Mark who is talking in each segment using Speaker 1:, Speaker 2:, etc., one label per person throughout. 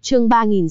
Speaker 1: Chương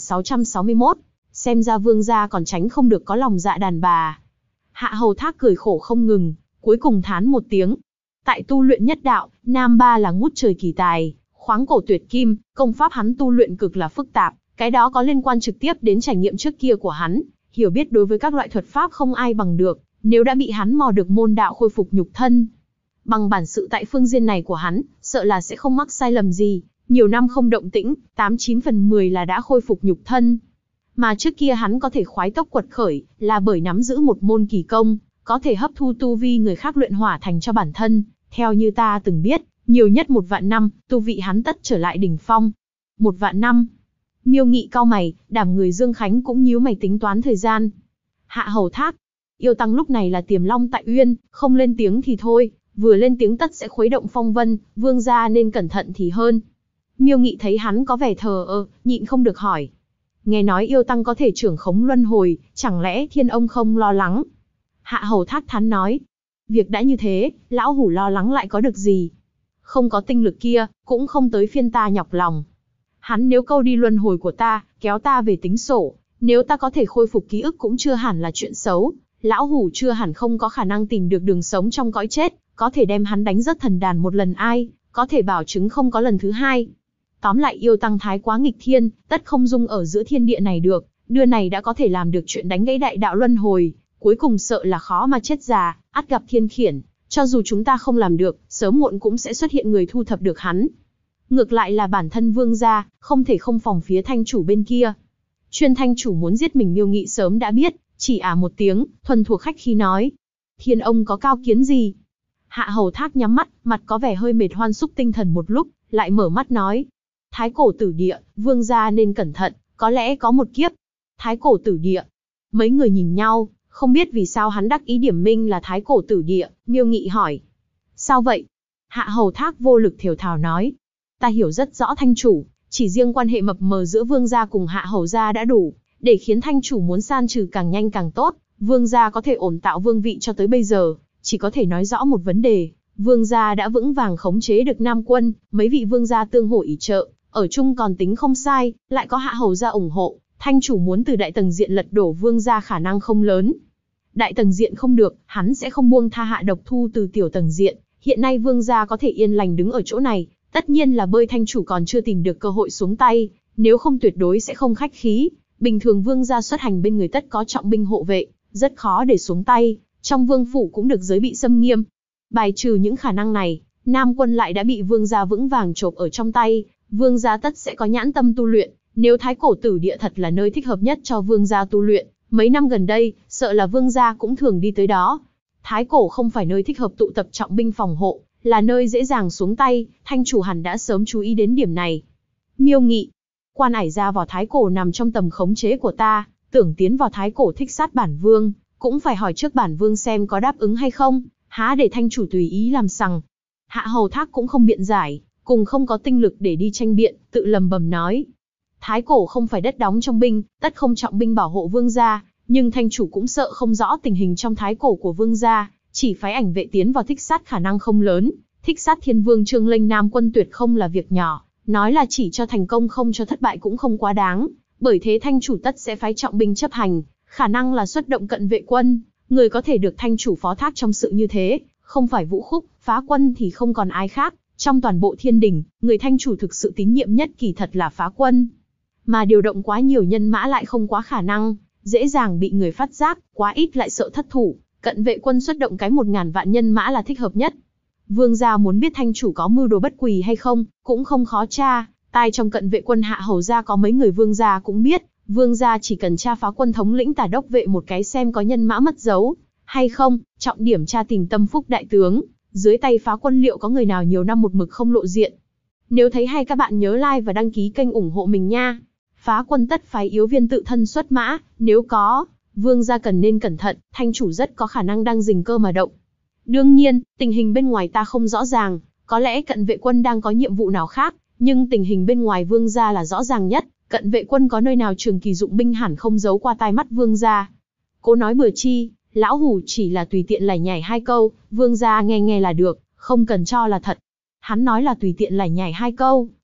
Speaker 1: 3661, xem ra vương gia còn tránh không được có lòng dạ đàn bà. Hạ Hầu Thác cười khổ không ngừng, cuối cùng thán một tiếng. Tại tu luyện nhất đạo, Nam Ba là ngút trời kỳ tài, khoáng cổ tuyệt kim, công pháp hắn tu luyện cực là phức tạp, cái đó có liên quan trực tiếp đến trải nghiệm trước kia của hắn, hiểu biết đối với các loại thuật pháp không ai bằng được, nếu đã bị hắn mò được môn đạo khôi phục nhục thân. Bằng bản sự tại phương diện này của hắn, sợ là sẽ không mắc sai lầm gì, nhiều năm không động tĩnh, 8-9 phần 10 là đã khôi phục nhục thân. Mà trước kia hắn có thể khoái tốc quật khởi, là bởi nắm giữ một môn kỳ công, có thể hấp thu tu vi người khác luyện hỏa thành cho bản thân. Theo như ta từng biết, nhiều nhất 1 vạn năm, tu vị hắn tất trở lại đỉnh phong. 1 vạn năm. Miêu Nghị cau mày, Đảm Người Dương Khánh cũng nhíu mày tính toán thời gian. Hạ Hầu Thác, yêu tăng lúc này là tiềm long tại uyên, không lên tiếng thì thôi, vừa lên tiếng tất sẽ khuấy động phong vân, vương gia nên cẩn thận thì hơn. Miêu Nghị thấy hắn có vẻ thờ ơ, nhịn không được hỏi. Nghe nói yêu tăng có thể trưởng khống luân hồi, chẳng lẽ Thiên ông không lo lắng? Hạ Hầu Thác thán nói. Việc đã như thế, lão hủ lo lắng lại có được gì? Không có tinh lực kia, cũng không tới phiên ta nhọc lòng. Hắn nếu câu đi luân hồi của ta, kéo ta về tính sổ, nếu ta có thể khôi phục ký ức cũng chưa hẳn là chuyện xấu. Lão hủ chưa hẳn không có khả năng tìm được đường sống trong cõi chết, có thể đem hắn đánh rớt thần đàn một lần ai, có thể bảo chứng không có lần thứ hai. Tóm lại yêu tăng thái quá nghịch thiên, tất không dung ở giữa thiên địa này được, đưa này đã có thể làm được chuyện đánh gãy đại đạo luân hồi, cuối cùng sợ là khó mà chết già, ắt gặp thiên khiển, cho dù chúng ta không làm được, sớm muộn cũng sẽ xuất hiện người thu thập được hắn. Ngược lại là bản thân vương gia, không thể không phòng phía thanh chủ bên kia. Chuyên thanh chủ muốn giết mình Miêu Nghị sớm đã biết, chỉ một tiếng, thuần thuộc khách khí nói. Thiên ông có cao kiến gì? Hạ Hầu Thác nhắm mắt, mặt có vẻ hơi mệt hoan xúc tinh thần một lúc, lại mở mắt nói. Thái cổ tử địa, vương gia nên cẩn thận, có lẽ có một kiếp. Thái cổ tử địa. Mấy người nhìn nhau, không biết vì sao hắn đắc ý điểm minh là thái cổ tử địa, Miêu Nghị hỏi. Sao vậy? Hạ Hầu Thác vô lực thều thào nói. Ta hiểu rất rõ thanh chủ, chỉ riêng quan hệ mập mờ giữa vương gia cùng Hạ Hầu gia đã đủ, để khiến thanh chủ muốn san trừ càng nhanh càng tốt, vương gia có thể ổn tạo vương vị cho tới bây giờ, chỉ có thể nói rõ một vấn đề, vương gia đã vững vàng khống chế được Nam quân, mấy vị vương gia tương hỗ ỷ trợ, ở chung còn tính không sai, lại có Hạ Hầu gia ủng hộ, thanh chủ muốn từ đại tầng diện lật đổ vương gia khả năng không lớn. Đại tầng diện không được, hắn sẽ không buông tha hạ độc thu từ tiểu tầng diện, hiện nay vương gia có thể yên lành đứng ở chỗ này, tất nhiên là bơi thanh chủ còn chưa tìm được cơ hội xuống tay, nếu không tuyệt đối sẽ không khách khí. Bình thường vương gia xuất hành bên người tất có trọng binh hộ vệ, rất khó để xuống tay, trong vương phủ cũng được giới bị xâm nghiêm. Bài trừ những khả năng này, Nam quân lại đã bị vương gia vững vàng chộp ở trong tay, vương gia tất sẽ có nhãn tâm tu luyện, nếu thái cổ tử địa thật là nơi thích hợp nhất cho vương gia tu luyện, mấy năm gần đây, sợ là vương gia cũng thường đi tới đó. Thái cổ không phải nơi thích hợp tụ tập trọng binh phòng hộ, là nơi dễ dàng xuống tay, thanh chủ hẳn đã sớm chú ý đến điểm này. Miêu Nghị, quan ải ra vào thái cổ nằm trong tầm khống chế của ta, tưởng tiến vào thái cổ thích sát bản vương, cũng phải hỏi trước bản vương xem có đáp ứng hay không, há để thanh chủ tùy ý làm sằng. Hạ Hầu Thác cũng không biện giải, cùng không có tinh lực để đi tranh biện, tự lầm bầm nói. Thái cổ không phải đất đóng trong binh, tất không trọng binh bảo hộ vương gia, nhưng thanh chủ cũng sợ không rõ tình hình trong thái cổ của vương gia, chỉ phái ảnh vệ tiến vào thích sát khả năng không lớn, thích sát thiên vương Trương Lênh Nam quân tuyệt không là việc nhỏ, nói là chỉ cho thành công không cho thất bại cũng không quá đáng, bởi thế thanh chủ tất sẽ phái trọng binh chấp hành, khả năng là xuất động cận vệ quân, người có thể được thanh chủ phó thác trong sự như thế, không phải Vũ Khúc, Phá Quân thì không còn ai khác, trong toàn bộ thiên đình, người thanh chủ thực sự tín nhiệm nhất kỳ thật là Phá Quân. Mà điều động quá nhiều nhân mã lại không quá khả năng, dễ dàng bị người phát giác, quá ít lại sợ thất thủ, cận vệ quân xuất động cái 1000 vạn nhân mã là thích hợp nhất. Vương gia muốn biết thanh chủ có mưu đồ bất quỳ hay không, cũng không khó tra, tai trong cận vệ quân Hạ Hầu gia có mấy người vương gia cũng biết, vương gia chỉ cần tra Phá Quân thống lĩnh Tả đốc vệ một cái xem có nhân mã mất dấu hay không, trọng điểm tra tìm Tâm Phúc đại tướng, dưới tay Phá Quân liệu có người nào nhiều năm một mực không lộ diện. Nếu thấy hay các bạn nhớ like và đăng ký kênh ủng hộ mình nha. Phá Quân tất phái yếu viên tự thân xuất mã, nếu có, vương gia cần nên cẩn thận, thanh chủ rất có khả năng đang rình cơ mà động. Đương nhiên, tình hình bên ngoài ta không rõ ràng, có lẽ cận vệ quân đang có nhiệm vụ nào khác, nhưng tình hình bên ngoài vương gia là rõ ràng nhất, cận vệ quân có nơi nào trường kỳ dụng binh hẳn không giấu qua tai mắt vương gia. Cô nói bừa chi, lão hủ chỉ là tùy tiện lải nhải 2 câu, vương gia nghe nghe là được, không cần cho là thật. Hắn nói là tùy tiện lải nhải 2 câu,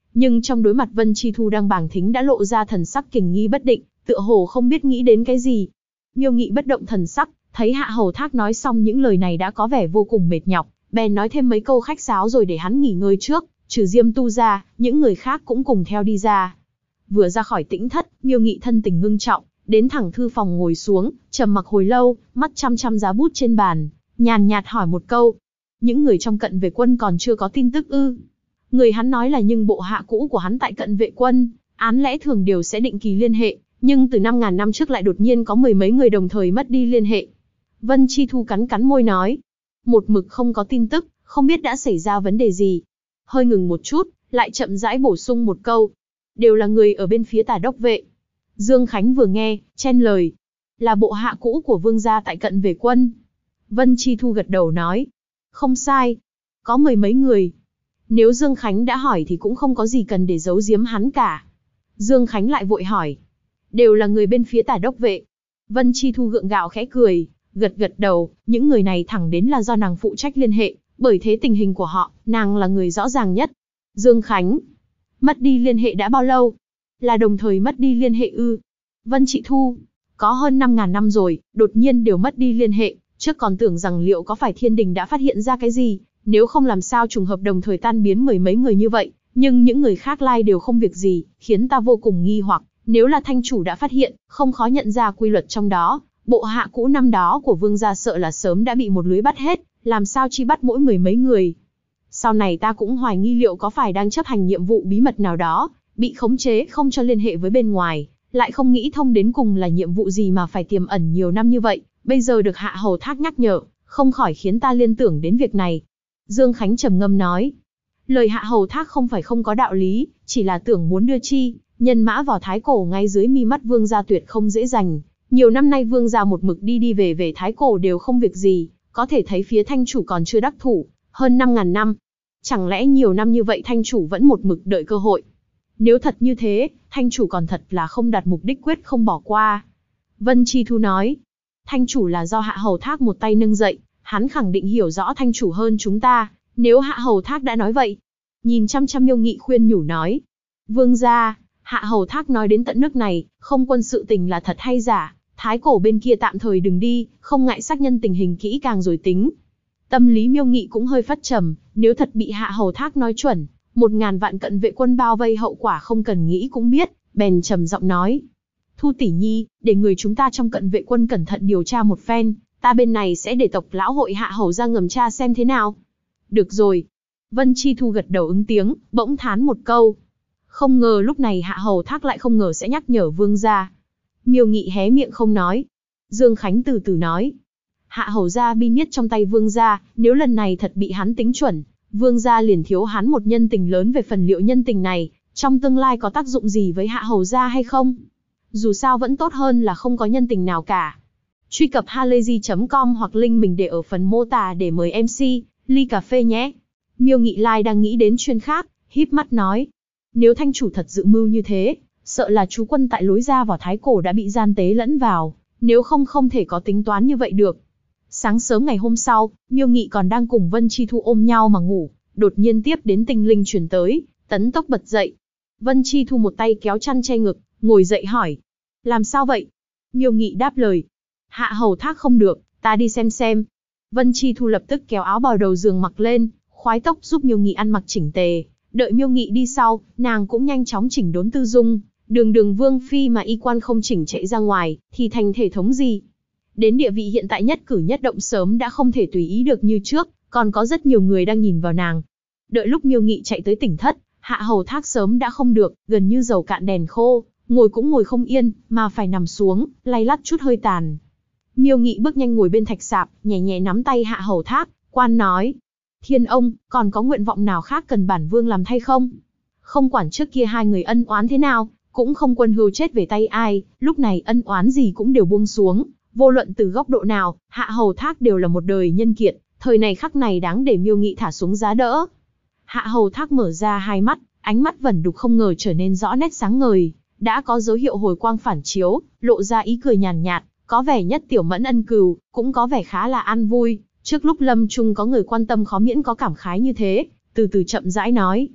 Speaker 1: nhưng trong đối mặt Vân Chi Thu đang bàng thính đã lộ ra thần sắc kình nghi bất định, tựa hồ không biết nghĩ đến cái gì. Miêu Nghị bất động thần sắc, thấy Hạ Hầu Thác nói xong những lời này đã có vẻ vô cùng mệt nhọc, bèn nói thêm mấy câu khách sáo rồi để hắn nghỉ ngơi trước, trừ Diêm Tu ra, những người khác cũng cùng theo đi ra. Vừa ra khỏi tĩnh thất, Miêu Nghị thân tình ngưng trọng, đến thẳng thư phòng ngồi xuống, trầm mặc hồi lâu, mắt chăm chăm giá bút trên bàn, nhàn nhạt hỏi một câu. Những người trong Cận Vệ Quân còn chưa có tin tức ư? Người hắn nói là nhưng bộ hạ cũ của hắn tại Cận Vệ Quân, án lẽ thường đều sẽ định kỳ liên hệ, nhưng từ 5.000 năm trước lại đột nhiên có mười mấy người đồng thời mất đi liên hệ. Vân Chi Thu cắn cắn môi nói. Một mực không có tin tức, không biết đã xảy ra vấn đề gì. Hơi ngừng một chút, lại chậm rãi bổ sung một câu. Đều là người ở bên phía Tả Đốc Vệ. Dương Khánh vừa nghe, chen lời. Là bộ hạ cũ của vương gia tại Cận Vệ Quân. Vân Chi Thu gật đầu nói. Không sai. Có mười mấy người. Nếu Dương Khánh đã hỏi thì cũng không có gì cần để giấu giếm hắn cả. Dương Khánh lại vội hỏi. Đều là người bên phía Tả Đốc Vệ. Vân Chi Thu gượng gạo khẽ cười, gật gật đầu, những người này thẳng đến là do nàng phụ trách liên hệ, bởi thế tình hình của họ, nàng là người rõ ràng nhất. Dương Khánh, mất đi liên hệ đã bao lâu? Là đồng thời mất đi liên hệ ư? Vân Chi Thu, có hơn 5.000 năm rồi, đột nhiên đều mất đi liên hệ, trước còn tưởng rằng liệu có phải thiên đình đã phát hiện ra cái gì, nếu không làm sao trùng hợp đồng thời tan biến mười mấy người như vậy, nhưng những người khác lai đều không việc gì, khiến ta vô cùng nghi hoặc, nếu là thanh chủ đã phát hiện, không khó nhận ra quy luật trong đó, bộ hạ cũ năm đó của vương gia sợ là sớm đã bị một lưới bắt hết, làm sao chỉ bắt mỗi mười mấy người. Sau này ta cũng hoài nghi liệu có phải đang chấp hành nhiệm vụ bí mật nào đó, bị khống chế không cho liên hệ với bên ngoài, lại không nghĩ thông đến cùng là nhiệm vụ gì mà phải tiềm ẩn nhiều năm như vậy, bây giờ được Hạ Hầu Thác nhắc nhở, không khỏi khiến ta liên tưởng đến việc này. Dương Khánh trầm ngâm nói, lời Hạ Hầu Thác không phải không có đạo lý, chỉ là tưởng muốn đưa nhân mã vào Thái Cổ ngay dưới mi mắt vương gia tuyệt không dễ dành. Nhiều năm nay vương gia một mực đi về Thái Cổ đều không việc gì, có thể thấy phía thanh chủ còn chưa đắc thủ, hơn 5.000 năm. Chẳng lẽ nhiều năm như vậy thanh chủ vẫn một mực đợi cơ hội? Nếu thật như thế, thanh chủ còn thật là không đặt mục đích quyết không bỏ qua. Vân Chi Thu nói, thanh chủ là do Hạ Hầu Thác một tay nâng dậy, hắn khẳng định hiểu rõ thanh chủ hơn chúng ta, nếu Hạ Hầu Thác đã nói vậy. Nhìn chăm chăm Miêu Nghị khuyên nhủ nói, vương gia, Hạ Hầu Thác nói đến tận nước này, không quân sự tình là thật hay giả, Thái Cổ bên kia tạm thời đừng đi, không ngại xác nhân tình hình kỹ càng rồi tính. Tâm lý Miêu Nghị cũng hơi phất trầm, nếu thật bị Hạ Hầu Thác nói chuẩn, 1.000 vạn Cận Vệ Quân bao vây hậu quả không cần nghĩ cũng biết, bèn trầm giọng nói. Thu tỷ nhi, để người chúng ta trong Cận Vệ Quân cẩn thận điều tra một phen, ta bên này sẽ để tộc lão hội Hạ Hầu ra ngầm tra xem thế nào. Được rồi. Vân Chi Thu gật đầu ứng tiếng, bỗng thán một câu. Không ngờ lúc này Hạ Hầu Thác lại không ngờ sẽ nhắc nhở vương gia. Miêu Nghị hé miệng không nói. Dương Khánh từ từ nói. Hạ Hầu gia bi niết trong tay vương gia, nếu lần này thật bị hắn tính chuẩn, vương gia liền thiếu hắn một nhân tình lớn về phần liệu nhân tình này, trong tương lai có tác dụng gì với Hạ Hầu gia hay không? Dù sao vẫn tốt hơn là không có nhân tình nào cả. Truy cập halayzi.com hoặc link mình để ở phần mô tả để mời MC, ly cà phê nhé. Miêu Nghị Lai đang nghĩ đến chuyên khác, híp mắt nói. Nếu thanh chủ thật dự mưu như thế, sợ là chú quân tại lối ra vào Thái Cổ đã bị gian tế lẫn vào, nếu không không thể có tính toán như vậy được. Sáng sớm ngày hôm sau, Miêu Nghị còn đang cùng Vân Chi Thu ôm nhau mà ngủ, đột nhiên tiếp đến tinh linh truyền tới, tấn tốc bật dậy. Vân Chi Thu một tay kéo chăn che ngực, ngồi dậy hỏi. Làm sao vậy? Miêu Nghị đáp lời. Hạ Hầu Thác không được, ta đi xem. Vân Chi Thu lập tức kéo áo bào đầu giường mặc lên, khoái tốc giúp Miêu Nghị ăn mặc chỉnh tề. Đợi Miêu Nghị đi sau, nàng cũng nhanh chóng chỉnh đốn tư dung. Đường vương phi mà y quan không chỉnh chạy ra ngoài, thì thành thể thống gì? Đến địa vị hiện tại nhất cử nhất động sớm đã không thể tùy ý được như trước, còn có rất nhiều người đang nhìn vào nàng. Đợi lúc Miêu Nghị chạy tới tỉnh thất, Hạ Hầu Thác sớm đã không được, gần như dầu cạn đèn khô, ngồi cũng ngồi không yên, mà phải nằm xuống, lay lắt chút hơi tàn. Miêu Nghị bước nhanh ngồi bên thạch sạp, nhẹ nhẹ nắm tay Hạ Hầu Thác, quan nói. Thiên ông, còn có nguyện vọng nào khác cần bản vương làm thay không? Không quản trước kia hai người ân oán thế nào, cũng không quân hưu chết về tay ai, lúc này ân oán gì cũng đều buông xuống. Vô luận từ góc độ nào, Hạ Hầu Thác đều là một đời nhân kiệt, thời này khắc này đáng để Miêu Nghị thả xuống giá đỡ. Hạ Hầu Thác mở ra hai mắt, ánh mắt vẩn đục không ngờ trở nên rõ nét sáng ngời, đã có dấu hiệu hồi quang phản chiếu, lộ ra ý cười nhàn nhạt, có vẻ nhất tiểu mẫn ân cừu, cũng có vẻ khá là an vui. Trước lúc lâm chung có người quan tâm khó miễn có cảm khái như thế, từ từ chậm rãi nói.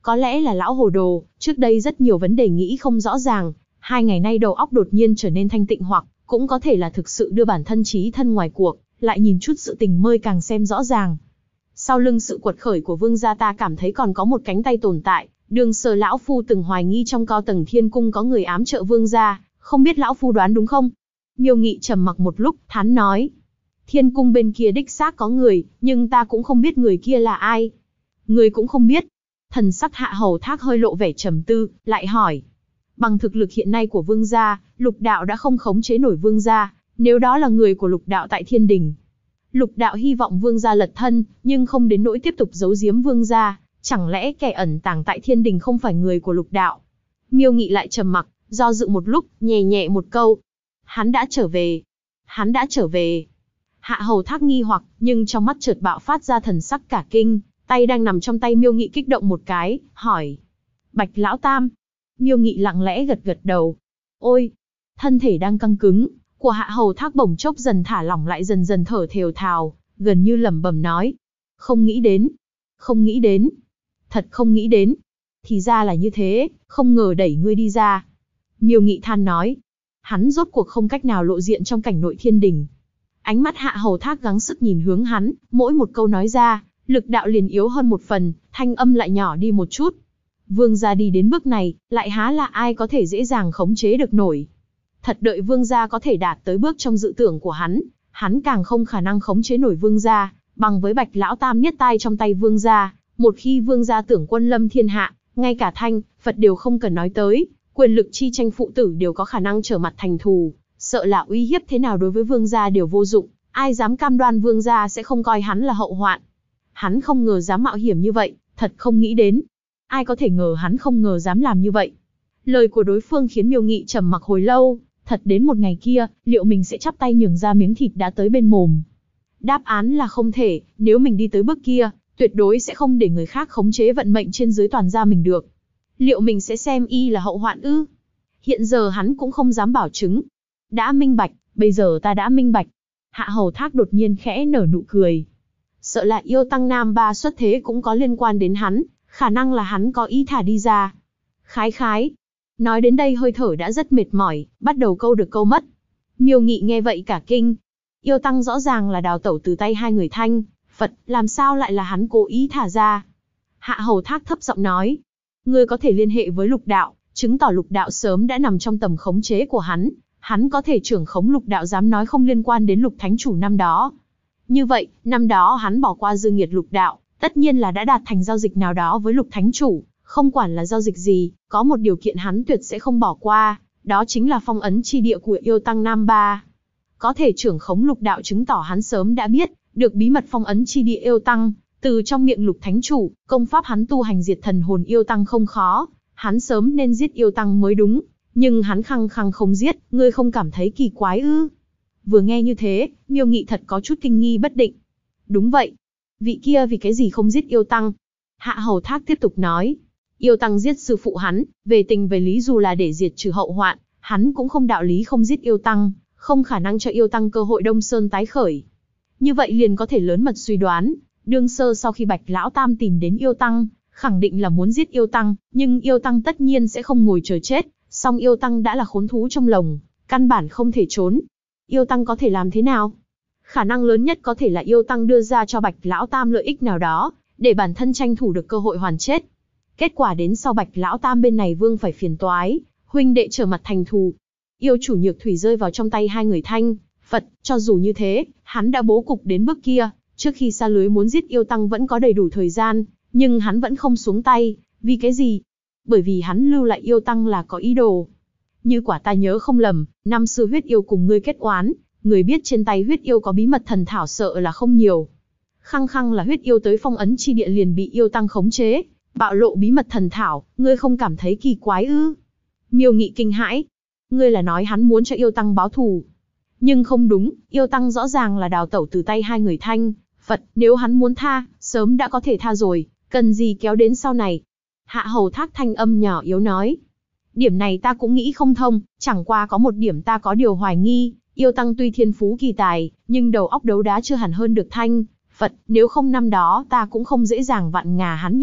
Speaker 1: Có lẽ là lão hồ đồ, trước đây rất nhiều vấn đề nghĩ không rõ ràng, 2 ngày nay đầu óc đột nhiên trở nên thanh tịnh, hoặc cũng có thể là thực sự đưa bản thân trí thân ngoài cuộc, lại nhìn chút sự tình mới càng xem rõ ràng. Sau lưng sự quật khởi của vương gia ta cảm thấy còn có một cánh tay tồn tại, Đường Sở lão phu từng hoài nghi trong cao tầng thiên cung có người ám trợ vương gia, không biết lão phu đoán đúng không? Miêu Nghị trầm mặc một lúc, thán nói. Thiên cung bên kia đích xác có người, nhưng ta cũng không biết người kia là ai. Người cũng không biết. Thần sắc Hạ Hầu Thác hơi lộ vẻ trầm tư, lại hỏi. Bằng thực lực hiện nay của vương gia, Lục đạo đã không khống chế nổi vương gia, nếu đó là người của Lục đạo tại Thiên Đình. Lục đạo hy vọng vương gia lật thân, nhưng không đến nỗi tiếp tục giấu giếm vương gia, chẳng lẽ kẻ ẩn tàng tại Thiên Đình không phải người của Lục đạo? Miêu Nghị lại trầm mặc, do dự một lúc, nhẹ nhẹ một câu. Hắn đã trở về. Hắn đã trở về. Hạ Hầu Thác nghi hoặc, nhưng trong mắt chợt bạo phát ra thần sắc cả kinh, tay đang nằm trong tay Miêu Nghị kích động một cái, hỏi. Bạch Lão Tam. Miêu Nghị lặng lẽ gật gật đầu. Ôi! Thân thể đang căng cứng của Hạ Hầu Thác bỗng chốc dần thả lỏng lại, dần dần thở thều thào, gần như lẩm bẩm nói. Không nghĩ đến. Không nghĩ đến. Thật không nghĩ đến. Thì ra là như thế, không ngờ đẩy ngươi đi ra. Miêu Nghị than nói. Hắn rốt cuộc không cách nào lộ diện trong cảnh nội Thiên Đình. Ánh mắt Hạ Hầu Thác gắng sức nhìn hướng hắn, mỗi một câu nói ra, lực đạo liền yếu hơn một phần, thanh âm lại nhỏ đi một chút. Vương gia đi đến bước này, lại há là ai có thể dễ dàng khống chế được nổi. Thật đợi vương gia có thể đạt tới bước trong dự tưởng của hắn càng không khả năng khống chế nổi vương gia, bằng với Bạch Lão Tam niết tai trong tay vương gia, một khi vương gia tưởng quân lâm thiên hạ, ngay cả Thanh, Phật đều không cần nói tới, quyền lực chi tranh phụ tử đều có khả năng trở mặt thành thù, sợ là uy hiếp thế nào đối với vương gia đều vô dụng, ai dám cam đoan vương gia sẽ không coi hắn là hậu hoạn. Hắn không ngờ dám mạo hiểm như vậy, thật không nghĩ đến. Ai có thể ngờ hắn không ngờ dám làm như vậy. Lời của đối phương khiến Miêu Nghị trầm mặc hồi lâu, thật đến một ngày kia, liệu mình sẽ chắp tay nhường ra miếng thịt đã tới bên mồm? Đáp án là không thể, nếu mình đi tới bước kia, tuyệt đối sẽ không để người khác khống chế vận mệnh trên dưới toàn gia mình được. Liệu mình sẽ xem y là hậu hoạn ư? Hiện giờ hắn cũng không dám bảo chứng. Đã minh bạch, bây giờ ta đã minh bạch. Hạ Hầu Thác đột nhiên khẽ nở nụ cười. Sợ là yêu tăng Nam Ba xuất thế cũng có liên quan đến hắn, khả năng là hắn có ý thả đi ra. Khái khái. Nói đến đây hơi thở đã rất mệt mỏi, bắt đầu câu được câu mất. Miêu Nghị nghe vậy cả kinh. Yêu tăng rõ ràng là đào tẩu từ tay hai người Thanh, Phật, làm sao lại là hắn cố ý thả ra? Hạ Hầu Thác thấp giọng nói. Ngươi có thể liên hệ với Lục đạo, chứng tỏ Lục đạo sớm đã nằm trong tầm khống chế của hắn. Hắn có thể trưởng khống Lục đạo, dám nói không liên quan đến Lục Thánh Chủ năm đó. Như vậy, năm đó hắn bỏ qua dư nghiệt Lục đạo, tất nhiên là đã đạt thành giao dịch nào đó với Lục Thánh Chủ. Không quản là giao dịch gì, có một điều kiện hắn tuyệt sẽ không bỏ qua, đó chính là phong ấn chi địa của yêu tăng Nam Ba. Có thể trưởng khống Lục đạo chứng tỏ hắn sớm đã biết được bí mật phong ấn chi địa yêu tăng, từ trong miệng Lục Thánh Chủ, công pháp hắn tu hành diệt thần hồn yêu tăng không khó, hắn sớm nên giết yêu tăng mới đúng, nhưng hắn khăng khăng không giết, ngươi không cảm thấy kỳ quái ư? Vừa nghe như thế, Miêu Nghị thật có chút kinh nghi bất định. Đúng vậy, vị kia vì cái gì không giết yêu tăng? Hạ Hầu Thác tiếp tục nói. Yêu tăng giết sư phụ hắn, về tình về lý dù là để diệt trừ hậu hoạn, hắn cũng không đạo lý không giết yêu tăng, không khả năng cho yêu tăng cơ hội Đông Sơn tái khởi. Như vậy liền có thể lớn mật suy đoán, đương sơ sau khi Bạch Lão Tam tìm đến yêu tăng, khẳng định là muốn giết yêu tăng, nhưng yêu tăng tất nhiên sẽ không ngồi chờ chết, song yêu tăng đã là khốn thú trong lồng, căn bản không thể trốn. Yêu tăng có thể làm thế nào? Khả năng lớn nhất có thể là yêu tăng đưa ra cho Bạch Lão Tam lợi ích nào đó, để bản thân tranh thủ được cơ hội hoàn chết. Kết quả đến sau Bạch Lão Tam bên này vương phải phiền toái, huynh đệ trở mặt thành thù. Yêu chủ Nhược Thủy rơi vào trong tay hai người Thanh, Phật, cho dù như thế, hắn đã bố cục đến bước kia, trước khi sa lưới muốn giết yêu tăng vẫn có đầy đủ thời gian, nhưng hắn vẫn không xuống tay, vì cái gì? Bởi vì hắn lưu lại yêu tăng là có ý đồ. Như quả ta nhớ không lầm, năm xưa huyết yêu cùng ngươi kết oán, người biết trên tay huyết yêu có bí mật thần thảo sợ là không nhiều. Khăng khăng là huyết yêu tới phong ấn chi địa liền bị yêu tăng khống chế, bạo lộ bí mật thần thảo, ngươi không cảm thấy kỳ quái ư? Miêu Nghị kinh hãi. Ngươi là nói hắn muốn cho yêu tăng báo thù. Nhưng không đúng, yêu tăng rõ ràng là đào tẩu từ tay hai người Thanh, Phật, nếu hắn muốn tha, sớm đã có thể tha rồi, cần gì kéo đến sau này? Hạ Hầu Thác thanh âm nhỏ yếu nói. Điểm này ta cũng nghĩ không thông, chẳng qua có một điểm ta có điều hoài nghi, yêu tăng tuy thiên phú kỳ tài, nhưng đầu óc đấu đá chưa hẳn hơn được Thanh, Phật, nếu không năm đó ta cũng không dễ dàng vặn ngà hắn như vậy,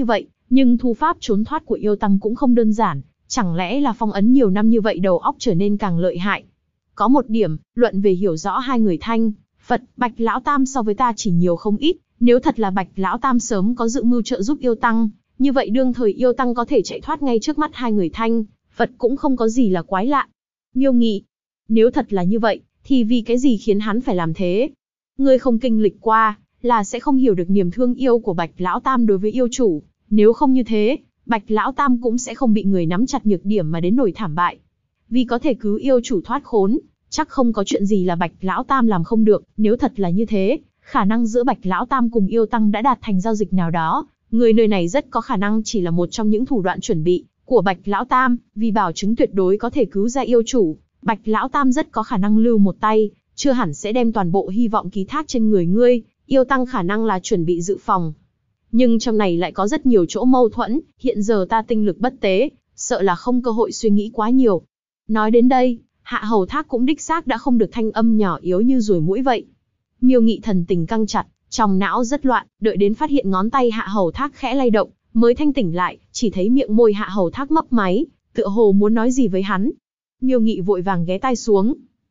Speaker 1: Nhưng thu pháp trốn thoát của yêu tăng cũng không đơn giản, chẳng lẽ là phong ấn nhiều năm như vậy đầu óc trở nên càng lợi hại. Có một điểm, luận về hiểu rõ hai người Thanh, Phật, Bạch Lão Tam so với ta chỉ nhiều không ít, nếu thật là Bạch Lão Tam sớm có dự mưu trợ giúp yêu tăng, như vậy đương thời yêu tăng có thể chạy thoát ngay trước mắt hai người Thanh, Phật cũng không có gì là quái lạ. Miêu Nghị, nếu thật là như vậy, thì vì cái gì khiến hắn phải làm thế? Ngươi không kinh lịch qua, là sẽ không hiểu được niềm thương yêu của Bạch Lão Tam đối với yêu chủ, nếu không như thế, Bạch Lão Tam cũng sẽ không bị người nắm chặt nhược điểm mà đến nỗi thảm bại. Vì có thể cứu yêu chủ thoát khốn, chắc không có chuyện gì là Bạch Lão Tam làm không được, nếu thật là như thế, khả năng giữa Bạch Lão Tam cùng yêu tăng đã đạt thành giao dịch nào đó, người nơi này rất có khả năng chỉ là một trong những thủ đoạn chuẩn bị của Bạch Lão Tam, vì bảo chứng tuyệt đối có thể cứu ra yêu chủ, Bạch Lão Tam rất có khả năng lưu một tay, chưa hẳn sẽ đem toàn bộ hy vọng ký thác trên người ngươi, yêu tăng khả năng là chuẩn bị dự phòng. Nhưng trong này lại có rất nhiều chỗ mâu thuẫn, hiện giờ ta tinh lực bất tế, sợ là không cơ hội suy nghĩ quá nhiều. Nói đến đây, Hạ Hầu Thác cũng đích xác đã không được thanh âm nhỏ yếu như ruồi muỗi vậy. Miêu Nghị thần tình căng chặt, trong não rất loạn, đợi đến phát hiện ngón tay Hạ Hầu Thác khẽ lay động, mới thanh tỉnh lại, chỉ thấy miệng môi Hạ Hầu Thác mấp máy, tựa hồ muốn nói gì với hắn. Miêu Nghị vội vàng ghé tai xuống.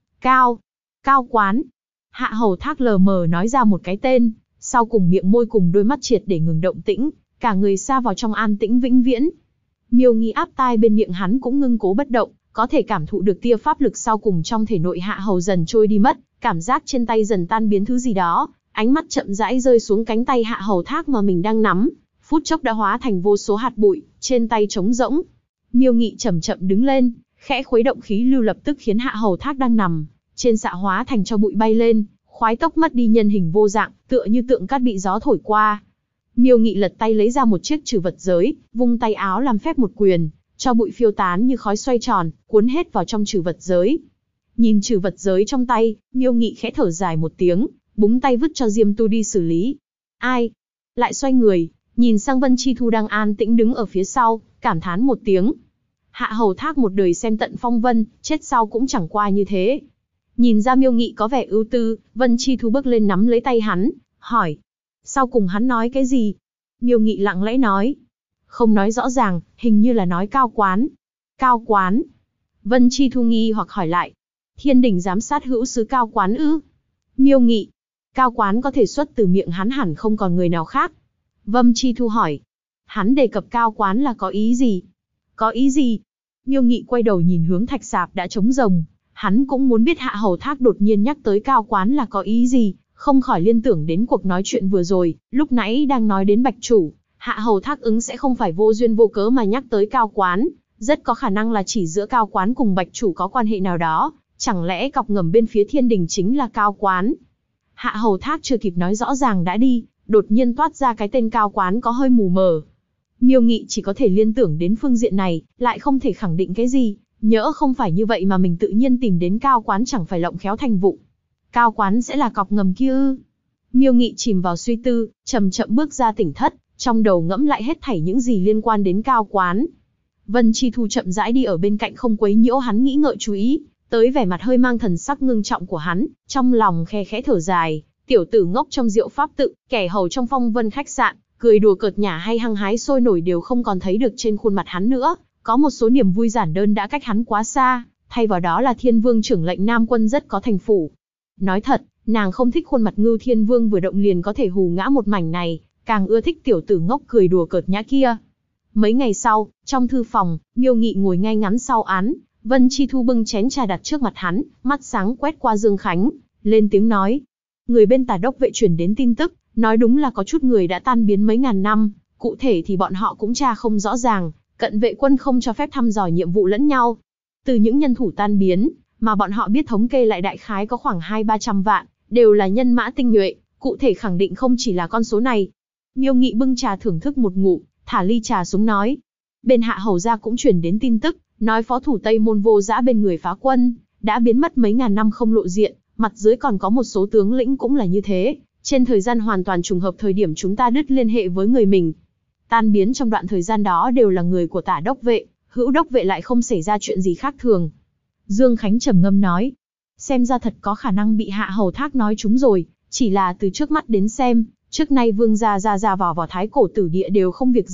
Speaker 1: Cao Quán. Hạ Hầu Thác lờ mờ nói ra một cái tên, sau cùng miệng môi cùng đôi mắt triệt để ngừng động tĩnh, cả người sa vào trong an tĩnh vĩnh viễn. Miêu Nghị áp tai bên miệng hắn cũng ngưng cố bất động, có thể cảm thụ được tia pháp lực sau cùng trong thể nội Hạ Hầu dần trôi đi mất, cảm giác trên tay dần tan biến thứ gì đó, ánh mắt chậm rãi rơi xuống cánh tay Hạ Hầu Thác mà mình đang nắm, phút chốc đã hóa thành vô số hạt bụi, trên tay trống rỗng. Miêu Nghị chậm chậm đứng lên, khẽ khuấy động khí lưu lập tức khiến Hạ Hầu Thác đang nằm trên xạ hóa thành cho bụi bay lên, khoái tốc mất đi nhân hình vô dạng, tựa như tượng cát bị gió thổi qua. Miêu Nghị lật tay lấy ra một chiếc trừ vật giới, vung tay áo làm phép một quyền, cho bụi phiêu tán như khói xoay tròn, cuốn hết vào trong trừ vật giới. Nhìn trừ vật giới trong tay, Miêu Nghị khẽ thở dài một tiếng, búng tay vứt cho Diêm Tu đi xử lý. Ai? Lại xoay người, nhìn sang Vân Chi Thu đang an tĩnh đứng ở phía sau, cảm thán một tiếng. Hạ Hầu Thác một đời xem tận phong vân, chết sau cũng chẳng qua như thế. Nhìn ra Miêu Nghị có vẻ ưu tư, Vân Chi Thu bước lên nắm lấy tay hắn, hỏi. Sau cùng hắn nói cái gì? Miêu Nghị lặng lẽ nói. Không nói rõ ràng, hình như là nói Cao Quán. Cao Quán. Vân Chi Thu nghi hoặc hỏi lại. Thiên đình giám sát hữu sứ Cao Quán ư? Miêu Nghị. Cao Quán có thể xuất từ miệng hắn hẳn không còn người nào khác. Vân Chi Thu hỏi. Hắn đề cập Cao Quán là có ý gì? Có ý gì? Miêu Nghị quay đầu nhìn hướng thạch sạp đã trống rồng. Hắn cũng muốn biết Hạ Hầu Thác đột nhiên nhắc tới Cao Quán là có ý gì, không khỏi liên tưởng đến cuộc nói chuyện vừa rồi, lúc nãy đang nói đến Bạch Chủ, Hạ Hầu Thác ứng sẽ không phải vô duyên vô cớ mà nhắc tới Cao Quán, rất có khả năng là chỉ giữa Cao Quán cùng Bạch Chủ có quan hệ nào đó, chẳng lẽ cọc ngầm bên phía thiên đình chính là Cao Quán. Hạ Hầu Thác chưa kịp nói rõ ràng đã đi, đột nhiên toát ra cái tên Cao Quán có hơi mù mờ. Miêu Nghị chỉ có thể liên tưởng đến phương diện này, lại không thể khẳng định cái gì. Nhỡ không phải như vậy mà mình tự nhiên tìm đến Cao Quán chẳng phải lộng khéo thành vụ. Cao Quán sẽ là cọc ngầm kia ư? Miêu Nghị chìm vào suy tư, chậm chậm bước ra tỉnh thất, trong đầu ngẫm lại hết thảy những gì liên quan đến Cao Quán. Vân Chi Thu chậm rãi đi ở bên cạnh không quấy nhiễu hắn nghĩ ngợi chú ý, tới vẻ mặt hơi mang thần sắc ngưng trọng của hắn, trong lòng khe khẽ thở dài, tiểu tử ngốc trong Diệu Pháp tự, kẻ hầu trong Phong Vân khách sạn, cười đùa cợt nhả hay hăng hái sôi nổi đều không còn thấy được trên khuôn mặt hắn nữa. Có một số niềm vui giản đơn đã cách hắn quá xa, thay vào đó là Thiên Vương trưởng lệnh Nam Quân rất có thành phủ. Nói thật, nàng không thích khuôn mặt Ngưu Thiên Vương vừa động liền có thể hù ngã một mảnh này, càng ưa thích tiểu tử ngốc cười đùa cợt nhã kia. Mấy ngày sau, trong thư phòng, Miêu Nghị ngồi ngay ngắn sau án, Vân Chi Thu bưng chén trà đặt trước mặt hắn, mắt sáng quét qua Dương Khánh, lên tiếng nói. Người bên Tả Đốc vệ truyền đến tin tức, nói đúng là có chút người đã tan biến mấy ngàn năm, cụ thể thì bọn họ cũng tra không rõ ràng. Cận vệ quân không cho phép thăm dò nhiệm vụ lẫn nhau. Từ những nhân thủ tan biến, mà bọn họ biết thống kê lại đại khái có khoảng 200-300 vạn, đều là nhân mã tinh nhuệ, cụ thể khẳng định không chỉ là con số này. Miêu Nghị bưng trà thưởng thức một ngụm, thả ly trà xuống nói. Bên Hạ Hầu gia cũng truyền đến tin tức, nói phó thủ Tây Môn Vô Dã bên người phá quân, đã biến mất mấy ngàn năm không lộ diện, mặt dưới còn có một số tướng lĩnh cũng là như thế, trên thời gian hoàn toàn trùng hợp thời điểm chúng ta đứt liên hệ với người mình. Tan biến trong đoạn thời gian đó đều là người của Tả Đốc vệ, Hữu Đốc vệ lại không xảy ra chuyện gì khác thường. Dương Khánh trầm ngâm nói, xem ra thật có khả năng bị Hạ Hầu Thác nói trúng rồi, chỉ là từ trước mắt đến xem, trước nay vương gia ra vào Thái Cổ Tử Địa đều không việc gì,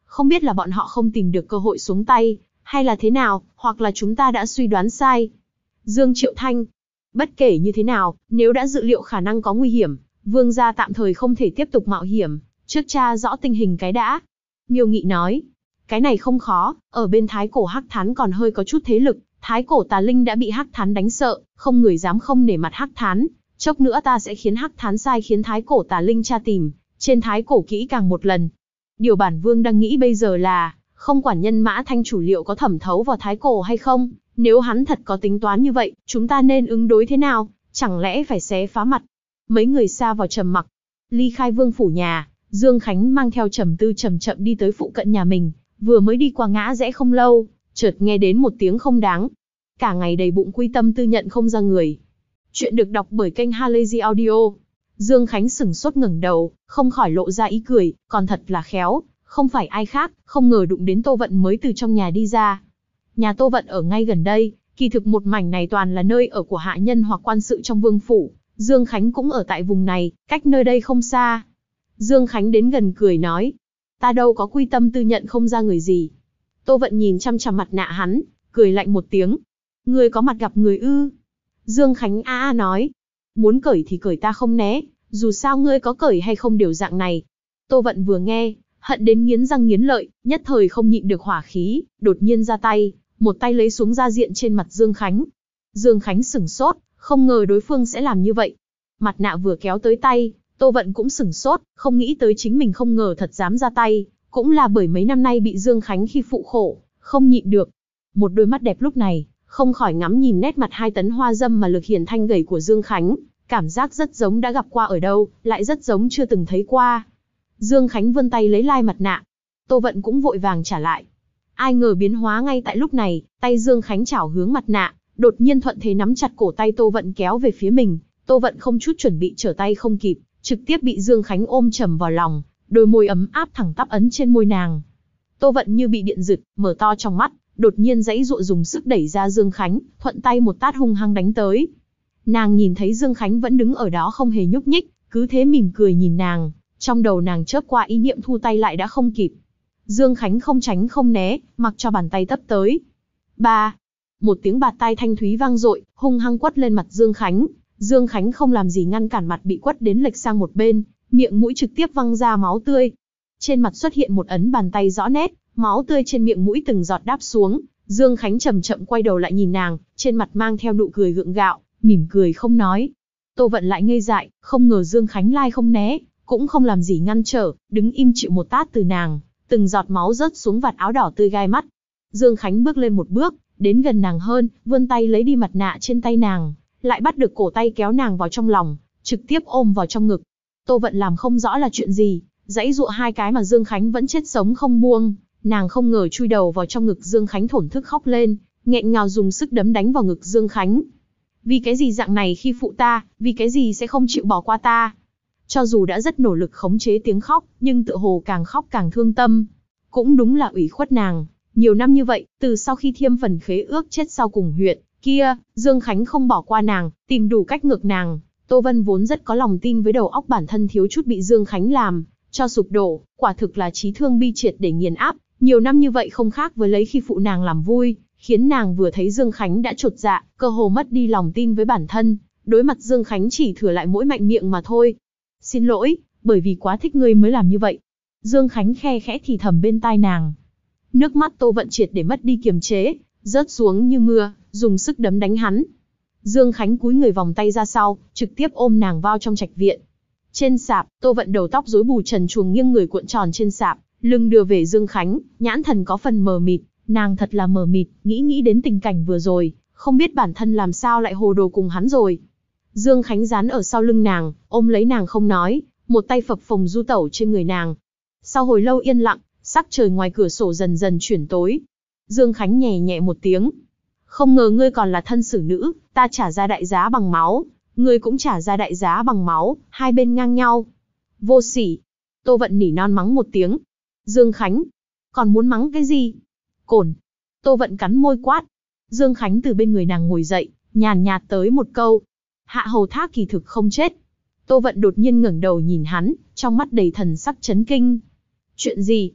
Speaker 1: Không biết là bọn họ không tìm được cơ hội xuống tay, hay là thế nào, hoặc là chúng ta đã suy đoán sai. Dương Triệu Thanh. Bất kể như thế nào, nếu đã dự liệu khả năng có nguy hiểm, Vương gia tạm thời không thể tiếp tục mạo hiểm, trước tra rõ tình hình cái đã. Miêu Nghị nói. Cái này không khó, ở bên Thái Cổ Hắc Thán còn hơi có chút thế lực, Thái Cổ Tà Linh đã bị Hắc Thán đánh sợ, không người dám không nể mặt Hắc Thán. Chốc nữa ta sẽ khiến Hắc Thán sai khiến Thái Cổ Tà Linh tra tìm, trên Thái Cổ kỹ càng một lần. Điều bản vương đang nghĩ bây giờ là, không quản nhân Mã Thanh chủ liệu có thẩm thấu vào Thái Cổ hay không, nếu hắn thật có tính toán như vậy, chúng ta nên ứng đối thế nào, chẳng lẽ phải xé phá mặt. Mấy người xa vào trầm mặc. Ly khai vương phủ nhà, Dương Khánh mang theo Trầm Tư chậm chậm đi tới phụ cận nhà mình, vừa mới đi qua ngã rẽ không lâu, chợt nghe đến một tiếng không đáng. Cả ngày đầy bụng quy tâm tư nhận không ra người. Chuyện được đọc bởi kênh Halazy Audio. Dương Khánh sửng sốt ngẩng đầu, không khỏi lộ ra ý cười, còn thật là khéo, không phải ai khác, không ngờ đụng đến Tô Vận mới từ trong nhà đi ra. Nhà Tô Vận ở ngay gần đây, kỳ thực một mảnh này toàn là nơi ở của hạ nhân hoặc quan sự trong vương phủ, Dương Khánh cũng ở tại vùng này, cách nơi đây không xa. Dương Khánh đến gần cười nói, ta đâu có quy tâm tư nhận không ra người gì. Tô Vận nhìn chăm chăm mặt nạ hắn, cười lạnh một tiếng. Ngươi có mặt gặp người ư? Dương Khánh a nói, muốn cởi thì cởi ta không né, dù sao ngươi có cởi hay không đều dạng này. Tô Vận vừa nghe, hận đến nghiến răng nghiến lợi, nhất thời không nhịn được hỏa khí, đột nhiên ra tay, một tay lấy xuống da diện trên mặt Dương Khánh. Dương Khánh sửng sốt, không ngờ đối phương sẽ làm như vậy. Mặt nạ vừa kéo tới tay, Tô Vận cũng sửng sốt, không nghĩ tới chính mình không ngờ thật dám ra tay, cũng là bởi mấy năm nay bị Dương Khánh khi phụ khổ, không nhịn được. Một đôi mắt đẹp lúc này, không khỏi ngắm nhìn nét mặt 2 tấn hoa dâm mà lực hiển thanh gầy của Dương Khánh, cảm giác rất giống đã gặp qua ở đâu, lại rất giống chưa từng thấy qua. Dương Khánh vươn tay lấy lai mặt nạ, Tô Vận cũng vội vàng trả lại. Ai ngờ biến hóa ngay tại lúc này, tay Dương Khánh chảo hướng mặt nạ, đột nhiên thuận thế nắm chặt cổ tay Tô Vận kéo về phía mình. Tô Vận không chút chuẩn bị trở tay không kịp, trực tiếp bị Dương Khánh ôm chầm vào lòng, đôi môi ấm áp thẳng tắp ấn trên môi nàng. Tô Vận như bị điện giật, mở to trong mắt, đột nhiên giãy giụa dùng sức đẩy ra Dương Khánh, thuận tay một tát hung hăng đánh tới. Nàng nhìn thấy Dương Khánh vẫn đứng ở đó không hề nhúc nhích, cứ thế mỉm cười nhìn nàng, trong đầu nàng chớp qua ý niệm thu tay lại đã không kịp. Dương Khánh không tránh không né, mặc cho bàn tay tấp tới. Ba, một tiếng bạt tai thanh thúy vang dội, hung hăng quất lên mặt Dương Khánh. Dương Khánh không làm gì ngăn cản, mặt bị quất đến lệch sang một bên, miệng mũi trực tiếp văng ra máu tươi. Trên mặt xuất hiện một ấn bàn tay rõ nét, máu tươi trên miệng mũi từng giọt đáp xuống. Dương Khánh chậm chậm quay đầu lại nhìn nàng, trên mặt mang theo nụ cười gượng gạo, mỉm cười không nói. Tô Vận lại ngây dại, không ngờ Dương Khánh lai không né, cũng không làm gì ngăn trở, đứng im chịu một tát từ nàng, từng giọt máu rớt xuống vạt áo đỏ tươi gai mắt. Dương Khánh bước lên một bước, đến gần nàng hơn, vươn tay lấy đi mặt nạ trên tay nàng, lại bắt được cổ tay kéo nàng vào trong lòng, trực tiếp ôm vào trong ngực. Tô Vận làm không rõ là chuyện gì, giãy giụa 2 cái mà Dương Khánh vẫn chết sống không buông, nàng không ngờ chui đầu vào trong ngực Dương Khánh thổn thức khóc lên, nghẹn ngào dùng sức đấm đánh vào ngực Dương Khánh. Vì cái gì dạng này khi phụ ta, vì cái gì sẽ không chịu bỏ qua ta? Cho dù đã rất nỗ lực khống chế tiếng khóc, nhưng tựa hồ càng khóc càng thương tâm. Cũng đúng là ủy khuất nàng, nhiều năm như vậy, từ sau khi Thiêm Phần khế ước chết sau cùng huyện kia, Dương Khánh không bỏ qua nàng, tìm đủ cách ngược nàng. Tô Vân vốn rất có lòng tin với đầu óc bản thân thiếu chút bị Dương Khánh làm cho sụp đổ, quả thực là trí thương bi triệt để nghiền áp. Nhiều năm như vậy không khác với lấy khi phụ nàng làm vui, khiến nàng vừa thấy Dương Khánh đã chột dạ, cơ hồ mất đi lòng tin với bản thân. Đối mặt Dương Khánh chỉ thừa lại mỗi mạnh miệng mà thôi. Xin lỗi, bởi vì quá thích ngươi mới làm như vậy. Dương Khánh khe khẽ thì thầm bên tai nàng. Nước mắt Tô Vận triệt để mất đi kiềm chế, rớt xuống như mưa, dùng sức đấm đánh hắn. Dương Khánh cúi người vòng tay ra sau, trực tiếp ôm nàng vào trong trạch viện. Trên sạp, Tô Vận đầu tóc rối bù trần truồng nghiêng người cuộn tròn trên sạp, lưng đưa về Dương Khánh, nhãn thần có phần mờ mịt, nàng thật là mờ mịt, nghĩ đến tình cảnh vừa rồi, không biết bản thân làm sao lại hồ đồ cùng hắn rồi. Dương Khánh dán ở sau lưng nàng, ôm lấy nàng không nói, một tay phập phồng du tẩu trên người nàng. Sau hồi lâu yên lặng, sắc trời ngoài cửa sổ dần dần chuyển tối. Dương Khánh nhẹ nhẹ một tiếng. Không ngờ ngươi còn là thân xử nữ, ta trả ra đại giá bằng máu, ngươi cũng trả ra đại giá bằng máu, hai bên ngang nhau. Vô sỉ. Tô Vận nỉ non mắng một tiếng. Dương Khánh, còn muốn mắng cái gì? Cổn. Tô Vận cắn môi quát. Dương Khánh từ bên người nàng ngồi dậy, nhàn nhạt tới một câu. Hạ hầu thác kỳ thực không chết. Tô Vận đột nhiên ngẩng đầu nhìn hắn, trong mắt đầy thần sắc chấn kinh. Chuyện gì?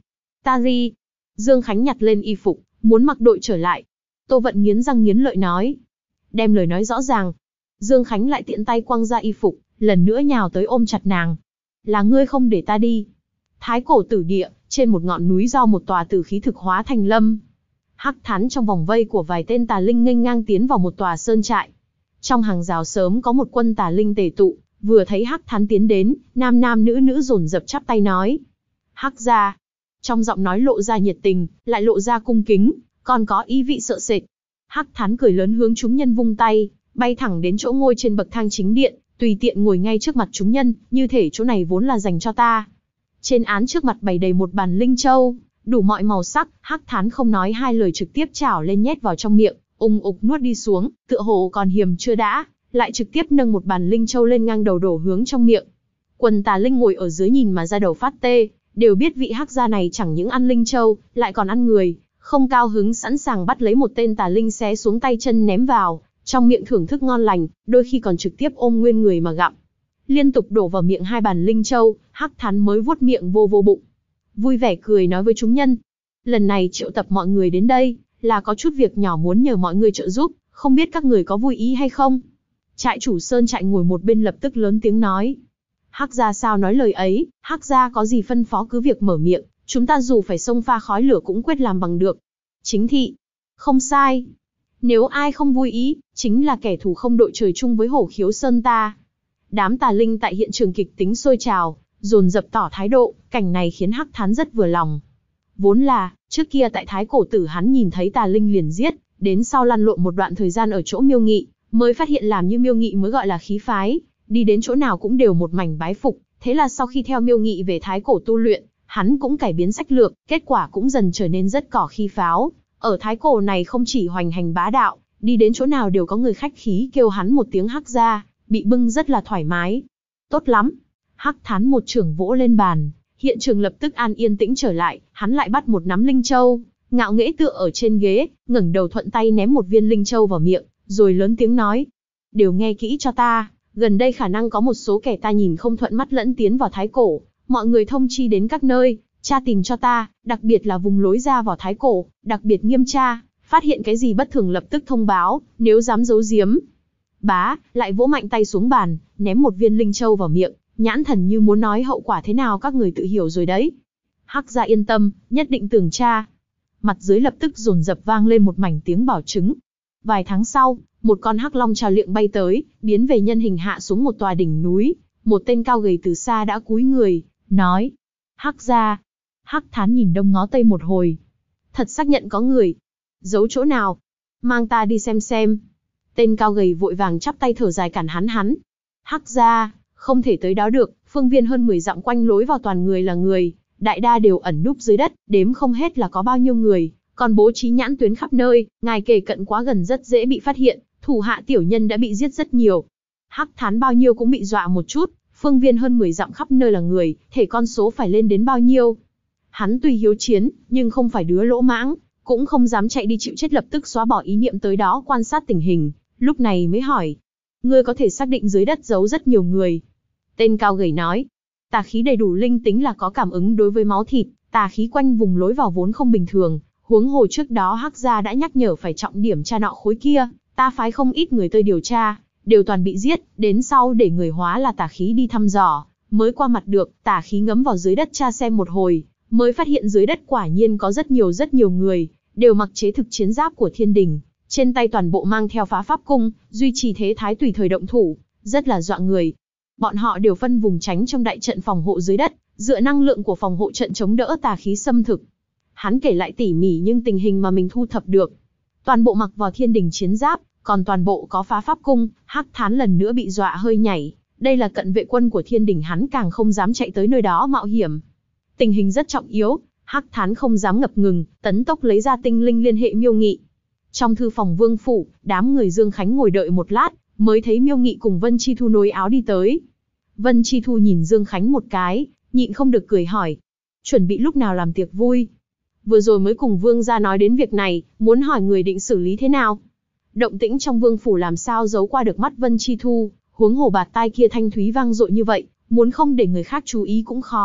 Speaker 1: Tari. Dương Khánh nhặt lên y phục, muốn mặc đội trở lại. Tô Vận nghiến răng nghiến lợi nói. Đem lời nói rõ ràng. Dương Khánh lại tiện tay quăng ra y phục, lần nữa nhào tới ôm chặt nàng. Là ngươi không để ta đi. Thái cổ tử địa, trên một ngọn núi do một tòa tử khí thực hóa thành lâm. Hắc Thán trong vòng vây của vài tên tà linh nghênh ngang tiến vào một tòa sơn trại. Trong hàng rào sớm có một quân tà linh tề tụ, vừa thấy Hắc Thán tiến đến, nam nam nữ nữ dồn dập chắp tay nói. Hắc gia. Trong giọng nói lộ ra nhiệt tình, lại lộ ra cung kính, còn có ý vị sợ sệt. Hắc Thán cười lớn hướng chúng nhân vung tay, bay thẳng đến chỗ ngồi trên bậc thang chính điện, tùy tiện ngồi ngay trước mặt chúng nhân, như thể chỗ này vốn là dành cho ta. Trên án trước mặt bày đầy một bàn linh châu, đủ mọi màu sắc, Hắc Thán không nói hai lời trực tiếp chảo lên nhét vào trong miệng, ung ục nuốt đi xuống, tựa hồ còn hiềm chưa đã, lại trực tiếp nâng một bàn linh châu lên ngang đầu đổ hướng trong miệng. Quần tà linh ngồi ở dưới nhìn mà ra đầu phát tê, đều biết vị Hắc gia này chẳng những ăn linh châu, lại còn ăn người, không cao hứng sẵn sàng bắt lấy một tên tà linh xé xuống tay chân ném vào, trong miệng thưởng thức ngon lành, đôi khi còn trực tiếp ôm nguyên người mà gặm. Liên tục đổ vào miệng hai bàn linh châu, Hắc Thán mới vuốt miệng vô bụng. Vui vẻ cười nói với chúng nhân. Lần này triệu tập mọi người đến đây, là có chút việc nhỏ muốn nhờ mọi người trợ giúp, không biết các người có vui ý hay không? Trại chủ sơn trại ngồi một bên lập tức lớn tiếng nói. Hắc gia sao nói lời ấy, Hắc gia có gì phân phó cứ việc mở miệng, chúng ta dù phải xông pha khói lửa cũng quyết làm bằng được. Chính thị. Không sai. Nếu ai không vui ý, chính là kẻ thù không đội trời chung với Hổ Khiếu Sơn ta. Đám tà linh tại hiện trường kịch tính sôi trào, dồn dập tỏ thái độ, cảnh này khiến Hắc Thán rất vừa lòng. Vốn là, trước kia tại Thái Cổ Tử hắn nhìn thấy tà linh liền giết, đến sau lăn lộn một đoạn thời gian ở chỗ Miêu Nghị, mới phát hiện làm như Miêu Nghị mới gọi là khí phái, đi đến chỗ nào cũng đều một mảnh bái phục, thế là sau khi theo Miêu Nghị về Thái Cổ tu luyện, hắn cũng cải biến sách lược, kết quả cũng dần trở nên rất cỏ khí pháo. Ở Thái Cổ này không chỉ hoành hành bá đạo, đi đến chỗ nào đều có người khách khí kêu hắn một tiếng Hắc gia, bị bưng rất là thoải mái. Tốt lắm. Hắc Thán một chưởng vỗ lên bàn, hiện trường lập tức an yên tĩnh trở lại, hắn lại bắt một nắm linh châu, ngạo nghễ tựa ở trên ghế, ngẩng đầu thuận tay ném một viên linh châu vào miệng, rồi lớn tiếng nói. Đều nghe kỹ cho ta, gần đây khả năng có một số kẻ ta nhìn không thuận mắt lẫn tiến vào Thái Cổ, mọi người thông chi đến các nơi, tra tìm cho ta, đặc biệt là vùng lối ra vào Thái Cổ, đặc biệt nghiêm tra, phát hiện cái gì bất thường lập tức thông báo, nếu dám giấu giếm. Bá, lại vỗ mạnh tay xuống bàn, ném một viên linh châu vào miệng, nhãn thần như muốn nói hậu quả thế nào các người tự hiểu rồi đấy. Hắc gia yên tâm, nhất định tường tra. Mặt dưới lập tức dồn dập vang lên một mảnh tiếng bảo chứng. Vài tháng sau, một con hắc long trào liệng bay tới, biến về nhân hình hạ xuống một tòa đỉnh núi. Một tên cao gầy từ xa đã cúi người, nói. Hắc gia. Hắc Thán nhìn đông ngó tây một hồi. Thật xác nhận có người. Giấu chỗ nào? Mang ta đi xem. Tên cao gầy vội vàng chắp tay thở dài cản hắn. Hắc gia, không thể tới đó được, phương viên hơn 10 dặm quanh lối vào toàn người là người, đại đa đều ẩn núp dưới đất, đếm không hết là có bao nhiêu người, còn bố trí nhãn tuyến khắp nơi, ngài kề cận quá gần rất dễ bị phát hiện, thủ hạ tiểu nhân đã bị giết rất nhiều. Hắc Thán bao nhiêu cũng bị dọa một chút, phương viên hơn 10 dặm khắp nơi là người, thể con số phải lên đến bao nhiêu. Hắn tuy hiếu chiến, nhưng không phải đứa lỗ mãng, cũng không dám chạy đi chịu chết, lập tức xóa bỏ ý niệm tới đó quan sát tình hình, lúc này mới hỏi. Ngươi có thể xác định dưới đất giấu rất nhiều người. Tên cao gầy nói. Tà khí đầy đủ linh tính là có cảm ứng đối với máu thịt, tà khí quanh vùng lối vào vốn không bình thường, huống hồ trước đó Hắc gia đã nhắc nhở phải trọng điểm tra nọ khối kia, ta phái không ít người tới điều tra, đều toàn bị giết, đến sau để người hóa là tà khí đi thăm dò, mới qua mặt được, tà khí ngấm vào dưới đất tra xem một hồi, mới phát hiện dưới đất quả nhiên có rất nhiều người, đều mặc chế thực chiến giáp của thiên đình, trên tay toàn bộ mang theo phá pháp cung, duy trì thế thái tùy thời động thủ, rất là dọa người. Bọn họ đều phân vùng tránh trong đại trận phòng hộ dưới đất, dựa năng lượng của phòng hộ trận chống đỡ tà khí xâm thực. Hắn kể lại tỉ mỉ nhưng tình hình mà mình thu thập được. Toàn bộ mặc vào thiên đình chiến giáp, còn toàn bộ có phá pháp cung, Hắc Thán lần nữa bị dọa hơi nhảy. Đây là cận vệ quân của thiên đình, hắn càng không dám chạy tới nơi đó mạo hiểm. Tình hình rất trọng yếu, Hắc Thán không dám ngập ngừng, tấn tốc lấy ra tinh linh liên hệ Miêu Nghị. Trong thư phòng vương phủ, đám người Dương Khánh ngồi đợi một lát, mới thấy Miêu Nghị cùng Vân Chi Thu nối áo đi tới. Vân Chi Thu nhìn Dương Khánh một cái, nhịn không được cười hỏi. Chuẩn bị lúc nào làm tiệc vui? Vừa rồi mới cùng vương gia nói đến việc này, muốn hỏi người định xử lý thế nào? Động tĩnh trong vương phủ làm sao giấu qua được mắt Vân Chi Thu, huống hồ bạt tai kia thanh thúy vang dội như vậy, muốn không để người khác chú ý cũng khó,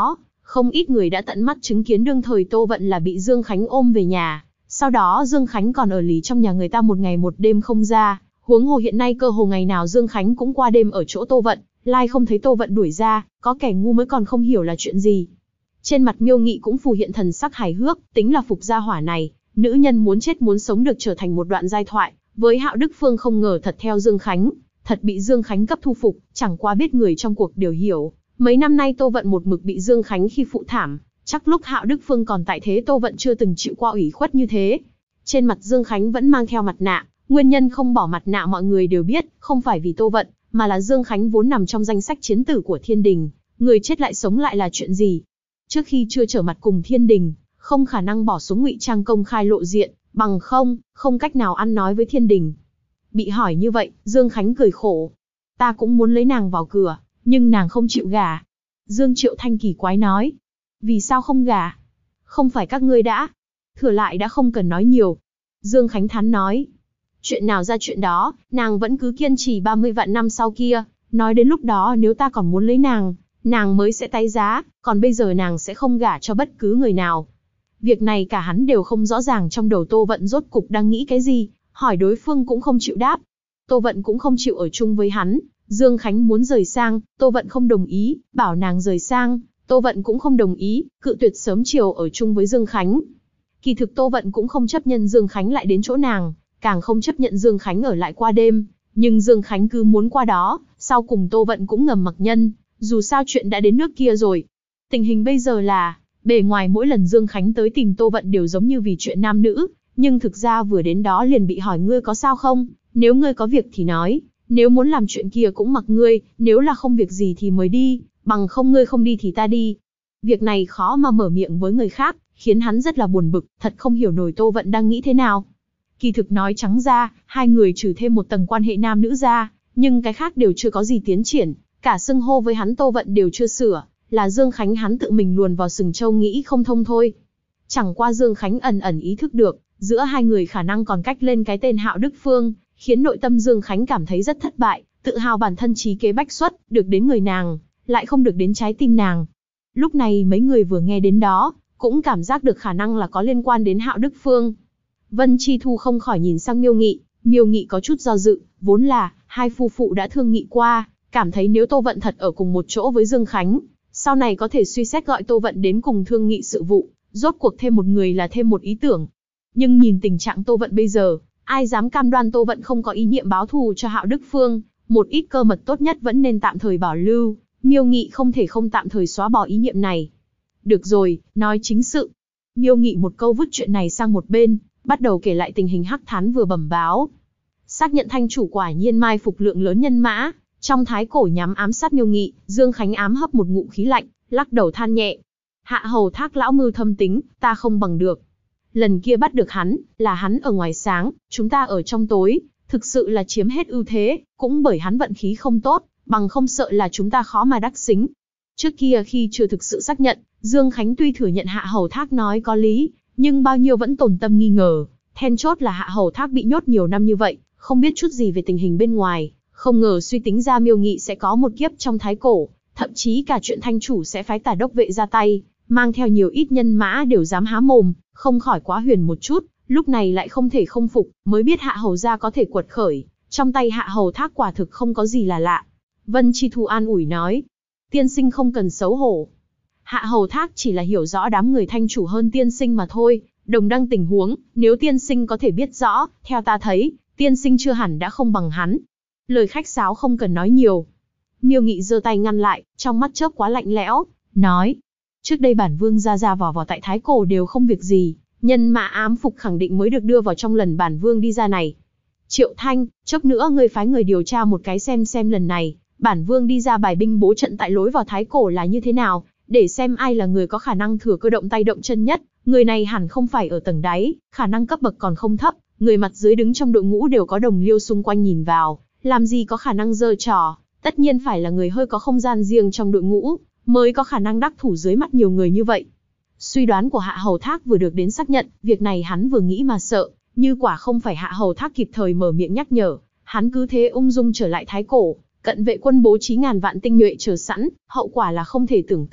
Speaker 1: Không ít người đã tận mắt chứng kiến đương thời Tô Vận là bị Dương Khánh ôm về nhà, sau đó Dương Khánh còn ở lì trong nhà người ta một ngày một đêm không ra, huống hồ hiện nay cơ hồ ngày nào Dương Khánh cũng qua đêm ở chỗ Tô Vận, lai không thấy Tô Vận đuổi ra, có kẻ ngu mới còn không hiểu là chuyện gì. Trên mặt Miêu Nghị cũng phù hiện thần sắc hài hước, tính là phục gia hỏa này, nữ nhân muốn chết muốn sống được trở thành một đoạn giai thoại, với Hạo Đức Phương không ngờ thật theo Dương Khánh, thật bị Dương Khánh cấp thu phục, chẳng qua biết người trong cuộc đều hiểu, mấy năm nay Tô Vận một mực bị Dương Khánh khi phụ thảm, chắc lúc Hạo Đức Phương còn tại thế Tô Vận chưa từng chịu qua ủy khuất như thế. Trên mặt Dương Khánh vẫn mang theo mặt nạ, nguyên nhân không bỏ mặt nạ mọi người đều biết, không phải vì Tô Vận, mà là Dương Khánh vốn nằm trong danh sách chiến tử của Thiên Đình, người chết lại sống lại là chuyện gì? Trước khi chưa trở mặt cùng Thiên Đình, không khả năng bỏ xuống ngụy trang công khai lộ diện, bằng không cách nào ăn nói với Thiên Đình. Bị hỏi như vậy, Dương Khánh cười khổ. Ta cũng muốn lấy nàng vào cửa, nhưng nàng không chịu gả. Dương Triệu Thanh kỳ quái nói. Vì sao không gả? Không phải các ngươi đã. Thừa lại đã không cần nói nhiều. Dương Khánh thán nói. Chuyện nào ra chuyện đó, nàng vẫn cứ kiên trì 30 vạn năm sau kia. Nói đến lúc đó nếu ta còn muốn lấy nàng mới sẽ tái giá, còn bây giờ nàng sẽ không gả cho bất cứ người nào. Việc này cả hắn đều không rõ ràng trong đầu Tô Vận rốt cục đang nghĩ cái gì, hỏi đối phương cũng không chịu đáp. Tô Vận cũng không chịu ở chung với hắn, Dương Khánh muốn rời sang, Tô Vận không đồng ý, bảo nàng rời sang, Tô Vận cũng không đồng ý, cự tuyệt sớm chiều ở chung với Dương Khánh. Kỳ thực Tô Vận cũng không chấp nhận Dương Khánh lại đến chỗ nàng, càng không chấp nhận Dương Khánh ở lại qua đêm, nhưng Dương Khánh cứ muốn qua đó, sau cùng Tô Vận cũng ngầm mặc nhân, dù sao chuyện đã đến nước kia rồi. Tình hình bây giờ là, bề ngoài mỗi lần Dương Khánh tới tìm Tô Vận đều giống như vì chuyện nam nữ, nhưng thực ra vừa đến đó liền bị hỏi ngươi có sao không, nếu ngươi có việc thì nói, nếu muốn làm chuyện kia cũng mặc ngươi, nếu là không việc gì thì mới đi, bằng không ngươi không đi thì ta đi. Việc này khó mà mở miệng với người khác, khiến hắn rất là buồn bực, thật không hiểu nổi Tô Vận đang nghĩ thế nào. Kỳ thực nói trắng ra, hai người trừ thêm một tầng quan hệ nam nữ ra, nhưng cái khác đều chưa có gì tiến triển, cả xưng hô với hắn Tô Vận đều chưa sửa, là Dương Khánh hắn tự mình luồn vào sừng châu nghĩ không thông thôi. Chẳng qua Dương Khánh ẩn ẩn ý thức được, giữa hai người khả năng còn cách lên cái tên Hạo Đức Phương, khiến nội tâm Dương Khánh cảm thấy rất thất bại, tự hào bản thân trí kế bách xuất, được đến người nàng, lại không được đến trái tim nàng. Lúc này mấy người vừa nghe đến đó, cũng cảm giác được khả năng là có liên quan đến Hạo Đức Phương. Vân Chi Thu không khỏi nhìn sang Miêu Nghị có chút do dự, vốn là, hai phu phụ đã thương nghị qua, cảm thấy nếu Tô Vận thật ở cùng một chỗ với Dương Khánh, sau này có thể suy xét gọi Tô Vận đến cùng thương nghị sự vụ, rốt cuộc thêm một người là thêm một ý tưởng. Nhưng nhìn tình trạng Tô Vận bây giờ, ai dám cam đoan Tô Vận không có ý niệm báo thù cho Hạo Đức Phương, một ít cơ mật tốt nhất vẫn nên tạm thời bảo lưu, Miêu Nghị không thể không tạm thời xóa bỏ ý niệm này. Được rồi, nói chính sự. Miêu Nghị một câu vứt chuyện này sang một bên, bắt đầu kể lại tình hình Hắc Thán vừa bẩm báo. Xác nhận thanh chủ quả nhiên mai phục lượng lớn nhân mã, trong thái cổ nhắm ám sát Miêu Nghị, Dương Khánh ám hấp một ngụm khí lạnh, lắc đầu than nhẹ. Hạ hầu Thác lão mưu thâm tính, ta không bằng được. Lần kia bắt được hắn, là hắn ở ngoài sáng, chúng ta ở trong tối, thực sự là chiếm hết ưu thế, cũng bởi hắn vận khí không tốt, bằng không sợ là chúng ta khó mà đắc xính. Trước kia khi chưa thực sự xác nhận, Dương Khánh tuy thừa nhận Hạ hầu Thác nói có lý, nhưng bao nhiêu vẫn tồn tâm nghi ngờ, then chốt là Hạ hầu Thác bị nhốt nhiều năm như vậy, không biết chút gì về tình hình bên ngoài, không ngờ suy tính ra Miêu Nghị sẽ có một kiếp trong thái cổ, thậm chí cả chuyện thanh chủ sẽ phái Tả đốc vệ ra tay, mang theo nhiều ít nhân mã đều dám há mồm, không khỏi quá huyền một chút, lúc này lại không thể không phục, mới biết Hạ hầu gia có thể quật khởi, trong tay Hạ hầu Thác quả thực không có gì là lạ. Vân Chi Thu an ủi nói, tiên sinh không cần xấu hổ. Hạ hầu Thác chỉ là hiểu rõ đám người thanh chủ hơn tiên sinh mà thôi, đồng đăng tình huống, nếu tiên sinh có thể biết rõ, theo ta thấy, tiên sinh chưa hẳn đã không bằng hắn. Lời khách sáo không cần nói nhiều. Miêu Nghị giơ tay ngăn lại, trong mắt chớp quá lạnh lẽo, nói, trước đây bản vương ra vào tại thái cổ đều không việc gì, nhân mã ám phục khẳng định mới được đưa vào trong lần bản vương đi ra này. Triệu Thanh, chốc nữa ngươi phái người điều tra một cái xem lần này, bản vương đi ra bài binh bố trận tại lối vào thái cổ là như thế nào, để xem ai là người có khả năng thừa cơ động tay động chân nhất, người này hẳn không phải ở tầng đáy, khả năng cấp bậc còn không thấp, người mặt dưới đứng trong đội ngũ đều có đồng liêu xung quanh nhìn vào, làm gì có khả năng giơ trò, tất nhiên phải là người hơi có không gian riêng trong đội ngũ, mới có khả năng đắc thủ dưới mắt nhiều người như vậy. Suy đoán của Hạ hầu Thác vừa được đến xác nhận, việc này hắn vừa nghĩ mà sợ, như quả không phải Hạ hầu Thác kịp thời mở miệng nhắc nhở, hắn cứ thế ung dung trở lại thái cổ, cận vệ quân bố trí ngàn vạn tinh nhuệ chờ sẵn, hậu quả là không thể tưởng tượng,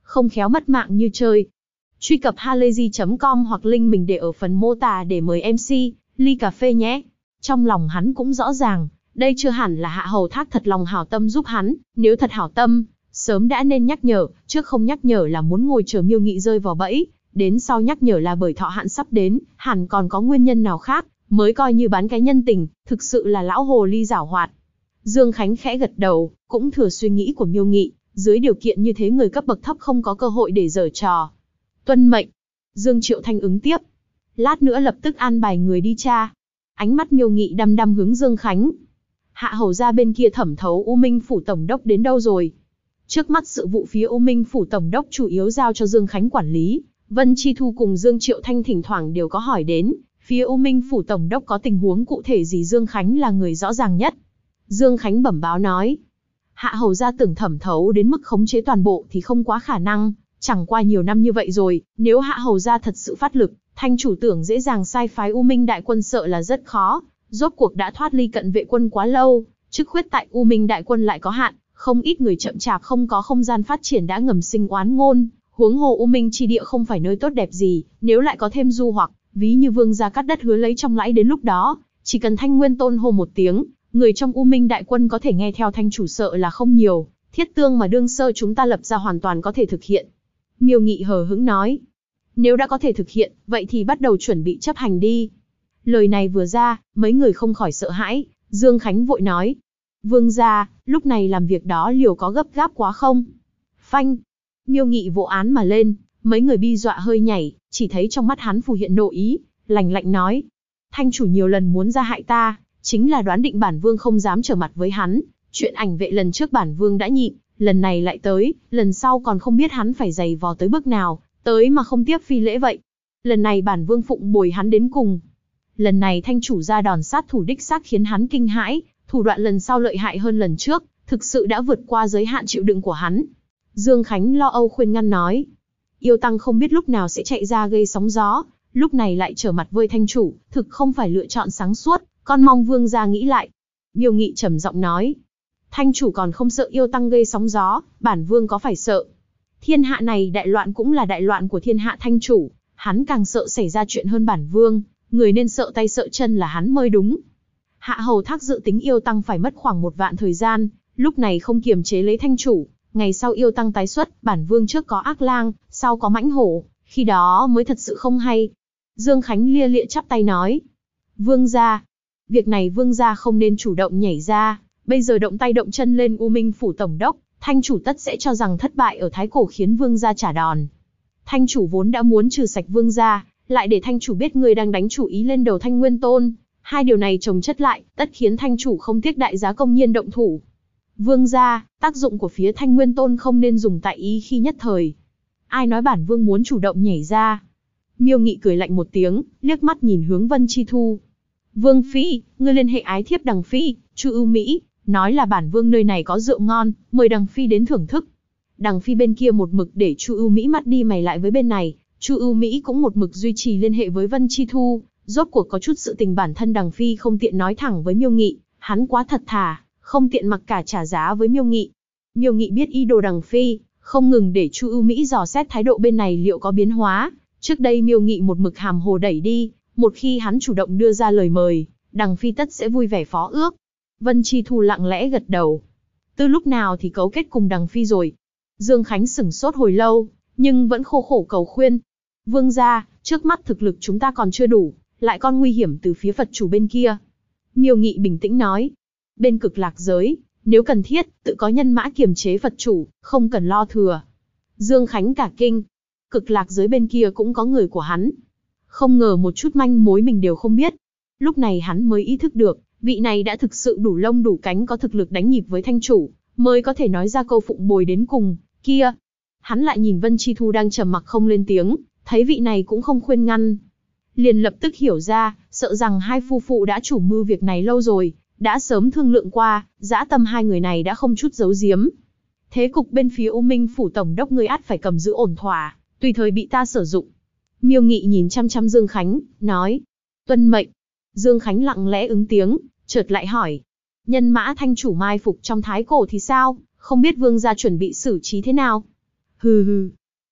Speaker 1: không khéo mất mạng như chơi. Truy cập halayzi.com hoặc link mình để ở phần mô tả để mời MC ly cà phê nhé. Trong lòng hắn cũng rõ ràng, đây chưa hẳn là Hạ Hầu Thác thật lòng hảo tâm giúp hắn, nếu thật hảo tâm, sớm đã nên nhắc nhở, trước không nhắc nhở là muốn ngồi chờ Miêu Nghị rơi vào bẫy, đến sau nhắc nhở là bởi thọ hạn sắp đến, hẳn còn có nguyên nhân nào khác, mới coi như bán cái nhân tình, thực sự là lão hồ ly giảo hoạt. Dương Khánh khẽ gật đầu, cũng thừa suy nghĩ của Miêu Nghị, dưới điều kiện như thế người cấp bậc thấp không có cơ hội để giở trò. Tuân mệnh. Dương Triệu Thanh ứng tiếp. Lát nữa lập tức an bài người đi tra. Ánh mắt Miêu Nghị đăm đăm hướng Dương Khánh. Hạ hầu ra bên kia thẩm thấu U Minh phủ tổng đốc đến đâu rồi? Trước mắt sự vụ phía U Minh phủ tổng đốc chủ yếu giao cho Dương Khánh quản lý. Vân Chi Thu cùng Dương Triệu Thanh thỉnh thoảng đều có hỏi đến, phía U Minh phủ tổng đốc có tình huống cụ thể gì Dương Khánh là người rõ ràng nhất. Dương Khánh bẩm báo nói, Hạ hầu ra tưởng thẩm thấu đến mức khống chế toàn bộ thì không quá khả năng, chẳng qua nhiều năm như vậy rồi, nếu Hạ hầu ra thật sự phát lực, thanh chủ tưởng dễ dàng sai phái U Minh đại quân sợ là rất khó, rốt cuộc đã thoát ly cận vệ quân quá lâu, chức khuyết tại U Minh đại quân lại có hạn, không ít người chậm chạp không có không gian phát triển đã ngầm sinh oán ngôn, huống hồ U Minh chi địa không phải nơi tốt đẹp gì, nếu lại có thêm du hoặc, ví như vương gia cắt đất hứa lấy trong lãi đến lúc đó, chỉ cần Thanh Nguyên Tôn hô một tiếng, người trong U Minh đại quân có thể nghe theo thanh chủ sợ là không nhiều, thiết tương mà đương sơ chúng ta lập ra hoàn toàn có thể thực hiện. Miêu Nghị hờ hững nói, nếu đã có thể thực hiện, vậy thì bắt đầu chuẩn bị chấp hành đi. Lời này vừa ra, mấy người không khỏi sợ hãi, Dương Khánh vội nói, vương gia, lúc này làm việc đó liều có gấp gáp quá không? Phanh! Miêu Nghị vỗ án mà lên, mấy người bi dọa hơi nhảy, chỉ thấy trong mắt hắn phù hiện nộ ý, lạnh lạnh nói, thanh chủ nhiều lần muốn ra hại ta, chính là đoán định bản vương không dám trở mặt với hắn, chuyện ảnh vệ lần trước bản vương đã nhịn, lần này lại tới, lần sau còn không biết hắn phải giày vò tới bước nào, tới mà không tiếp phi lễ vậy. Lần này bản vương phụng bồi hắn đến cùng. Lần này thanh chủ ra đòn sát thủ đích xác khiến hắn kinh hãi, thủ đoạn lần sau lợi hại hơn lần trước, thực sự đã vượt qua giới hạn chịu đựng của hắn. Dương Khánh lo âu khuyên ngăn nói, yêu tăng không biết lúc nào sẽ chạy ra gây sóng gió, lúc này lại trở mặt với thanh chủ, thực không phải lựa chọn sáng suốt, con mong vương gia nghĩ lại. Miêu Nghị trầm giọng nói, thanh chủ còn không sợ yêu tăng gây sóng gió, bản vương có phải sợ. Thiên hạ này đại loạn cũng là đại loạn của thiên hạ thanh chủ, hắn càng sợ xảy ra chuyện hơn bản vương, người nên sợ tay sợ chân là hắn mới đúng. Hạ hầu Thác dự tính yêu tăng phải mất khoảng 1 vạn thời gian, lúc này không kiềm chế lấy thanh chủ, ngày sau yêu tăng tái xuất, bản vương trước có ác lang, sau có mãnh hổ, khi đó mới thật sự không hay. Dương Khánh lia lịa chắp tay nói, vương gia, việc này vương gia không nên chủ động nhảy ra, bây giờ động tay động chân lên U Minh phủ tổng đốc, thanh chủ tất sẽ cho rằng thất bại ở Thái Cổ khiến vương gia trả đòn. Thanh chủ vốn đã muốn trừ sạch vương gia, lại để thanh chủ biết người đang đánh chủ ý lên đầu Thanh Nguyên Tôn, hai điều này chồng chất lại, tất khiến thanh chủ không tiếc đại giá công nhiên động thủ. Vương gia, tác dụng của phía Thanh Nguyên Tôn không nên dùng tại ý khi nhất thời. Ai nói bản vương muốn chủ động nhảy ra? Miêu Nghị cười lạnh một tiếng, liếc mắt nhìn hướng Vân Chi Thu. Vương phi, ngươi liên hệ ái thiếp Đằng phi, Chu Ưu Mỹ, nói là bản vương nơi này có rượu ngon, mời Đằng phi đến thưởng thức. Đằng phi bên kia một mực để Chu Ưu Mỹ mắt đi mày lại với bên này, Chu Ưu Mỹ cũng một mực duy trì liên hệ với Vân Chi Thu, rốt cuộc có chút sự tình bản thân Đằng phi không tiện nói thẳng với Miêu Nghị, hắn quá thật thà, không tiện mặc cả trả giá với Miêu Nghị. Miêu Nghị biết ý đồ Đằng phi, không ngừng để Chu Ưu Mỹ dò xét thái độ bên này liệu có biến hóa. Trước đây Miêu Nghị một mực hàm hồ đẩy đi, một khi hắn chủ động đưa ra lời mời, Đằng phi tất sẽ vui vẻ phó ước. Vân Chi Thu lặng lẽ gật đầu. Từ lúc nào thì cấu kết cùng Đằng phi rồi? Dương Khánh sửng sốt hồi lâu, nhưng vẫn khô khổ cầu khuyên. Vương gia, trước mắt thực lực chúng ta còn chưa đủ, lại còn nguy hiểm từ phía Phật chủ bên kia. Miêu Nghị bình tĩnh nói. Bên Cực Lạc giới, nếu cần thiết, tự có nhân mã kiềm chế Phật chủ, không cần lo thừa. Dương Khánh cả kinh. Cực Lạc giới bên kia cũng có người của hắn. Không ngờ một chút manh mối mình đều không biết. Lúc này hắn mới ý thức được, vị này đã thực sự đủ lông đủ cánh có thực lực đánh nhịp với thanh chủ, mới có thể nói ra câu phụng bồi đến cùng, kia. Hắn lại nhìn Vân Chi Thu đang trầm mặc không lên tiếng, thấy vị này cũng không khuyên ngăn. Liền lập tức hiểu ra, sợ rằng hai phu phụ đã chủ mưu việc này lâu rồi, đã sớm thương lượng qua, dã tâm hai người này đã không chút giấu giếm. Thế cục bên phía U Minh phủ tổng đốc ngươi ắt phải cầm giữ ổn thỏa, tùy thời bị ta sử dụng. Miêu Nghị nhìn chăm chăm Dương Khánh, nói. Tuân mệnh. Dương Khánh lặng lẽ ứng tiếng, chợt lại hỏi. Nhân mã thanh chủ mai phục trong Thái Cổ thì sao, không biết vương gia chuẩn bị xử trí thế nào? Hừ hừ,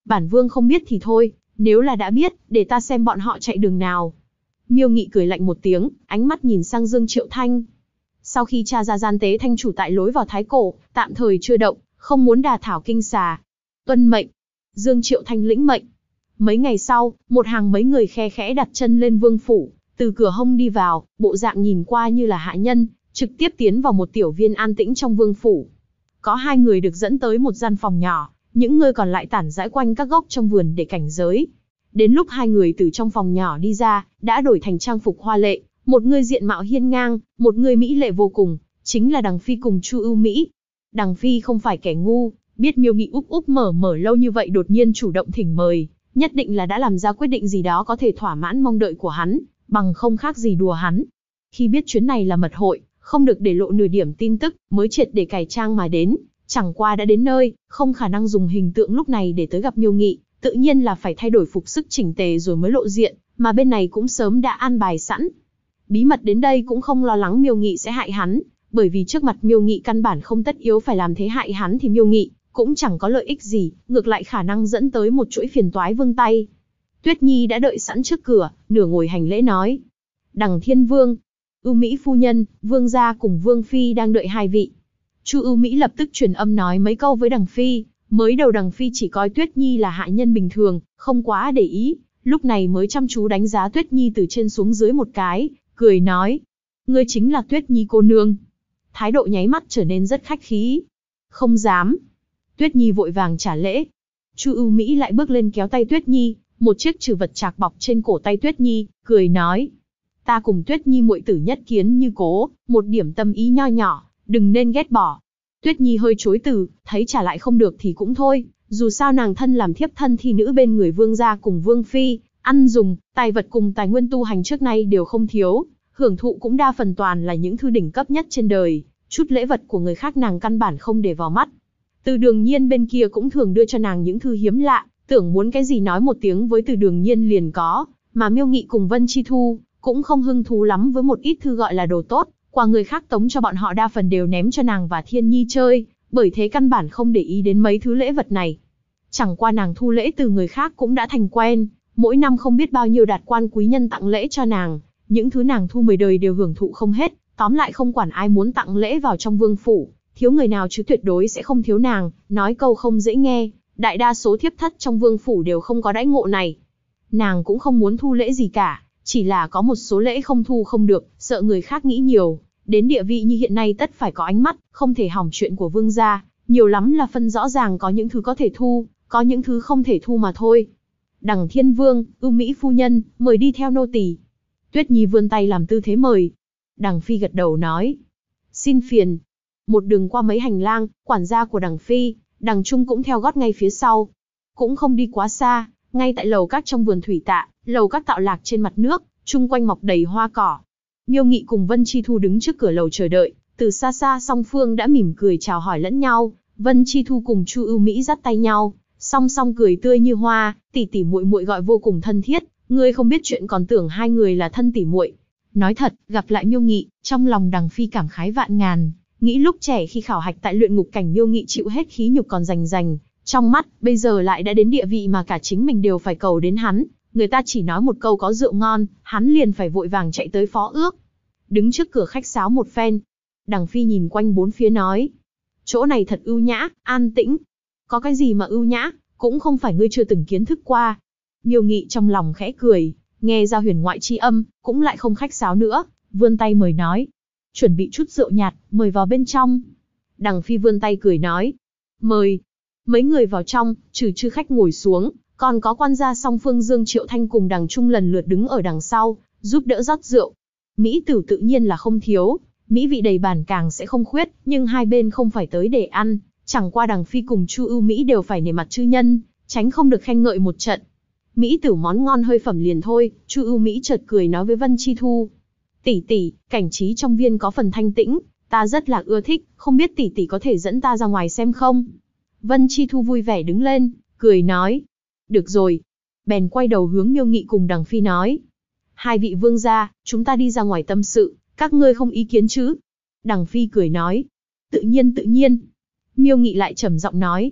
Speaker 1: Bản vương không biết thì thôi, nếu là đã biết, để ta xem bọn họ chạy đường nào. Miêu Nghị cười lạnh một tiếng, ánh mắt nhìn sang Dương Triệu Thanh. Sau khi tra ra gian tế thanh chủ tại lối vào Thái Cổ, tạm thời chưa động, không muốn đả thảo kinh xà. Tuân mệnh. Dương Triệu Thanh lĩnh mệnh. Mấy ngày sau, một hàng mấy người khe khẽ đặt chân lên vương phủ, từ cửa hông đi vào, bộ dạng nhìn qua như là hạ nhân, trực tiếp tiến vào một tiểu viên an tĩnh trong vương phủ. Có 2 người được dẫn tới một gian phòng nhỏ, những người còn lại tản rãi quanh các gốc trong vườn để cảnh giới. Đến lúc 2 người từ trong phòng nhỏ đi ra, đã đổi thành trang phục hoa lệ, một người diện mạo hiên ngang, một người mỹ lệ vô cùng, chính là Đằng Phi cùng Chu Ưu Mỹ. Đằng Phi không phải kẻ ngu, biết Miêu Nghị úp mở lâu như vậy đột nhiên chủ động thỉnh mời, nhất định là đã làm ra quyết định gì đó có thể thỏa mãn mong đợi của hắn, bằng không khác gì đùa hắn. Khi biết chuyến này là mật hội, không được để lộ nửa điểm tin tức, mới triệt để cải trang mà đến, chẳng qua đã đến nơi, không khả năng dùng hình tượng lúc này để tới gặp Miêu Nghị, tự nhiên là phải thay đổi phục sức chỉnh tề rồi mới lộ diện, mà bên này cũng sớm đã an bài sẵn. Bí mật đến đây cũng không lo lắng Miêu Nghị sẽ hại hắn, bởi vì trước mặt Miêu Nghị căn bản không tất yếu phải làm thế hại hắn thì Miêu Nghị cũng chẳng có lợi ích gì, ngược lại khả năng dẫn tới một chuỗi phiền toái vương tay. Tuyết Nhi đã đợi sẵn trước cửa, nửa ngồi hành lễ nói: Đằng Thiên Vương, Ưu Mỹ phu nhân, vương gia cùng vương phi đang đợi 2 vị. Chu Ưu Mỹ lập tức truyền âm nói mấy câu với Đằng Phi. Mới đầu Đằng Phi chỉ coi Tuyết Nhi là hạ nhân bình thường, không quá để ý, lúc này mới chăm chú đánh giá Tuyết Nhi từ trên xuống dưới một cái, cười nói: Ngươi chính là Tuyết Nhi cô nương. Thái độ nháy mắt trở nên rất khách khí. Không dám. Tuyết Nhi vội vàng trả lễ. Chu Ưu Mỹ lại bước lên kéo tay Tuyết Nhi, một chiếc trừ vật trạc bọc trên cổ tay Tuyết Nhi, cười nói: Ta cùng Tuyết Nhi muội tử nhất kiến như cố, một điểm tâm ý nho nhỏ, đừng nên ghét bỏ. Tuyết Nhi hơi chối từ, thấy trả lại không được thì cũng thôi, dù sao nàng thân làm thiếp thân thi nữ bên người vương gia cùng vương phi, ăn dùng, tài vật cùng tài nguyên tu hành trước nay đều không thiếu, hưởng thụ cũng đa phần toàn là những thư đỉnh cấp nhất trên đời, chút lễ vật của người khác nàng căn bản không để vào mắt. Từ Đường Nhiên bên kia cũng thường đưa cho nàng những thư hiếm lạ, tưởng muốn cái gì nói một tiếng với Từ Đường Nhiên liền có, mà Miêu Nghị cùng Vân Chi Thu cũng không hứng thú lắm với một ít thư gọi là đồ tốt, quà người khác tống cho bọn họ đa phần đều ném cho nàng và Thiên Nhi chơi, bởi thế căn bản không để ý đến mấy thứ lễ vật này. Chẳng qua nàng thu lễ từ người khác cũng đã thành quen, mỗi năm không biết bao nhiêu đạt quan quý nhân tặng lễ cho nàng, những thứ nàng thu 10 đời đều hưởng thụ không hết, tóm lại không quản ai muốn tặng lễ vào trong vương phủ, thiếu người nào chứ tuyệt đối sẽ không thiếu nàng, nói câu không dễ nghe, đại đa số thiếp thất trong vương phủ đều không có đãi ngộ này. Nàng cũng không muốn thu lễ gì cả, chỉ là có một số lễ không thu không được, sợ người khác nghĩ nhiều, đến địa vị như hiện nay tất phải có ánh mắt, không thể hỏng chuyện của vương gia, nhiều lắm là phân rõ ràng có những thứ có thể thu, có những thứ không thể thu mà thôi. Đằng Thiên Vương, Ưu Mỹ phu nhân, mời đi theo nô tỳ. Tuyết Nhi vươn tay làm tư thế mời. Đằng Phi gật đầu nói: Xin phiền. Một đường qua mấy hành lang, quản gia của Đằng Phi, Đằng Trung cũng theo gót ngay phía sau. Cũng không đi quá xa, ngay tại lầu các trong vườn thủy tạ, lầu các tạo lạc trên mặt nước, chung quanh mọc đầy hoa cỏ. Miêu Nghị cùng Vân Chi Thu đứng trước cửa lầu chờ đợi, từ xa xa song phương đã mỉm cười chào hỏi lẫn nhau. Vân Chi Thu cùng Chu Ưu Mỹ dắt tay nhau, song song cười tươi như hoa, tỷ tỷ muội muội gọi vô cùng thân thiết. Ngươi không biết chuyện còn tưởng 2 người là thân tỷ muội. Nói thật, gặp lại Miêu Nghị, trong lòng Đằng Phi cảm khái vạn ngàn, nghĩ lúc trẻ khi khảo hạch tại luyện ngục cảnh Miêu Nghị chịu hết khí nhục còn rành, trong mắt, bây giờ lại đã đến địa vị mà cả chính mình đều phải cầu đến hắn. Người ta chỉ nói một câu có rượu ngon, hắn liền phải vội vàng chạy tới phó ước. Đứng trước cửa khách sáo một phen, Đằng Phi nhìn quanh bốn phía nói: Chỗ này thật ưu nhã, an tĩnh. Có cái gì mà ưu nhã, cũng không phải ngươi chưa từng kiến thức qua. Miêu Nghị trong lòng khẽ cười, nghe ra huyền ngoại chi âm, cũng lại không khách sáo nữa, vươn tay mời nói: Chuẩn bị chút rượu nhạt, mời vào bên trong. Đằng Phi vươn tay cười nói: Mời. Mấy người vào trong, trừ chư khách ngồi xuống, còn có quan gia song phương Dương Triệu Thanh cùng Đằng Trung lần lượt đứng ở đằng sau, giúp đỡ rót rượu. Mỹ tử tự nhiên là không thiếu, mỹ vị đầy bàn càng sẽ không khuyết, nhưng hai bên không phải tới để ăn, chẳng qua Đằng Phi cùng Chu Ưu Mỹ đều phải nể mặt chư nhân, tránh không được khen ngợi một trận. Mỹ tử món ngon hơi phẩm liền thôi, Chu Ưu Mỹ chợt cười nói với Vân Chi Thu: Tỷ tỷ, cảnh trí trong viên có phần thanh tĩnh, ta rất là ưa thích, không biết tỷ tỷ có thể dẫn ta ra ngoài xem không? Vân Chi Thu vui vẻ đứng lên, cười nói: Được rồi. Bèn quay đầu hướng Miêu Nghị cùng Đằng Phi nói: 2 vị vương gia, chúng ta đi ra ngoài tâm sự, các ngươi không ý kiến chứ? Đằng Phi cười nói: Tự nhiên tự nhiên. Miêu Nghị lại trầm giọng nói: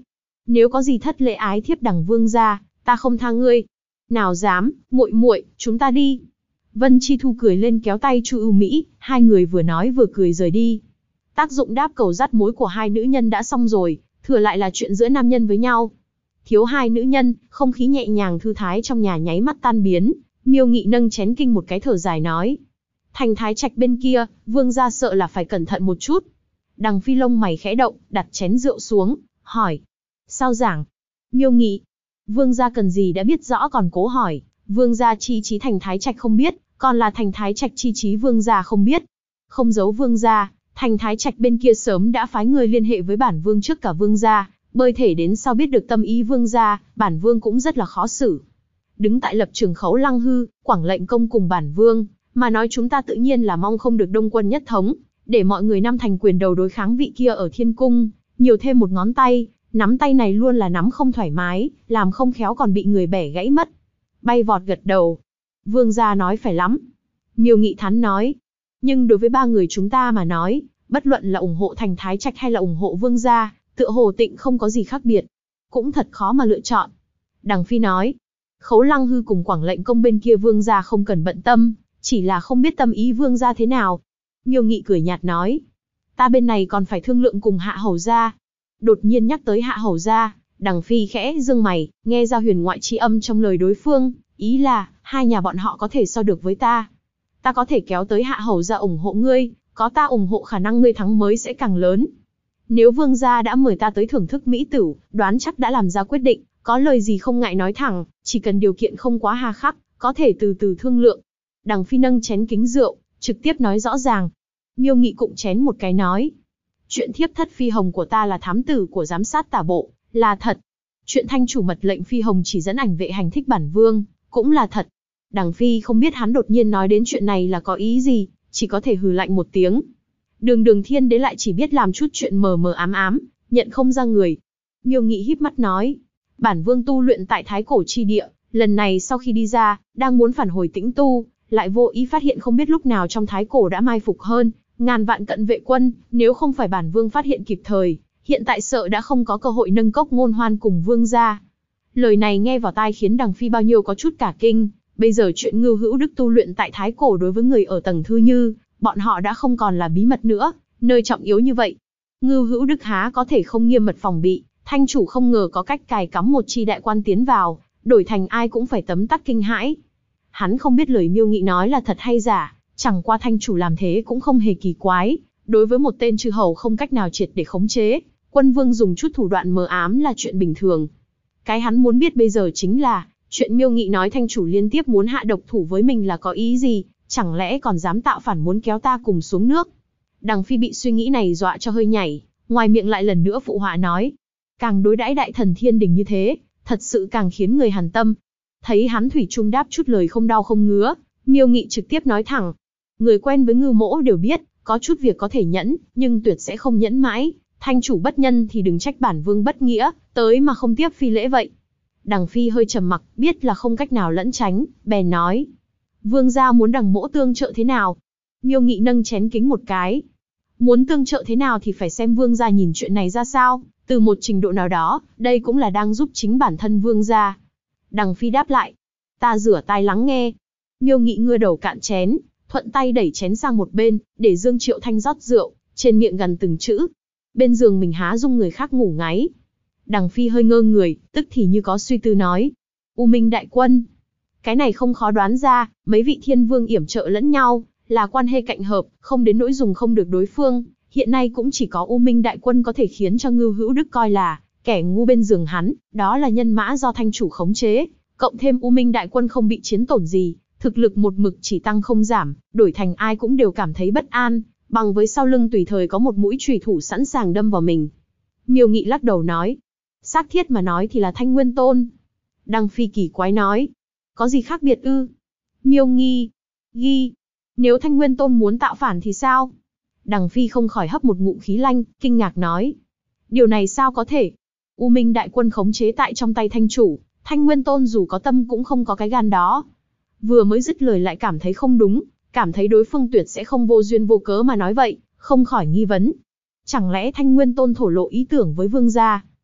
Speaker 1: Nếu có gì thất lễ ái thiếp đằng vương gia, ta không tha ngươi. Nào dám, muội muội, chúng ta đi. Vân Chi Thu cười lên kéo tay Chu Ưu Mỹ, hai người vừa nói vừa cười rời đi. Tác dụng đáp cầu dắt mối của hai nữ nhân đã xong rồi, thừa lại là chuyện giữa nam nhân với nhau. Thiếu hai nữ nhân, không khí nhẹ nhàng thư thái trong nhà nháy mắt tan biến. Miêu Nghị nâng chén kinh một cái thở dài nói. Thành Thái Trạch bên kia, vương gia sợ là phải cẩn thận một chút. Đằng Phi lông mày khẽ động, đặt chén rượu xuống, hỏi. Sao giảng? Miêu Nghị. Vương gia cần gì đã biết rõ còn cố hỏi. Vương gia chi trí Thành Thái Trạch không biết, còn là Thành Thái Trạch chi trí vương gia không biết. Không giấu vương gia, Thành Thái Trạch bên kia sớm đã phái người liên hệ với bản vương trước cả vương gia, bơi thể đến sau biết được tâm ý vương gia, bản vương cũng rất là khó xử. Đứng tại lập trường Khấu Lăng Hư, Quảng Lệnh Công cùng bản vương, mà nói chúng ta tự nhiên là mong không được đông quân nhất thống, để mọi người năm thành quyền đầu đối kháng vị kia ở thiên cung, nhiều thêm một ngón tay, nắm tay này luôn là nắm không thoải mái, làm không khéo còn bị người bẻ gãy mất. Bay vọt gật đầu. Vương gia nói phải lắm. Miêu Nghị thắn nói. Nhưng đối với ba người chúng ta mà nói, bất luận là ủng hộ Thành Thái Trạch hay là ủng hộ vương gia, tựa hồ tịnh không có gì khác biệt. Cũng thật khó mà lựa chọn. Đằng Phi nói. Khấu Lăng Hư cùng Quảng Lệnh Công bên kia vương gia không cần bận tâm, chỉ là không biết tâm ý vương gia thế nào. Miêu Nghị cười nhạt nói. Ta bên này còn phải thương lượng cùng Hạ Hầu gia. Đột nhiên nhắc tới Hạ Hầu gia, Đằng Phi khẽ dương mày, nghe ra huyền ngoại chi âm trong lời đối phương, ý là, hai nhà bọn họ có thể so được với ta. Ta có thể kéo tới Hạ Hầu gia ủng hộ ngươi, có ta ủng hộ khả năng ngươi thắng mới sẽ càng lớn. Nếu vương gia đã mời ta tới thưởng thức mỹ tửu, đoán chắc đã làm ra quyết định, có lời gì không ngại nói thẳng, chỉ cần điều kiện không quá hà khắc, có thể từ từ thương lượng. Đằng Phi nâng chén kính rượu, trực tiếp nói rõ ràng. Miêu Nghị cụng chén một cái nói. Chuyện thiếp thất Phi Hồng của ta là thám tử của giám sát tả bộ, là thật. Chuyện thanh chủ mật lệnh Phi Hồng chỉ dẫn ảnh vệ hành thích bản vương, cũng là thật. Đằng Phi không biết hắn đột nhiên nói đến chuyện này là có ý gì, chỉ có thể hừ lạnh một tiếng. Đường Thiên Đế lại chỉ biết làm chút chuyện mờ mờ ám ám, nhận không ra người. Miêu Nghị híp mắt nói. Bản vương tu luyện tại Thái Cổ chi địa, lần này sau khi đi ra, đang muốn phản hồi Tĩnh Tu, lại vô ý phát hiện không biết lúc nào trong Thái Cổ đã mai phục hơn ngàn vạn cận vệ quân, nếu không phải bản vương phát hiện kịp thời, hiện tại sợ đã không có cơ hội nâng cốc ngôn hoan cùng vương gia. Lời này nghe vào tai khiến Đằng Phi bao nhiêu có chút cả kinh, bây giờ chuyện Ngưu Hữu Đức tu luyện tại Thái Cổ đối với người ở tầng thư như bọn họ đã không còn là bí mật nữa, nơi trọng yếu như vậy. Ngưu Hữu Đức há có thể không nghiêm mật phòng bị, thanh chủ không ngờ có cách cài cắm một chi đại quan tiến vào, đổi thành ai cũng phải tấm tắc kinh hãi. Hắn không biết lời Miêu Nghị nói là thật hay giả, chẳng qua thanh chủ làm thế cũng không hề kỳ quái, đối với một tên chư hầu không cách nào triệt để khống chế, quân vương dùng chút thủ đoạn mờ ám là chuyện bình thường. Cái hắn muốn biết bây giờ chính là, chuyện Miêu Nghị nói thanh chủ liên tiếp muốn hạ độc thủ với mình là có ý gì, chẳng lẽ còn dám tạo phản muốn kéo ta cùng xuống nước. Đằng Phi bị suy nghĩ này dọa cho hơi nhảy, ngoài miệng lại lần nữa phụ họa nói. Càng đối đãi đại thần thiên đình như thế, thật sự càng khiến người hàn tâm. Thấy hắn thủy chung đáp chút lời không đau không ngứa, Miêu Nghị trực tiếp nói thẳng. Người quen với Ngưu Mỗ đều biết, có chút việc có thể nhẫn, nhưng tuyệt sẽ không nhẫn mãi. Thanh chủ bất nhân thì đừng trách bản vương bất nghĩa, tới mà không tiếp phi lễ vậy. Đằng Phi hơi trầm mặc, biết là không cách nào lẫn tránh, bèn nói. Vương gia muốn Đằng Mỗ tương trợ thế nào? Miêu Nghị nâng chén kính một cái. Muốn tương trợ thế nào thì phải xem vương gia nhìn chuyện này ra sao, từ một trình độ nào đó, đây cũng là đang giúp chính bản thân vương gia. Đằng Phi đáp lại. Ta rửa tai lắng nghe. Miêu Nghị ngưa đầu cạn chén, thuận tay đẩy chén sang một bên, để Dương Triệu Thanh rót rượu, trên miệng gần từng chữ. Bên giường mình há dung người khác ngủ ngáy. Đằng Phi hơi ngơ người, tức thì như có suy tư nói. U Minh đại quân. Cái này không khó đoán ra, mấy vị thiên vương yểm trợ lẫn nhau, là quan hệ cạnh hợp, không đến nỗi dùng không được đối phương. Hiện nay cũng chỉ có U Minh đại quân có thể khiến cho Ngưu Hữu Đức coi là kẻ ngu bên giường hắn, đó là nhân mã do thanh chủ khống chế, cộng thêm U Minh đại quân không bị chiến tổn gì, thực lực một mực chỉ tăng không giảm, đổi thành ai cũng đều cảm thấy bất an, bằng với sau lưng tùy thời có một mũi chùy thủ sẵn sàng đâm vào mình. Miêu Nghị lắc đầu nói, xác thiết mà nói thì là Thanh Nguyên Tôn. Đằng Phi kỳ quái nói, có gì khác biệt ư? Miêu Nghi, nếu Thanh Nguyên Tôn muốn tạo phản thì sao? Đằng Phi không khỏi hấp một ngụm khí lanh, kinh ngạc nói, điều này sao có thể? U Minh đại quân khống chế tại trong tay thanh chủ, Thanh Nguyên Tôn dù có tâm cũng không có cái gan đó. Vừa mới dứt lời lại cảm thấy không đúng, cảm thấy đối phương tuyệt sẽ không vô duyên vô cớ mà nói vậy, không khỏi nghi vấn. Chẳng lẽ Thanh Nguyên Tôn thổ lộ ý tưởng với vương gia?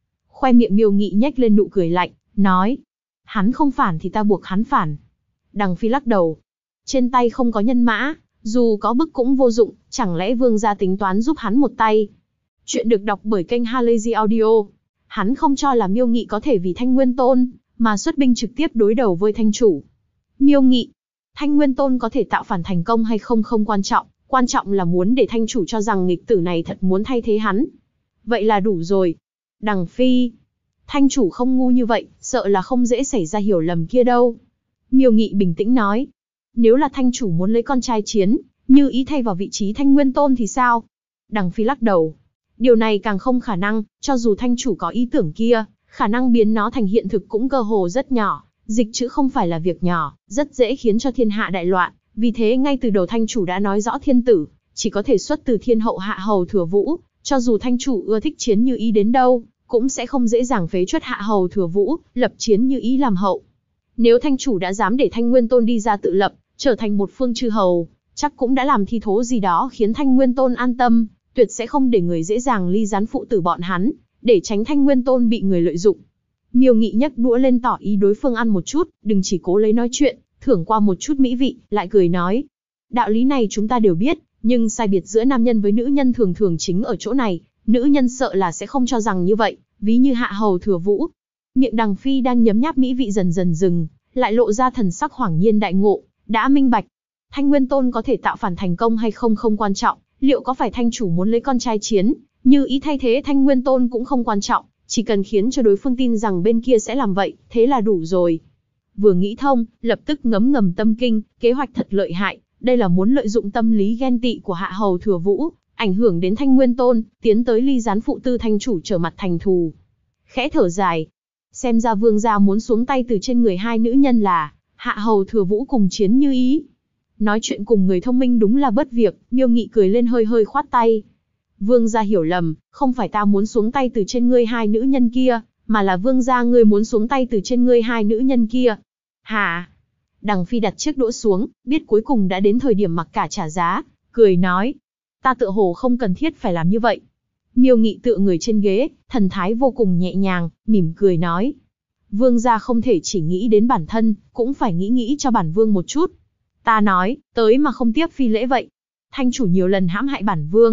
Speaker 1: Khoe miệng Miêu Nghị nhếch lên nụ cười lạnh, nói. Hắn không phản thì ta buộc hắn phản. Đằng Phi lắc đầu. Trên tay không có nhân mã, dù có bức cũng vô dụng, chẳng lẽ vương gia tính toán giúp hắn một tay. Chuyện được đọc bởi kênh Halazy Audio. Hắn không cho là Miêu Nghị có thể vì Thanh Nguyên Tôn, mà xuất binh trực tiếp đối đầu với Thanh chủ. Miêu Nghị, Thanh Nguyên Tôn có thể tạo phản thành công hay không không quan trọng là muốn để Thanh chủ cho rằng nghịch tử này thật muốn thay thế hắn. Vậy là đủ rồi. Đằng Phi, Thanh chủ không ngu như vậy, sợ là không dễ xảy ra hiểu lầm kia đâu. Miêu Nghị bình tĩnh nói. Nếu là Thanh chủ muốn lấy con trai Chiến, Như Ý thay vào vị trí Thanh Nguyên Tôn thì sao? Đằng Phi lắc đầu. Điều này càng không khả năng, cho dù Thanh chủ có ý tưởng kia, khả năng biến nó thành hiện thực cũng cơ hồ rất nhỏ. Dịch chữ không phải là việc nhỏ, rất dễ khiến cho thiên hạ đại loạn. Vì thế ngay từ đầu Thanh chủ đã nói rõ thiên tử, chỉ có thể xuất từ thiên hậu Hạ Hầu Thừa Vũ. Cho dù Thanh chủ ưa thích Chiến Như Ý đến đâu, cũng sẽ không dễ dàng phế truất Hạ Hầu Thừa Vũ, lập Chiến Như Ý làm hậu. Nếu Thanh chủ đã dám để Thanh Nguyên Tôn đi ra tự lập, trở thành một phương chư hầu, chắc cũng đã làm thi thố gì đó khiến Thanh Nguyên Tôn an tâm, tuyệt sẽ không để người dễ dàng ly gián phụ tử bọn hắn, để tránh Thanh Nguyên Tôn bị người lợi dụng. Miêu Nghị nhấc đũa lên tỏ ý đối phương ăn một chút, đừng chỉ cố lấy nói chuyện, thưởng qua một chút mỹ vị, lại cười nói. Đạo lý này chúng ta đều biết, nhưng sai biệt giữa nam nhân với nữ nhân thường thường chính ở chỗ này, nữ nhân sợ là sẽ không cho rằng như vậy, ví như Hạ Hầu Thừa Vũ. Miệng Đằng Phi đang nhấm nháp mỹ vị dần dần dừng, lại lộ ra thần sắc hoảng nhiên đại ngộ, đã minh bạch. Thanh Nguyên Tôn có thể tạo phản thành công hay không không quan trọng, liệu có phải Thanh chủ muốn lấy con trai Chiến, Như Ý thay thế Thanh Nguyên Tôn cũng không quan trọng, chỉ cần khiến cho đối phương tin rằng bên kia sẽ làm vậy, thế là đủ rồi. Vừa nghĩ thông, lập tức ngấm ngầm tâm kinh, kế hoạch thật lợi hại, đây là muốn lợi dụng tâm lý ghen tị của Hạ Hầu Thừa Vũ, ảnh hưởng đến Thanh Nguyên Tôn, tiến tới ly gián phụ tư Thanh chủ trở mặt thành thù. Khẽ thở dài, xem ra vương gia muốn xuống tay từ trên người hai nữ nhân là Hạ Hầu Thừa Vũ cùng Chiến Như Ý. Nói chuyện cùng người thông minh đúng là bất việc, Miêu Nghị cười lên hơi hơi khoát tay. Vương gia hiểu lầm, không phải ta muốn xuống tay từ trên ngươi hai nữ nhân kia, mà là vương gia ngươi muốn xuống tay từ trên ngươi hai nữ nhân kia. Hả? Đằng Phi đặt chiếc đũa xuống, biết cuối cùng đã đến thời điểm mặc cả trả giá, cười nói. Ta tựa hồ không cần thiết phải làm như vậy. Miêu Nghị tựa người trên ghế, thần thái vô cùng nhẹ nhàng, mỉm cười nói. Vương gia không thể chỉ nghĩ đến bản thân, cũng phải nghĩ cho bản vương một chút. Ta nói, tới mà không tiếp phi lễ vậy. Thanh chủ nhiều lần hãm hại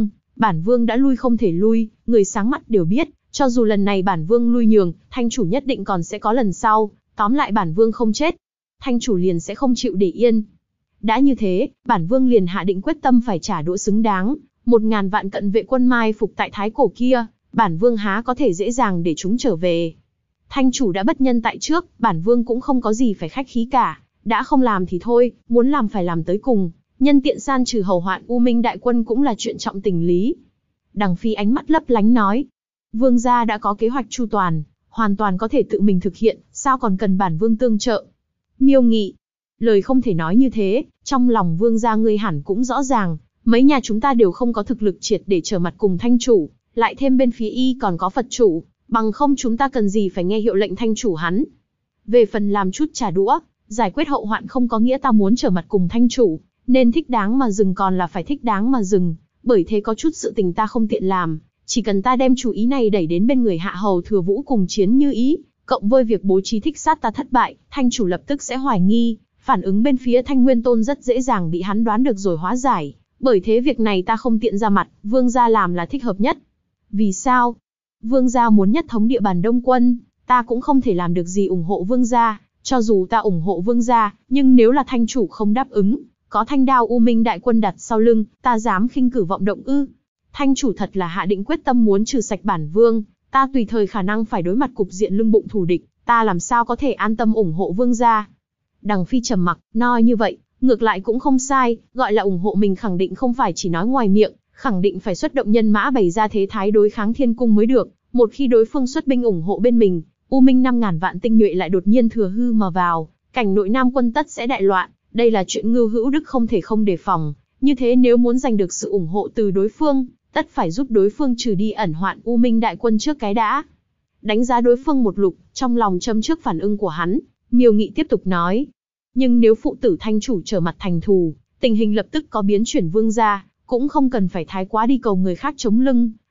Speaker 1: bản vương đã lui không thể lui, người sáng mắt đều biết, cho dù lần này bản vương lui nhường, thanh chủ nhất định còn sẽ có lần sau, tóm lại bản vương không chết. Thanh chủ liền sẽ không chịu để yên. Đã như thế, bản vương liền hạ định quyết tâm phải trả đũa xứng đáng, 1000 vạn cận vệ quân mai phục tại Thái Cổ kia, bản vương há có thể dễ dàng để chúng trở về. Thanh chủ đã bất nhân tại trước, bản vương cũng không có gì phải khách khí cả, đã không làm thì thôi, muốn làm phải làm tới cùng, nhân tiện san trừ hầu hoạn U Minh đại quân cũng là chuyện trọng tình lý. Đằng Phi ánh mắt lấp lánh nói, vương gia đã có kế hoạch chu toàn, hoàn toàn có thể tự mình thực hiện, sao còn cần bản vương tương trợ. Miêu Nghị, lời không thể nói như thế, trong lòng vương gia ngươi hẳn cũng rõ ràng, mấy nhà chúng ta đều không có thực lực triệt để trở mặt cùng thanh chủ, lại thêm bên phía y còn có Phật chủ, bằng không chúng ta cần gì phải nghe hiệu lệnh thanh chủ hắn. Về phần làm chút trả đũa, giải quyết hậu hoạn không có nghĩa ta muốn trở mặt cùng thanh chủ, nên thích đáng mà dừng còn là phải thích đáng mà dừng, bởi thế có chút sự tình ta không tiện làm, chỉ cần ta đem chủ ý này đẩy đến bên người Hạ Hầu Thừa Vũ cùng Chiến Như Ý, cộng với việc bố trí thích sát ta thất bại, thanh chủ lập tức sẽ hoài nghi, phản ứng bên phía Thanh Nguyên Tôn rất dễ dàng bị hắn đoán được rồi hóa giải, bởi thế việc này ta không tiện ra mặt, vương gia làm là thích hợp nhất. Vì sao? Vương gia muốn nhất thống địa bàn Đông Quân, ta cũng không thể làm được gì ủng hộ vương gia, cho dù ta ủng hộ vương gia, nhưng nếu là thanh chủ không đáp ứng, có thanh đao U Minh đại quân đặt sau lưng, ta dám khinh cử vọng động ư? Thanh chủ thật là hạ định quyết tâm muốn trừ sạch bản vương, ta tùy thời khả năng phải đối mặt cục diện lưng bụng thù địch, ta làm sao có thể an tâm ủng hộ vương gia? Đằng Phi trầm mặc, nói như vậy, ngược lại cũng không sai, gọi là ủng hộ mình khẳng định không phải chỉ nói ngoài miệng, khẳng định phải xuất động nhân mã bày ra thế thái đối kháng thiên cung mới được, một khi đối phương xuất binh ủng hộ bên mình, U Minh 5000 vạn tinh nhuệ lại đột nhiên thừa hư mà vào, cảnh nội Nam quân tất sẽ đại loạn, đây là chuyện Ngưu Hữu Đức không thể không đề phòng, như thế nếu muốn giành được sự ủng hộ từ đối phương, tất phải giúp đối phương trừ đi ẩn hoạn U Minh đại quân trước cái đã. Đánh giá đối phương một lục, trong lòng châm trước phản ứng của hắn, Miêu Nghị tiếp tục nói, nhưng nếu phụ tử thanh chủ trở mặt thành thù, tình hình lập tức có biến chuyển vương gia, cũng không cần phải thái quá đi cầu người khác chống lưng,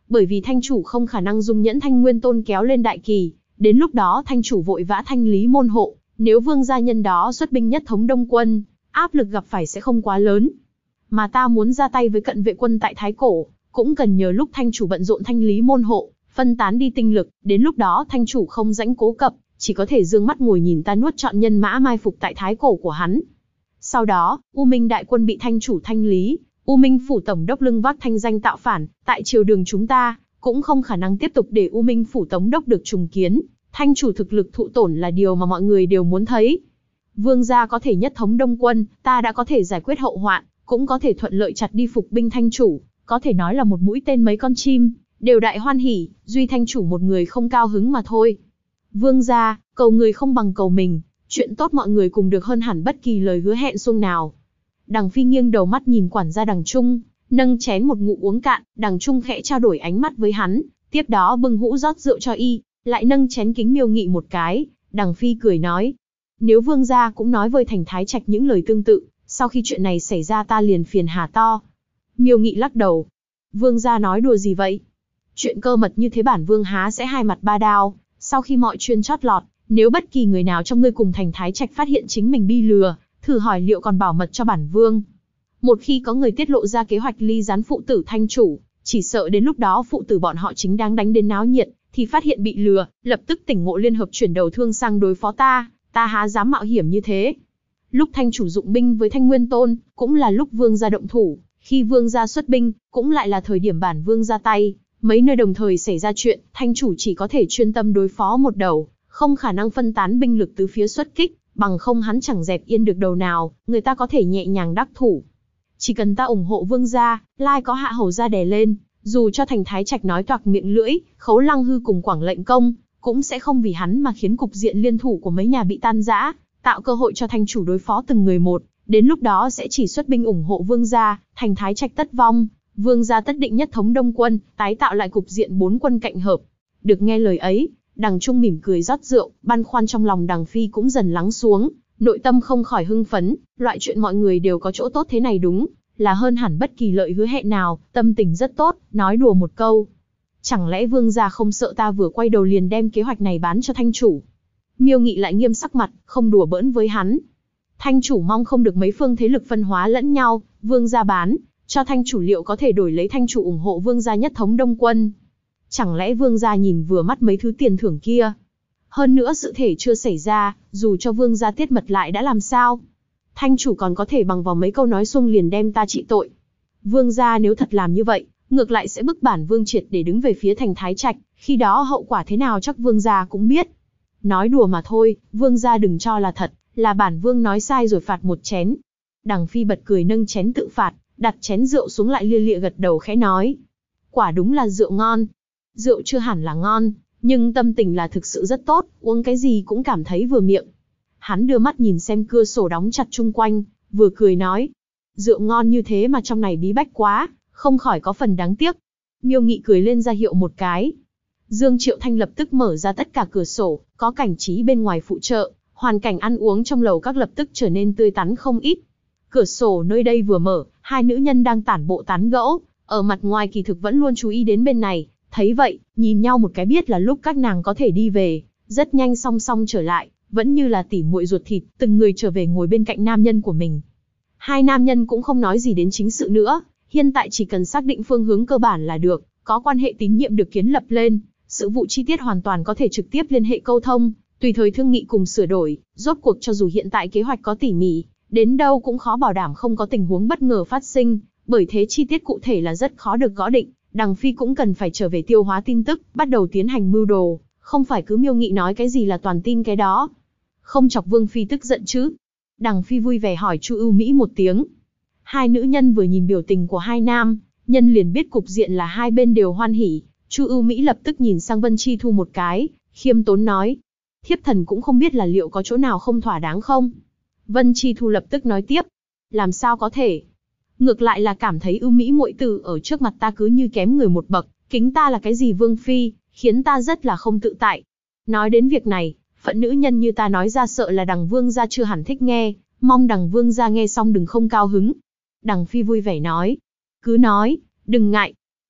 Speaker 1: bởi vì thanh chủ không khả năng dung nhẫn Thanh Nguyên Tôn kéo lên đại kỳ, đến lúc đó thanh chủ vội vã thanh lý môn hộ, nếu vương gia nhân đó xuất binh nhất thống Đông quân, áp lực gặp phải sẽ không quá lớn. Mà ta muốn ra tay với cận vệ quân tại Thái Cổ, cũng cần nhờ lúc thanh chủ bận rộn thanh lý môn hộ, phân tán đi tinh lực, đến lúc đó thanh chủ không rãnh cố cập, chỉ có thể dương mắt ngồi nhìn ta nuốt trọn nhân mã mai phục tại Thái Cổ của hắn. Sau đó, U Minh đại quân bị thanh chủ thanh lý, U Minh phủ tổng đốc lưng vác thanh danh tạo phản, tại triều đường chúng ta, cũng không khả năng tiếp tục để U Minh phủ tổng đốc được trùng kiến, thanh chủ thực lực thụ tổn là điều mà mọi người đều muốn thấy. Vương gia có thể nhất thống Đông quân, ta đã có thể giải quyết hậu hoạn, cũng có thể thuận lợi chặt đi phục binh thanh chủ, có thể nói là một mũi tên mấy con chim, đều đại hoan hỉ, duy thanh chủ một người không cao hứng mà thôi. Vương gia, cầu người không bằng cầu mình, chuyện tốt mọi người cùng được hơn hẳn bất kỳ lời hứa hẹn xuông nào. Đằng Phi nghiêng đầu mắt nhìn quản gia Đằng Trung, nâng chén một ngụm uống cạn, Đằng Trung khẽ trao đổi ánh mắt với hắn, tiếp đó bưng hũ rót rượu cho y, lại nâng chén kính Miêu Nghị một cái. Đằng Phi cười nói, nếu vương gia cũng nói với Thành Thái Trạch những lời tương tự, sau khi chuyện này xảy ra ta liền phiền hà to. Miêu Nghị lắc đầu, vương gia nói đùa gì vậy? Chuyện cơ mật như thế bản vương há sẽ hai mặt ba đao, sau khi mọi chuyện chót lọt, nếu bất kỳ người nào trong ngươi cùng Thành Thái Trạch phát hiện chính mình bị lừa, thử hỏi liệu còn bảo mật cho bản vương. Một khi có người tiết lộ ra kế hoạch ly gián phụ tử thanh chủ, chỉ sợ đến lúc đó phụ tử bọn họ chính đang đánh đến náo nhiệt, thì phát hiện bị lừa, lập tức tỉnh ngộ liên hợp chuyển đầu thương sang đối phó ta há dám mạo hiểm như thế. Lúc thanh chủ dụng binh với Thanh Nguyên Tôn, cũng là lúc vương gia động thủ, khi vương gia xuất binh, cũng lại là thời điểm bản vương ra tay, mấy nơi đồng thời xảy ra chuyện, thanh chủ chỉ có thể chuyên tâm đối phó một đầu, không khả năng phân tán binh lực tứ phía xuất kích, bằng không hắn chẳng dẹp yên được đầu nào, người ta có thể nhẹ nhàng đắc thủ. Chỉ cần ta ủng hộ vương gia, lai có hạ hầu gia đè lên, dù cho Thành Thái Trạch nói toạc miệng lưỡi, Khấu Lăng Hư cùng Quảng Lệnh Công, cũng sẽ không vì hắn mà khiến cục diện liên thủ của mấy nhà bị tan rã, tạo cơ hội cho thanh chủ đối phó từng người một, đến lúc đó sẽ chỉ xuất binh ủng hộ vương gia, Thành Thái Trạch tất vong, vương gia tất định nhất thống Đông quân, tái tạo lại cục diện bốn quân cạnh hợp. Được nghe lời ấy, Đằng Trung mỉm cười rót rượu, băn khoăn trong lòng Đằng Phi cũng dần lắng xuống, nội tâm không khỏi hưng phấn, loại chuyện mọi người đều có chỗ tốt thế này đúng là hơn hẳn bất kỳ lợi hứa hẹn nào, tâm tình rất tốt, nói đùa một câu. Chẳng lẽ vương gia không sợ ta vừa quay đầu liền đem kế hoạch này bán cho thanh chủ? Miêu Nghị lại nghiêm sắc mặt, không đùa bỡn với hắn. Thanh chủ mong không được mấy phương thế lực phân hóa lẫn nhau, vương gia bán cho thanh chủ liệu có thể đổi lấy thanh chủ ủng hộ vương gia nhất thống Đông quân? Chẳng lẽ vương gia nhìn vừa mắt mấy thứ tiền thưởng kia? Hơn nữa sự thể chưa xảy ra, dù cho vương gia tiết mật lại đã làm sao? Thanh chủ còn có thể bằng vào mấy câu nói xuông liền đem ta trị tội. Vương gia nếu thật làm như vậy, ngược lại sẽ bức bản vương triệt để đứng về phía Thành Thái Trạch, khi đó hậu quả thế nào chắc vương gia cũng biết. Nói đùa mà thôi, vương gia đừng cho là thật, là bản vương nói sai rồi phạt một chén. Đằng Phi bật cười nâng chén tự phạt, đặt chén rượu xuống lại lia lịa gật đầu khẽ nói. Quả đúng là rượu ngon. Rượu chưa hẳn là ngon, nhưng tâm tình là thực sự rất tốt, uống cái gì cũng cảm thấy vừa miệng. Hắn đưa mắt nhìn xem cửa sổ đóng chặt chung quanh, vừa cười nói. Rượu ngon như thế mà trong này bí bách quá, không khỏi có phần đáng tiếc. Miêu Nghị cười lên ra hiệu một cái. Dương Triệu Thanh lập tức mở ra tất cả cửa sổ, có cảnh trí bên ngoài phụ trợ, hoàn cảnh ăn uống trong lầu các lập tức trở nên tươi tắn không ít. Cửa sổ nơi đây vừa mở, hai nữ nhân đang tản bộ tán gẫu, ở mặt ngoài kỳ thực vẫn luôn chú ý đến bên này, thấy vậy, nhìn nhau một cái biết là lúc các nàng có thể đi về, rất nhanh song song trở lại, vẫn như là tỉ muội ruột thịt, từng người trở về ngồi bên cạnh nam nhân của mình. Hai nam nhân cũng không nói gì đến chính sự nữa, hiện tại chỉ cần xác định phương hướng cơ bản là được, có quan hệ tín nhiệm được kiến lập lên, sự vụ chi tiết hoàn toàn có thể trực tiếp liên hệ câu thông, tùy thời thương nghị cùng sửa đổi, rốt cuộc cho dù hiện tại kế hoạch có tỉ mỉ, đến đâu cũng khó bảo đảm không có tình huống bất ngờ phát sinh, bởi thế chi tiết cụ thể là rất khó được gõ định, Đằng Phi cũng cần phải trở về tiêu hóa tin tức, bắt đầu tiến hành mưu đồ, không phải cứ Miêu Nghị nói cái gì là toàn tin cái đó. Không chọc Vương Phi tức giận chứ? Đằng Phi vui vẻ hỏi Chu Ưu Mỹ một tiếng. Hai nữ nhân vừa nhìn biểu tình của hai nam nhân liền biết cục diện là hai bên đều hoan hỉ. Chu Ưu Mỹ lập tức nhìn sang Vân Chi Thu một cái, khiêm tốn nói. Thiếp thần cũng không biết là liệu có chỗ nào không thỏa đáng không? Vân Chi Thu lập tức nói tiếp. Làm sao có thể? Ngược lại là cảm thấy Ưu Mỹ muội tử ở trước mặt ta cứ như kém người một bậc, kính ta là cái gì Vương Phi, khiến ta rất là không tự tại. Nói đến việc này, phận nữ nhân như ta nói ra sợ là Đằng Vương gia chưa hẳn thích nghe, mong Đằng Vương gia nghe xong đừng không cao hứng. Đằng Phi vui vẻ nói. Cứ nói, đừng ngại.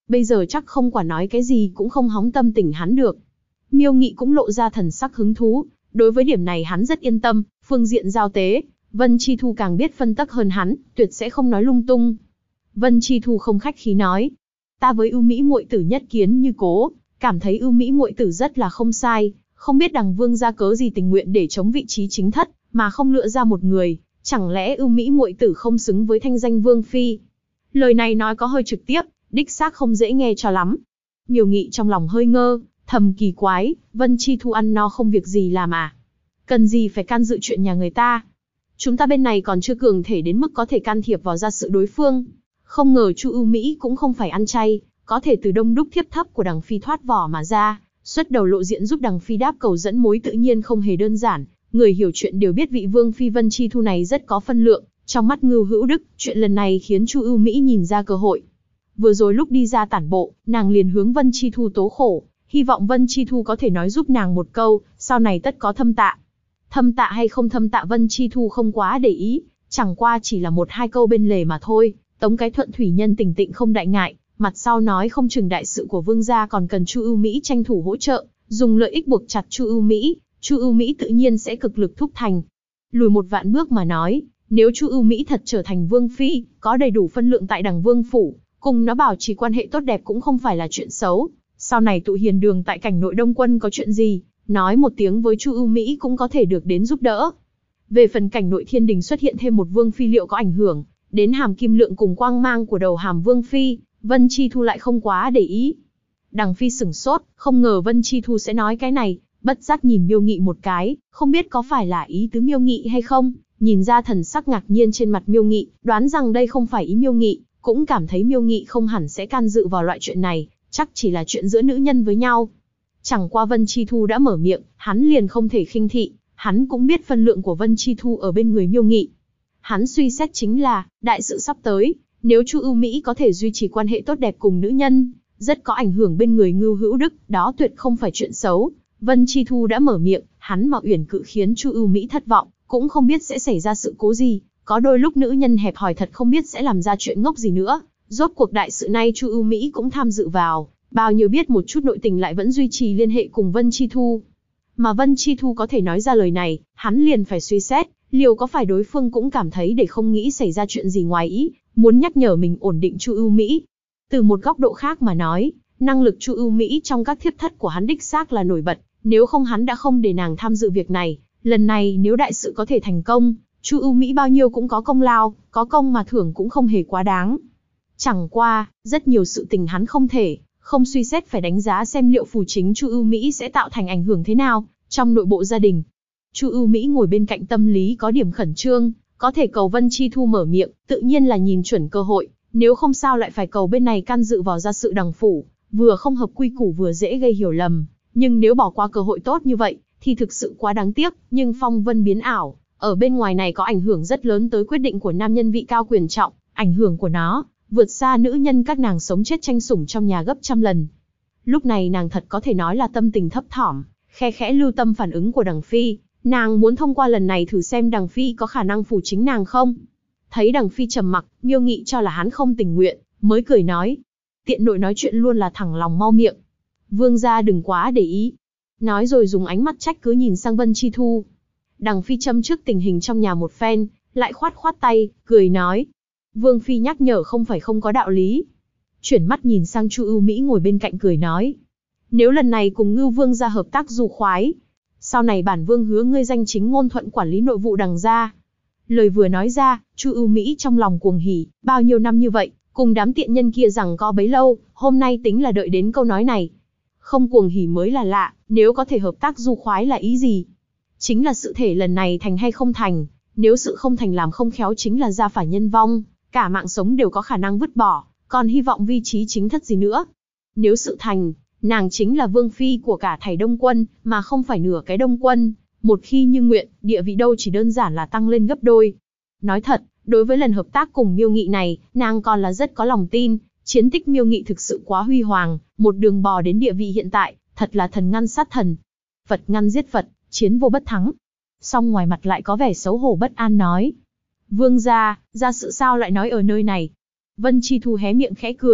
Speaker 1: bây giờ chắc không quả nói cái gì cũng không hóng tâm tỉnh hắn được. Miêu Nghị cũng lộ ra thần sắc hứng thú, đối với điểm này hắn rất yên tâm, phương diện giao tế, Vân Chi Thu càng biết phân tắc hơn hắn, tuyệt sẽ không nói lung tung. Vân Chi Thu không khách khí nói, ta với Ưu Mỹ muội tử nhất kiến như cố, cảm thấy Ưu Mỹ muội tử rất là không sai, không biết đằng vương gia cớ gì tình nguyện để chống vị trí chính thất, mà không lựa ra một người, chẳng lẽ Ưu Mỹ muội tử không xứng với thanh danh vương phi? Lời này nói có hơi trực tiếp, đích xác không dễ nghe cho lắm. Miêu Nghị trong lòng hơi ngơ, thầm kỳ quái, Vân Chi Thu ăn no không việc gì làm à? Cần gì phải can dự chuyện nhà người ta? Chúng ta bên này còn chưa cường thể đến mức có thể can thiệp vào gia sự đối phương. Không ngờ Chu Ưu Mỹ cũng không phải ăn chay, có thể từ đông đúc thiếp thấp của đằng phi thoát vỏ mà ra, xuất đầu lộ diện giúp đằng phi đáp cầu dẫn mối tự nhiên không hề đơn giản. Người hiểu chuyện đều biết vị vương phi Vân Chi Thu này rất có phân lượng, trong mắt Ngưu Hữu Đức, chuyện lần này khiến Chu Ưu Mỹ nhìn ra cơ hội. Vừa rồi lúc đi ra tản bộ, nàng liền hướng Vân Chi Thu tố khổ, hy vọng Vân Chi Thu có thể nói giúp nàng một câu, sau này tất có thâm tạ. Thâm tạ hay không thâm tạ Vân Chi Thu không quá để ý, chẳng qua chỉ là một hai câu bên lề mà thôi. Tống cái thuận thủy nhân tình tịnh không đại ngại, mặt sau nói không chừng đại sự của vương gia còn cần Chu Ưu Mỹ tranh thủ hỗ trợ, dùng lợi ích buộc chặt Chu Ưu Mỹ tự nhiên sẽ cực lực thúc thành. Lùi một vạn bước mà nói, nếu Chu Ưu Mỹ thật trở thành vương phi, có đầy đủ phân lượng tại đằng vương phủ, cùng nó bảo trì quan hệ tốt đẹp cũng không phải là chuyện xấu. Sau này tụ hiền đường tại cảnh nội Đông Quân có chuyện gì, nói một tiếng với Chu Ưu Mỹ cũng có thể được đến giúp đỡ. Về phần cảnh nội Thiên Đình xuất hiện thêm một vương phi liệu có ảnh hưởng đến hàm kim lượng cùng quang mang của đầu hàm vương phi, Vân Chi Thu lại không quá để ý. Đằng phi sửng sốt, không ngờ Vân Chi Thu sẽ nói cái này, bất giác nhìn Miêu Nghị một cái, không biết có phải là ý tứ Miêu Nghị hay không, nhìn ra thần sắc ngạc nhiên trên mặt Miêu Nghị, đoán rằng đây không phải ý Miêu Nghị, cũng cảm thấy Miêu Nghị không hẳn sẽ can dự vào loại chuyện này, chắc chỉ là chuyện giữa nữ nhân với nhau. Chẳng qua Vân Chi Thu đã mở miệng, hắn liền không thể khinh thị, hắn cũng biết phân lượng của Vân Chi Thu ở bên người Miêu Nghị. Hắn suy xét chính là, đại sự sắp tới, nếu Chu Ưu Mỹ có thể duy trì quan hệ tốt đẹp cùng nữ nhân, rất có ảnh hưởng bên người Ngưu Hữu Đức, đó tuyệt không phải chuyện xấu. Vân Chi Thu đã mở miệng, hắn mà uyển cự khiến Chu Ưu Mỹ thất vọng, cũng không biết sẽ xảy ra sự cố gì, có đôi lúc nữ nhân hẹp hòi thật không biết sẽ làm ra chuyện ngốc gì nữa. Rốt cuộc đại sự này Chu Ưu Mỹ cũng tham dự vào, bao nhiêu biết một chút nội tình lại vẫn duy trì liên hệ cùng Vân Chi Thu. Mà Vân Chi Thu có thể nói ra lời này, hắn liền phải suy xét, liệu có phải đối phương cũng cảm thấy để không nghĩ xảy ra chuyện gì ngoài ý, muốn nhắc nhở mình ổn định Chu Ưu Mỹ. Từ một góc độ khác mà nói, năng lực Chu Ưu Mỹ trong các thiếp thất của hắn đích xác là nổi bật, nếu không hắn đã không để nàng tham dự việc này. Lần này nếu đại sự có thể thành công, Chu Ưu Mỹ bao nhiêu cũng có công lao, có công mà thưởng cũng không hề quá đáng. Chẳng qua, rất nhiều sự tình hắn không suy xét phải đánh giá xem liệu phù chính Chu Ưu Mỹ sẽ tạo thành ảnh hưởng thế nào trong nội bộ gia đình. Chu Ưu Mỹ ngồi bên cạnh tâm lý có điểm khẩn trương, có thể cầu Vân Chi Thu mở miệng, tự nhiên là nhìn chuẩn cơ hội, nếu không sao lại phải cầu bên này can dự vào gia sự đằng phủ, vừa không hợp quy củ vừa dễ gây hiểu lầm, nhưng nếu bỏ qua cơ hội tốt như vậy, thì thực sự quá đáng tiếc, nhưng phong vân biến ảo, ở bên ngoài này có ảnh hưởng rất lớn tới quyết định của nam nhân vị cao quyền trọng, ảnh hưởng của nó vượt xa nữ nhân các nàng sống chết tranh sủng trong nhà gấp trăm lần. Lúc này nàng thật có thể nói là tâm tình thấp thỏm, khe khẽ lưu tâm phản ứng của đằng phi, nàng muốn thông qua lần này thử xem đằng phi có khả năng phù chính nàng không. Thấy đằng phi trầm mặc, Miêu Nghị cho là hắn không tình nguyện, mới cười nói, tiện nội nói chuyện luôn là thẳng lòng mau miệng, vương gia đừng quá để ý. Nói rồi dùng ánh mắt trách cứ nhìn sang Vân Chi Thu. Đằng phi châm trước tình hình trong nhà một phen, lại khoát khoát tay, cười nói, vương phi nhắc nhở không phải không có đạo lý. Chuyển mắt nhìn sang Chu Ưu Mỹ ngồi bên cạnh cười nói, nếu lần này cùng Ngưu vương gia hợp tác du khoái, sau này bản vương hứa ngươi danh chính ngôn thuận quản lý nội vụ đằng gia. Lời vừa nói ra, Chu Ưu Mỹ trong lòng cuồng hỉ, bao nhiêu năm như vậy, cùng đám tiện nhân kia rằng có bấy lâu, hôm nay tính là đợi đến câu nói này. Không cuồng hỉ mới là lạ, nếu có thể hợp tác du khoái là ý gì? Chính là sự thể lần này thành hay không thành, nếu sự không thành làm không khéo chính là gia phả nhân vong, cả mạng sống đều có khả năng vứt bỏ, còn hy vọng vi trí chính thất gì nữa. Nếu sự thành, nàng chính là vương phi của cả thảy Đông Quân, mà không phải nửa cái Đông Quân, một khi như nguyện, địa vị đâu chỉ đơn giản là tăng lên gấp đôi. Nói thật, đối với lần hợp tác cùng Miêu Nghị này, nàng còn là rất có lòng tin, chiến tích Miêu Nghị thực sự quá huy hoàng, một đường bò đến địa vị hiện tại, thật là thần ngăn sát thần, Phật ngăn giết Phật, chiến vô bất thắng. Song ngoài mặt lại có vẻ xấu hổ bất an nói, vương gia, gia sự sao lại nói ở nơi này? Vân Chi Thu hé miệng khẽ cười,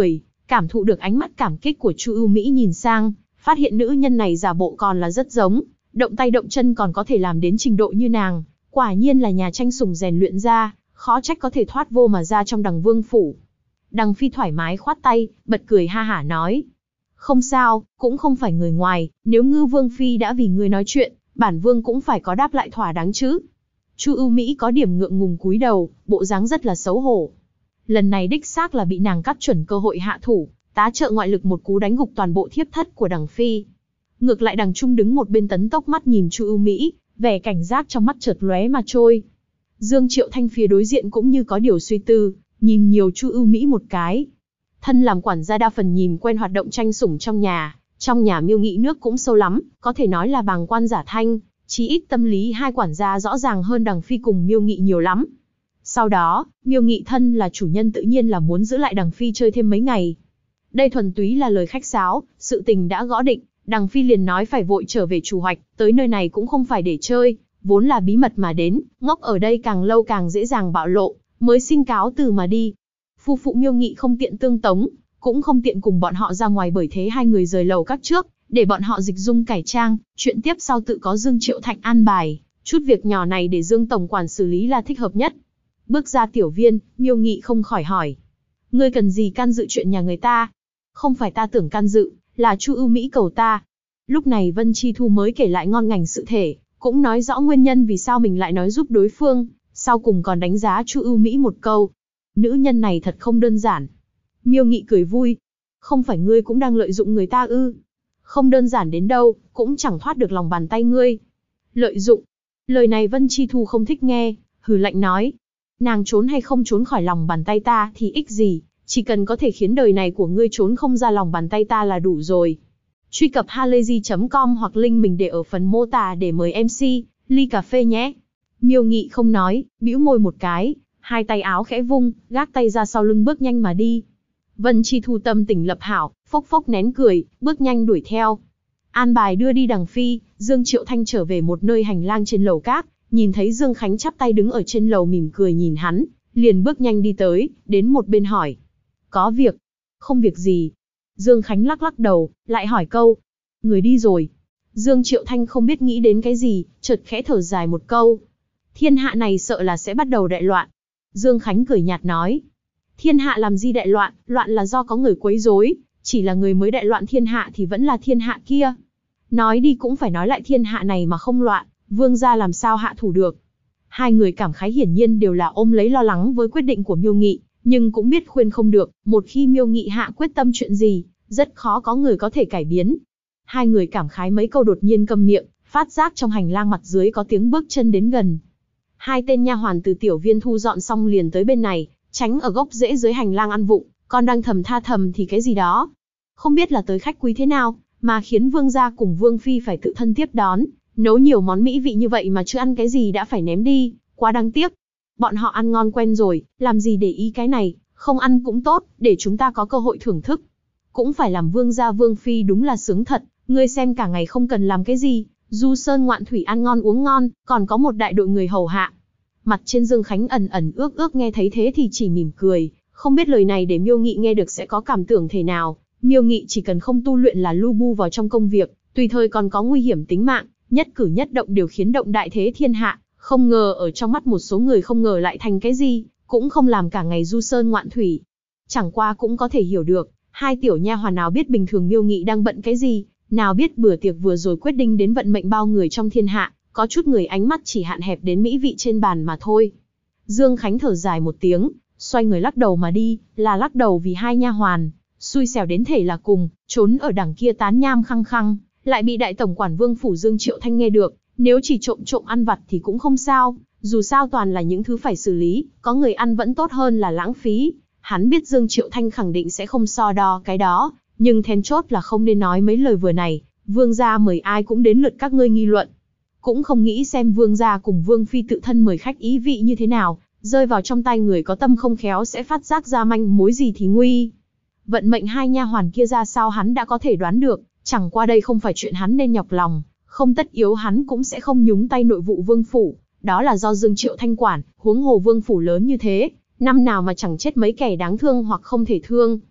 Speaker 1: cảm thụ được ánh mắt cảm kích của Chu Ưu Mỹ nhìn sang, phát hiện nữ nhân này giả bộ còn là rất giống, động tay động chân còn có thể làm đến trình độ như nàng, quả nhiên là nhà tranh sủng rèn luyện ra, khó trách có thể thoát vô mà ra trong Đằng Vương phủ. Đằng Phi thoải mái khoát tay, bật cười ha hả nói: "Không sao, cũng không phải người ngoài, nếu Ngư Vương phi đã vì ngươi nói chuyện, bản vương cũng phải có đáp lại thỏa đáng chứ." Chu Ưu Mỹ có điểm ngượng ngùng cúi đầu, bộ dáng rất là xấu hổ. Lần này đích xác là bị nàng cắt chuẩn cơ hội hạ thủ, tá trợ ngoại lực một cú đánh gục toàn bộ thiếp thất của Đằng Phi. Ngược lại Đằng Trung đứng một bên tấn tốc mắt nhìn Chu Ưu Mỹ, vẻ cảnh giác trong mắt chợt lóe mà trôi. Dương Triệu Thanh phía đối diện cũng như có điều suy tư, nhìn nhiều Chu Ưu Mỹ một cái. Thân làm quản gia đa phần nhìn quen hoạt động tranh sủng trong nhà Miêu Nghị nước cũng sâu lắm, có thể nói là bàng quan giả thanh, chí ít tâm lý hai quản gia rõ ràng hơn Đằng Phi cùng Miêu Nghị nhiều lắm. Sau đó, Miêu Nghị thân là chủ nhân tự nhiên là muốn giữ lại Đằng Phi chơi thêm mấy ngày. Đây thuần túy là lời khách sáo, sự tình đã gõ định, Đằng Phi liền nói phải vội trở về chủ hoạch, tới nơi này cũng không phải để chơi, vốn là bí mật mà đến, ngốc ở đây càng lâu càng dễ dàng bạo lộ, mới xin cáo từ mà đi. Phu phụ Miêu Nghị không tiện tương tống, cũng không tiện cùng bọn họ ra ngoài, bởi thế hai người rời lầu các trước, để bọn họ dịch dung cải trang, chuyện tiếp sau tự có Dương Triệu Thanh an bài, chút việc nhỏ này để Dương tổng quản xử lý là thích hợp nhất. Bước ra tiểu viên, Miêu Nghị không khỏi hỏi: "Ngươi cần gì can dự chuyện nhà người ta?" "Không phải ta tưởng can dự, là Chu Ưu Mỹ cầu ta." Lúc này Vân Chi Thu mới kể lại ngon ngành sự thể, cũng nói rõ nguyên nhân vì sao mình lại nói giúp đối phương, sau cùng còn đánh giá Chu Ưu Mỹ một câu: "Nữ nhân này thật không đơn giản." Miêu Nghị cười vui: "Không phải ngươi cũng đang lợi dụng người ta ư? Không đơn giản đến đâu, cũng chẳng thoát được lòng bàn tay ngươi." "Lợi dụng?" Lời này Vân Chi Thu không thích nghe, hừ lạnh nói: "Nàng trốn hay không trốn khỏi lòng bàn tay ta thì ích gì, chỉ cần có thể khiến đời này của ngươi trốn không ra lòng bàn tay ta là đủ rồi." Truy cập halayzi.com hoặc link mình để ở phần mô tả để mời MC ly cà phê nhé. Miêu Nghị không nói, bĩu môi một cái, hai tay áo khẽ vung, gác tay ra sau lưng bước nhanh mà đi. Vân Chi Thu tâm tình lập hảo, phốc phốc nén cười, bước nhanh đuổi theo. An bài đưa đi Đằng Phi, Dương Triệu Thanh trở về một nơi hành lang trên lầu các, nhìn thấy Dương Khánh chắp tay đứng ở trên lầu mỉm cười nhìn hắn, liền bước nhanh đi tới, đến một bên hỏi: "Có việc?" "Không việc gì." Dương Khánh lắc lắc đầu, lại hỏi câu: "Người đi rồi?" Dương Triệu Thanh không biết nghĩ đến cái gì, chợt khẽ thở dài một câu: "Thiên hạ này sợ là sẽ bắt đầu đại loạn." Dương Khánh cười nhạt nói: "Thiên hạ làm gì đại loạn, loạn là do có người quấy rối, chỉ là người mới đại loạn thiên hạ thì vẫn là thiên hạ kia. Nói đi cũng phải nói lại, thiên hạ này mà không loạn, vương gia làm sao hạ thủ được." Hai người cảm khái hiển nhiên đều là ôm lấy lo lắng với quyết định của Miêu Nghị, nhưng cũng biết khuyên không được, một khi Miêu Nghị hạ quyết tâm chuyện gì, rất khó có người có thể cải biến. Hai người cảm khái mấy câu đột nhiên câm miệng, phát giác trong hành lang mặt dưới có tiếng bước chân đến gần. Hai tên nha hoàn từ tiểu viên thu dọn xong liền tới bên này, tránh ở gốc rễ dưới hành lang ăn vụng, còn đang thầm tha thầm thì cái gì đó. Không biết là tới khách quý thế nào, mà khiến vương gia cùng vương phi phải tự thân tiếp đón, nấu nhiều món mỹ vị như vậy mà chưa ăn cái gì đã phải ném đi, quá đáng tiếc. Bọn họ ăn ngon quen rồi, làm gì để ý cái này, không ăn cũng tốt, để chúng ta có cơ hội thưởng thức. Cũng phải làm vương gia vương phi đúng là sướng thật, ngươi xem cả ngày không cần làm cái gì, du sơn ngoạn thủy ăn ngon uống ngon, còn có một đại đội người hầu hạ. Mặt trên Dương Khánh ẩn ẩn ước ước nghe thấy thế thì chỉ mỉm cười, không biết lời này để Miêu Nghị nghe được sẽ có cảm tưởng thế nào. Miêu Nghị chỉ cần không tu luyện là lu bu vào trong công việc, tùy thời còn có nguy hiểm tính mạng, nhất cử nhất động đều khiến động đại thế thiên hạ, không ngờ ở trong mắt một số người không ngờ lại thành cái gì, cũng không làm cả ngày du sơn ngoạn thủy. Chẳng qua cũng có thể hiểu được, hai tiểu nha hoàn nào biết bình thường Miêu Nghị đang bận cái gì, nào biết bữa tiệc vừa rồi quyết định đến vận mệnh bao người trong thiên hạ, có chút người ánh mắt chỉ hạn hẹp đến mỹ vị trên bàn mà thôi. Dương Khánh thở dài một tiếng, xoay người lắc đầu mà đi, là lắc đầu vì hai nha hoàn, xui xẻo đến thể là cùng, trốn ở đằng kia tán nham khăng khăng, lại bị đại tổng quản Vương phủ Dương Triệu Thanh nghe được, nếu chỉ trộm trộm ăn vặt thì cũng không sao, dù sao toàn là những thứ phải xử lý, có người ăn vẫn tốt hơn là lãng phí. Hắn biết Dương Triệu Thanh khẳng định sẽ không so đo cái đó, nhưng then chốt là không nên nói mấy lời vừa này, vương gia mời ai cũng đến lượt các ngươi nghi luận. Cũng không nghĩ xem vương gia cùng vương phi tự thân mời khách ý vị như thế nào, rơi vào trong tay người có tâm không khéo sẽ phát giác ra manh mối gì thì nguy. Vận mệnh hai nha hoàn kia ra sao hắn đã có thể đoán được, chẳng qua đây không phải chuyện hắn nên nhọc lòng, không tất yếu hắn cũng sẽ không nhúng tay nội vụ vương phủ, đó là do Dương Triệu Thanh quản, huống hồ vương phủ lớn như thế, năm nào mà chẳng chết mấy kẻ đáng thương hoặc không thể thương.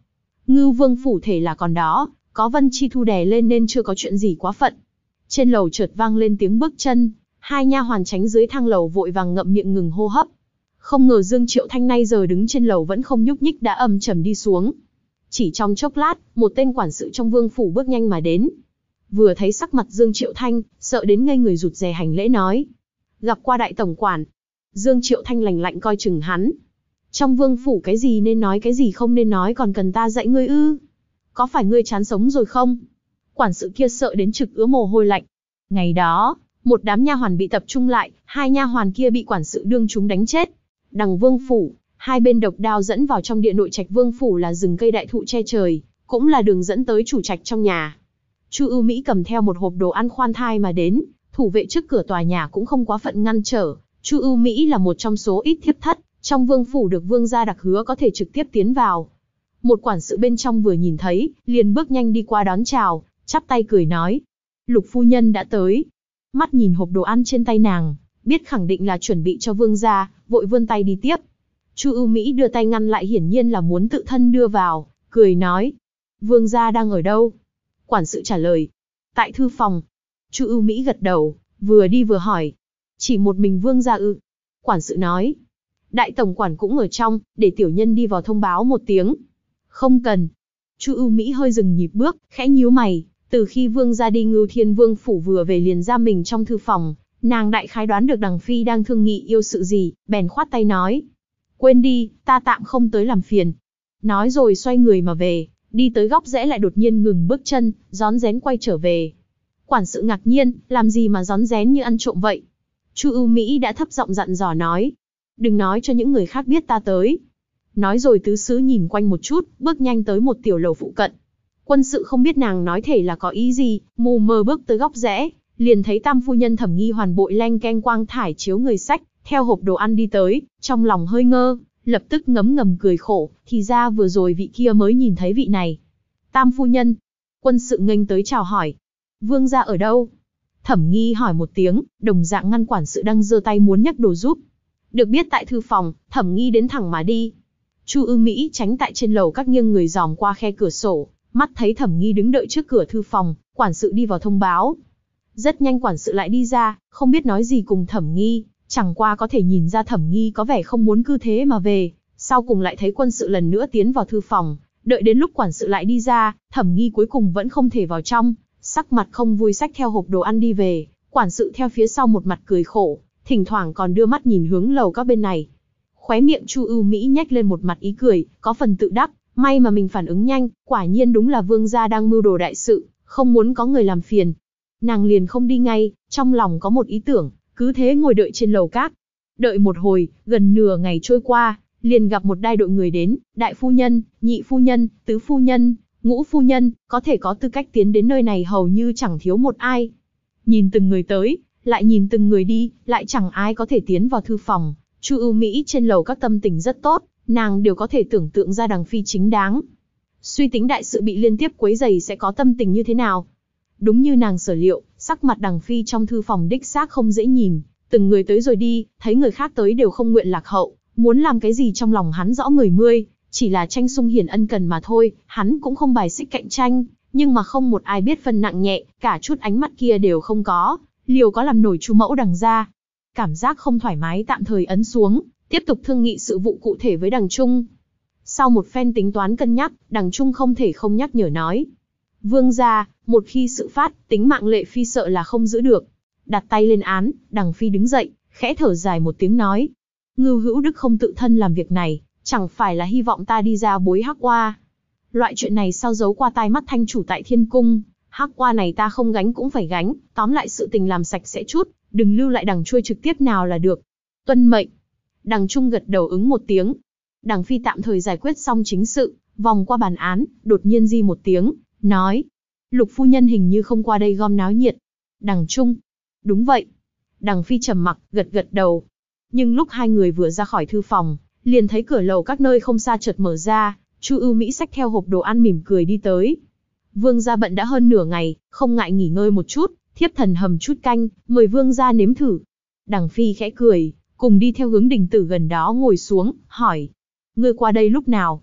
Speaker 1: Ngưu Vương phủ thể là còn đó, có Vân Chi Thu đè lên nên chưa có chuyện gì quá phận. Trên lầu chợt vang lên tiếng bước chân, hai nha hoàn tránh dưới thang lầu vội vàng ngậm miệng ngừng hô hấp. Không ngờ Dương Triệu Thanh nay giờ đứng trên lầu vẫn không nhúc nhích đã âm trầm đi xuống. Chỉ trong chốc lát, một tên quản sự trong Vương phủ bước nhanh mà đến. Vừa thấy sắc mặt Dương Triệu Thanh, sợ đến ngây người rụt rè hành lễ nói: "Gặp qua đại tổng quản." Dương Triệu Thanh lạnh lạnh coi chừng hắn. "Trong Vương phủ cái gì nên nói cái gì không nên nói còn cần ta dạy ngươi ư? Có phải ngươi chán sống rồi không?" Quản sự kia sợ đến trực ứa mồ hôi lạnh. Ngày đó, một đám nha hoàn bị tập trung lại, hai nha hoàn kia bị quản sự đương chúng đánh chết. Đằng Vương phủ, hai bên độc đao dẫn vào trong địa nội trạch Vương phủ là rừng cây đại thụ che trời, cũng là đường dẫn tới chủ trạch trong nhà. Chu Ưu Mỹ cầm theo một hộp đồ ăn khoan thai mà đến, thủ vệ trước cửa tòa nhà cũng không quá phận ngăn trở. Chu Ưu Mỹ là một trong số ít thiếp thất trong Vương phủ được vương gia đặc hứa có thể trực tiếp tiến vào. Một quản sự bên trong vừa nhìn thấy, liền bước nhanh đi qua đón chào, chắp tay cười nói: "Lục phu nhân đã tới." Mắt nhìn hộp đồ ăn trên tay nàng, biết khẳng định là chuẩn bị cho vương gia, vội vươn tay đi tiếp. Chu Ưu Mỹ đưa tay ngăn lại, hiển nhiên là muốn tự thân đưa vào, cười nói: "Vương gia đang ở đâu?" Quản sự trả lời: "Tại thư phòng." Chu Ưu Mỹ gật đầu, vừa đi vừa hỏi: "Chỉ một mình vương gia ư?" Quản sự nói: "Đại tổng quản cũng ở trong, để tiểu nhân đi vào thông báo một tiếng." "Không cần." Chu Ưu Mỹ hơi dừng nhịp bước, khẽ nhíu mày. Từ khi vương gia đi Ngưu Thiên Vương phủ vừa về liền giam mình trong thư phòng, nàng đại khái đoán được đằng phi đang thương nghị yêu sự gì, bèn khoát tay nói: "Quên đi, ta tạm không tới làm phiền." Nói rồi xoay người mà về, đi tới góc rẽ lại đột nhiên ngừng bước chân, rón rén quay trở về. Quản sự ngạc nhiên, làm gì mà rón rén như ăn trộm vậy? Chu Ưu Mỹ đã thấp giọng dặn dò nói: "Đừng nói cho những người khác biết ta tới." Nói rồi tứ xứ nhìn quanh một chút, bước nhanh tới một tiểu lầu phụ cận. Quân sự không biết nàng nói thể là có ý gì, mù mờ bước tới góc rẽ, liền thấy tam phu nhân Thẩm Nghi Hoàn bội leng keng quang thải chiếu người sách, theo hộp đồ ăn đi tới, trong lòng hơi ngơ, lập tức ngấm ngầm cười khổ, thì ra vừa rồi vị kia mới nhìn thấy vị này. "Tam phu nhân." Quân sự nghênh tới chào hỏi: "Vương gia ở đâu?" Thẩm Nghi hỏi một tiếng, đồng dạng ngăn quản sự đang giơ tay muốn nhấc đồ giúp. Được biết tại thư phòng, Thẩm Nghi đến thẳng mà đi. Chu Ưu Mỹ tránh tại trên lầu các nghiêng người dòm qua khe cửa sổ, mắt thấy Thẩm Nghi đứng đợi trước cửa thư phòng, quản sự đi vào thông báo. Rất nhanh quản sự lại đi ra, không biết nói gì cùng Thẩm Nghi, chẳng qua có thể nhìn ra Thẩm Nghi có vẻ không muốn cứ thế mà về, sau cùng lại thấy quân sự lần nữa tiến vào thư phòng, đợi đến lúc quản sự lại đi ra, Thẩm Nghi cuối cùng vẫn không thể vào trong, sắc mặt không vui xách theo hộp đồ ăn đi về, quản sự theo phía sau một mặt cười khổ, thỉnh thoảng còn đưa mắt nhìn hướng lầu các bên này. Khóe miệng Chu Ưu Mỹ nhếch lên một mặt ý cười, có phần tự đắc, may mà mình phản ứng nhanh, quả nhiên đúng là vương gia đang mưu đồ đại sự, không muốn có người làm phiền. Nàng liền không đi ngay, trong lòng có một ý tưởng, cứ thế ngồi đợi trên lầu các. Đợi một hồi, gần nửa ngày trôi qua, liền gặp một đai đội người đến, đại phu nhân, nhị phu nhân, tứ phu nhân, ngũ phu nhân, có thể có tư cách tiến đến nơi này hầu như chẳng thiếu một ai. Nhìn từng người tới, lại nhìn từng người đi, lại chẳng ai có thể tiến vào thư phòng. Chu Ưu Mỹ trên lầu các tâm tình rất tốt, nàng đều có thể tưởng tượng ra đằng phi chính đáng. Suy tính đại sự bị liên tiếp quấy rầy sẽ có tâm tình như thế nào. Đúng như nàng sở liệu, sắc mặt đằng phi trong thư phòng đích xác không dễ nhìn, từng người tới rồi đi, thấy người khác tới đều không nguyện lạc hậu, muốn làm cái gì trong lòng hắn rõ mười mươi, chỉ là tranh sung hiển ân cần mà thôi, hắn cũng không bài xích cạnh tranh, nhưng mà không một ai biết phân nặng nhẹ, cả chút ánh mắt kia đều không có, liều có làm nổi Chu mẫu đằng ra. Cảm giác không thoải mái tạm thời ấn xuống, tiếp tục thương nghị sự vụ cụ thể với đằng Trung. Sau một phen tính toán cân nhắc, đằng Trung không thể không nhắc nhở nói: "Vương gia, một khi sự phát, tính mạng lệ phi sợ là không giữ được." Đặt tay lên án, đằng phi đứng dậy, khẽ thở dài một tiếng nói: "Ngưu Hữu Đức không tự thân làm việc này, chẳng phải là hy vọng ta đi ra bối hắc oa. Loại chuyện này sao giấu qua tai mắt thanh chủ tại thiên cung, hắc oa này ta không gánh cũng phải gánh, tóm lại sự tình làm sạch sẽ chút, đừng lưu lại đằng Chuôi trực tiếp nào là được." "Tuân mệnh." Đằng Trung gật đầu ứng một tiếng. Đằng phi tạm thời giải quyết xong chính sự, vòng qua bàn án, đột nhiên di một tiếng, nói: "Lục phu nhân hình như không qua đây gom náo nhiệt." Đằng Trung: "Đúng vậy." Đằng phi trầm mặc, gật gật đầu. Nhưng lúc hai người vừa ra khỏi thư phòng, liền thấy cửa lầu các nơi không xa chợt mở ra, Chu Ưu Mỹ xách theo hộp đồ ăn mỉm cười đi tới. "Vương gia bận đã hơn nửa ngày, không ngại nghỉ ngơi một chút, thiếp thần hầm chút canh, mời vương gia nếm thử." Đằng phi khẽ cười, cùng đi theo hướng đình tử gần đó ngồi xuống, hỏi: "Ngươi qua đây lúc nào?"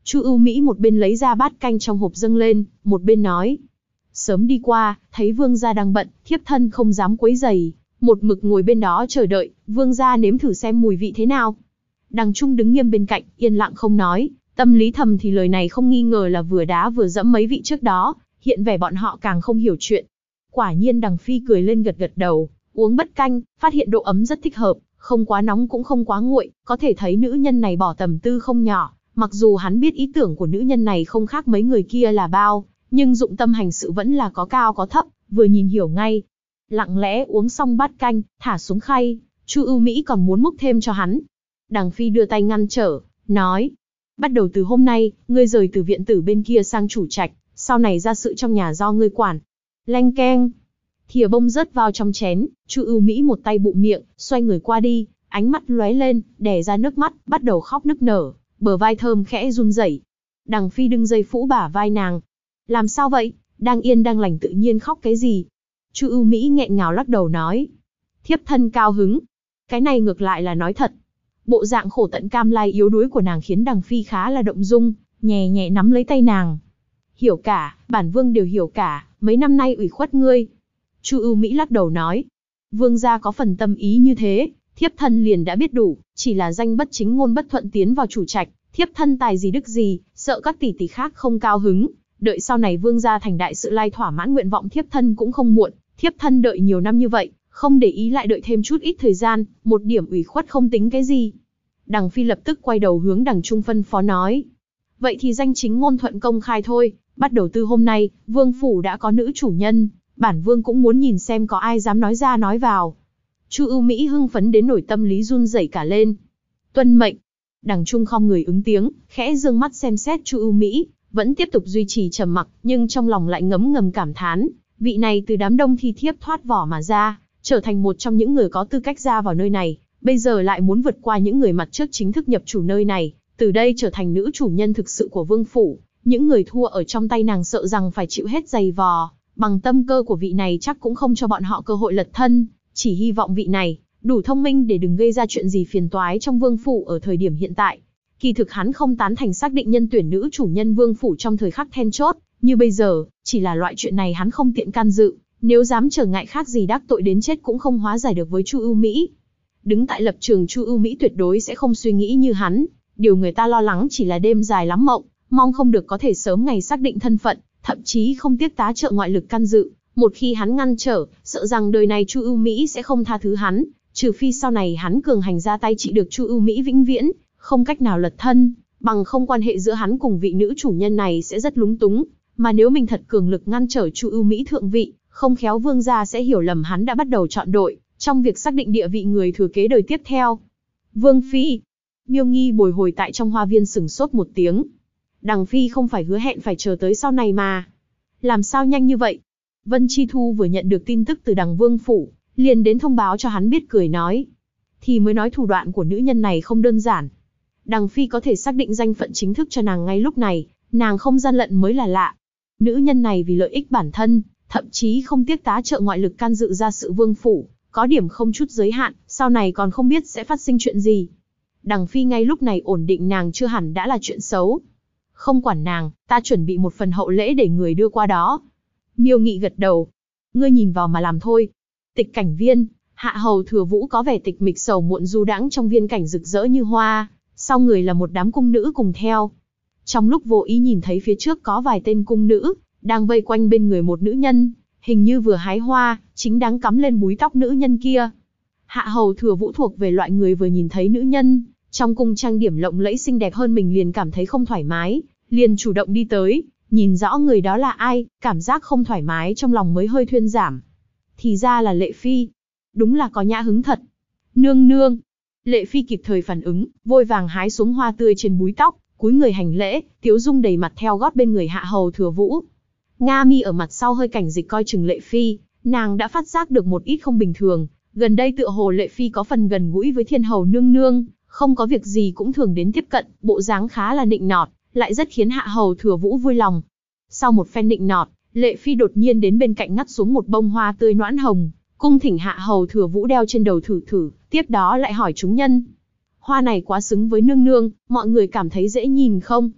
Speaker 1: Chu Ưu Mỹ một bên lấy ra bát canh trong hộp dâng lên, một bên nói. Sớm đi qua, thấy vương gia đang bận, thiếp thân không dám quấy rầy, một mực ngồi bên đó chờ đợi, vương gia nếm thử xem mùi vị thế nào. Đằng Trung đứng nghiêm bên cạnh, yên lặng không nói, tâm lý thầm thì lời này không nghi ngờ là vừa đá vừa dẫm mấy vị trước đó, hiện vẻ bọn họ càng không hiểu chuyện. Quả nhiên Đằng Phi cười lên gật gật đầu, uống bát canh, phát hiện độ ấm rất thích hợp, không quá nóng cũng không quá nguội, có thể thấy nữ nhân này bỏ tầm tư không nhỏ, mặc dù hắn biết ý tưởng của nữ nhân này không khác mấy người kia là bao, nhưng dụng tâm hành sự vẫn là có cao có thấp, vừa nhìn hiểu ngay. Lặng lẽ uống xong bát canh, thả xuống khay, Chu Ưu Mỹ còn muốn múc thêm cho hắn. Đằng Phi đưa tay ngăn trở, nói, bắt đầu từ hôm nay, ngươi rời từ viện tử bên kia sang chủ trạch, sau này ra sự trong nhà do ngươi quản. Leng keng, thìa bông rớt vào trong chén, Chu Ưu Mỹ một tay bụm miệng, xoay người qua đi, ánh mắt lóe lên, đè ra nước mắt, bắt đầu khóc nức nở, bờ vai thơm khẽ run rẩy. Đằng Phi đưng dây phũ bả vai nàng. Làm sao vậy? Đang yên đang lành tự nhiên khóc cái gì? Chu Ưu Mỹ nghẹn ngào lắc đầu nói. Thiếp thân cao hứng. Cái này ngược lại là nói thật. Bộ dạng khổ tận cam lai yếu đuối của nàng khiến Đằng Phi khá là động dung, nhẹ nhẹ nắm lấy tay nàng. Hiểu cả, bản vương đều hiểu cả, mấy năm nay ủy khuất ngươi. Chu Ưu Mỹ lắc đầu nói. Vương gia có phần tâm ý như thế, thiếp thân liền đã biết đủ, chỉ là danh bất chính ngôn bất thuận tiến vào chủ trạch, thiếp thân tài gì đức gì, sợ các tỷ tỷ khác không cao hứng. Đợi sau này vương gia thành đại sự lai thỏa mãn nguyện vọng thiếp thân cũng không muộn, thiếp thân đợi nhiều năm như vậy, không để ý lại đợi thêm chút ít thời gian, một điểm ủy khuất không tính cái gì. Đằng Phi lập tức quay đầu hướng Đằng Trung phân phó nói. Vậy thì danh chính ngôn thuận công khai thôi, bắt đầu từ hôm nay, vương phủ đã có nữ chủ nhân, bản vương cũng muốn nhìn xem có ai dám nói ra nói vào. Chu Ưu Mỹ hưng phấn đến nổi tâm lý run rẩy cả lên. Tuân mệnh. Đằng Trung không người ứng tiếng, khẽ dương mắt xem xét Chu Ưu Mỹ, vẫn tiếp tục duy trì trầm mặc, nhưng trong lòng lại ngấm ngầm cảm thán, vị này từ đám đông thi thiếp thoát vỏ mà ra, trở thành một trong những người có tư cách ra vào nơi này, bây giờ lại muốn vượt qua những người mặt trước chính thức nhập chủ nơi này, từ đây trở thành nữ chủ nhân thực sự của vương phủ. Những người thua ở trong tay nàng sợ rằng phải chịu hết giày vò, bằng tâm cơ của vị này chắc cũng không cho bọn họ cơ hội lật thân, chỉ hy vọng vị này đủ thông minh để đừng gây ra chuyện gì phiền toái trong vương phủ ở thời điểm hiện tại. Kỳ thực hắn không tán thành xác định nhân tuyển nữ chủ nhân vương phủ trong thời khắc then chốt, như bây giờ, chỉ là loại chuyện này hắn không tiện can dự, nếu dám trở ngại khác gì đắc tội đến chết cũng không hóa giải được với Chu Ưu Mỹ. Đứng tại lập trường Chu Ưu Mỹ tuyệt đối sẽ không suy nghĩ như hắn, điều người ta lo lắng chỉ là đêm dài lắm mộng, mong không được có thể sớm ngày xác định thân phận, thậm chí không tiếc tá trợ ngoại lực can dự, một khi hắn ngăn trở, sợ rằng đời này Chu Ưu Mỹ sẽ không tha thứ hắn, trừ phi sau này hắn cường hành ra tay trị được Chu Ưu Mỹ vĩnh viễn, không cách nào lật thân, bằng không quan hệ giữa hắn cùng vị nữ chủ nhân này sẽ rất lúng túng, mà nếu mình thật cường lực ngăn trở Chu Ưu Mỹ thượng vị, không khéo vương gia sẽ hiểu lầm hắn đã bắt đầu chọn đội, trong việc xác định địa vị người thừa kế đời tiếp theo. Vương phi. Miêu Nghi bồi hồi tại trong hoa viên sửng sốt một tiếng. Đằng Phi không phải hứa hẹn phải chờ tới sau này mà. Làm sao nhanh như vậy? Vân Chi Thu vừa nhận được tin tức từ Đằng Vương phủ, liền đến thông báo cho hắn biết, cười nói. Thì mới nói thủ đoạn của nữ nhân này không đơn giản. Đằng Phi có thể xác định danh phận chính thức cho nàng ngay lúc này, nàng không gian lận mới là lạ. Nữ nhân này vì lợi ích bản thân, thậm chí không tiếc tá trợ ngoại lực can dự ra sự vương phủ, có điểm không chút giới hạn, sau này còn không biết sẽ phát sinh chuyện gì. Đằng Phi ngay lúc này ổn định nàng chưa hẳn đã là chuyện xấu. Không quản nàng, ta chuẩn bị một phần hậu lễ để người đưa qua đó. Miêu Nghị gật đầu. Ngươi nhìn vào mà làm thôi. Tịch cảnh viên, Hạ Hầu Thừa Vũ có vẻ tịch mịch sầu muộn du đãng trong viên cảnh rực rỡ như hoa, sau người là một đám cung nữ cùng theo. Trong lúc vô ý nhìn thấy phía trước có vài tên cung nữ, đang vây quanh bên người một nữ nhân, hình như vừa hái hoa, chính đáng cắm lên búi tóc nữ nhân kia. Hạ Hầu Thừa Vũ thuộc về loại người vừa nhìn thấy nữ nhân trong cung trang điểm lộng lẫy xinh đẹp hơn mình liền cảm thấy không thoải mái, liền chủ động đi tới, nhìn rõ người đó là ai, cảm giác không thoải mái trong lòng mới hơi thuyên giảm. Thì ra là Lệ Phi. Đúng là có nhã hứng thật. Nương nương. Lệ Phi kịp thời phản ứng, vội vàng hái xuống hoa tươi trên búi tóc, cúi người hành lễ, tiếu dung đầy mặt theo gót bên người Hạ Hầu Thừa Vũ. Nga Mi ở mặt sau hơi cảnh dịch coi chừng Lệ Phi, nàng đã phát giác được một ít không bình thường, gần đây tựa hồ Lệ Phi có phần gần gũi với Thiên Hầu nương nương, không có việc gì cũng thường đến tiếp cận, bộ dáng khá là nịnh nọt, lại rất khiến Hạ Hầu Thừa Vũ vui lòng. Sau một phen nịnh nọt, Lệ Phi đột nhiên đến bên cạnh ngắt xuống một bông hoa tươi noãn hồng, cung thỉnh Hạ Hầu Thừa Vũ đeo trên đầu thử thử, tiếp đó lại hỏi chúng nhân. Hoa này quá xứng với nương nương, mọi người cảm thấy dễ nhìn không?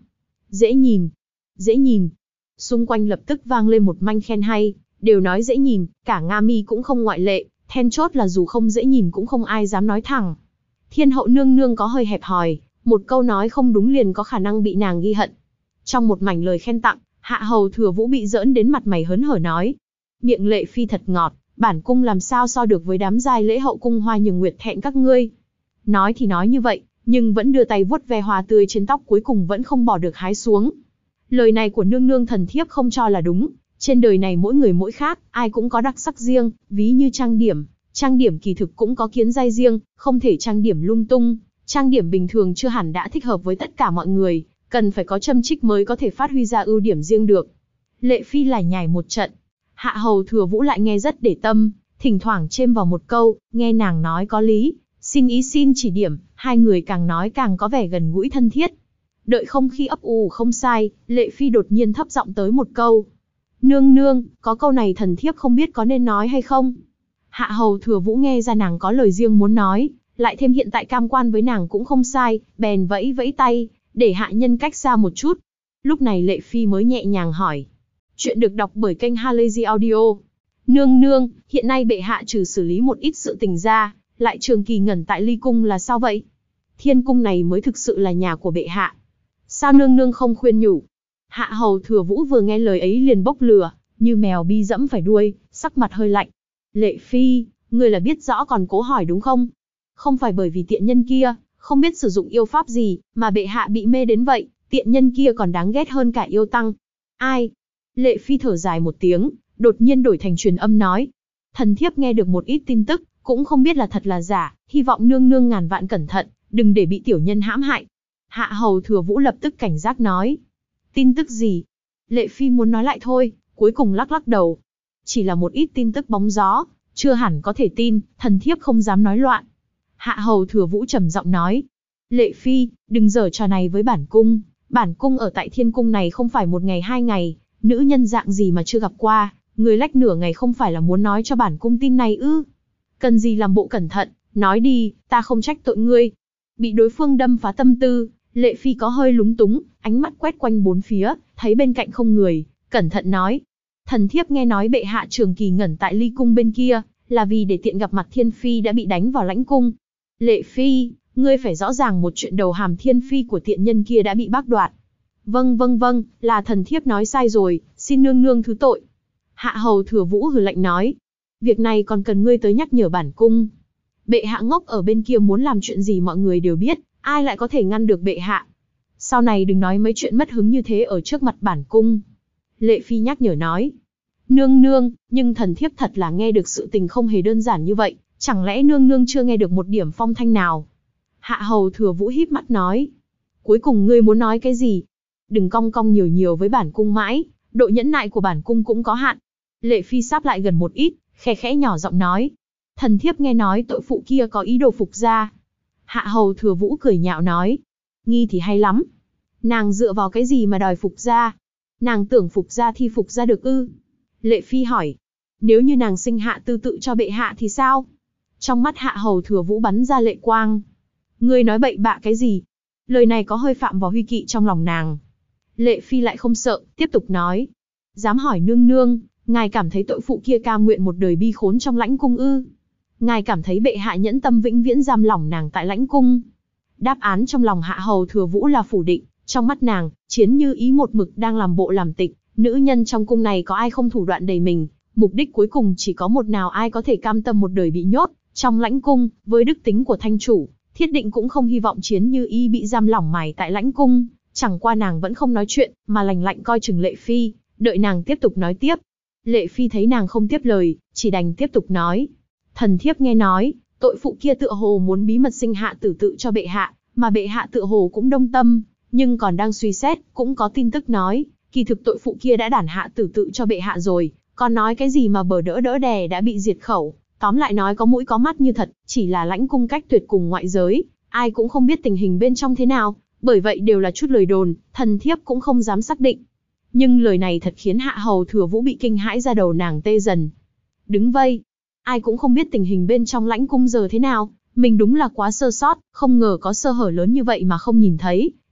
Speaker 1: Dễ nhìn, dễ nhìn. Xung quanh lập tức vang lên một manh khen hay, đều nói dễ nhìn, cả Nga Mi cũng không ngoại lệ, then chốt là dù không dễ nhìn cũng không ai dám nói thẳng. Thiên hậu nương nương có hơi hẹp hòi, một câu nói không đúng liền có khả năng bị nàng ghi hận. Trong một mảnh lời khen tặng, Hạ hầu Thừa Vũ bị giỡn đến mặt mày hớn hở nói. Miệng Lệ Phi thật ngọt, bản cung làm sao so được với đám giai lễ hậu cung Hoa Nhường Nguyệt thẹn các ngươi. Nói thì nói như vậy, nhưng vẫn đưa tay vuốt ve hoa tươi trên tóc cuối cùng vẫn không bỏ được hái xuống. Lời này của nương nương thần thiếp không cho là đúng, trên đời này mỗi người mỗi khác, ai cũng có đặc sắc riêng, ví như trang điểm kỳ thực cũng có kiến giai riêng, không thể trang điểm lung tung, trang điểm bình thường chưa hẳn đã thích hợp với tất cả mọi người, cần phải có châm chích mới có thể phát huy ra ưu điểm riêng được. Lệ Phi lải nhải một trận, Hạ hầu Thừa Vũ lại nghe rất để tâm, thỉnh thoảng chêm vào một câu, nghe nàng nói có lý, xin chỉ điểm, hai người càng nói càng có vẻ gần gũi thân thiết. Đợi không khí ấp ủ không sai, Lệ Phi đột nhiên thấp giọng tới một câu. Nương nương, có câu này thần thiếp không biết có nên nói hay không. Hạ hầu Thừa Vũ nghe ra nàng có lời riêng muốn nói, lại thêm hiện tại cam quan với nàng cũng không sai, bèn vẫy vẫy tay, để hạ nhân cách xa một chút. Lúc này Lệ Phi mới nhẹ nhàng hỏi. Chuyện được đọc bởi kênh Halazy Audio. Nương nương, hiện nay bệ hạ trừ xử lý một ít sự tình ra, lại trường kỳ ngẩn tại Ly Cung là sao vậy? Thiên cung này mới thực sự là nhà của bệ hạ. Sao nương nương không khuyên nhủ? Hạ hầu Thừa Vũ vừa nghe lời ấy liền bốc lửa, như mèo bi dẫm phải đuôi, sắc mặt hơi lạnh. Lệ Phi, ngươi là biết rõ còn cố hỏi đúng không? Không phải bởi vì tiện nhân kia, không biết sử dụng yêu pháp gì, mà bệ hạ bị mê đến vậy, tiện nhân kia còn đáng ghét hơn cả yêu tăng. Ai? Lệ Phi thở dài một tiếng, đột nhiên đổi thành truyền âm nói. Thần thiếp nghe được một ít tin tức, cũng không biết là thật là giả, hy vọng nương nương ngàn vạn cẩn thận, đừng để bị tiểu nhân hãm hại. Hạ hầu Thừa Vũ lập tức cảnh giác nói. Tin tức gì? Lệ Phi muốn nói lại thôi, cuối cùng lắc lắc đầu. Chỉ là một ít tin tức bóng gió, chưa hẳn có thể tin, thần thiếp không dám nói loạn. Hạ hầu Thừa Vũ trầm giọng nói. Lệ Phi, đừng giở trò này với bản cung ở tại thiên cung này không phải một ngày hai ngày, nữ nhân dạng gì mà chưa gặp qua, người lách nửa ngày không phải là muốn nói cho bản cung tin này ư? Cần gì làm bộ cẩn thận, nói đi, ta không trách tội ngươi. Bị đối phương đâm phá tâm tư, Lệ Phi có hơi lúng túng, ánh mắt quét quanh bốn phía, thấy bên cạnh không người, cẩn thận nói. Thần thiếp nghe nói bệ hạ trường kỳ ngẩn tại Ly Cung bên kia, là vì để tiện gặp mặt Thiên Phi đã bị đánh vào lãnh cung. Lệ Phi, ngươi phải rõ ràng một chuyện đầu hàm Thiên Phi của tiện nhân kia đã bị bác đoạt. Vâng, là thần thiếp nói sai rồi, xin nương nương thứ tội. Hạ hầu Thừa Vũ hừ lạnh nói. Việc này còn cần ngươi tới nhắc nhở bản cung. Bệ hạ ngốc ở bên kia muốn làm chuyện gì mọi người đều biết, ai lại có thể ngăn được bệ hạ. Sau này đừng nói mấy chuyện mất hứng như thế ở trước mặt bản cung. Lệ Phi nhắc nhở nói. Nương nương, nhưng thần thiếp thật là nghe được sự tình không hề đơn giản như vậy, chẳng lẽ nương nương chưa nghe được một điểm phong thanh nào? Hạ hầu Thừa Vũ híp mắt nói. Cuối cùng ngươi muốn nói cái gì? Đừng cong cong nhiều với bản cung mãi, độ nhẫn nại của bản cung cũng có hạn. Lệ Phi sáp lại gần một ít, khẽ khẽ nhỏ giọng nói. Thần thiếp nghe nói tội phụ kia có ý đồ phục gia. Hạ hầu Thừa Vũ cười nhạo nói. Nghi thì hay lắm. Nàng dựa vào cái gì mà đòi phục gia? Nàng tưởng phục gia thì phục gia được ư? Lệ Phi hỏi. Nếu như nàng sinh hạ tư tự cho bệ hạ thì sao? Trong mắt Hạ hầu Thừa Vũ bắn ra lệ quang. Ngươi nói bậy bạ cái gì? Lời này có hơi phạm vào huy kỵ trong lòng nàng. Lệ Phi lại không sợ, tiếp tục nói. Dám hỏi nương nương, ngài cảm thấy tội phụ kia cam nguyện một đời bi khốn trong lãnh cung ư? Ngài cảm thấy bệ hạ nhẫn tâm vĩnh viễn giam lỏng nàng tại lãnh cung? Đáp án trong lòng Hạ hầu Thừa Vũ là phủ định, trong mắt nàng, Chiến Như Ý một mực đang làm bộ làm tịch, nữ nhân trong cung này có ai không thủ đoạn đầy mình, mục đích cuối cùng chỉ có một nào ai có thể cam tâm một đời bị nhốt trong lãnh cung, với đức tính của thanh chủ, thiết định cũng không hy vọng Chiến Như Ý bị giam lỏng mài tại lãnh cung. Chẳng qua nàng vẫn không nói chuyện, mà lạnh lạnh coi chừng Lệ Phi, đợi nàng tiếp tục nói tiếp. Lệ Phi thấy nàng không tiếp lời, chỉ đành tiếp tục nói. Thần thiếp nghe nói, tội phụ kia tựa hồ muốn bí mật sinh hạ tử tự cho bệ hạ, mà bệ hạ tựa hồ cũng đông tâm, nhưng còn đang suy xét, cũng có tin tức nói, kỳ thực tội phụ kia đã đản hạ tử tự cho bệ hạ rồi, còn nói cái gì mà bờ đỡ đè đã bị diệt khẩu, tóm lại nói có mũi có mắt như thật, chỉ là lãnh cung cách tuyệt cùng ngoại giới, ai cũng không biết tình hình bên trong thế nào, bởi vậy đều là chút lời đồn, thần thiếp cũng không dám xác định. Nhưng lời này thật khiến Hạ hầu Thừa Vũ bị kinh hãi ra đầu nàng tê dần. Đứng vây, ai cũng không biết tình hình bên trong lãnh cung giờ thế nào, mình đúng là quá sơ sót, không ngờ có sơ hở lớn như vậy mà không nhìn thấy,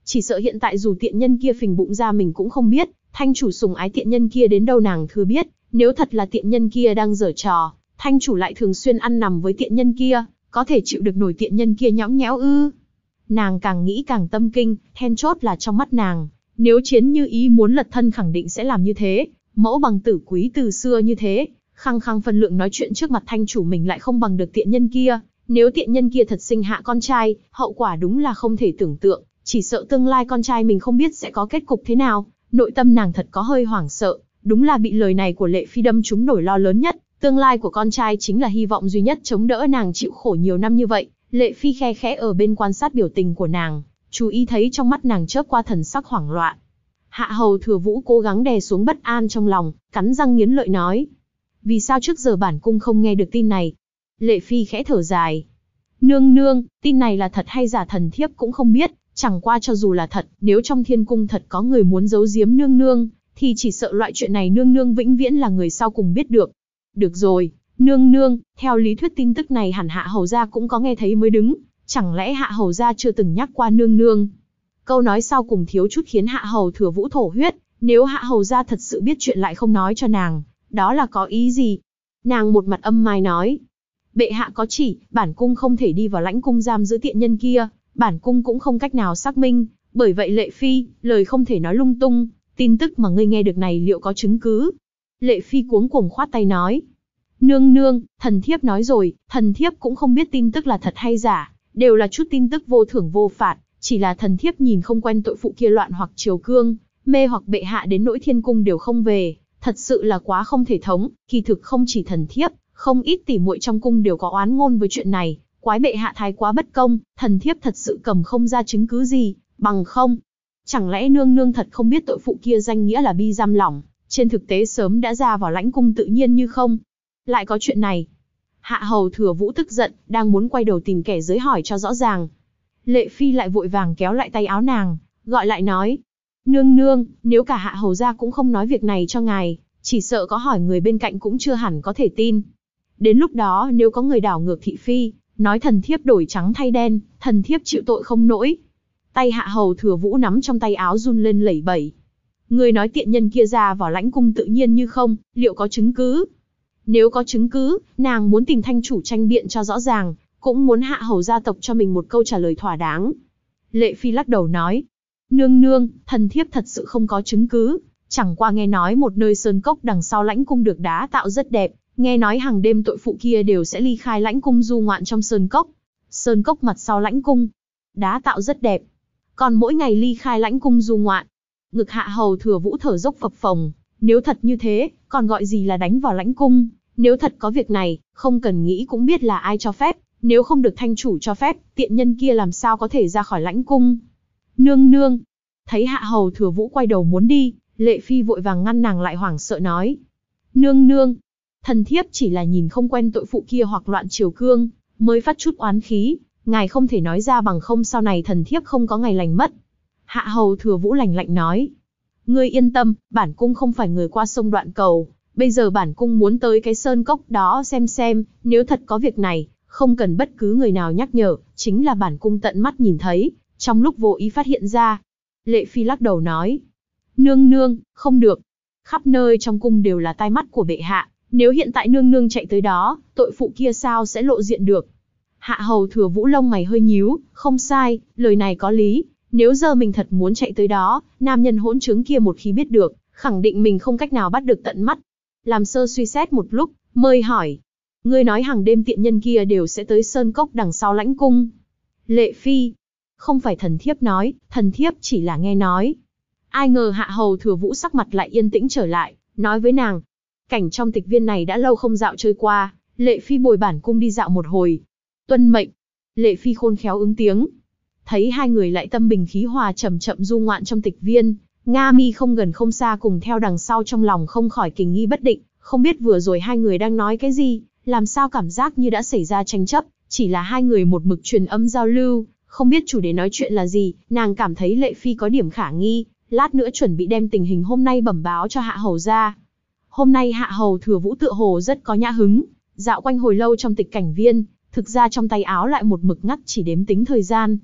Speaker 1: Chỉ sợ hiện tại dù tiện nhân kia phình bụng ra mình cũng không biết, thanh chủ sủng ái tiện nhân kia đến đâu nàng thừa biết, nếu thật là tiện nhân kia đang giở trò, thanh chủ lại thường xuyên ăn nằm với tiện nhân kia, có thể chịu được nổi tiện nhân kia nhõng nhẽo ư? Nàng càng nghĩ càng tâm kinh, then chốt là trong mắt nàng, nếu Chiến Như Ý muốn lật thân khẳng định sẽ làm như thế, mẫu bằng tử quý từ xưa như thế, khăng khăng phân lượng nói chuyện trước mặt thanh chủ mình lại không bằng được tiện nhân kia, nếu tiện nhân kia thật sinh hạ con trai, hậu quả đúng là không thể tưởng tượng, chỉ sợ tương lai con trai mình không biết sẽ có kết cục thế nào, nội tâm nàng thật có hơi hoảng sợ, đúng là bị lời này của Lệ Phi đâm trúng nỗi lo lớn nhất, tương lai của con trai chính là hy vọng duy nhất chống đỡ nàng chịu khổ nhiều năm như vậy. Lệ Phi khe khẽ ở bên quan sát biểu tình của nàng, chú ý thấy trong mắt nàng chớp qua thần sắc hoảng loạn. Hạ hầu Thừa Vũ cố gắng đè xuống bất an trong lòng, cắn răng nghiến lợi nói. Vì sao trước giờ bản cung không nghe được tin này? Lệ Phi khẽ thở dài. Nương nương, tin này là thật hay giả thần thiếp cũng không biết, chẳng qua cho dù là thật, nếu trong thiên cung thật có người muốn giấu giếm nương nương, thì chỉ sợ loại chuyện này nương nương vĩnh viễn là người sau cùng biết được. Được rồi, nương nương, theo lý thuyết tin tức này hẳn Hạ hầu gia cũng có nghe thấy mới đúng, chẳng lẽ Hạ hầu gia chưa từng nhắc qua nương nương? Câu nói sau cùng thiếu chút khiến Hạ hầu Thừa Vũ thổ huyết, nếu Hạ hầu gia thật sự biết chuyện lại không nói cho nàng, đó là có ý gì? Nàng một mặt âm mai nói, bệ hạ có chỉ, bản cung không thể đi vào lãnh cung giam giữ tiện nhân kia, bản cung cũng không cách nào xác minh, bởi vậy Lệ Phi, lời không thể nói lung tung, tin tức mà ngươi nghe được này liệu có chứng cứ? Lệ Phi cuống cuồng khoát tay nói, nương nương, thần thiếp nói rồi, thần thiếp cũng không biết tin tức là thật hay giả, đều là chút tin tức vô thưởng vô phạt, chỉ là thần thiếp nhìn không quen tội phụ kia loạn hoặc triều cương, mê hoặc bệ hạ đến nỗi thiên cung đều không về, thật sự là quá không thể thống, kỳ thực không chỉ thần thiếp, không ít tỷ muội trong cung đều có oán ngôn với chuyện này, quái bệ hạ thái quá bất công, thần thiếp thật sự cầm không ra chứng cứ gì, bằng không. Chẳng lẽ nương nương thật không biết tội phụ kia danh nghĩa là bi giam lỏng, trên thực tế sớm đã ra vào lãnh cung tự nhiên như không? Lại có chuyện này. Hạ hầu Thừa Vũ tức giận, đang muốn quay đầu tìm kẻ dưới hỏi cho rõ ràng. Lệ Phi lại vội vàng kéo lại tay áo nàng, gọi lại nói. Nương nương, nếu cả Hạ hầu gia cũng không nói việc này cho ngài, chỉ sợ có hỏi người bên cạnh cũng chưa hẳn có thể tin. Đến lúc đó nếu có người đảo ngược thị phi, nói thần thiếp đổi trắng thay đen, thần thiếp chịu tội không nổi. Tay Hạ hầu Thừa Vũ nắm trong tay áo run lên lẩy bẩy. Người nói tiện nhân kia ra vào lãnh cung tự nhiên như không, liệu có chứng cứ? Nếu có chứng cứ, nàng muốn tìm thanh chủ tranh biện cho rõ ràng, cũng muốn Hạ hầu gia tộc cho mình một câu trả lời thỏa đáng. Lệ Phi lắc đầu nói, nương nương, thần thiếp thật sự không có chứng cứ, chẳng qua nghe nói một nơi sơn cốc đằng sau lãnh cung được đá tạo rất đẹp, nghe nói hàng đêm tội phụ kia đều sẽ ly khai lãnh cung du ngoạn trong sơn cốc. Sơn cốc mặt sau lãnh cung, đá tạo rất đẹp, còn mỗi ngày ly khai lãnh cung du ngoạn. Ngực Hạ hầu Thừa Vũ thở dốc phập phồng, nếu thật như thế, còn gọi gì là đánh vào lãnh cung, nếu thật có việc này, không cần nghĩ cũng biết là ai cho phép, nếu không được thanh chủ cho phép, tiện nhân kia làm sao có thể ra khỏi lãnh cung. Nương nương, thấy Hạ hầu Thừa Vũ quay đầu muốn đi, Lệ Phi vội vàng ngăn nàng lại hoảng sợ nói. Nương nương, thần thiếp chỉ là nhìn không quen tội phụ kia hoặc loạn triều cương, mới phát chút oán khí, ngài không thể nói ra bằng không sau này thần thiếp không có ngày lành mất. Hạ hầu Thừa Vũ lạnh lạnh nói. Ngươi yên tâm, bản cung không phải người qua sông đoạn cầu, bây giờ bản cung muốn tới cái sơn cốc đó xem, nếu thật có việc này, không cần bất cứ người nào nhắc nhở, chính là bản cung tận mắt nhìn thấy, trong lúc vô ý phát hiện ra. Lệ Phi lắc đầu nói. Nương nương, không được. Khắp nơi trong cung đều là tai mắt của bệ hạ, nếu hiện tại nương nương chạy tới đó, tội phụ kia sao sẽ lộ diện được. Hạ hầu Thừa Vũ lông mày hơi nhíu, không sai, lời này có lý. Nếu giờ mình thật muốn chạy tới đó, nam nhân hỗn trướng kia một khi biết được, khẳng định mình không cách nào bắt được tận mắt. Làm sơ suy xét một lúc, mới hỏi. Ngươi nói hàng đêm tiện nhân kia đều sẽ tới sơn cốc đằng sau lãnh cung. Lệ Phi. Không phải thần thiếp nói, thần thiếp chỉ là nghe nói. Ai ngờ Hạ hầu Thừa Vũ sắc mặt lại yên tĩnh trở lại, nói với nàng. Cảnh trong tịch viên này đã lâu không dạo chơi qua, Lệ Phi bồi bản cung đi dạo một hồi. Tuân mệnh. Lệ Phi khôn khéo ứng tiếng. Thấy hai người lại tâm bình khí hòa chậm chậm du ngoạn trong tịch viên, Nga Mi không gần không xa cùng theo đằng sau trong lòng không khỏi kình nghi bất định, không biết vừa rồi hai người đang nói cái gì, làm sao cảm giác như đã xảy ra tranh chấp, chỉ là hai người một mực truyền âm giao lưu, không biết chủ đề nói chuyện là gì, nàng cảm thấy Lệ Phi có điểm khả nghi, lát nữa chuẩn bị đem tình hình hôm nay bẩm báo cho Hạ hầu ra. Hôm nay Hạ hầu Thừa Vũ tựa hồ rất có nhã hứng, dạo quanh hồi lâu trong tịch cảnh viên, thực ra trong tay áo lại một mực ngắt chỉ đếm tính thời gian.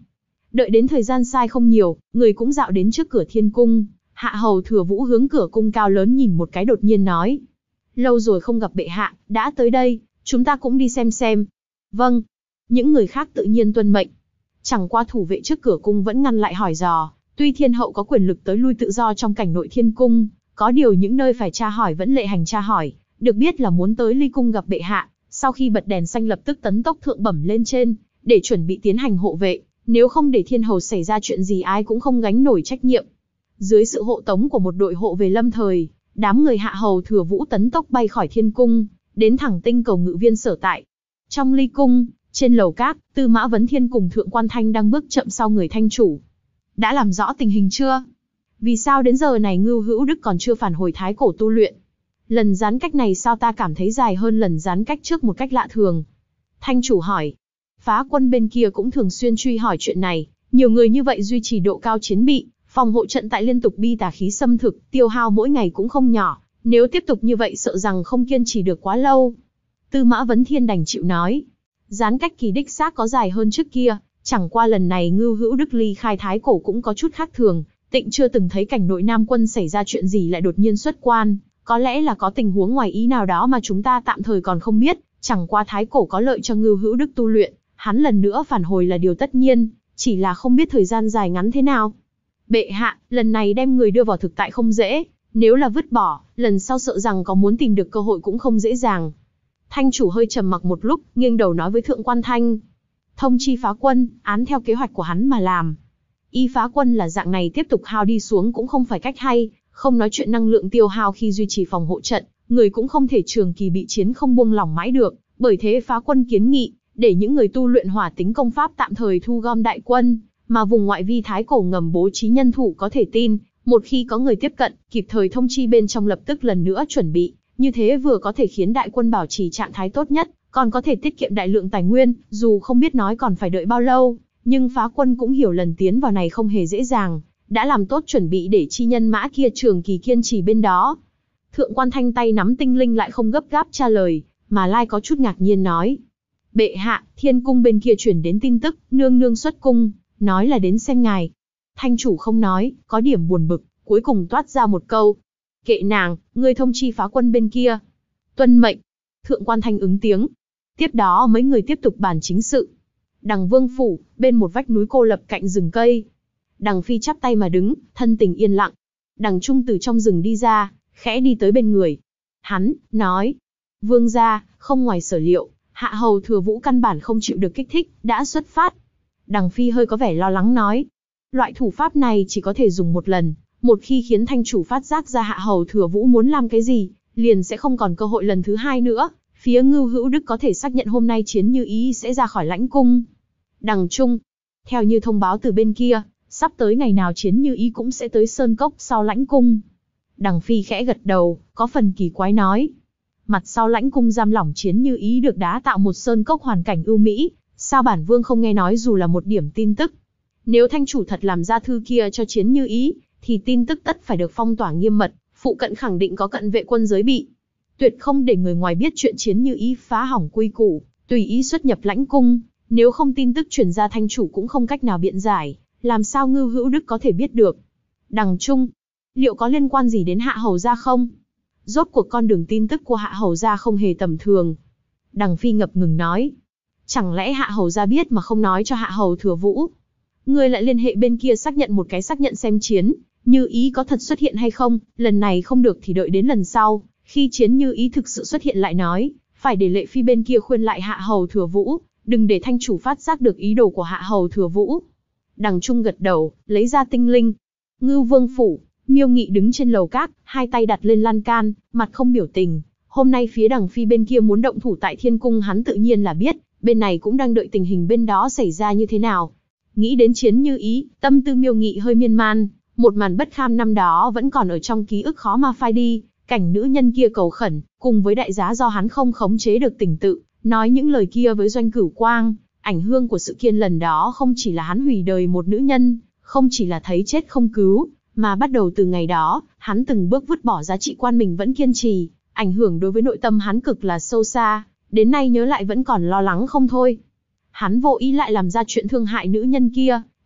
Speaker 1: Đợi đến thời gian sai không nhiều, người cũng dạo đến trước cửa thiên cung. Hạ hầu Thừa Vũ hướng cửa cung cao lớn nhìn một cái đột nhiên nói. Lâu rồi không gặp bệ hạ, đã tới đây, chúng ta cũng đi xem. Vâng. Những người khác tự nhiên tuân mệnh. Chẳng qua thủ vệ trước cửa cung vẫn ngăn lại hỏi dò. Tuy thiên hậu có quyền lực tới lui tự do trong cảnh nội thiên cung, có điều những nơi phải tra hỏi vẫn lệ hành tra hỏi. Được biết là muốn tới ly cung gặp bệ hạ, sau khi bật đèn xanh lập tức tấn tốc thượng bẩm lên trên, để chuẩn bị tiến hành hộ vệ. Nếu không để thiên hầu xảy ra chuyện gì ai cũng không gánh nổi trách nhiệm. Dưới sự hộ tống của một đội hộ về lâm thời, đám người Hạ hầu Thừa Vũ tấn tốc bay khỏi thiên cung, đến thẳng tinh cầu ngự viên sở tại. Trong ly cung, trên lầu các, Tư Mã Vấn Thiên cùng Thượng Quan Thanh đang bước chậm sau người thanh chủ. Đã làm rõ tình hình chưa? Vì sao đến giờ này Ngưu Hữu Đức còn chưa phản hồi thái cổ tu luyện? Lần gián cách này sao ta cảm thấy dài hơn lần gián cách trước một cách lạ thường? Thanh chủ hỏi. Phá quân bên kia cũng thường xuyên truy hỏi chuyện này, nhiều người như vậy duy trì độ cao chiến bị, phòng hộ trận tại liên tục bi tà khí xâm thực, tiêu hao mỗi ngày cũng không nhỏ, nếu tiếp tục như vậy sợ rằng không kiên trì được quá lâu. Tư Mã Vấn Thiên đành chịu nói. Gián cách kỳ đích xác có dài hơn trước kia, chẳng qua lần này Ngưu Hữu Đức ly khai thái cổ cũng có chút khác thường, Tịnh chưa từng thấy cảnh nội Nam quân xảy ra chuyện gì lại đột nhiên xuất quan, có lẽ là có tình huống ngoài ý nào đó mà chúng ta tạm thời còn không biết, chẳng qua thái cổ có lợi cho Ngưu Hữu Đức tu luyện, hắn lần nữa phản hồi là điều tất nhiên, chỉ là không biết thời gian dài ngắn thế nào. Bệ hạ, lần này đem người đưa vào thực tại không dễ, nếu là vứt bỏ, lần sau sợ rằng có muốn tìm được cơ hội cũng không dễ dàng. Thanh chủ hơi trầm mặc một lúc, nghiêng đầu nói với Thượng Quan Thanh. Thông chi phá quân, án theo kế hoạch của hắn mà làm. Y phá quân là dạng này tiếp tục hao đi xuống cũng không phải cách hay, không nói chuyện năng lượng tiêu hao khi duy trì phòng hộ trận, người cũng không thể trường kỳ bị chiến không buông lỏng mãi được, bởi thế phá quân kiến nghị, để những người tu luyện hỏa tính công pháp tạm thời thu gom đại quân, mà vùng ngoại vi thái cổ ngầm bố trí nhân thủ có thể tin, một khi có người tiếp cận, kịp thời thông chi bên trong lập tức lần nữa chuẩn bị, như thế vừa có thể khiến đại quân bảo trì trạng thái tốt nhất, còn có thể tiết kiệm đại lượng tài nguyên, dù không biết nói còn phải đợi bao lâu, nhưng phá quân cũng hiểu lần tiến vào này không hề dễ dàng, đã làm tốt chuẩn bị để chi nhân mã kia trường kỳ kiên trì bên đó. Thượng Quan Thanh tay nắm tinh linh lại không gấp gáp trả lời, mà lai có chút ngạc nhiên nói. Bệ hạ, thiên cung bên kia chuyển đến tin tức, nương nương xuất cung, nói là đến xem ngài. Thanh chủ không nói, có điểm buồn bực, cuối cùng toát ra một câu. Kệ nàng, ngươi thông chi phá quân bên kia. Tuân mệnh. Thượng Quan Thanh ứng tiếng. Tiếp đó mấy người tiếp tục bàn chính sự. Đằng Vương phủ, bên một vách núi cô lập cạnh rừng cây. Đằng Phi chắp tay mà đứng, thân tình yên lặng. Đằng Trung từ trong rừng đi ra, khẽ đi tới bên người. Hắn, nói. Vương gia, không ngoài sở liệu, Hạ hầu Thừa Vũ căn bản không chịu được kích thích, đã xuất phát. Đằng Phi hơi có vẻ lo lắng nói. Loại thủ pháp này chỉ có thể dùng một lần, một khi khiến thanh chủ phát giác ra Hạ hầu Thừa Vũ muốn làm cái gì, liền sẽ không còn cơ hội lần thứ hai nữa. Phía Ngưu Hữu Đức có thể xác nhận hôm nay Chiến Như Ý sẽ ra khỏi lãnh cung. Đằng Trung, theo như thông báo từ bên kia, sắp tới ngày nào Chiến Như Ý cũng sẽ tới Sơn Cốc sau lãnh cung. Đằng Phi khẽ gật đầu, có phần kỳ quái nói. Mặt sau lãnh cung giam lỏng Chiến Như Ý được đá tạo một sơn cốc hoàn cảnh ưu mỹ, sao bản vương không nghe nói dù là một điểm tin tức. Nếu thanh chủ thật làm ra thư kia cho Chiến Như Ý, thì tin tức tất phải được phong tỏa nghiêm mật, phụ cận khẳng định có cận vệ quân giới bị. Tuyệt không để người ngoài biết chuyện Chiến Như Ý phá hỏng quy củ, tùy ý xuất nhập lãnh cung, nếu không tin tức truyền ra thanh chủ cũng không cách nào biện giải, làm sao Ngưu Hữu Đức có thể biết được. Đằng Trung, liệu có liên quan gì đến Hạ hầu gia không? Rốt cuộc con đường tin tức của Hạ hầu gia không hề tầm thường. Đằng Phi ngập ngừng nói. Chẳng lẽ Hạ hầu gia biết mà không nói cho Hạ hầu Thừa Vũ? Ngươi lại liên hệ bên kia xác nhận một cái xác nhận xem Chiến Như Ý có thật xuất hiện hay không, lần này không được thì đợi đến lần sau, khi Chiến Như Ý thực sự xuất hiện lại nói, phải để Lệ Phi bên kia khuyên lại Hạ hầu Thừa Vũ, đừng để thanh chủ phát giác được ý đồ của Hạ hầu Thừa Vũ. Đằng Trung gật đầu, lấy ra tinh linh. Ngưu Vương phủ, Miêu Nghị đứng trên lầu các, hai tay đặt lên lan can, mặt không biểu tình. Hôm nay phía Đằng Phi bên kia muốn động thủ tại Thiên Cung hắn tự nhiên là biết, bên này cũng đang đợi tình hình bên đó xảy ra như thế nào. Nghĩ đến Chiến Như Ý, tâm tư Miêu Nghị hơi miên man, một màn bất kham năm đó vẫn còn ở trong ký ức khó mà phai đi, cảnh nữ nhân kia cầu khẩn, cùng với đại giá do hắn không khống chế được tình tự, nói những lời kia với Doanh Cửu Quang, ảnh hương của sự kiện lần đó không chỉ là hắn hủy đời một nữ nhân, không chỉ là thấy chết không cứu, mà bắt đầu từ ngày đó, hắn từng bước vứt bỏ giá trị quan mình vẫn kiên trì, ảnh hưởng đối với nội tâm hắn cực là sâu xa, đến nay nhớ lại vẫn còn lo lắng không thôi. Hắn vô ý lại làm ra chuyện thương hại nữ nhân kia,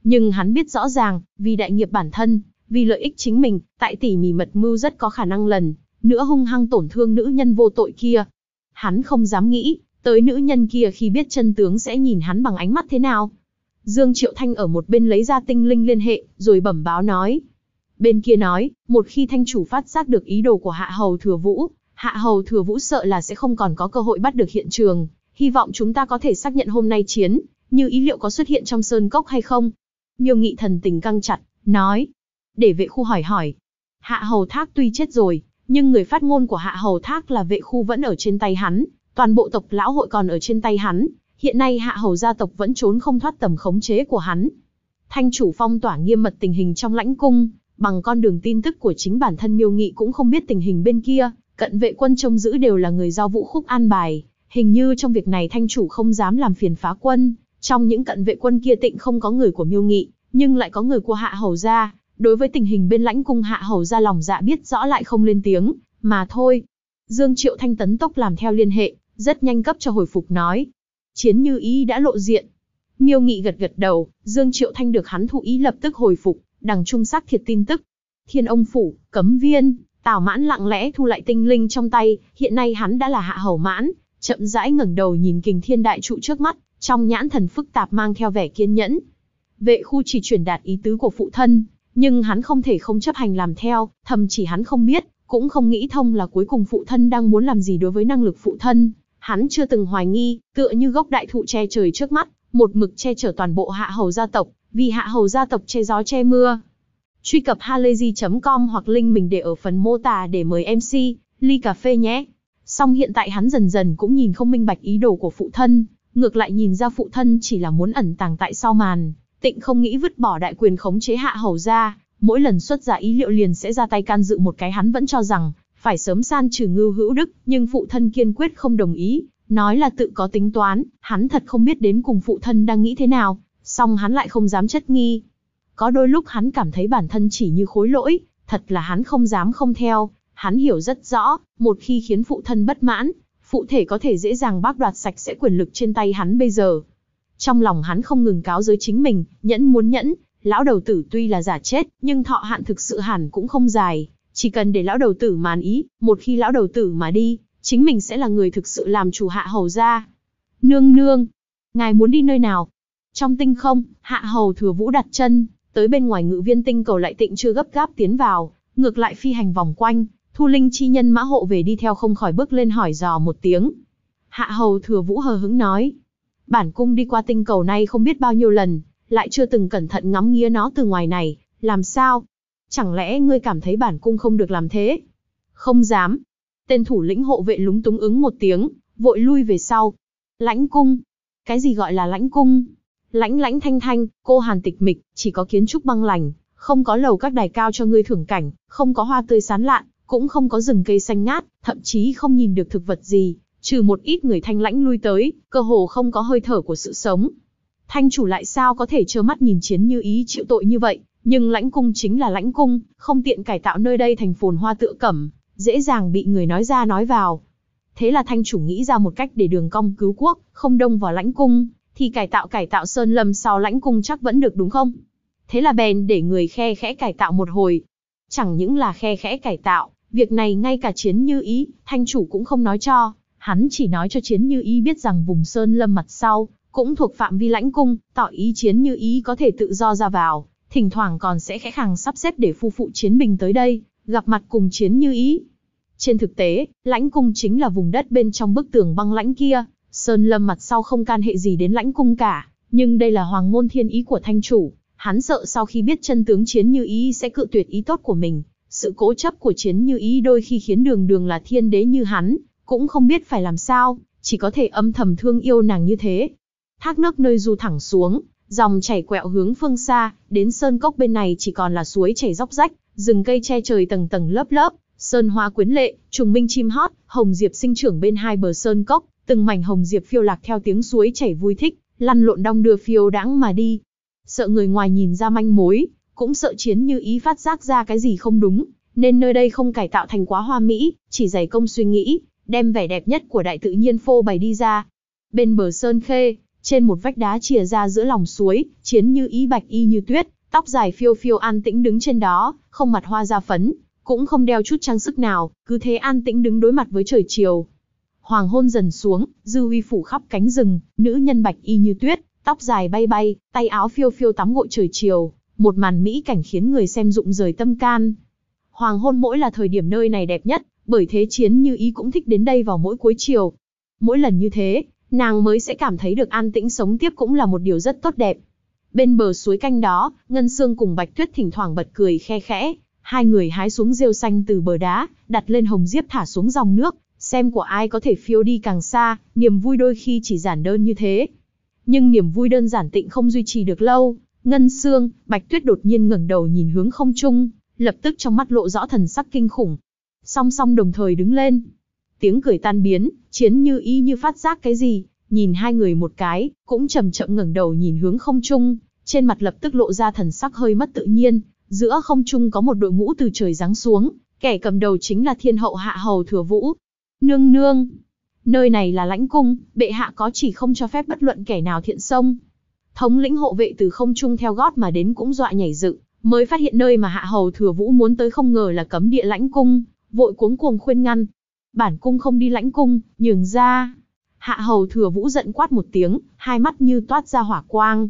Speaker 1: Nhưng hắn biết rõ ràng, vì đại nghiệp bản thân, vì lợi ích chính mình, tại tỉ mỉ mật mưu rất có khả năng lần nữa hung hăng tổn thương nữ nhân vô tội kia. Hắn không dám nghĩ, tới nữ nhân kia khi biết chân tướng sẽ nhìn hắn bằng ánh mắt thế nào. Dương Triệu Thanh ở một bên lấy ra tinh linh liên hệ, rồi bẩm báo nói. Bên kia nói, một khi thanh chủ phát giác được ý đồ của Hạ Hầu Thừa Vũ sợ là sẽ không còn có cơ hội bắt được hiện trường. Hy vọng chúng ta có thể xác nhận hôm nay chiến, Như Ý liệu có xuất hiện trong sơn cốc hay không? Miêu Nghị thần tình căng chặt, nói. Để vệ khu hỏi. Hạ Hầu Thác tuy chết rồi, nhưng người phát ngôn của Hạ Hầu Thác là vệ khu vẫn ở trên tay hắn, toàn bộ tộc lão hội còn ở trên tay hắn. Hiện nay Hạ Hầu gia tộc vẫn trốn không thoát tầm khống chế của hắn. Thanh chủ phong tỏa nghiêm mật tình hình trong lãnh cung, bằng con đường tin tức của chính bản thân Miêu Nghị cũng không biết tình hình bên kia, cận vệ quân trông giữ đều là người do Vũ Khúc an bài. Hình như trong việc này thanh chủ không dám làm phiền phá quân, trong những cận vệ quân kia tịnh không có người của Miêu Nghị, nhưng lại có người của Hạ Hầu gia. Đối với tình hình bên lãnh cung Hạ Hầu gia lòng dạ biết rõ lại không lên tiếng, mà thôi. Dương Triệu Thanh tấn tốc làm theo liên hệ, rất nhanh cấp cho hồi phục nói. Chiến Như Ý đã lộ diện. Miêu Nghị gật gật đầu, Dương Triệu Thanh được hắn thụ ý lập tức hồi phục, đằng trung xác thiệt tin tức. Thiên Ông Phủ, Cấm Viên, Tào Mãn lặng lẽ thu lại tinh linh trong tay, hiện nay hắn đã là Hạ Hầu Mãn, chậm rãi ngẩng đầu nhìn Kình Thiên đại trụ trước mắt, trong nhãn thần phức tạp mang theo vẻ kiên nhẫn. Vệ khu chỉ truyền đạt ý tứ của phụ thân, nhưng hắn không thể không chấp hành làm theo, thậm chí hắn không biết, cũng không nghĩ thông là cuối cùng phụ thân đang muốn làm gì đối với năng lực phụ thân. Hắn chưa từng hoài nghi, tựa như gốc đại thụ che trời trước mắt, một mực che chở toàn bộ Hạ Hầu gia tộc, vì Hạ Hầu gia tộc che gió che mưa. Truy cập halayzi.com hoặc link mình để ở phần mô tả để mời MC, ly cà phê nhé. Song hiện tại hắn dần dần cũng nhìn không minh bạch ý đồ của phụ thân, ngược lại nhìn ra phụ thân chỉ là muốn ẩn tàng tại sau màn, tịnh không nghĩ vứt bỏ đại quyền khống chế Hạ Hầu gia, mỗi lần xuất ra ý liệu liền sẽ ra tay can dự một cái. Hắn vẫn cho rằng phải sớm san trừ Ngưu Hữu Đức, nhưng phụ thân kiên quyết không đồng ý, nói là tự có tính toán. Hắn thật không biết đến cùng phụ thân đang nghĩ thế nào, song hắn lại không dám chất nghi. Có đôi lúc hắn cảm thấy bản thân chỉ như khối lỗi, thật là hắn không dám không theo. Hắn hiểu rất rõ, một khi khiến phụ thân bất mãn, phụ thể có thể dễ dàng bác đoạt sạch sẽ quyền lực trên tay hắn bây giờ. Trong lòng hắn không ngừng cáo giới chính mình, nhẫn muốn nhẫn, lão đầu tử tuy là giả chết, nhưng thọ hạn thực sự hẳn cũng không dài. Chỉ cần để lão đầu tử màn ý, một khi lão đầu tử mà đi, chính mình sẽ là người thực sự làm chủ Hạ Hầu gia. Nương nương, ngài muốn đi nơi nào? Trong tinh không, Hạ Hầu Thừa Vũ đặt chân, tới bên ngoài Ngự Viên tinh cầu lại tịnh chưa gấp gáp tiến vào, ngược lại phi hành vòng quanh, Thu Linh chi nhân mã hộ về đi theo không khỏi bước lên hỏi dò một tiếng. Hạ Hầu Thừa Vũ hờ hững nói, bản cung đi qua tinh cầu này không biết bao nhiêu lần, lại chưa từng cẩn thận ngắm nghía nó từ ngoài này, làm sao? Chẳng lẽ ngươi cảm thấy bản cung không được làm thế? Không dám. Tên thủ lĩnh hộ vệ lúng túng ứng một tiếng, vội lui về sau. Lãnh cung. Cái gì gọi là lãnh cung? Lãnh lãnh thanh thanh, cô hàn tịch mịch, chỉ có kiến trúc băng lành, không có lầu các đài cao cho ngươi thưởng cảnh, không có hoa tươi sán lạn, cũng không có rừng cây xanh ngát, thậm chí không nhìn được thực vật gì, trừ một ít người thanh lãnh lui tới, cơ hồ không có hơi thở của sự sống. Thanh chủ lại sao có thể trơ mắt nhìn Chiến Như Ý chịu tội như vậy, nhưng lãnh cung chính là lãnh cung, không tiện cải tạo nơi đây thành phồn hoa tựa cẩm, dễ dàng bị người nói ra nói vào. Thế là thanh chủ nghĩ ra một cách để đường cong cứu quốc, không đông vào lãnh cung, thì cải tạo sơn lâm sau lãnh cung chắc vẫn được đúng không? Thế là bèn để người khe khẽ cải tạo một hồi. Chẳng những là khe khẽ cải tạo, việc này ngay cả Chiến Như Ý, thanh chủ cũng không nói cho, hắn chỉ nói cho Chiến Như Ý biết rằng vùng sơn lâm mặt sau cũng thuộc phạm vi lãnh cung, tỏ ý Chiến Như Ý có thể tự do ra vào, thỉnh thoảng còn sẽ khẽ khàng sắp xếp để phu phụ Chiến Bình tới đây, gặp mặt cùng Chiến Như Ý. Trên thực tế, lãnh cung chính là vùng đất bên trong bức tường băng lãnh kia, sơn lâm mặt sau không can hệ gì đến lãnh cung cả, nhưng đây là hoàng ngôn thiên ý của thanh chủ, hắn sợ sau khi biết chân tướng Chiến Như Ý sẽ cự tuyệt ý tốt của mình. Sự cố chấp của Chiến Như Ý đôi khi khiến đường đường là thiên đế như hắn, cũng không biết phải làm sao, chỉ có thể âm thầm thương yêu nàng như thế. Thác nước nơi du thẳng xuống, dòng chảy quẹo hướng phương xa, đến sơn cốc bên này chỉ còn là suối chảy róc rách, rừng cây che trời tầng tầng lớp lớp, sơn hoa quyến lệ, trùng minh chim hót, hồng diệp sinh trưởng bên hai bờ sơn cốc, từng mảnh hồng diệp phiêu lạc theo tiếng suối chảy vui thích, lăn lộn đong đưa phiêu đãng mà đi. Sợ người ngoài nhìn ra manh mối, cũng sợ Chiến Như Ý phát giác ra cái gì không đúng, nên nơi đây không cải tạo thành quá hoa mỹ, chỉ dày công suy nghĩ, đem vẻ đẹp nhất của đại tự nhiên phô bày đi ra. Bên bờ sơn khê, Trên một vách đá chìa ra giữa lòng suối, Chiến Như Ý bạch y như tuyết, tóc dài phiêu phiêu an tĩnh đứng trên đó, không mặt hoa da phấn, cũng không đeo chút trang sức nào, cứ thế an tĩnh đứng đối mặt với trời chiều. Hoàng hôn dần xuống, dư huy phủ khắp cánh rừng, nữ nhân bạch y như tuyết, tóc dài bay bay, tay áo phiêu phiêu tắm gội trời chiều, một màn mỹ cảnh khiến người xem rụng rời tâm can. Hoàng hôn mỗi là thời điểm nơi này đẹp nhất, bởi thế Chiến Như Ý cũng thích đến đây vào mỗi cuối chiều. Mỗi lần như thế, nàng mới sẽ cảm thấy được an tĩnh sống tiếp cũng là một điều rất tốt đẹp. Bên bờ suối canh đó, Ngân Sương cùng Bạch Tuyết thỉnh thoảng bật cười khe khẽ, hai người hái xuống rêu xanh từ bờ đá, đặt lên hồng diếp thả xuống dòng nước, xem của ai có thể phiêu đi càng xa, niềm vui đôi khi chỉ giản đơn như thế. Nhưng niềm vui đơn giản tịnh không duy trì được lâu, Ngân Sương, Bạch Tuyết đột nhiên ngẩng đầu nhìn hướng không trung, lập tức trong mắt lộ rõ thần sắc kinh khủng. Song song đồng thời đứng lên. Tiếng cười tan biến, Chiến Như Ý như phát giác cái gì, nhìn hai người một cái, cũng chậm chậm ngẩng đầu nhìn hướng không trung, trên mặt lập tức lộ ra thần sắc hơi mất tự nhiên. Giữa không trung có một đội ngũ từ trời giáng xuống, kẻ cầm đầu chính là Thiên hậu Hạ Hầu Thừa Vũ. Nương nương, nơi này là lãnh cung, bệ hạ có chỉ không cho phép bất luận kẻ nào thiện xông. Thống lĩnh hộ vệ từ không trung theo gót mà đến cũng dọa nhảy dựng, mới phát hiện nơi mà Hạ Hầu Thừa Vũ muốn tới không ngờ là cấm địa lãnh cung, vội cuống cuồng khuyên ngăn. Bản cung không đi lãnh cung, nhường ra. Hạ Hầu Thừa Vũ giận quát một tiếng, hai mắt như toát ra hỏa quang.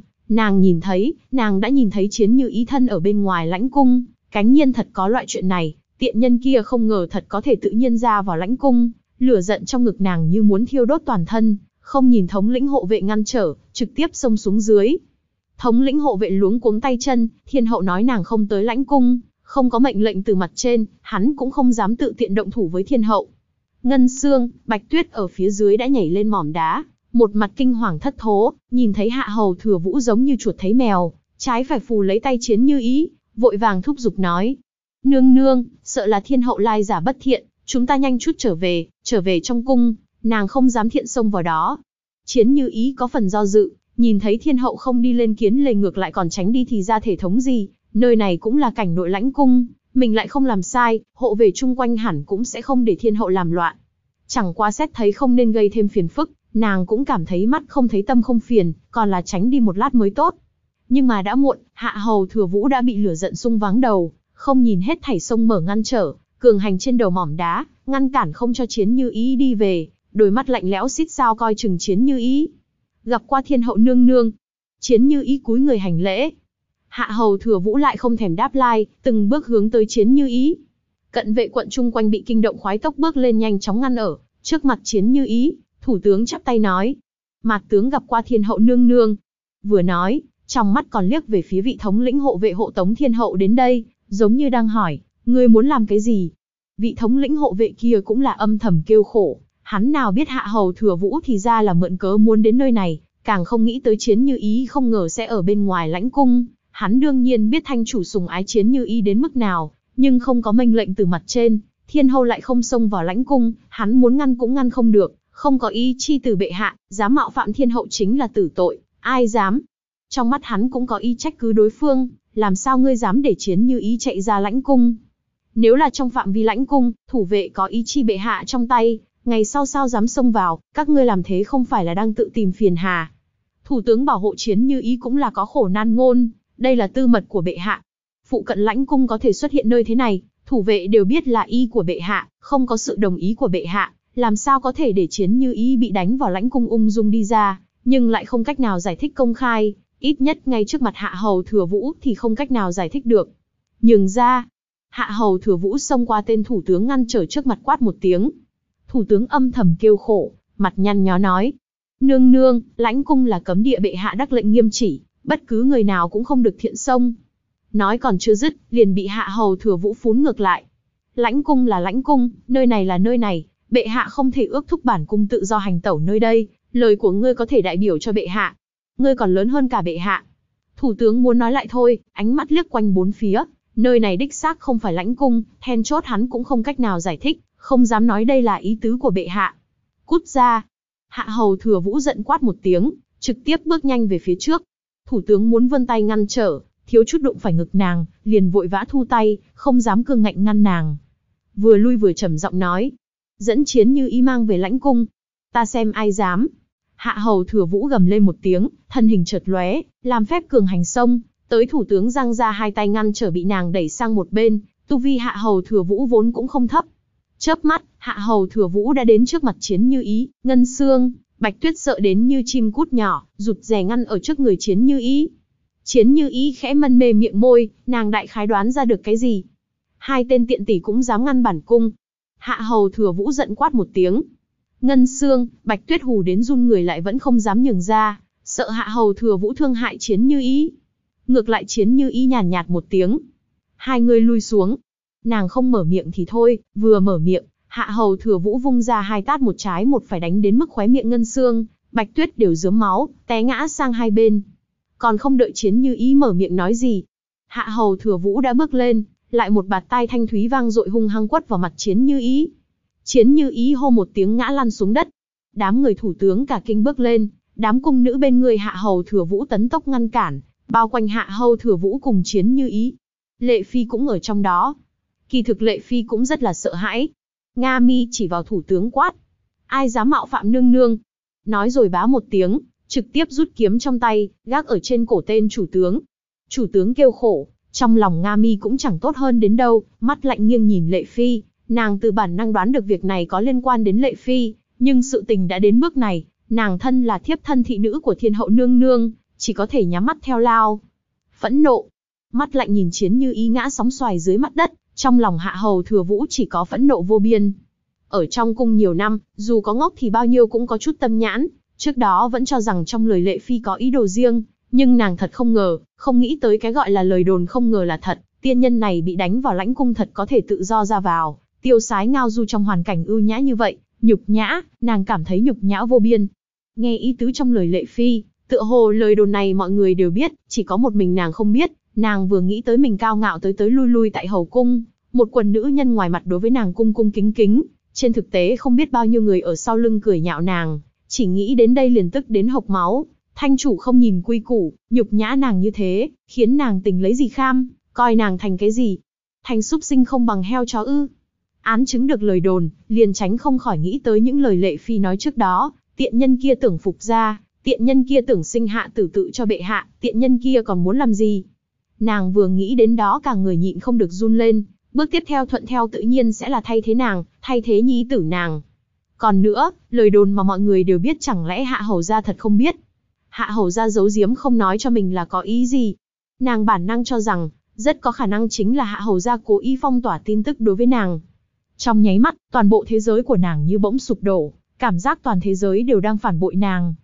Speaker 1: Nàng đã nhìn thấy Chiến Như Ý thân ở bên ngoài lãnh cung, cánh nhiên thật có loại chuyện này, tiện nhân kia không ngờ thật có thể tự nhiên ra vào lãnh cung, lửa giận trong ngực nàng như muốn thiêu đốt toàn thân, không nhìn thống lĩnh hộ vệ ngăn trở, trực tiếp xông xuống dưới. Thống lĩnh hộ vệ luống cuống tay chân, Thiên hậu nói nàng không tới lãnh cung, không có mệnh lệnh từ mặt trên, hắn cũng không dám tự tiện động thủ với Thiên hậu. Ngân Sương, Bạch Tuyết ở phía dưới đã nhảy lên mỏm đá, một mặt kinh hoàng thất thố, nhìn thấy Hạ Hầu Thừa Vũ giống như chuột thấy mèo, trái phải phù lấy tay Chiến Như Ý, vội vàng thúc giục nói: Nương nương, sợ là Thiên hậu lai giả bất thiện, chúng ta nhanh chút trở về trong cung, nàng không dám thiện xông vào đó. Chiến Như Ý có phần do dự, nhìn thấy Thiên hậu không đi lên kiến lề ngược lại còn tránh đi thì ra thể thống gì, nơi này cũng là cảnh nội lãnh cung, mình lại không làm sai, hộ vệ chung quanh hẳn cũng sẽ không để Thiên hậu làm loạn. Chẳng qua xét thấy không nên gây thêm phiền phức, nàng cũng cảm thấy mắt không thấy tâm không phiền, còn là tránh đi một lát mới tốt. Nhưng mà đã muộn, Hạ Hầu Thừa Vũ đã bị lửa giận sung váng đầu, không nhìn hết thảy sông mở ngăn trở, cường hành trên đầu mỏm đá, ngăn cản không cho Chiến Như Ý đi về, đôi mắt lạnh lẽo xít sao coi chừng Chiến Như Ý. Gặp qua Thiên hậu nương nương. Chiến Như Ý cúi người hành lễ. Hạ Hầu Thừa Vũ lại không thèm đáp lai, từng bước hướng tới Chiến Như Ý. Cận vệ quận chung quanh bị kinh động khoái tốc bước lên nhanh chóng ngăn ở trước mặt Chiến Như Ý. Thủ tướng chắp tay nói: Mạc tướng gặp qua Thiên hậu nương nương. Vừa nói, trong mắt còn liếc về phía vị thống lĩnh hộ vệ hộ tống Thiên hậu đến đây, giống như đang hỏi, ngươi muốn làm cái gì? Vị thống lĩnh hộ vệ kia cũng là âm thầm kêu khổ, hắn nào biết Hạ Hầu Thừa Vũ thì ra là mượn cớ muốn đến nơi này, càng không nghĩ tới Chiến Như Ý không ngờ sẽ ở bên ngoài lãnh cung. Hắn đương nhiên biết thanh chủ sùng ái Chiến Như Ý đến mức nào, nhưng không có mệnh lệnh từ mặt trên, Thiên hậu lại không xông vào lãnh cung, hắn muốn ngăn cũng ngăn không được, không có ý chi từ bệ hạ, dám mạo phạm Thiên hậu chính là tử tội, ai dám? Trong mắt hắn cũng có ý trách cứ đối phương, làm sao ngươi dám để Chiến Như Ý chạy ra lãnh cung? Nếu là trong phạm vi lãnh cung, thủ vệ có ý chi bệ hạ trong tay, ngày sau sao dám xông vào, các ngươi làm thế không phải là đang tự tìm phiền hà? Thủ tướng bảo hộ Chiến Như Ý cũng là có khổ nan ngôn, đây là tư mật của bệ hạ. Phụ cận lãnh cung có thể xuất hiện nơi thế này, thủ vệ đều biết là ý của bệ hạ, không có sự đồng ý của bệ hạ, làm sao có thể để Chiến Như Ý bị đánh vào lãnh cung ung dung đi ra, nhưng lại không cách nào giải thích công khai, ít nhất ngay trước mặt Hạ Hầu Thừa Vũ thì không cách nào giải thích được. Nhường ra. Hạ Hầu Thừa Vũ xông qua tên thủ tướng ngăn trở trước mặt quát một tiếng. Thủ tướng âm thầm kêu khổ, mặt nhăn nhó nói: Nương nương, lãnh cung là cấm địa bệ hạ đắc lệnh nghiêm chỉ, bất cứ người nào cũng không được thiện xông. Nói còn chưa dứt, liền bị Hạ Hầu Thừa Vũ phún ngược lại. Lãnh cung là lãnh cung, nơi này là nơi này, bệ hạ không thể ước thúc bản cung tự do hành tẩu nơi đây, lời của ngươi có thể đại biểu cho bệ hạ. Ngươi còn lớn hơn cả bệ hạ. Thủ tướng muốn nói lại thôi, ánh mắt liếc quanh bốn phía, nơi này đích xác không phải lãnh cung, then chốt hắn cũng không cách nào giải thích, không dám nói đây là ý tứ của bệ hạ. Cút ra. Hạ Hầu Thừa Vũ giận quát một tiếng, trực tiếp bước nhanh về phía trước. Thủ tướng muốn vươn tay ngăn trở, thiếu chút đụng phải ngực nàng, liền vội vã thu tay, không dám cương ngạnh ngăn nàng. Vừa lui vừa trầm giọng nói: Dẫn Chiến Như Ý mang về lãnh cung. Ta xem ai dám. Hạ hầu thừa vũ gầm lên một tiếng, thân hình chợt lóe, làm phép cường hành xông tới thủ tướng giang ra hai tay ngăn trở bị nàng đẩy sang một bên. Tu vi hạ hầu thừa vũ vốn cũng không thấp. Chớp mắt, hạ hầu thừa vũ đã đến trước mặt Chiến Như Ý, Ngân Xương, Bạch Tuyết sợ đến như chim cút nhỏ, rụt rè ngăn ở trước người Chiến Như Ý. Chiến Như Ý khẽ mân mê miệng môi, nàng đại khái đoán ra được cái gì. Hai tên tiện tỷ cũng dám ngăn bản cung. Hạ hầu thừa vũ giận quát một tiếng. Ngân Xương, Bạch Tuyết hù đến run người lại vẫn không dám nhường ra, sợ hạ hầu thừa vũ thương hại Chiến Như Ý. Ngược lại Chiến Như Ý nhàn nhạt một tiếng. Hai người lui xuống. Nàng không mở miệng thì thôi, vừa mở miệng, hạ hầu thừa vũ vung ra hai tát một trái một phải đánh đến mức khóe miệng Ngân Xương, Bạch Tuyết đều rớm máu, té ngã sang hai bên. Còn không đợi Chiến Như Ý mở miệng nói gì, hạ hầu thừa vũ đã bước lên, lại một bạt tai thanh thúy vang dội hung hăng quất vào mặt Chiến Như Ý. Chiến Như Ý hô một tiếng ngã lăn xuống đất. Đám người thủ tướng cả kinh bước lên, đám cung nữ bên người hạ hầu thừa vũ tấn tốc ngăn cản, bao quanh hạ hầu thừa vũ cùng Chiến Như Ý. Lệ Phi cũng ở trong đó. Kỳ thực Lệ Phi cũng rất là sợ hãi. Nga Mi chỉ vào thủ tướng quát. Ai dám mạo phạm nương nương? Nói rồi bá một tiếng, trực tiếp rút kiếm trong tay, gác ở trên cổ tên chủ tướng. Chủ tướng kêu khổ, trong lòng Nga Mi cũng chẳng tốt hơn đến đâu, mắt lạnh nghiêng nhìn Lệ Phi. Nàng từ bản năng đoán được việc này có liên quan đến Lệ Phi, nhưng sự tình đã đến bước này, nàng thân là thiếp thân thị nữ của thiên hậu nương nương, chỉ có thể nhắm mắt theo lao. Phẫn nộ, mắt lạnh nhìn Chiến Như Ý ngã sóng xoài dưới mặt đất, trong lòng hạ hầu thừa vũ chỉ có phẫn nộ vô biên. Ở trong cung nhiều năm, dù có ngốc thì bao nhiêu cũng có chút tâm nhãn, trước đó vẫn cho rằng trong lời Lệ Phi có ý đồ riêng, nhưng nàng thật không ngờ, không nghĩ tới cái gọi là lời đồn không ngờ là thật, tiên nhân này bị đánh vào lãnh cung thật có thể tự do ra vào, tiêu sái ngao du trong hoàn cảnh ưu nhã như vậy, nhục nhã, nàng cảm thấy nhục nhã vô biên. Nghe ý tứ trong lời Lệ Phi, tựa hồ lời đồn này mọi người đều biết, chỉ có một mình nàng không biết. Nàng vừa nghĩ tới mình cao ngạo tới lui lui tại hầu cung, một quần nữ nhân ngoài mặt đối với nàng cung cung kính kính, trên thực tế không biết bao nhiêu người ở sau lưng cười nhạo nàng, chỉ nghĩ đến đây liền tức đến hộc máu. Thanh chủ không nhìn quy củ, nhục nhã nàng như thế, khiến nàng tình lấy gì kham, coi nàng thành cái gì? Thành súc sinh không bằng heo chó ư? Án chứng được lời đồn, liền tránh không khỏi nghĩ tới những lời Lệ Phi nói trước đó, tiện nhân kia tưởng phục gia, tiện nhân kia tưởng sinh hạ tử tự cho bệ hạ, tiện nhân kia còn muốn làm gì? Nàng vừa nghĩ đến đó cả người nhịn không được run lên, bước tiếp theo thuận theo tự nhiên sẽ là thay thế nàng, thay thế nhi tử nàng. Còn nữa, lời đồn mà mọi người đều biết chẳng lẽ hạ hầu gia thật không biết? Hạ hầu gia giấu giếm không nói cho mình là có ý gì? Nàng bản năng cho rằng, rất có khả năng chính là hạ hầu gia cố ý phong tỏa tin tức đối với nàng. Trong nháy mắt, toàn bộ thế giới của nàng như bỗng sụp đổ, cảm giác toàn thế giới đều đang phản bội nàng.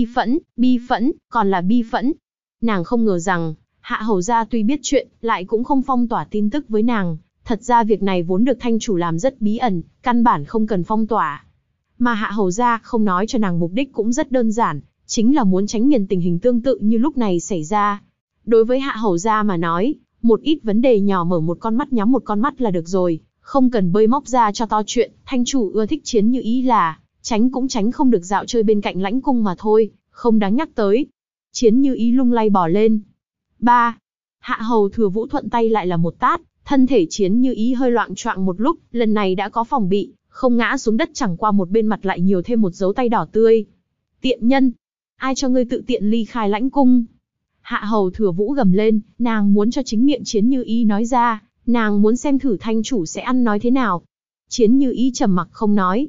Speaker 1: Bi phẫn, còn là bi phẫn. Nàng không ngờ rằng, hạ hầu gia tuy biết chuyện, lại cũng không phong tỏa tin tức với nàng. Thật ra việc này vốn được thanh chủ làm rất bí ẩn, căn bản không cần phong tỏa. Mà hạ hầu gia không nói cho nàng mục đích cũng rất đơn giản, chính là muốn tránh miền tình hình tương tự như lúc này xảy ra. Đối với hạ hầu gia mà nói, một ít vấn đề nhỏ mở một con mắt nhắm một con mắt là được rồi, không cần bơi móc ra cho to chuyện. Thanh chủ ưa thích Chiến Như Ý là tránh cũng tránh không được dạo chơi bên cạnh lãnh cung mà thôi, không đáng nhắc tới. Chiến Như Ý lung lay bỏ lên. Hạ hầu thừa vũ thuận tay lại là một tát, thân thể Chiến Như Ý hơi loạng choạng một lúc, lần này đã có phòng bị, không ngã xuống đất, chẳng qua một bên mặt lại nhiều thêm một dấu tay đỏ tươi. Tiện nhân, ai cho ngươi tự tiện ly khai lãnh cung? Hạ hầu thừa vũ gầm lên, nàng muốn cho chính miệng Chiến Như Ý nói ra, nàng muốn xem thử thanh chủ sẽ ăn nói thế nào. Chiến Như Ý trầm mặc không nói.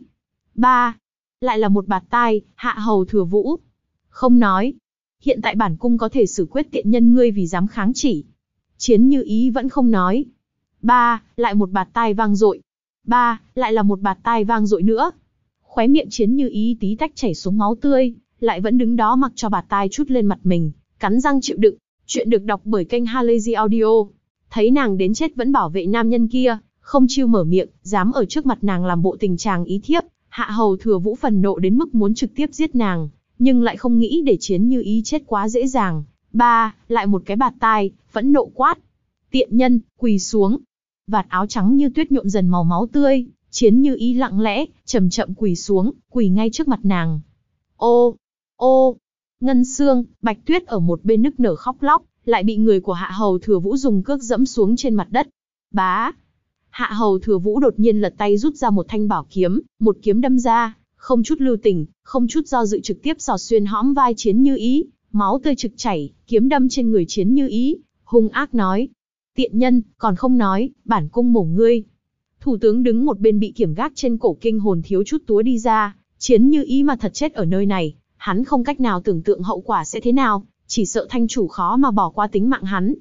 Speaker 1: Lại là một bạt tai, hạ hầu thừa vũ. Không nói. Hiện tại bản cung có thể xử quyết tiện nhân ngươi vì dám kháng chỉ. Chiến Như Ý vẫn không nói. Lại một bạt tai vang dội. Lại là một bạt tai vang dội nữa. Khóe miệng Chiến Như Ý tí tách chảy xuống máu tươi, lại vẫn đứng đó mặc cho bạt tai trút lên mặt mình, cắn răng chịu đựng. Chuyện được đọc bởi kênh Halazy Audio. Thấy nàng đến chết vẫn bảo vệ nam nhân kia, không chiêu mở miệng, dám ở trước mặt nàng làm bộ tình chàng ý thiếp. Hạ hầu thừa vũ phần nộ đến mức muốn trực tiếp giết nàng, nhưng lại không nghĩ để Chiến Như Ý chết quá dễ dàng. Lại một cái bạt tai, phẫn nộ quát. Tiện nhân, quỳ xuống. Vạt áo trắng như tuyết nhuộm dần màu máu tươi, Chiến Như Ý lặng lẽ, chậm chậm quỳ xuống, quỳ ngay trước mặt nàng. Ô, Ngân Xương, Bạch Tuyết ở một bên nức nở khóc lóc, lại bị người của Hạ hầu thừa vũ dùng cước dẫm xuống trên mặt đất. Hạ hầu thừa vũ đột nhiên lật tay rút ra một thanh bảo kiếm, một kiếm đâm ra, không chút lưu tình, không chút do dự trực tiếp xỏ xuyên hõm vai Chiến Như Ý, máu tươi trực chảy, kiếm đâm trên người Chiến Như Ý, hung ác nói: "Tiện nhân, còn không nói, bản cung mổ ngươi." Thủ tướng đứng một bên bị kiểm gác trên cổ kinh hồn thiếu chút túa đi ra, Chiến Như Ý mà thật chết ở nơi này, hắn không cách nào tưởng tượng hậu quả sẽ thế nào, chỉ sợ thanh chủ khó mà bỏ qua tính mạng hắn.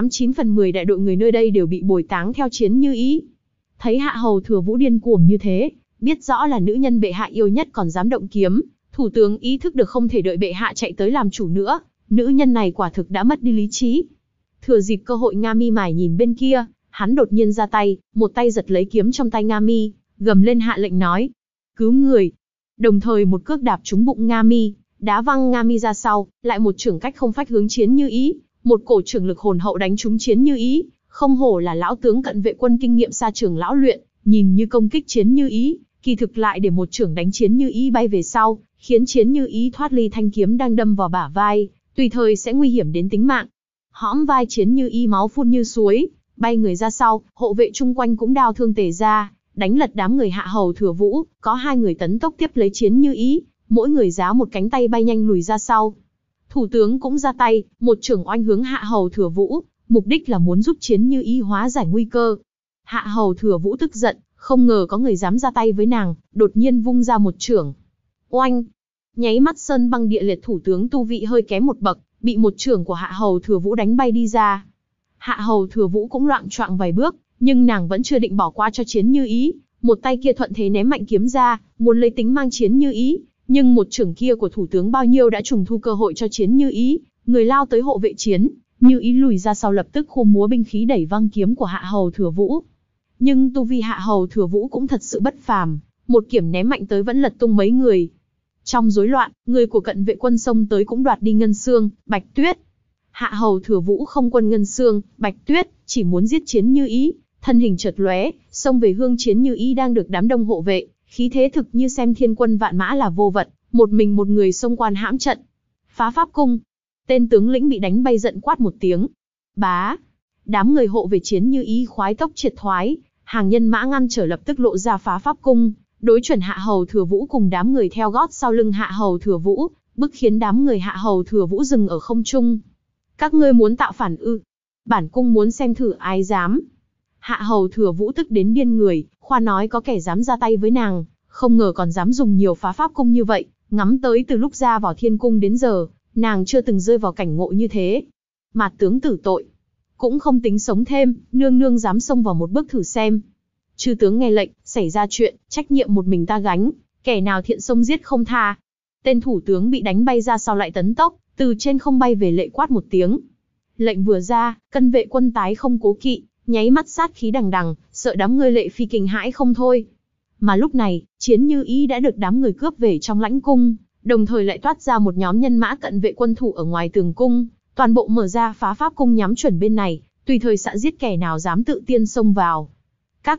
Speaker 1: 8/9 đại đội người nơi đây đều bị bồi táng theo Chiến Như Ý. Thấy Hạ Hầu Thừa Vũ điên cuồng như thế, biết rõ là nữ nhân bệ hạ yêu nhất còn dám động kiếm, thủ tướng ý thức được không thể đợi bệ hạ chạy tới làm chủ nữa, nữ nhân này quả thực đã mất đi lý trí. Thừa dịp cơ hội Nga Mi mải nhìn bên kia, hắn đột nhiên ra tay, một tay giật lấy kiếm trong tay Nga Mi, gầm lên hạ lệnh nói: "Cứu người!" Đồng thời một cước đạp trúng bụng Nga Mi, đá văng Nga Mi ra sau, lại một chưởng cách không phách hướng Chiến Như Ý, một cổ trưởng lực hồn hậu đánh trúng Chiến Như Ý, không hổ là lão tướng cận vệ quân kinh nghiệm xa trường lão luyện, nhìn như công kích Chiến Như Ý, kỳ thực lại để một chưởng đánh Chiến Như Ý bay về sau, khiến Chiến Như Ý thoát ly thanh kiếm đang đâm vào bả vai, tùy thời sẽ nguy hiểm đến tính mạng. Hõm vai Chiến Như Ý máu phun như suối, bay người ra sau, hộ vệ chung quanh cũng đao thương tề ra, đánh lật đám người Hạ Hầu Thừa Vũ, có 2 người tấn tốc tiếp lấy Chiến Như Ý, mỗi người giá một cánh tay bay nhanh lùi ra sau. Thủ tướng cũng ra tay, một chưởng oanh hướng Hạ Hầu Thừa Vũ, mục đích là muốn giúp Chiến Như Ý hóa giải nguy cơ. Hạ Hầu Thừa Vũ tức giận, không ngờ có người dám ra tay với nàng, đột nhiên vung ra một chưởng. Oanh! Nháy mắt sơn băng địa liệt, thủ tướng tu vị hơi kém một bậc, bị một chưởng của Hạ Hầu Thừa Vũ đánh bay đi ra. Hạ Hầu Thừa Vũ cũng loạng choạng vài bước, nhưng nàng vẫn chưa định bỏ qua cho Chiến Như Ý, một tay kia thuận thế ném mạnh kiếm ra, muốn lấy tính mang Chiến Như Ý, nhưng một chưởng kia của thủ tướng bao nhiêu đã trùng thu cơ hội cho Chiến Như Ý, người lao tới hộ vệ Chiến Như Ý lùi ra sau, lập tức khua múa binh khí đẩy văng kiếm của Hạ Hầu Thừa Vũ. Nhưng tu vi Hạ Hầu Thừa Vũ cũng thật sự bất phàm, một kiếm ném mạnh tới vẫn lật tung mấy người. Trong rối loạn, người của cận vệ quân xông tới cũng đoạt đi Ngân Xương, Bạch Tuyết. Hạ Hầu Thừa Vũ không quân Ngân Xương, Bạch Tuyết, chỉ muốn giết Chiến Như Ý, thân hình chợt lóe, xông về hướng Chiến Như Ý đang được đám đông hộ vệ, khí thế thực như xem thiên quân vạn mã là vô vật, một mình một người xông quan hãm trận. Phá pháp cung. Tên tướng lĩnh bị đánh bay giận quát một tiếng. Bá. Đám người hộ về Chiến Như Ý khoái tốc triệt thoái, hàng nhân mã ngăn trở lập tức lộ ra phá pháp cung, đối chuẩn Hạ Hầu Thừa Vũ cùng đám người theo gót sau lưng Hạ Hầu Thừa Vũ, bức khiến đám người Hạ Hầu Thừa Vũ dừng ở không trung. Các ngươi muốn tạo phản ư? Bản cung muốn xem thử ai dám. Hạ Hầu Thừa Vũ tức đến điên người, khoa nói có kẻ dám ra tay với nàng, không ngờ còn dám dùng nhiều phá pháp cung như vậy, ngắm tới từ lúc ra vào thiên cung đến giờ, nàng chưa từng rơi vào cảnh ngộ như thế. Mạt tướng tử tội, cũng không tính sống thêm, nương nương dám xông vào một bước thử xem. Chư tướng nghe lệnh, xảy ra chuyện, trách nhiệm một mình ta gánh, kẻ nào thiện xông giết không tha. Tên thủ tướng bị đánh bay ra sau lại tấn tốc, từ trên không bay về lệ quát một tiếng. Lệnh vừa ra, cân vệ quân tái không cố kỵ, nháy mắt sát khí đằng đằng, sợ đám người Lệ Phi kinh hãi không thôi. Mà lúc này, Chiến Như Ý đã được đám người cướp về trong lãnh cung, đồng thời lại toát ra một nhóm nhân mã cận vệ quân thủ ở ngoài tường cung, toàn bộ mở ra phá pháp cung nhắm chuẩn bên này, tùy thời xạ giết kẻ nào dám tự tiên xông vào. Các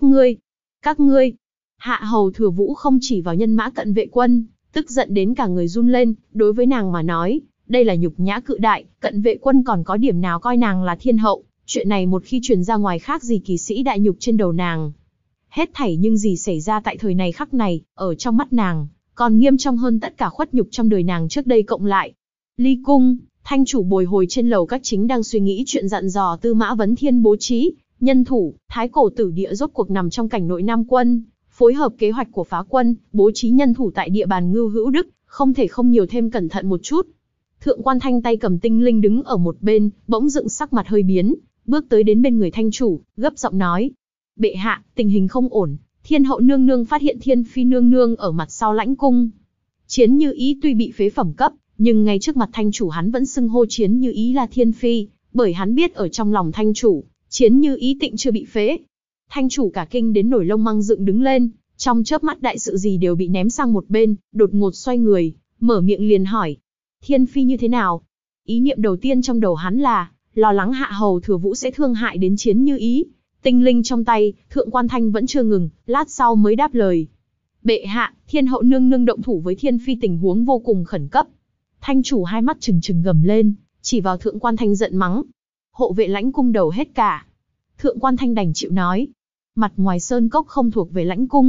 Speaker 1: ngươi, Hạ Hầu Thừa Vũ không chỉ vào nhân mã cận vệ quân, tức giận đến cả người run lên, đối với nàng mà nói, đây là nhục nhã cự đại, cận vệ quân còn có điểm nào coi nàng là thiên hậu, chuyện này một khi truyền ra ngoài khác gì kỳ sĩ đại nhục trên đầu nàng. Hết thảy nhưng gì xảy ra tại thời này khắc này, ở trong mắt nàng, còn nghiêm trọng hơn tất cả khuất nhục trong đời nàng trước đây cộng lại. Ly cung, thanh chủ bồi hồi trên lầu các chính đang suy nghĩ chuyện dặn dò Tư Mã Vấn Thiên bố trí nhân thủ, Thái Cổ Tử Địa rốt cuộc nằm trong cảnh nội Nam quân, phối hợp kế hoạch của phá quân, bố trí nhân thủ tại địa bàn Ngưu Hữu Đức, không thể không nhiều thêm cẩn thận một chút. Thượng quan Thanh tay cầm tinh linh đứng ở một bên, bỗng dựng sắc mặt hơi biến, bước tới đến bên người thanh chủ, gấp giọng nói: "Bệ hạ, tình hình không ổn, Thiên hậu nương nương phát hiện Thiên phi nương nương ở mặt sau lãnh cung." Chiến Như Ý tuy bị phế phẩm cấp, nhưng ngay trước mặt thanh chủ hắn vẫn xưng hô Chiến Như Ý là Thiên phi, bởi hắn biết ở trong lòng thanh chủ, Chiến Như Ý tịnh chưa bị phế. Thanh chủ cả kinh đến nổi lông măng dựng đứng lên, trong chớp mắt đại sự gì đều bị ném sang một bên, đột ngột xoay người, mở miệng liền hỏi: "Thiên phi như thế nào?" Ý niệm đầu tiên trong đầu hắn là lo lắng Hạ Hầu Thừa Vũ sẽ thương hại đến Chiến Như Ý. Tinh linh trong tay, Thượng quan Thanh vẫn chưa ngừng, lát sau mới đáp lời: "Bệ hạ, Thiên hậu nương nương động thủ với Thiên phi tình huống vô cùng khẩn cấp." Thanh chủ hai mắt trừng trừng gầm lên, chỉ vào Thượng quan Thanh giận mắng: "Hộ vệ lãnh cung đầu hết cả." Thượng quan Thanh đành chịu nói: "Mặt ngoài sơn cốc không thuộc về lãnh cung,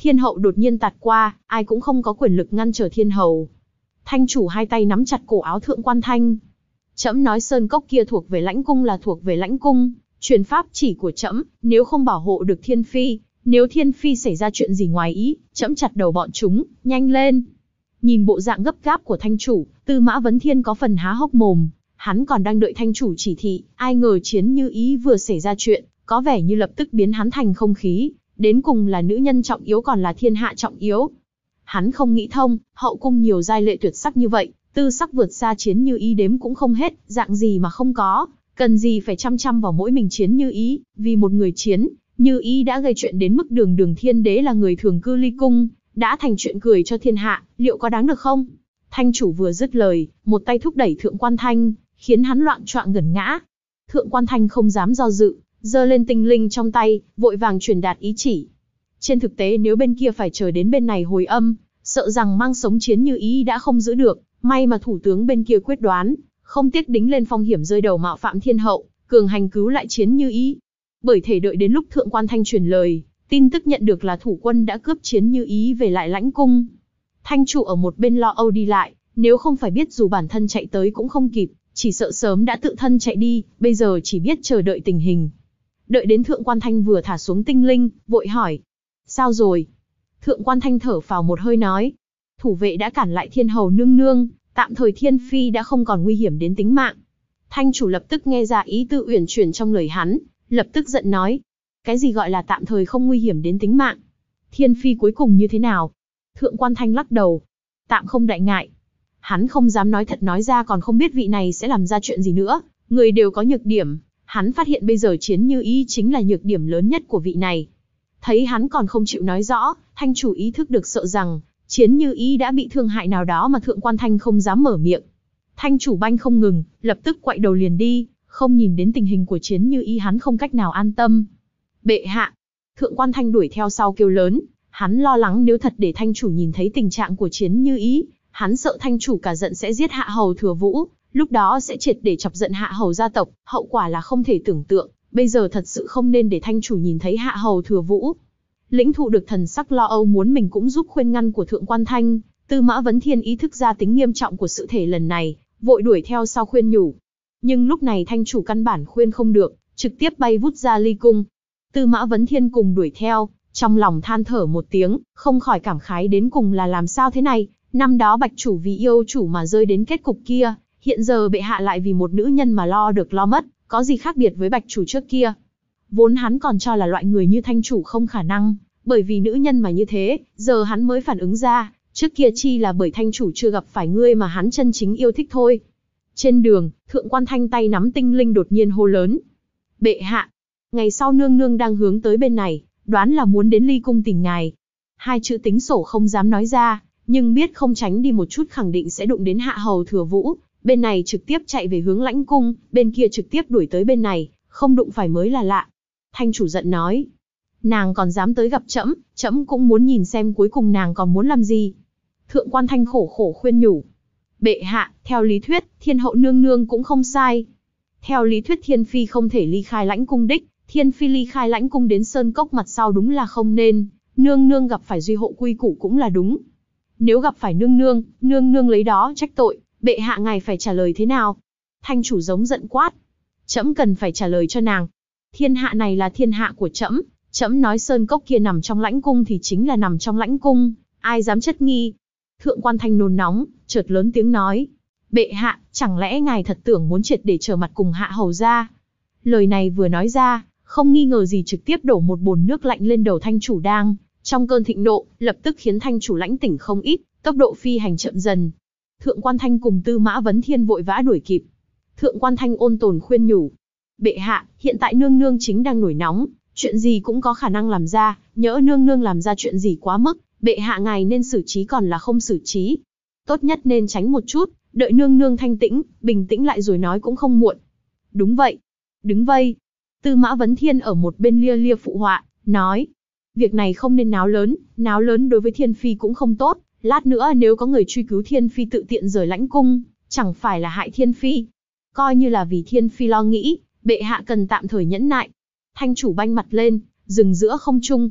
Speaker 1: Thiên hậu đột nhiên tạt qua, ai cũng không có quyền lực ngăn trở thiên hầu. Thanh chủ hai tay nắm chặt cổ áo Thượng Quan Thanh. Trẫm nói sơn cốc kia thuộc về lãnh cung là thuộc về lãnh cung, truyền pháp chỉ của trẫm, nếu không bảo hộ được thiên phi, nếu thiên phi xảy ra chuyện gì ngoài ý, trẫm chặt đầu bọn chúng, nhanh lên. Nhìn bộ dạng gấp gáp của thanh chủ, Tư Mã Vấn Thiên có phần há hốc mồm, hắn còn đang đợi thanh chủ chỉ thị, ai ngờ Chiến Như Ý vừa xảy ra chuyện, có vẻ như lập tức biến hắn thành không khí, đến cùng là nữ nhân trọng yếu còn là thiên hạ trọng yếu. Hắn không nghĩ thông, hậu cung nhiều giai lệ tuyệt sắc như vậy, tư sắc vượt xa Chiến Như Ý đếm cũng không hết, dạng gì mà không có, cần gì phải chăm chăm vào mỗi mình Chiến Như Ý, vì một người Chiến Như Ý đã gây chuyện đến mức Đường Thiên Đế là người thường cư ly cung, đã thành chuyện cười cho thiên hạ, liệu có đáng được không? Thanh chủ vừa dứt lời, một tay thúc đẩy Thượng Quan Thanh, khiến hắn loạng choạng gần ngã. Thượng Quan Thanh không dám do dự, giơ lên tinh linh trong tay, vội vàng truyền đạt ý chỉ. Trên thực tế nếu bên kia phải chờ đến bên này hồi âm, sợ rằng mang sống Chiến Như Ý đã không giữ được, may mà thủ tướng bên kia quyết đoán, không tiếc đính lên phong hiểm rơi đầu mạo phạm thiên hậu, cường hành cứu lại Chiến Như Ý. Bởi thể đợi đến lúc Thượng Quan Thanh truyền lời, tin tức nhận được là thủ quân đã cướp Chiến Như Ý về lại lãnh cung. Thanh chủ ở một bên lo âu đi lại, nếu không phải biết dù bản thân chạy tới cũng không kịp, chỉ sợ sớm đã tự thân chạy đi, bây giờ chỉ biết chờ đợi tình hình. Đợi đến Thượng Quan Thanh vừa thả xuống tinh linh, vội hỏi. Sao rồi? Thượng Quan Thanh thở phào một hơi nói. Thủ vệ đã cản lại thiên hầu nương nương, tạm thời thiên phi đã không còn nguy hiểm đến tính mạng. Thanh chủ lập tức nghe ra ý tư uyển chuyển trong lời hắn, lập tức giận nói. Cái gì gọi là tạm thời không nguy hiểm đến tính mạng? Thiên phi cuối cùng như thế nào? Thượng Quan Thanh lắc đầu. Tạm không đại ngại. Hắn không dám nói thật, nói ra còn không biết vị này sẽ làm ra chuyện gì nữa, người đều có nhược điểm. Hắn phát hiện bây giờ Chiến Như Ý chính là nhược điểm lớn nhất của vị này. Thấy hắn còn không chịu nói rõ, thanh chủ ý thức được sợ rằng Chiến Như Ý đã bị thương hại nào đó mà Thượng Quan Thanh không dám mở miệng. Thanh chủ banh không ngừng, lập tức quay đầu liền đi, không nhìn đến tình hình của Chiến Như Ý hắn không cách nào an tâm. Bệ hạ! Thượng Quan Thanh đuổi theo sau kêu lớn, hắn lo lắng nếu thật để thanh chủ nhìn thấy tình trạng của Chiến Như Ý, hắn sợ thanh chủ cả giận sẽ giết hạ hầu Thừa Vũ, lúc đó sẽ triệt để chọc giận hạ hầu gia tộc, hậu quả là không thể tưởng tượng, bây giờ thật sự không nên để thanh chủ nhìn thấy hạ hầu Thừa Vũ. Lĩnh thụ được thần sắc lo âu muốn mình cũng giúp khuyên ngăn của Thượng Quan Thanh, Tư Mã Vấn Thiên ý thức ra tính nghiêm trọng của sự thể lần này, vội đuổi theo sau khuyên nhủ. Nhưng lúc này thanh chủ căn bản khuyên không được, trực tiếp bay vút ra ly cung. Tư Mã Vấn Thiên cùng đuổi theo, trong lòng than thở một tiếng, không khỏi cảm khái đến cùng là làm sao thế này, năm đó Bạch chủ vì yêu chủ mà rơi đến kết cục kia, hiện giờ bệ hạ lại vì một nữ nhân mà lo được lo mất, có gì khác biệt với Bạch chủ trước kia. Vốn hắn còn cho là loại người như thanh chủ không khả năng, bởi vì nữ nhân mà như thế, giờ hắn mới phản ứng ra, trước kia chi là bởi thanh chủ chưa gặp phải ngươi mà hắn chân chính yêu thích thôi. Trên đường, Thượng Quan Thanh tay nắm tinh linh đột nhiên hô lớn. Bệ hạ! Ngày sau nương nương đang hướng tới bên này, đoán là muốn đến ly cung tìm ngài. Hai chữ tính sổ không dám nói ra, nhưng biết không tránh đi một chút khẳng định sẽ đụng đến hạ hầu Thừa Vũ, bên này trực tiếp chạy về hướng lãnh cung, bên kia trực tiếp đuổi tới bên này, không đụng phải mới là lạ. Thanh chủ giận nói, nàng còn dám tới gặp trẫm, trẫm cũng muốn nhìn xem cuối cùng nàng còn muốn làm gì. Thượng Quan Thanh khổ khổ khuyên nhủ, bệ hạ, theo lý thuyết, thiên hậu nương nương cũng không sai. Theo lý thuyết thiên phi không thể ly khai lãnh cung đích, thiên phi ly khai lãnh cung đến sơn cốc mặt sau đúng là không nên, nương nương gặp phải duy hộ quy củ cũng là đúng. Nếu gặp phải nương nương lấy đó trách tội, bệ hạ ngài phải trả lời thế nào? Thanh chủ giống giận quát, trẫm cần phải trả lời cho nàng. Thiên hạ này là thiên hạ của trẫm, trẫm nói sơn cốc kia nằm trong lãnh cung thì chính là nằm trong lãnh cung, ai dám chất nghi? Thượng Quan Thanh nôn nóng, chợt lớn tiếng nói, bệ hạ, chẳng lẽ ngài thật tưởng muốn triệt để trở mặt cùng hạ hầu gia? Lời này vừa nói ra, không nghi ngờ gì trực tiếp đổ một bồn nước lạnh lên đầu thanh chủ đang trong cơn thịnh nộ, lập tức khiến thanh chủ lãnh tỉnh không ít, tốc độ phi hành chậm dần. Thượng Quan Thanh cùng Tư Mã Vấn Thiên vội vã đuổi kịp. Thượng Quan Thanh ôn tồn khuyên nhủ, bệ hạ, hiện tại nương nương chính đang nổi nóng, chuyện gì cũng có khả năng làm ra, nhỡ nương nương làm ra chuyện gì quá mức, bệ hạ ngài nên xử trí còn là không xử trí. Tốt nhất nên tránh một chút, đợi nương nương thanh tĩnh, bình tĩnh lại rồi nói cũng không muộn. Đúng vậy. Đứng vây. Tư Mã Vấn Thiên ở một bên lia lia phụ họa, nói, việc này không nên náo lớn đối với thiên phi cũng không tốt, lát nữa nếu có người truy cứu thiên phi tự tiện rời lãnh cung, chẳng phải là hại thiên phi. Coi như là vì thiên phi lo nghĩ, bệ hạ cần tạm thời nhẫn nại. Thanh chủ banh mặt lên, dừng giữa không trung.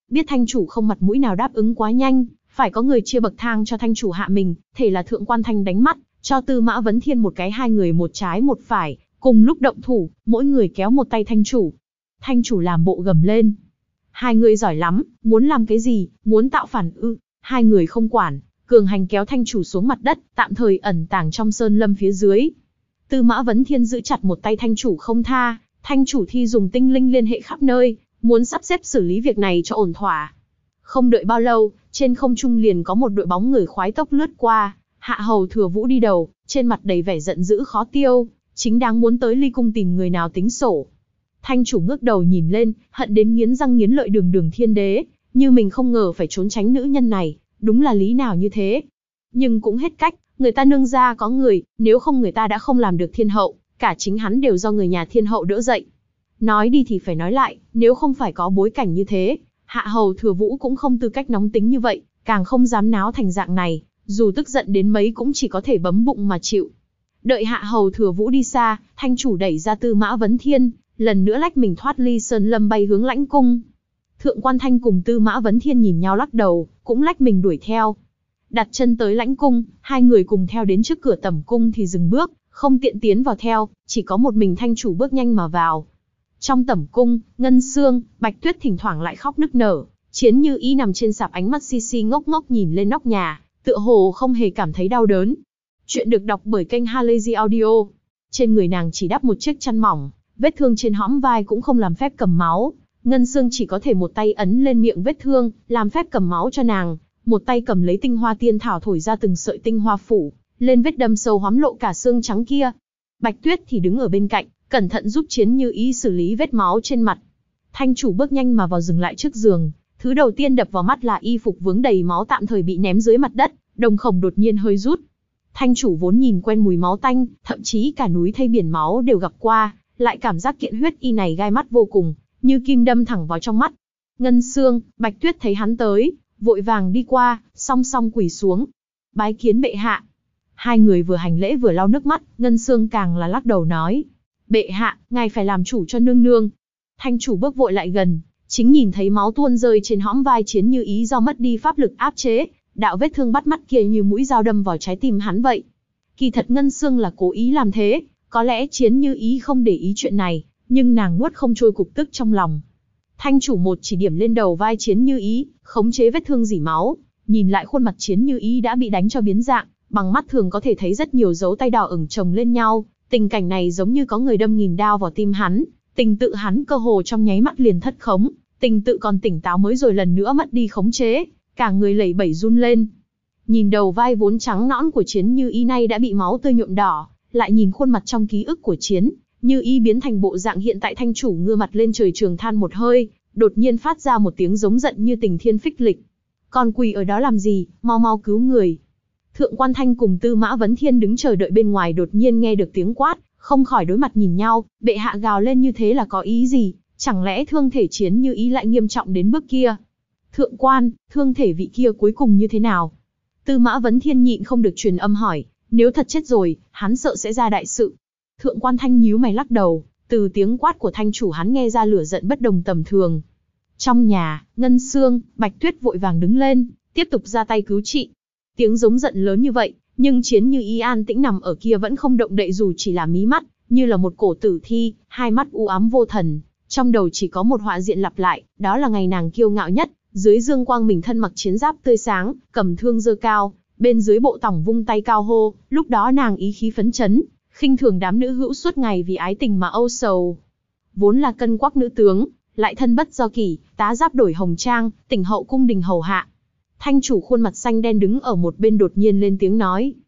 Speaker 1: biết thanh chủ không mặt mũi nào đáp ứng quá nhanh, phải có người chia bậc thang cho thanh chủ hạ mình, thể là Thượng Quan Thanh đánh mắt, cho Tư Mã Vấn Thiên một cái, hai người một trái một phải, cùng lúc động thủ, mỗi người kéo một tay thanh chủ. Thanh chủ làm bộ gầm lên. Hai người giỏi lắm, muốn làm cái gì, muốn tạo phản ư? Hai người không quản, cường hành kéo thanh chủ xuống mặt đất, tạm thời ẩn tàng trong sơn lâm phía dưới. Tư Mã Vấn Thiên giữ chặt một tay thanh chủ không tha, thanh chủ thi dùng tinh linh liên hệ khắp nơi, muốn sắp xếp xử lý việc này cho ổn thỏa. Không đợi bao lâu, trên không trung liền có một đội bóng người khoái tốc lướt qua, Hạ Hầu Thừa Vũ đi đầu, trên mặt đầy vẻ giận dữ khó tiêu, chính đáng muốn tới Ly Cung tìm người nào tính sổ. Thanh chủ ngước đầu nhìn lên, hận đến nghiến răng nghiến lợi Đường Thiên Đế, như mình không ngờ phải trốn tránh nữ nhân này, đúng là lý nào như thế. Nhưng cũng hết cách, người ta nương gia có người, nếu không người ta đã không làm được thiên hậu, cả chính hắn đều do người nhà thiên hậu đỡ dậy. Nói đi thì phải nói lại, nếu không phải có bối cảnh như thế, Hạ Hầu Thừa Vũ cũng không tư cách nóng tính như vậy, càng không dám náo thành dạng này, dù tức giận đến mấy cũng chỉ có thể bấm bụng mà chịu. Đợi Hạ Hầu Thừa Vũ đi xa, thanh chủ đẩy ra Tư Mã Vấn Thiên, lần nữa lách mình thoát ly sơn lâm bay hướng lãnh cung. Thượng Quan Thanh cùng Tư Mã Vấn Thiên nhìn nhau lắc đầu, cũng lách mình đuổi theo. Đặt chân tới lãnh cung, hai người cùng theo đến trước cửa tẩm cung thì dừng bước, không tiện tiến vào theo, chỉ có một mình thanh chủ bước nhanh mà vào. Trong tẩm cung, Ngân Xương, Bạch Tuyết thỉnh thoảng lại khóc nức nở, Chiến Như Ý nằm trên sạp, ánh mắt si si ngốc ngốc nhìn lên nóc nhà, tựa hồ không hề cảm thấy đau đớn. Chuyện được đọc bởi kênh Halazy Audio. Trên người nàng chỉ đắp một chiếc chăn mỏng, vết thương trên hõm vai cũng không làm phép cầm máu. Ngân Xương chỉ có thể một tay ấn lên miệng vết thương, làm phép cầm máu cho nàng, một tay cầm lấy tinh hoa tiên thảo thổi ra từng sợi tinh hoa phủ lên vết đâm sâu hóm lộ cả xương trắng kia. Bạch Tuyết thì đứng ở bên cạnh, cẩn thận giúp Chiến Như Ý xử lý vết máu trên mặt. Thanh chủ bước nhanh mà vào, dừng lại trước giường, thứ đầu tiên đập vào mắt là y phục vướng đầy máu tạm thời bị ném dưới mặt đất, đồng khổng đột nhiên hơi rút. Thanh chủ vốn nhìn quen mùi máu tanh, thậm chí cả núi thây biển máu đều gặp qua, lại cảm giác kiện huyết y này gai mắt vô cùng, như kim đâm thẳng vào trong mắt. Ngân Xương, Bạch Tuyết thấy hắn tới, vội vàng đi qua, song song quỳ xuống. Bái kiến bệ hạ. Hai người vừa hành lễ vừa lau nước mắt, Ngân Xương càng là lắc đầu nói: Bệ hạ, ngài phải làm chủ cho nương nương. Thanh chủ bước vội lại gần, chính nhìn thấy máu tuôn rơi trên hõm vai Chiến Như Ý do mất đi pháp lực áp chế, đạo vết thương bắt mắt kia như mũi dao đâm vào trái tim hắn vậy. Kỳ thật Ngân Xương là cố ý làm thế, có lẽ Chiến Như Ý không để ý chuyện này, nhưng nàng nuốt không trôi cục tức trong lòng. Thanh chủ một chỉ điểm lên đầu vai Chiến Như Ý, khống chế vết thương rỉ máu, nhìn lại khuôn mặt Chiến Như Ý đã bị đánh cho biến dạng, bằng mắt thường có thể thấy rất nhiều dấu tay đỏ ửng chồng lên nhau, tình cảnh này giống như có người đâm nghìn đao vào tim hắn, tình tự hắn cơ hồ trong nháy mắt liền thất khống, tình tự còn tỉnh táo mới rồi lần nữa mất đi khống chế, cả người lẩy bẩy run lên. Nhìn đầu vai vốn trắng nõn của Chiến Như Ý nay đã bị máu tươi nhuộm đỏ, lại nhìn khuôn mặt trong ký ức của Chiến Như Ý biến thành bộ dạng hiện tại, thanh chủ ngửa mặt lên trời trường than một hơi, đột nhiên phát ra một tiếng giống giận như tình thiên phích lịch. Còn quỳ ở đó làm gì, mau mau cứu người. Thượng Quan Thanh cùng Tư Mã Vấn Thiên đứng chờ đợi bên ngoài đột nhiên nghe được tiếng quát, không khỏi đối mặt nhìn nhau, bệ hạ gào lên như thế là có ý gì, chẳng lẽ thương thể Chiến Như Ý lại nghiêm trọng đến bước kia? Thượng quan, thương thể vị kia cuối cùng như thế nào? Tư Mã Vấn Thiên nhịn không được truyền âm hỏi, nếu thật chết rồi, hắn sợ sẽ ra đại sự. Thượng Quan Thanh nhíu mày lắc đầu, từ tiếng quát của thanh chủ hắn nghe ra lửa giận bất đồng tầm thường. Trong nhà, Ngân Xương, Bạch Tuyết vội vàng đứng lên, tiếp tục ra tay cứu trị. Tiếng giống giận lớn như vậy, nhưng Chiến Như Ý an tĩnh nằm ở kia vẫn không động đậy dù chỉ là mí mắt, như là một cổ tử thi, hai mắt u ám vô thần, trong đầu chỉ có một họa diện lặp lại, đó là ngày nàng kiêu ngạo nhất, dưới dương quang mình thân mặc chiến giáp tươi sáng, cầm thương giơ cao, bên dưới bộ tòng vung tay cao hô, lúc đó nàng ý khí phấn chấn, khinh thường đám nữ hữu suốt ngày vì ái tình mà âu sầu. Vốn là cân quắc nữ tướng, lại thân bất do kỷ, tá giáp đổi hồng trang, tỉnh hậu cung đình hầu hạ. Thanh chủ khuôn mặt xanh đen đứng ở một bên đột nhiên lên tiếng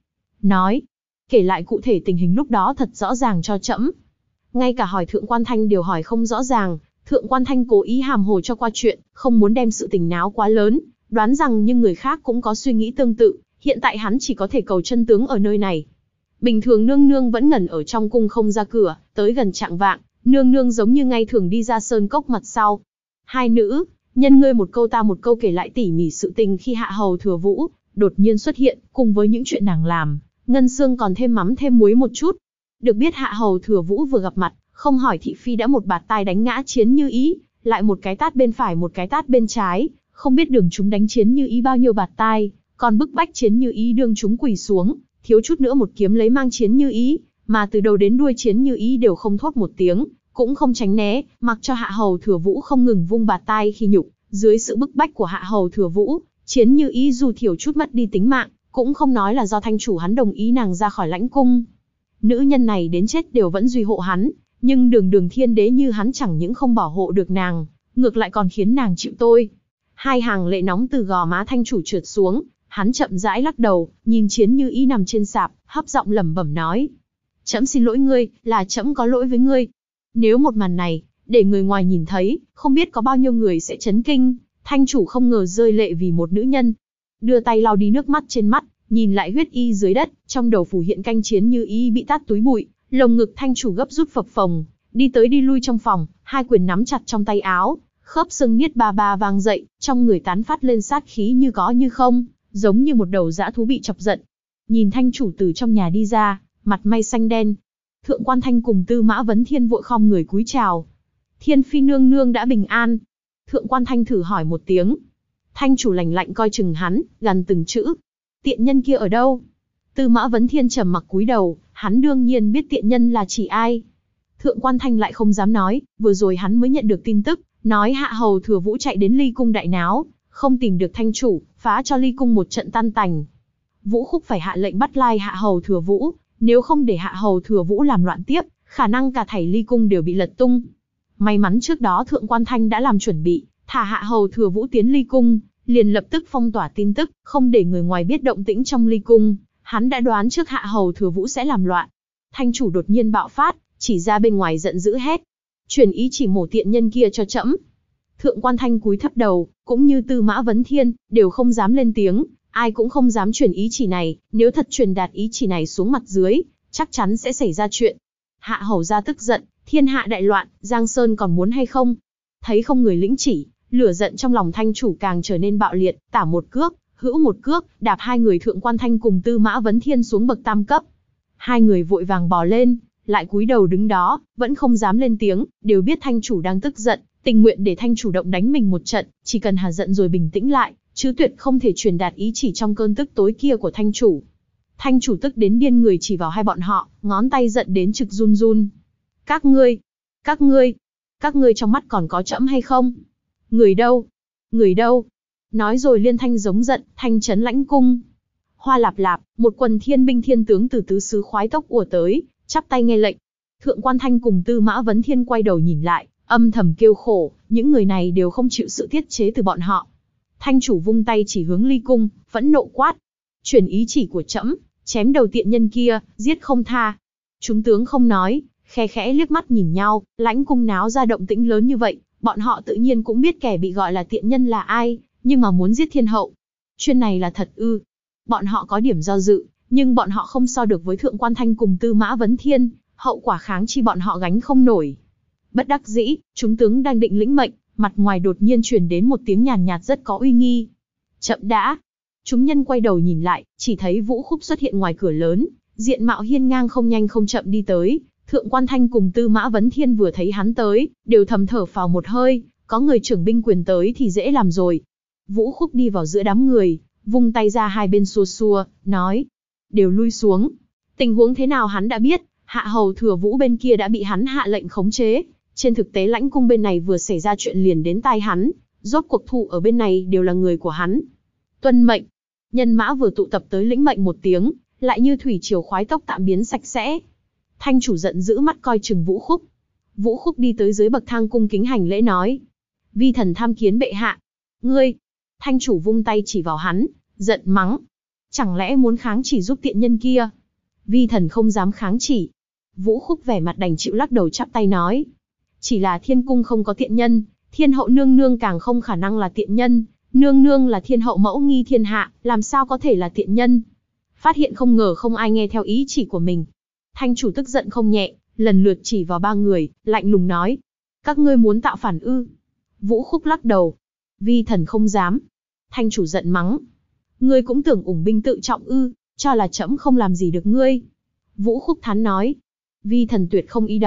Speaker 1: nói, kể lại cụ thể tình hình lúc đó thật rõ ràng cho trẫm. Ngay cả hỏi Thượng Quan Thanh đều hỏi không rõ ràng, Thượng Quan Thanh cố ý hàm hồ cho qua chuyện, không muốn đem sự tình náo quá lớn, đoán rằng nhưng người khác cũng có suy nghĩ tương tự, hiện tại hắn chỉ có thể cầu chân tướng ở nơi này. Bình thường nương nương vẫn ngẩn ở trong cung không ra cửa, tới gần chạng vạng, nương nương giống như ngày thường đi ra sơn cốc mặt sau. Hai nữ, nhân ngươi một câu ta một câu kể lại tỉ mỉ sự tình khi Hạ Hầu Thừa Vũ đột nhiên xuất hiện, cùng với những chuyện nàng làm, Ngân Xương còn thêm mắm thêm muối một chút. Được biết Hạ Hầu Thừa Vũ vừa gặp mặt, không hỏi thị phi đã một bạt tai đánh ngã Chiến Như Ý, lại một cái tát bên phải một cái tát bên trái, không biết đường chúng đánh Chiến Như Ý bao nhiêu bạt tai, còn bức bách Chiến Như Ý đương chúng quỳ xuống, thiếu chút nữa một kiếm lấy mang Chiến Như Ý, mà từ đầu đến đuôi Chiến Như Ý đều không thốt một tiếng, cũng không tránh né, mặc cho Hạ Hầu Thừa Vũ không ngừng vung bạt tai khi nhục. Dưới sự bức bách của Hạ Hầu Thừa Vũ, Chiến Như Ý dù thiểu chút mất đi tính mạng, cũng không nói là do thanh chủ hắn đồng ý nàng ra khỏi lãnh cung. Nữ nhân này đến chết đều vẫn duy hộ hắn, nhưng đường thiên đế như hắn chẳng những không bảo hộ được nàng, ngược lại còn khiến nàng chịu tôi. Hai hàng lệ nóng từ gò má thanh chủ trượt xuống, hắn chậm rãi lắc đầu, nhìn Chiến Như Ý nằm trên sạp, hấp giọng lẩm bẩm nói: "Trẫm xin lỗi ngươi, là trẫm có lỗi với ngươi." Nếu một màn này để người ngoài nhìn thấy, không biết có bao nhiêu người sẽ chấn kinh. Thanh chủ không ngờ rơi lệ vì một nữ nhân. Đưa tay lau đi nước mắt trên mắt, nhìn lại huyết y dưới đất, trong đầu phủ hiện canh Chiến Như Ý bị tát túi bụi, lồng ngực thanh chủ gấp rút phập phồng, đi tới đi lui trong phòng, hai quyền nắm chặt trong tay áo, khớp xương niết ba ba vang dậy, trong người tán phát lên sát khí như có như không, giống như một đầu dã thú bị chọc giận. Nhìn thanh chủ từ trong nhà đi ra, mặt mày xanh đen. Thượng Quan Thanh cùng Tư Mã Vấn Thiên vội khom người cúi chào. "Thiên phi nương nương đã bình an?" Thượng Quan Thanh thử hỏi một tiếng. Thanh chủ lạnh lạnh coi chừng hắn, gằn từng chữ: "Tiện nhân kia ở đâu?" Tư Mã Vấn Thiên trầm mặc cúi đầu, hắn đương nhiên biết tiện nhân là chỉ ai. Thượng Quan Thanh lại không dám nói, vừa rồi hắn mới nhận được tin tức, nói Hạ Hầu Thừa Vũ chạy đến Ly Cung đại náo, không tìm được thanh chủ, phá cho Ly Cung một trận tan tành. Vũ Khúc phải hạ lệnh bắt lai Hạ Hầu Thừa Vũ, nếu không để Hạ Hầu Thừa Vũ làm loạn tiếp, khả năng cả thảy Ly Cung đều bị lật tung. May mắn trước đó Thượng Quan Thanh đã làm chuẩn bị, thả Hạ Hầu Thừa Vũ tiến Ly Cung, liền lập tức phong tỏa tin tức, không để người ngoài biết động tĩnh trong Ly Cung. Hắn đã đoán trước Hạ Hầu Thừa Vũ sẽ làm loạn. Thanh chủ đột nhiên bạo phát, chỉ ra bên ngoài giận dữ hét: "Truyền ý chỉ mổ tiện nhân kia cho trẫm." Thượng Quan Thanh cúi thấp đầu, cũng như Tư Mã Vấn Thiên, đều không dám lên tiếng, ai cũng không dám truyền ý chỉ này, nếu thật truyền đạt ý chỉ này xuống mặt dưới, chắc chắn sẽ xảy ra chuyện. Hạ hầu gia tức giận, thiên hạ đại loạn, Giang Sơn còn muốn hay không? Thấy không người lĩnh chỉ, lửa giận trong lòng thanh chủ càng trở nên bạo liệt, tả một cước, hữu một cước, đạp hai người Thượng Quan Thanh cùng Tư Mã Vấn Thiên xuống bậc tam cấp. Hai người vội vàng bò lên, lại cúi đầu đứng đó, vẫn không dám lên tiếng, đều biết thanh chủ đang tức giận, tình nguyện để thanh chủ động đánh mình một trận, chỉ cần hà giận rồi bình tĩnh lại, chứ tuyệt không thể truyền đạt ý chỉ trong cơn tức tối kia của thanh chủ. Thanh chủ tức đến điên người chỉ vào hai bọn họ, ngón tay giận đến trực run run. Các ngươi trong mắt còn có trẫm hay không? Người đâu? Người đâu? Nói rồi liên thanh giống giận, thanh trấn lãnh cung. Hoa lạp lạp, một quần thiên binh thiên tướng từ tứ xứ khoái tốc ùa tới, chắp tay nghe lệnh. Thượng Quan Thanh cùng Tư Mã Vấn Thiên quay đầu nhìn lại, âm thầm kêu khổ, những người này đều không chịu sự tiết chế từ bọn họ. Thanh chủ vung tay chỉ hướng Ly Cung, phẫn nộ quát: "Truyền ý chỉ của trẫm, chém đầu tiện nhân kia, giết không tha." Chúng tướng không nói, khe khẽ liếc mắt nhìn nhau, lãnh cung náo ra động tĩnh lớn như vậy, bọn họ tự nhiên cũng biết kẻ bị gọi là tiện nhân là ai, nhưng mà muốn giết thiên hậu, chuyện này là thật ư? Bọn họ có điểm do dự, nhưng bọn họ không so được với Thượng Quan Thanh cùng Tư Mã Vấn Thiên, hậu quả kháng chi bọn họ gánh không nổi. Bất đắc dĩ, chúng tướng đang định lĩnh mệnh, mặt ngoài đột nhiên truyền đến một tiếng nhàn nhạt rất có uy nghi. Chậm đã. Chúng nhân quay đầu nhìn lại, chỉ thấy Vũ Khúc xuất hiện ngoài cửa lớn, diện mạo hiên ngang không nhanh không chậm đi tới. Thượng Quan Thanh cùng Tư Mã Vấn Thiên vừa thấy hắn tới, đều thầm thở phào một hơi, có người trưởng binh quyền tới thì dễ làm rồi. Vũ Khúc đi vào giữa đám người, vung tay ra hai bên xua xua, nói: "Đều lui xuống." Tình huống thế nào hắn đã biết, Hạ Hầu Thừa Vũ bên kia đã bị hắn hạ lệnh khống chế. Trên thực tế lãnh cung bên này vừa xảy ra chuyện liền đến tai hắn, rốt cuộc thủ ở bên này đều là người của hắn. Tuân mệnh. Nhân mã vừa tụ tập tới lĩnh mệnh một tiếng, lại như thủy triều khoái tốc tạm biến sạch sẽ. Thanh chủ giận dữ mắt coi chừng Vũ Khúc. Vũ Khúc đi tới dưới bậc thang cung kính hành lễ nói: "Vi thần tham kiến bệ hạ." "Ngươi!" Thanh chủ vung tay chỉ vào hắn, giận mắng: "Chẳng lẽ muốn kháng chỉ giúp tiện nhân kia?" "Vi thần không dám kháng chỉ." Vũ Khúc vẻ mặt đành chịu lắc đầu chắp tay nói: "Chỉ là thiên cung không có tiện nhân, thiên hậu nương nương càng không khả năng là tiện nhân, nương nương là thiên hậu mẫu nghi thiên hạ, làm sao có thể là tiện nhân?" Phát hiện không ngờ không ai nghe theo ý chỉ của mình. Thanh chủ tức giận không nhẹ, lần lượt chỉ vào ba người, lạnh lùng nói: "Các ngươi muốn tạo phản ư?" Vũ Khúc lắc đầu: "Vi thần không dám." Thanh chủ giận mắng: "Ngươi cũng tưởng ủng binh tự trọng ư, cho là trẫm không làm gì được ngươi." Vũ Khúc thán nói: "Vi thần tuyệt không ý đó,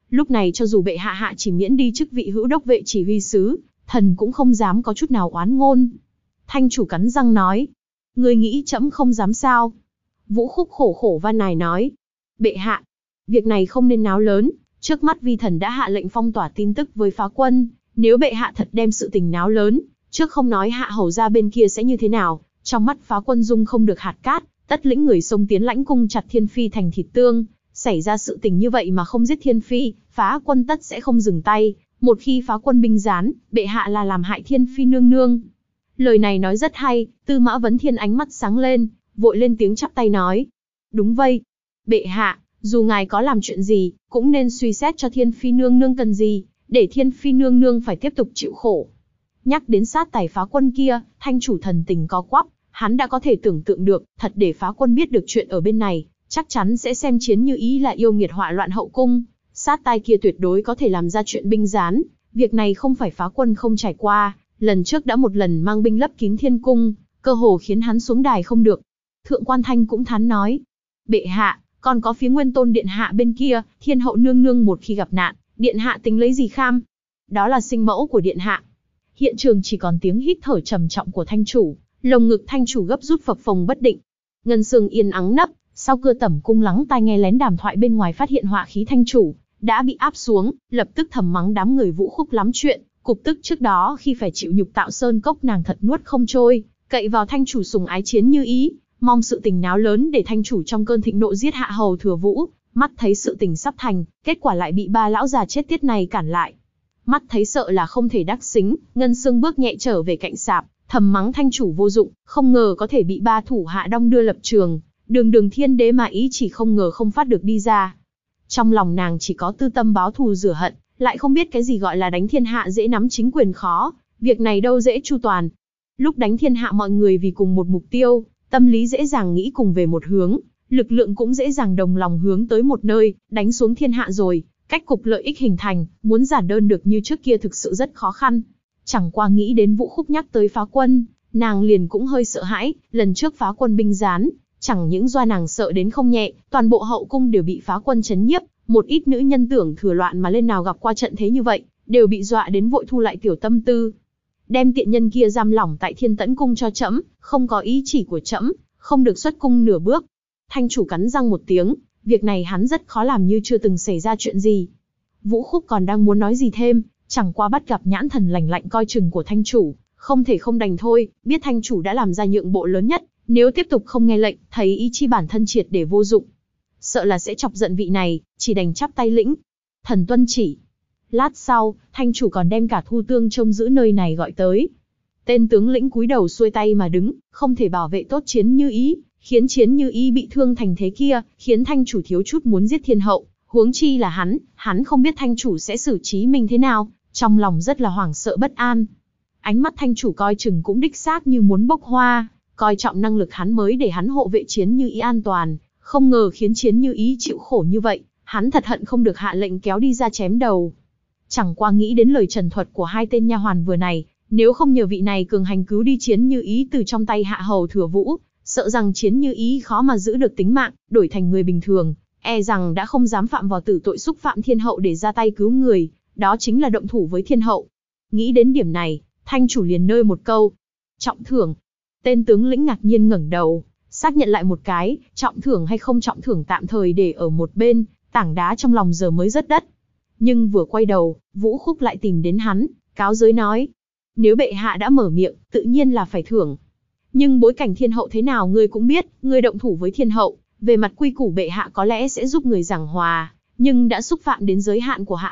Speaker 1: Lúc này cho dù bệ hạ hạ chỉ miễn đi chức vị hữu đốc vệ chỉ huy sứ, thần cũng không dám có chút nào oán ngôn. Thanh chủ cắn răng nói, ngươi nghĩ trẫm không dám sao? Vũ Khúc khổ khổ van nài nói, bệ hạ, việc này không nên náo lớn, trước mắt vi thần đã hạ lệnh phong tỏa tin tức với phá quân, nếu bệ hạ thật đem sự tình náo lớn, trước không nói hạ hầu ra bên kia sẽ như thế nào, trong mắt phá quân dung không được hạt cát, tất lĩnh người xông tiến lãnh cung chặt thiên phi thành thịt tương, xảy ra sự tình như vậy mà không giết thiên phi, phá quân tất sẽ không dừng tay, một khi phá quân binh gián, bệ hạ là làm hại thiên phi nương nương. Lời này nói rất hay, Tư Mã Vấn Thiên ánh mắt sáng lên, vội lên tiếng chắp tay nói, đúng vậy, bệ hạ, dù ngài có làm chuyện gì, cũng nên suy xét cho thiên phi nương nương cần gì, để thiên phi nương nương phải tiếp tục chịu khổ. Nhắc đến sát tài phá quân kia, thanh chủ thần tình co quắp, hắn đã có thể tưởng tượng được, thật để phá quân biết được chuyện ở bên này, chắc chắn sẽ xem Chiến Như Ý là yêu nghiệt họa loạn hậu cung, sát tai kia tuyệt đối có thể làm ra chuyện binh gián, việc này không phải phá quân không trải qua, lần trước đã một lần mang binh lấp kín thiên cung, cơ hồ khiến hắn xuống đài không được. Thượng Quan Thanh cũng thán nói, bệ hạ, còn có phía Nguyên Tôn điện hạ bên kia, thiên hậu nương nương một khi gặp nạn, điện hạ tính lấy gì kham? Đó là sinh mẫu của điện hạ. Hiện trường chỉ còn tiếng hít thở trầm trọng của thanh chủ, lồng ngực thanh chủ gấp rút phập phồng bất định. Ngân Sương yên ắng nấp, sau cửa tẩm cung lắng tai nghe lén đàm thoại bên ngoài phát hiện họa khí thanh chủ đã bị áp xuống, lập tức thầm mắng đám người Vũ Khúc lắm chuyện, cục tức trước đó khi phải chịu nhục Tạo Sơn Cốc nàng thật nuốt không trôi, cậy vào thanh chủ sùng ái Chiến Như Ý, mong sự tình náo lớn để thanh chủ trong cơn thịnh nộ giết hạ hầu Thừa Vũ, mắt thấy sự tình sắp thành, kết quả lại bị ba lão già chết tiết này cản lại. Mắt thấy sợ là không thể đắc xính, Ngân Sương bước nhẹ trở về cạnh sạp, thầm mắng thanh chủ vô dụng, không ngờ có thể bị ba thủ hạ đong đưa lập trường, đường thiên đế mà ý chỉ không ngờ không phát được đi ra. Trong lòng nàng chỉ có tư tâm báo thù rửa hận, lại không biết cái gì gọi là đánh thiên hạ dễ nắm chính quyền khó, việc này đâu dễ chu toàn. Lúc đánh thiên hạ mọi người vì cùng một mục tiêu, tâm lý dễ dàng nghĩ cùng về một hướng, lực lượng cũng dễ dàng đồng lòng hướng tới một nơi, đánh xuống thiên hạ rồi, cách cục lợi ích hình thành, muốn giản đơn được như trước kia thực sự rất khó khăn. Chẳng qua nghĩ đến Vũ Khúc nhắc tới phá quân, nàng liền cũng hơi sợ hãi, lần trước phá quân binh gián, chẳng những do nàng sợ đến không nhẹ, toàn bộ hậu cung đều bị phá quân chấn nhiếp, một ít nữ nhân tưởng thừa loạn mà lên nào gặp qua trận thế như vậy, đều bị dọa đến vội thu lại tiểu tâm tư. Đem tiện nhân kia giam lỏng tại Thiên Tẫn cung cho trẫm, không có ý chỉ của trẫm, không được xuất cung nửa bước. Thanh chủ cắn răng một tiếng, việc này hắn rất khó làm như chưa từng xảy ra chuyện gì. Vũ Khúc còn đang muốn nói gì thêm, chẳng qua bắt gặp nhãn thần lạnh lạnh coi chừng của thanh chủ, không thể không đành thôi, biết thanh chủ đã làm ra nhượng bộ lớn nhất, nếu tiếp tục không nghe lệnh, thấy ý chí bản thân triệt để vô dụng, sợ là sẽ chọc giận vị này, chỉ đành chắp tay lĩnh. Thần tuân chỉ. Lát sau, thanh chủ còn đem cả Thu Tương trông giữ nơi này gọi tới. Tên tướng lĩnh cúi đầu xuôi tay mà đứng, không thể bảo vệ tốt Chiến Như Ý, khiến Chiến Như Ý bị thương thành thế kia, khiến thanh chủ thiếu chút muốn giết thiên hậu, huống chi là hắn không biết thanh chủ sẽ xử trí mình thế nào, trong lòng rất là hoảng sợ bất an. Ánh mắt thanh chủ coi chừng cũng đích xác như muốn bốc hoa, coi trọng năng lực hắn mới để hắn hộ vệ Chiến Như Ý an toàn, không ngờ khiến Chiến Như Ý chịu khổ như vậy, hắn thật hận không được hạ lệnh kéo đi ra chém đầu. Chẳng qua nghĩ đến lời trần thuật của hai tên nha hoàn vừa này, nếu không nhờ vị này cường hành cứu đi Chiến Như Ý từ trong tay hạ hầu Thừa Vũ, sợ rằng Chiến Như Ý khó mà giữ được tính mạng, đổi thành người bình thường, e rằng đã không dám phạm vào tử tội xúc phạm thiên hậu để ra tay cứu người, đó chính là động thủ với thiên hậu. Nghĩ đến điểm này, thanh chủ liền nơi một câu, trọng thưởng. Tên tướng lĩnh ngạc nhiên ngẩng đầu, xác nhận lại một cái, trọng thưởng hay không trọng thưởng tạm thời để ở một bên, tảng đá trong lòng giờ mới rớt đất. Nhưng vừa quay đầu, Vũ Khúc lại tìm đến hắn, cáo giới nói, nếu bệ hạ đã mở miệng, tự nhiên là phải thưởng. Nhưng bối cảnh thiên hậu thế nào ngươi cũng biết, ngươi động thủ với thiên hậu, về mặt quy củ bệ hạ có lẽ sẽ giúp người giảng hòa, nhưng đã xúc phạm đến giới hạn của hạ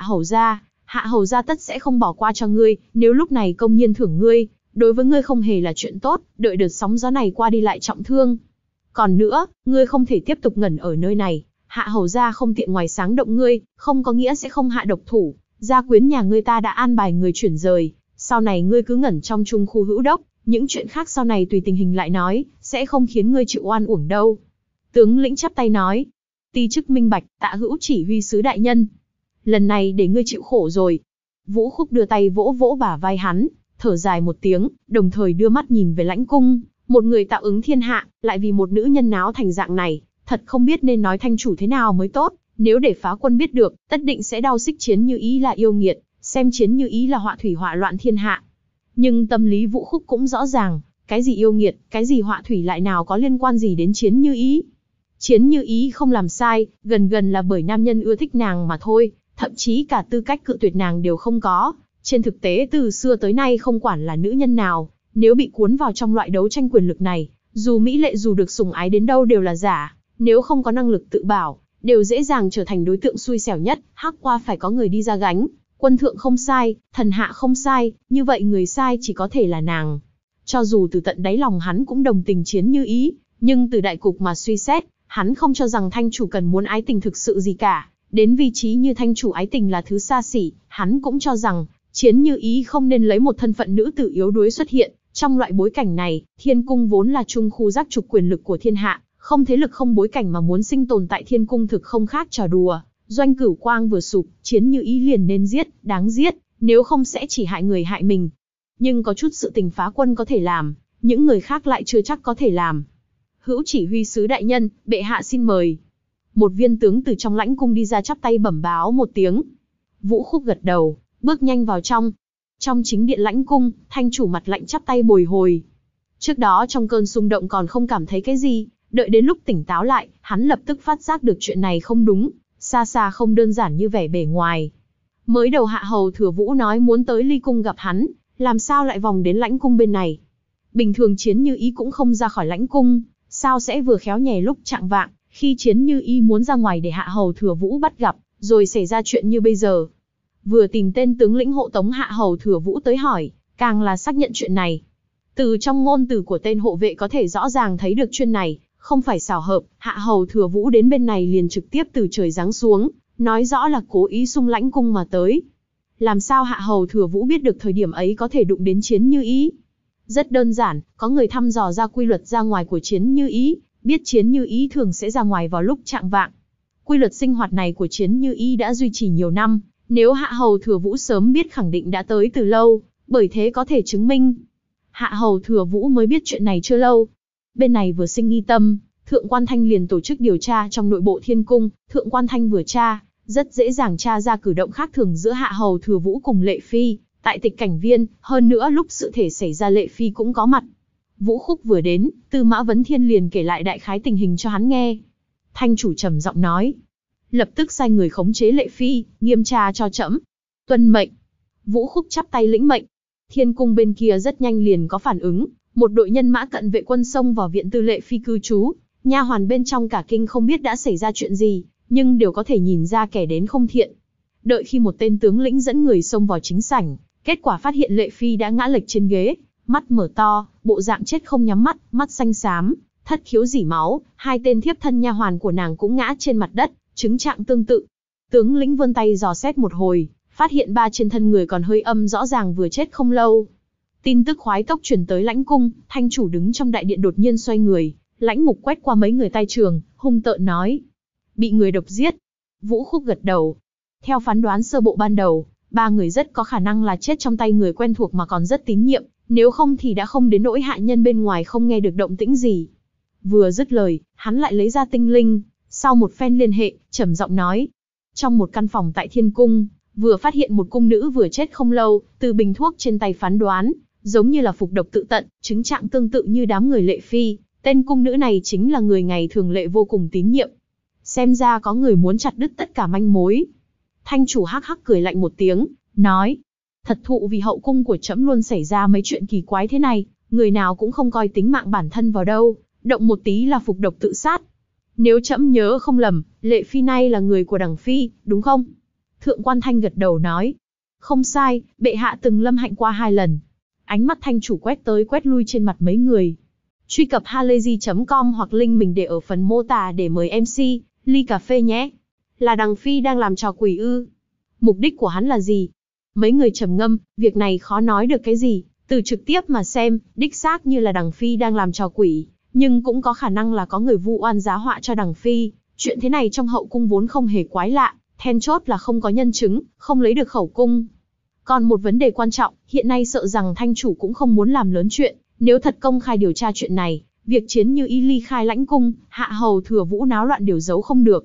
Speaker 1: hầu gia tất sẽ không bỏ qua cho ngươi, nếu lúc này công nhiên thưởng ngươi, đối với ngươi không hề là chuyện tốt, đợi đợt sóng gió này qua đi lại trọng thương. Còn nữa, ngươi không thể tiếp tục ngẩn ở nơi này, hạ hầu gia không tiện ngoài sáng động ngươi, không có nghĩa sẽ không hạ độc thủ, gia quyến nhà ngươi ta đã an bài người chuyển rời, sau này ngươi cứ ngẩn trong trung khu hữu đốc, những chuyện khác sau này tùy tình hình lại nói, sẽ không khiến ngươi chịu oan uổng đâu. Tướng lĩnh chắp tay nói, ti chức minh bạch, tạ hữu chỉ huy sứ đại nhân. Lần này để ngươi chịu khổ rồi. Vũ Khúc đưa tay vỗ vỗ bả vai hắn, thở dài một tiếng, đồng thời đưa mắt nhìn về lãnh cung, một người tạo ứng thiên hạ, lại vì một nữ nhân náo thành dạng này, thật không biết nên nói thanh chủ thế nào mới tốt, Nếu để phá quân biết được, tất định sẽ đau xích Chiến Như Ý là yêu nghiệt, xem Chiến Như Ý là họa thủy họa loạn thiên hạ. Nhưng tâm lý Vũ Khúc cũng rõ ràng, cái gì yêu nghiệt, cái gì họa thủy lại nào có liên quan gì đến Chiến Như Ý. Chiến Như Ý không làm sai, gần gần là bởi nam nhân ưa thích nàng mà thôi, thậm chí cả tư cách cự tuyệt nàng đều không có. Trên thực tế từ xưa tới nay không quản là nữ nhân nào, nếu bị cuốn vào trong loại đấu tranh quyền lực này, dù mỹ lệ dù được sủng ái đến đâu đều là giả, nếu không có năng lực tự bảo, đều dễ dàng trở thành đối tượng xui xẻo nhất, hắc qua phải có người đi ra gánh. Quân thượng không sai, thần hạ không sai, như vậy người sai chỉ có thể là nàng. Cho dù từ tận đáy lòng hắn cũng đồng tình Chiến Như Ý, nhưng từ đại cục mà suy xét, hắn không cho rằng thanh chủ cần muốn ái tình thực sự gì cả. Đến vị trí như thanh chủ ái tình là thứ xa xỉ, hắn cũng cho rằng Chiến Như Ý không nên lấy một thân phận nữ tử yếu đuối xuất hiện. Trong loại bối cảnh này, thiên cung vốn là trung khu giác trục quyền lực của thiên hạ, không thế lực không bối cảnh mà muốn sinh tồn tại thiên cung thực không khác trò đùa. Doanh Cửu Quang vừa sụp, Chiến Như Ý liền nên giết, đáng giết, nếu không sẽ chỉ hại người hại mình. Nhưng có chút sự tình phá quân có thể làm, những người khác lại chưa chắc có thể làm. Hữu chỉ huy sứ đại nhân, bệ hạ xin mời. Một viên tướng từ trong lãnh cung đi ra chắp tay bẩm báo một tiếng. Vũ Khúc gật đầu, bước nhanh vào trong. Trong chính điện lãnh cung, thanh chủ mặt lạnh chắp tay bồi hồi. Trước đó trong cơn xung động còn không cảm thấy cái gì, đợi đến lúc tỉnh táo lại, hắn lập tức phát giác được chuyện này không đúng, xa xa không đơn giản như vẻ bề ngoài. Mới đầu Hạ Hầu Thừa Vũ nói muốn tới Ly Cung gặp hắn, làm sao lại vòng đến lãnh cung bên này? Bình thường Chiến Như Ý cũng không ra khỏi lãnh cung, sao sẽ vừa khéo nhè lúc chạng vạng, khi Chiến Như Ý muốn ra ngoài để Hạ Hầu Thừa Vũ bắt gặp, rồi xảy ra chuyện như bây giờ. Vừa tìm tên tướng lĩnh hộ tống Hạ Hầu Thừa Vũ tới hỏi, càng là xác nhận chuyện này. Từ trong ngôn từ của tên hộ vệ có thể rõ ràng thấy được chuyện này, không phải xảo hợp, Hạ Hầu Thừa Vũ đến bên này liền trực tiếp từ trời giáng xuống, nói rõ là cố ý xung lãnh cung mà tới. Làm sao Hạ Hầu Thừa Vũ biết được thời điểm ấy có thể đụng đến Chiến Như Ý? Rất đơn giản, có người thăm dò ra quy luật ra ngoài của Chiến Như Ý, biết Chiến Như Ý thường sẽ ra ngoài vào lúc chạng vạng. Quy luật sinh hoạt này của Chiến Như Ý đã duy trì nhiều năm, nếu Hạ Hầu Thừa Vũ sớm biết khẳng định đã tới từ lâu, bởi thế có thể chứng minh. Hạ Hầu Thừa Vũ mới biết chuyện này chưa lâu. Bên này vừa sinh nghi tâm, Thượng Quan Thanh liền tổ chức điều tra trong nội bộ thiên cung, Thượng Quan Thanh vừa tra, rất dễ dàng tra ra cử động khác thường giữa Hạ Hầu Thừa Vũ cùng Lệ Phi, tại Tịch Cảnh Viên, hơn nữa lúc sự thể xảy ra Lệ Phi cũng có mặt. Vũ Khúc vừa đến, Tư Mã Vấn Thiên liền kể lại đại khái tình hình cho hắn nghe. Thanh chủ trầm giọng nói, lập tức sai người khống chế Lệ Phi, nghiêm tra cho trẫm. Tuân mệnh. Vũ Khúc chắp tay lĩnh mệnh. Thiên cung bên kia rất nhanh liền có phản ứng, một đội nhân mã cận vệ quân xông vào viện tư Lệ Phi cư trú, nha hoàn bên trong cả kinh không biết đã xảy ra chuyện gì, nhưng đều có thể nhìn ra kẻ đến không thiện. Đợi khi một tên tướng lĩnh dẫn người xông vào chính sảnh, kết quả phát hiện Lệ Phi đã ngã lệch trên ghế, mắt mở to, bộ dạng chết không nhắm mắt, mắt xanh xám, thất khiếu rỉ máu, hai tên thiếp thân nha hoàn của nàng cũng ngã trên mặt đất, chứng trạng tương tự. Tướng lĩnh vươn tay dò xét một hồi, phát hiện ba trên thân người còn hơi âm rõ ràng vừa chết không lâu. Tin tức khoái tốc truyền tới lãnh cung, thanh chủ đứng trong đại điện đột nhiên xoay người, lãnh mục quét qua mấy người tay trường, hung tợn nói. Bị người độc giết. Vũ Khúc gật đầu. Theo phán đoán sơ bộ ban đầu, ba người rất có khả năng là chết trong tay người quen thuộc mà còn rất tín nhiệm, nếu không thì đã không đến nỗi hạ nhân bên ngoài không nghe được động tĩnh gì. Vừa dứt lời, hắn lại lấy ra tinh linh, sau một phen liên hệ, trầm giọng nói. Trong một căn phòng tại Thiên Cung, vừa phát hiện một cung nữ vừa chết không lâu, từ bình thuốc trên tay phán đoán, giống như là phục độc tự tận, chứng trạng tương tự như đám người Lệ Phi, tên cung nữ này chính là người ngày thường Lệ vô cùng tín nhiệm. Xem ra có người muốn chặt đứt tất cả manh mối. Thanh chủ hắc hắc cười lạnh một tiếng, nói. Thật thụ vì hậu cung của trẫm luôn xảy ra mấy chuyện kỳ quái thế này, người nào cũng không coi tính mạng bản thân vào đâu, động một tí là phục độc tự sát. Nếu trẫm nhớ không lầm, Lệ Phi này là người của đằng Phi, đúng không? Thượng Quan Thanh gật đầu nói. Không sai, bệ hạ từng lâm hạnh qua 2 lần. Ánh mắt thanh chủ quét tới quét lui trên mặt mấy người. Truy cập halayzi.com hoặc link mình để ở phần mô tả để mời MC, ly cà phê nhé. Là đằng Phi đang làm trò quỷ ư? Mục đích của hắn là gì? Mấy người trầm ngâm, việc này khó nói được cái gì, từ trực tiếp mà xem, đích xác như là đằng Phi đang làm trò quỷ, nhưng cũng có khả năng là có người vu oan giá họa cho đằng Phi. Chuyện thế này trong hậu cung vốn không hề quái lạ, then chốt là không có nhân chứng, không lấy được khẩu cung. Còn một vấn đề quan trọng, hiện nay sợ rằng thanh chủ cũng không muốn làm lớn chuyện, nếu thật công khai điều tra chuyện này, việc Chiến Như Ý ly khai lãnh cung, Hạ Hầu Thừa Vũ náo loạn đều giấu không được.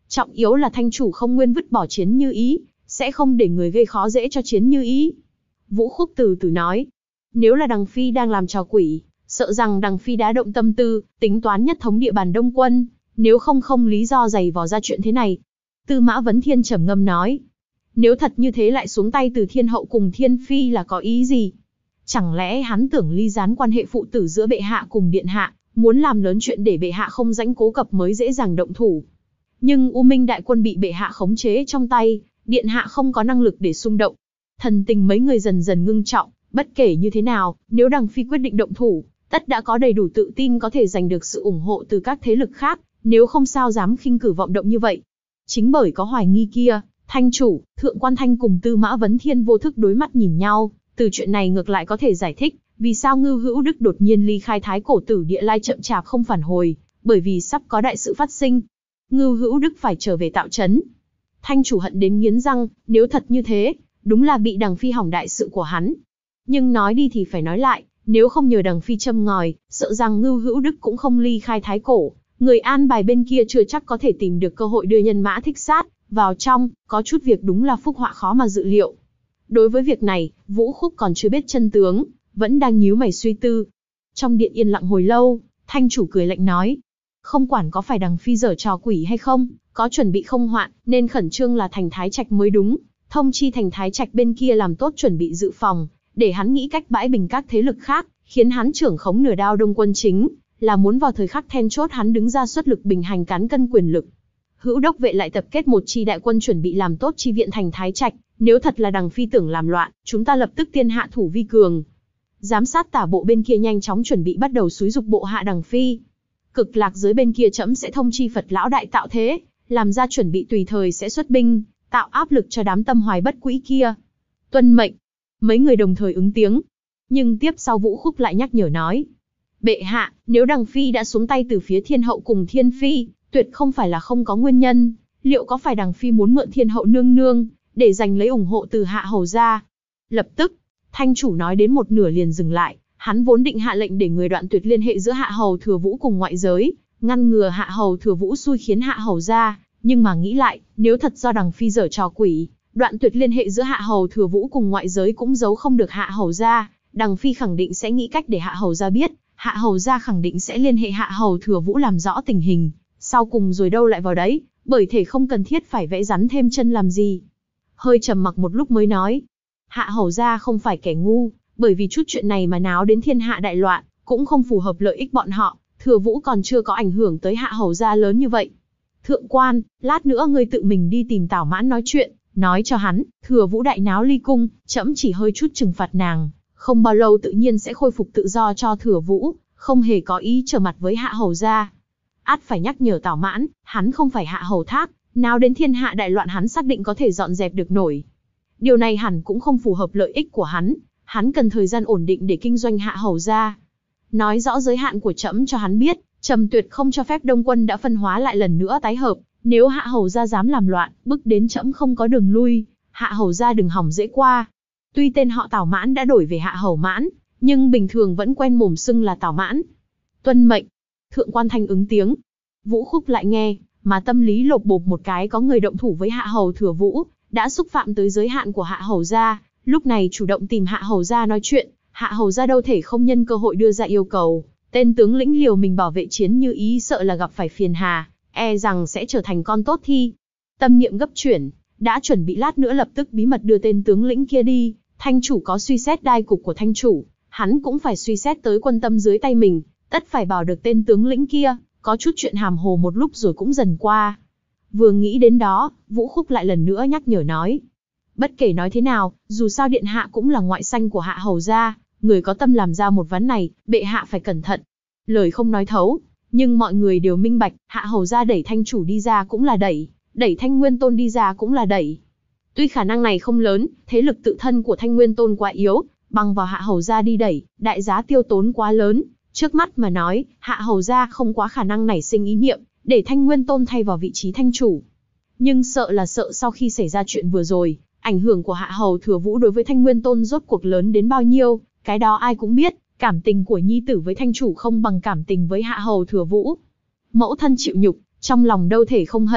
Speaker 1: Trọng yếu là Thanh chủ không nguyên vứt bỏ Chiến Như Ý, sẽ không để người gây khó dễ cho Chiến Như Ý. Vũ Khúc từ từ nói, nếu là Đằng Phi đang làm trò quỷ, sợ rằng Đằng Phi đã động tâm tư, tính toán nhất thống địa bàn Đông Quân, nếu không lý do giày vò ra chuyện thế này. Tư Mã Vấn Thiên trầm ngâm nói, nếu thật như thế lại xuống tay từ Thiên Hậu cùng Thiên Phi là có ý gì? Chẳng lẽ hắn tưởng ly gián quan hệ phụ tử giữa bệ hạ cùng điện hạ, muốn làm lớn chuyện để bệ hạ không rãnh cố cập mới dễ dàng động thủ. Nhưng U Minh đại quân bị bệ hạ khống chế trong tay, điện hạ không có năng lực để xung động. Thần tình mấy người dần dần ngưng trọng, bất kể như thế nào, nếu Đằng Phi quyết định động thủ, tất đã có đầy đủ tự tin có thể giành được sự ủng hộ từ các thế lực khác, nếu không sao dám khinh cử vọng động như vậy. Chính bởi có hoài nghi kia, Thanh chủ, Thượng Quan Thanh cùng Tư Mã Vấn Thiên vô thức đối mắt nhìn nhau, từ chuyện này ngược lại có thể giải thích, vì sao Ngưu Hữu Đức đột nhiên ly khai Thái Cổ Tử Địa Lai chậm chạp không phản hồi, bởi vì sắp có đại sự phát sinh. Ngưu Hữu Đức phải trở về tạo trấn. Thanh chủ hận đến nghiến răng, nếu thật như thế, đúng là bị Đằng Phi hỏng đại sự của hắn. Nhưng nói đi thì phải nói lại, nếu không nhờ Đằng Phi châm ngòi, sợ rằng Ngưu Hữu Đức cũng không ly khai Thái Cổ, người an bài bên kia chưa chắc có thể tìm được cơ hội đưa nhân mã thích sát vào trong, có chút việc đúng là phúc họa khó mà dự liệu. Đối với việc này, Vũ Khúc còn chưa biết chân tướng, vẫn đang nhíu mày suy tư. Trong điện yên lặng hồi lâu, Thanh chủ cười lạnh nói, không quản có phải Đằng Phi giở trò quỷ hay không, có chuẩn bị không hoạn, nên khẩn trương là Thành Thái Trạch mới đúng. Thông chi Thành Thái Trạch bên kia làm tốt chuẩn bị dự phòng, để hắn nghĩ cách bãi bình các thế lực khác, khiến hắn trưởng khống nửa đao Đông Quân chính, là muốn vào thời khắc then chốt hắn đứng ra xuất lực bình hành cán cân quyền lực. Hữu đốc vệ lại tập kết một chi đại quân chuẩn bị làm tốt chi viện Thành Thái Trạch, nếu thật là Đằng Phi tưởng làm loạn, chúng ta lập tức tiên hạ thủ vi cường. Giám sát tả bộ bên kia nhanh chóng chuẩn bị bắt đầu xúi dục bộ hạ Đằng Phi. Cực lạc giới bên kia trẫm sẽ thông chi Phật lão đại tạo thế, làm ra chuẩn bị tùy thời sẽ xuất binh, tạo áp lực cho đám tâm hoài bất quỹ kia. Tuân mệnh. Mấy người đồng thời ứng tiếng. Nhưng tiếp sau Vũ Khúc lại nhắc nhở nói, bệ hạ, nếu Đằng Phi đã xuống tay từ phía Thiên Hậu cùng Thiên Phi, tuyệt không phải là không có nguyên nhân. Liệu có phải Đằng Phi muốn mượn Thiên Hậu nương nương, để giành lấy ủng hộ từ Hạ Hầu gia? Lập tức, Thanh chủ nói đến một nửa liền dừng lại, hắn vốn định hạ lệnh để người đoạn tuyệt liên hệ giữa Hạ Hầu Thừa Vũ cùng ngoại giới, ngăn ngừa Hạ Hầu Thừa Vũ xui khiến Hạ Hầu gia, nhưng mà nghĩ lại, nếu thật do Đằng Phi giở trò quỷ, đoạn tuyệt liên hệ giữa Hạ Hầu Thừa Vũ cùng ngoại giới cũng giấu không được Hạ Hầu gia, Đằng Phi khẳng định sẽ nghĩ cách để Hạ Hầu gia biết, Hạ Hầu gia khẳng định sẽ liên hệ Hạ Hầu Thừa Vũ làm rõ tình hình, sau cùng rồi đâu lại vào đấy, bởi thể không cần thiết phải vẽ rắn thêm chân làm gì. Hơi trầm mặc một lúc mới nói, Hạ Hầu gia không phải kẻ ngu, bởi vì chút chuyện này mà náo đến thiên hạ đại loạn, cũng không phù hợp lợi ích bọn họ, Thừa Vũ còn chưa có ảnh hưởng tới Hạ Hầu gia lớn như vậy. Thượng quan, lát nữa ngươi tự mình đi tìm Tảo Mãn nói chuyện, nói cho hắn, Thừa Vũ đại náo ly cung, trẫm chỉ hơi chút trừng phạt nàng, không bao lâu tự nhiên sẽ khôi phục tự do cho Thừa Vũ, không hề có ý trở mặt với Hạ Hầu gia. Át phải nhắc nhở Tảo Mãn, hắn không phải Hạ Hầu Thác, nào đến thiên hạ đại loạn hắn xác định có thể dọn dẹp được nổi. Điều này hẳn cũng không phù hợp lợi ích của hắn cần thời gian ổn định để kinh doanh Hạ Hầu gia. Nói rõ giới hạn của trẫm cho hắn biết, trẫm tuyệt không cho phép Đông Quân đã phân hóa lại lần nữa tái hợp, nếu Hạ Hầu gia dám làm loạn, bước đến trẫm không có đường lui, Hạ Hầu gia đừng hỏng dễ qua. Tuy tên họ Tảo Mãn đã đổi về Hạ Hầu Mãn, nhưng bình thường vẫn quen mồm xưng là Tảo Mãn. Tuân mệnh. Thượng quan Thanh ứng tiếng. Vũ Khúc lại nghe, mà tâm lý lột bột một cái, có người động thủ với Hạ Hầu Thừa Vũ, đã xúc phạm tới giới hạn của Hạ Hầu gia, lúc này chủ động tìm Hạ Hầu gia nói chuyện, Hạ Hầu gia đâu thể không nhân cơ hội đưa ra yêu cầu. Tên tướng lĩnh liều mình bảo vệ Chiến Như Ý sợ là gặp phải phiền hà, e rằng sẽ trở thành con tốt thi. Tâm niệm gấp chuyển, đã chuẩn bị lát nữa lập tức bí mật đưa tên tướng lĩnh kia đi. Thanh chủ có suy xét đai cục của thanh chủ, hắn cũng phải suy xét tới quân tâm dưới tay mình, tất phải bảo được tên tướng lĩnh kia. Có chút chuyện hàm hồ một lúc rồi cũng dần qua. Vừa nghĩ đến đó, Vũ Khúc lại lần nữa nhắc nhở nói, bất kể nói thế nào, dù sao điện hạ cũng là ngoại sanh của Hạ Hầu gia, người có tâm làm ra một ván này, bệ hạ phải cẩn thận. Lời không nói thấu, nhưng mọi người đều minh bạch, Hạ Hầu gia đẩy thanh chủ đi ra cũng là đẩy Thanh Nguyên Tôn đi ra cũng là đẩy. Tuy khả năng này không lớn, thế lực tự thân của Thanh Nguyên Tôn quá yếu, bằng vào Hạ Hầu gia đi đẩy, đại giá tiêu tốn quá lớn. Trước mắt mà nói, Hạ Hầu gia không quá khả năng nảy sinh ý niệm, để Thanh Nguyên Tôn thay vào vị trí thanh chủ. Nhưng sợ sau khi xảy ra chuyện vừa rồi, ảnh hưởng của Hạ Hầu Thừa Vũ đối với Thanh Nguyên Tôn rốt cuộc lớn đến bao nhiêu, cái đó ai cũng biết, cảm tình của nhi tử với thanh chủ không bằng cảm tình với Hạ Hầu Thừa Vũ. Mẫu thân chịu nhục, trong lòng đâu thể không hận.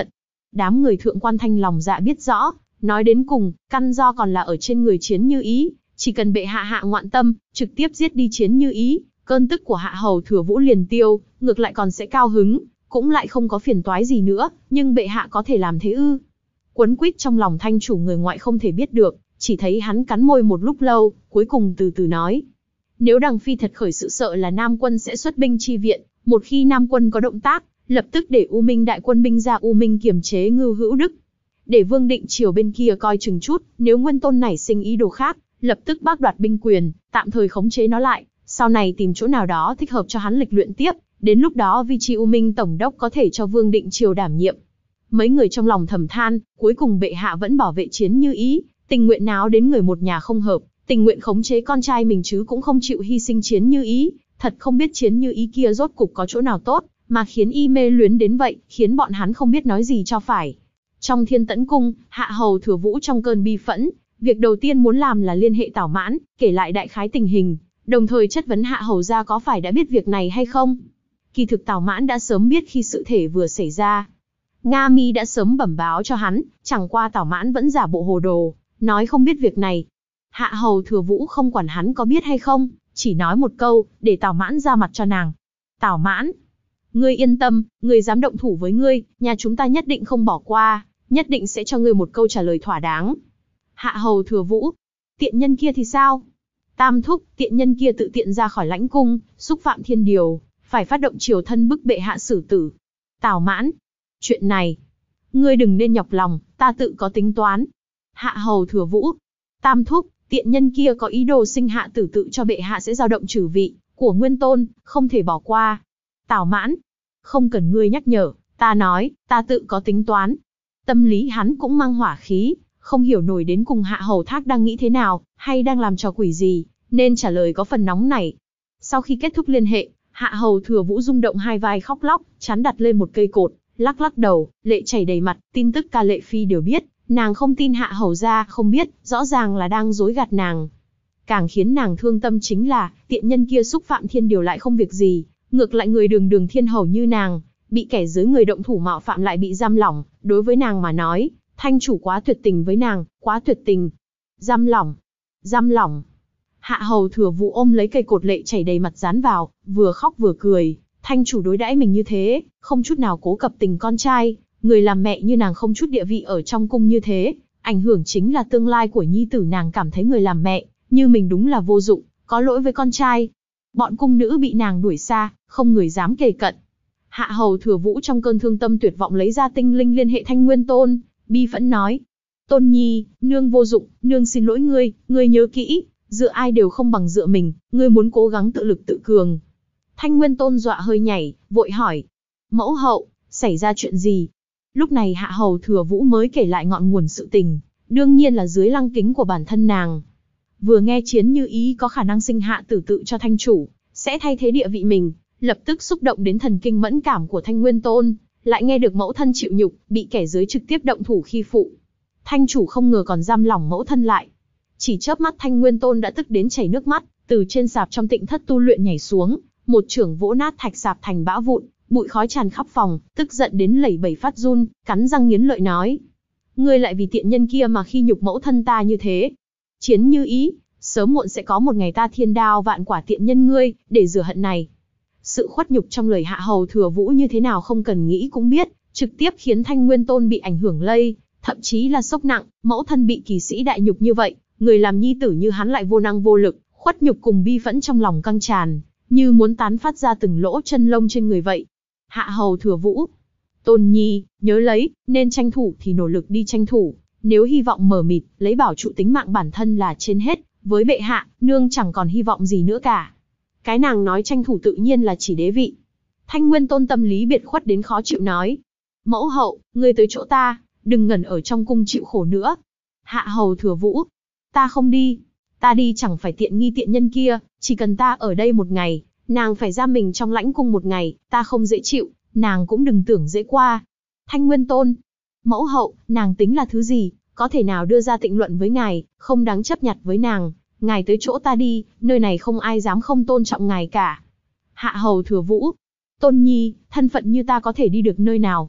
Speaker 1: Đám người thượng quan Thanh lòng dạ biết rõ, nói đến cùng, căn do còn là ở trên người Chiến Như Ý, chỉ cần bệ hạ hạ ngoạn tâm, trực tiếp giết đi Chiến Như Ý, cơn tức của hạ hầu Thừa Vũ liền tiêu, ngược lại còn sẽ cao hứng, cũng lại không có phiền toái gì nữa, nhưng bệ hạ có thể làm thế ư? Quấn quýt trong lòng Thanh chủ người ngoại không thể biết được, chỉ thấy hắn cắn môi một lúc lâu, cuối cùng từ từ nói. Nếu Đằng Phi thật khởi sự sợ là Nam quân sẽ xuất binh chi viện, một khi Nam quân có động tác, lập tức để U Minh đại quân binh ra U Minh kiềm chế Ngưu Hữu Đức. Để Vương Định Triều bên kia coi chừng chút, nếu Nguyên Tôn nảy sinh ý đồ khác, lập tức bác đoạt binh quyền, tạm thời khống chế nó lại, sau này tìm chỗ nào đó thích hợp cho hắn lịch luyện tiếp, đến lúc đó vị trí U Minh tổng đốc có thể cho Vương Định Triều đảm nhiệm. Mấy người trong lòng thầm than, cuối cùng bệ hạ vẫn bảo vệ Chiến Như Ý, tình nguyện náo đến người một nhà không hợp, tình nguyện khống chế con trai mình chứ cũng không chịu hy sinh Chiến Như Ý, thật không biết Chiến Như Ý kia rốt cục có chỗ nào tốt, mà khiến y mê luyến đến vậy, khiến bọn hắn không biết nói gì cho phải. Trong Thiên Tẫn Cung, hạ hầu Thừa Vũ trong cơn bi phẫn, việc đầu tiên muốn làm là liên hệ Tảo Mãn, kể lại đại khái tình hình, đồng thời chất vấn hạ hầu gia có phải đã biết việc này hay không. Kỳ thực Tảo Mãn đã sớm biết khi sự thể vừa xảy ra. Nga Mi đã sớm bẩm báo cho hắn, chẳng qua Tảo Mãn vẫn giả bộ hồ đồ, nói không biết việc này. Hạ hầu Thừa Vũ không quản hắn có biết hay không, chỉ nói một câu, để Tảo Mãn ra mặt cho nàng. Tảo Mãn, ngươi yên tâm, ngươi dám động thủ với ngươi, nhà chúng ta nhất định không bỏ qua, nhất định sẽ cho ngươi một câu trả lời thỏa đáng. Hạ hầu Thừa Vũ, tiện nhân kia thì sao? Tam thúc, tiện nhân kia tự tiện ra khỏi lãnh cung, xúc phạm thiên điều, phải phát động triều thân bức bệ hạ xử tử. Tảo Mãn, chuyện này, ngươi đừng nên nhọc lòng, ta tự có tính toán. Hạ hầu Thừa Vũ, tam thúc, tiện nhân kia có ý đồ sinh hạ tử tự cho bệ hạ sẽ dao động trừ vị của Nguyên Tôn, không thể bỏ qua. Tảo Mãn, không cần ngươi nhắc nhở, ta nói, ta tự có tính toán. Tâm lý hắn cũng mang hỏa khí, không hiểu nổi đến cùng hạ hầu thác đang nghĩ thế nào, hay đang làm trò quỷ gì, nên trả lời có phần nóng nảy. Sau khi kết thúc liên hệ, hạ hầu Thừa Vũ rung động hai vai khóc lóc, chán đặt lên một cây cột, lắc lắc đầu, lệ chảy đầy mặt, tin tức ca Lệ Phi đều biết, nàng không tin hạ hầu gia không biết, rõ ràng là đang dối gạt nàng. Càng khiến nàng thương tâm chính là, tiện nhân kia xúc phạm thiên điều lại không việc gì, ngược lại người đường đường thiên hầu như nàng, bị kẻ dưới người động thủ mạo phạm lại bị giam lỏng, đối với nàng mà nói, Thanh chủ quá tuyệt tình với nàng, quá tuyệt tình. Giam lỏng, giam lỏng. Hạ hầu Thừa Vũ ôm lấy cây cột lệ chảy đầy mặt dán vào, vừa khóc vừa cười, Thanh chủ đối đãi mình như thế, không chút nào cố cập tình con trai, người làm mẹ như nàng không chút địa vị ở trong cung như thế, ảnh hưởng chính là tương lai của nhi tử nàng cảm thấy người làm mẹ, như mình đúng là vô dụng, có lỗi với con trai. Bọn cung nữ bị nàng đuổi xa, không người dám kề cận. Hạ hầu Thừa Vũ trong cơn thương tâm tuyệt vọng lấy ra tinh linh liên hệ Thanh Nguyên Tôn, bi phẫn nói. Tôn nhi, nương vô dụng, nương xin lỗi ngươi nhớ kỹ, dựa ai đều không bằng dựa mình, ngươi muốn cố gắng tự lực tự cường. Thanh Nguyên Tôn dọa hơi nhảy, vội hỏi. Mẫu hậu, xảy ra chuyện gì? Lúc này hạ hầu Thừa Vũ mới kể lại ngọn nguồn sự tình, đương nhiên là dưới lăng kính của bản thân nàng. Vừa nghe Chiến Như Ý có khả năng sinh hạ tử tự cho Thanh chủ, sẽ thay thế địa vị mình, lập tức xúc động đến thần kinh mẫn cảm của Thanh Nguyên Tôn, lại nghe được mẫu thân chịu nhục, bị kẻ dưới trực tiếp động thủ khi phụ. Thanh chủ không ngờ còn giam lỏng mẫu thân lại. Chỉ chớp mắt Thanh Nguyên Tôn đã tức đến chảy nước mắt, từ trên sạp trong tịnh thất tu luyện nhảy xuống, một chưởng vỗ nát thạch sạp thành bã vụn, bụi khói tràn khắp phòng, tức giận đến lẩy bẩy phát run, cắn răng nghiến lợi nói. Ngươi lại vì tiện nhân kia mà khi nhục mẫu thân ta như thế. Chiến Như Ý, sớm muộn sẽ có một ngày ta thiên đao vạn quả tiện nhân ngươi, để rửa hận này. Sự khuất nhục trong lời hạ hầu Thừa Vũ như thế nào không cần nghĩ cũng biết, trực tiếp khiến Thanh Nguyên Tôn bị ảnh hưởng lây, thậm chí là sốc nặng, mẫu thân bị kỳ sĩ đại nhục như vậy, người làm nhi tử như hắn lại vô năng vô lực, khuất nhục cùng bi phẫn trong lòng căng tràn, như muốn tán phát ra từng lỗ chân lông trên người vậy. Hạ hầu Thừa Vũ, Tôn nhi, nhớ lấy, nên tranh thủ thì nỗ lực đi tranh thủ, nếu hy vọng mờ mịt, lấy bảo trụ tính mạng bản thân là trên hết, với bệ hạ, nương chẳng còn hy vọng gì nữa cả. Cái nàng nói tranh thủ tự nhiên là chỉ đế vị. Thanh Nguyên Tôn tâm lý biệt khuất đến khó chịu nói. Mẫu hậu, ngươi tới chỗ ta, đừng ngẩn ở trong cung chịu khổ nữa. Hạ hầu Thừa Vũ, ta không đi. Ta đi chẳng phải tiện nghi tiện nhân kia, chỉ cần ta ở đây một ngày, nàng phải giam mình trong lãnh cung một ngày, ta không dễ chịu, nàng cũng đừng tưởng dễ qua. Thanh Nguyên Tôn, mẫu hậu, nàng tính là thứ gì, có thể nào đưa ra tịnh luận với ngài, không đáng chấp nhặt với nàng. Ngài tới chỗ ta đi, nơi này không ai dám không tôn trọng ngài cả. Hạ hầu Thừa Vũ, Tôn nhi, thân phận như ta có thể đi được nơi nào?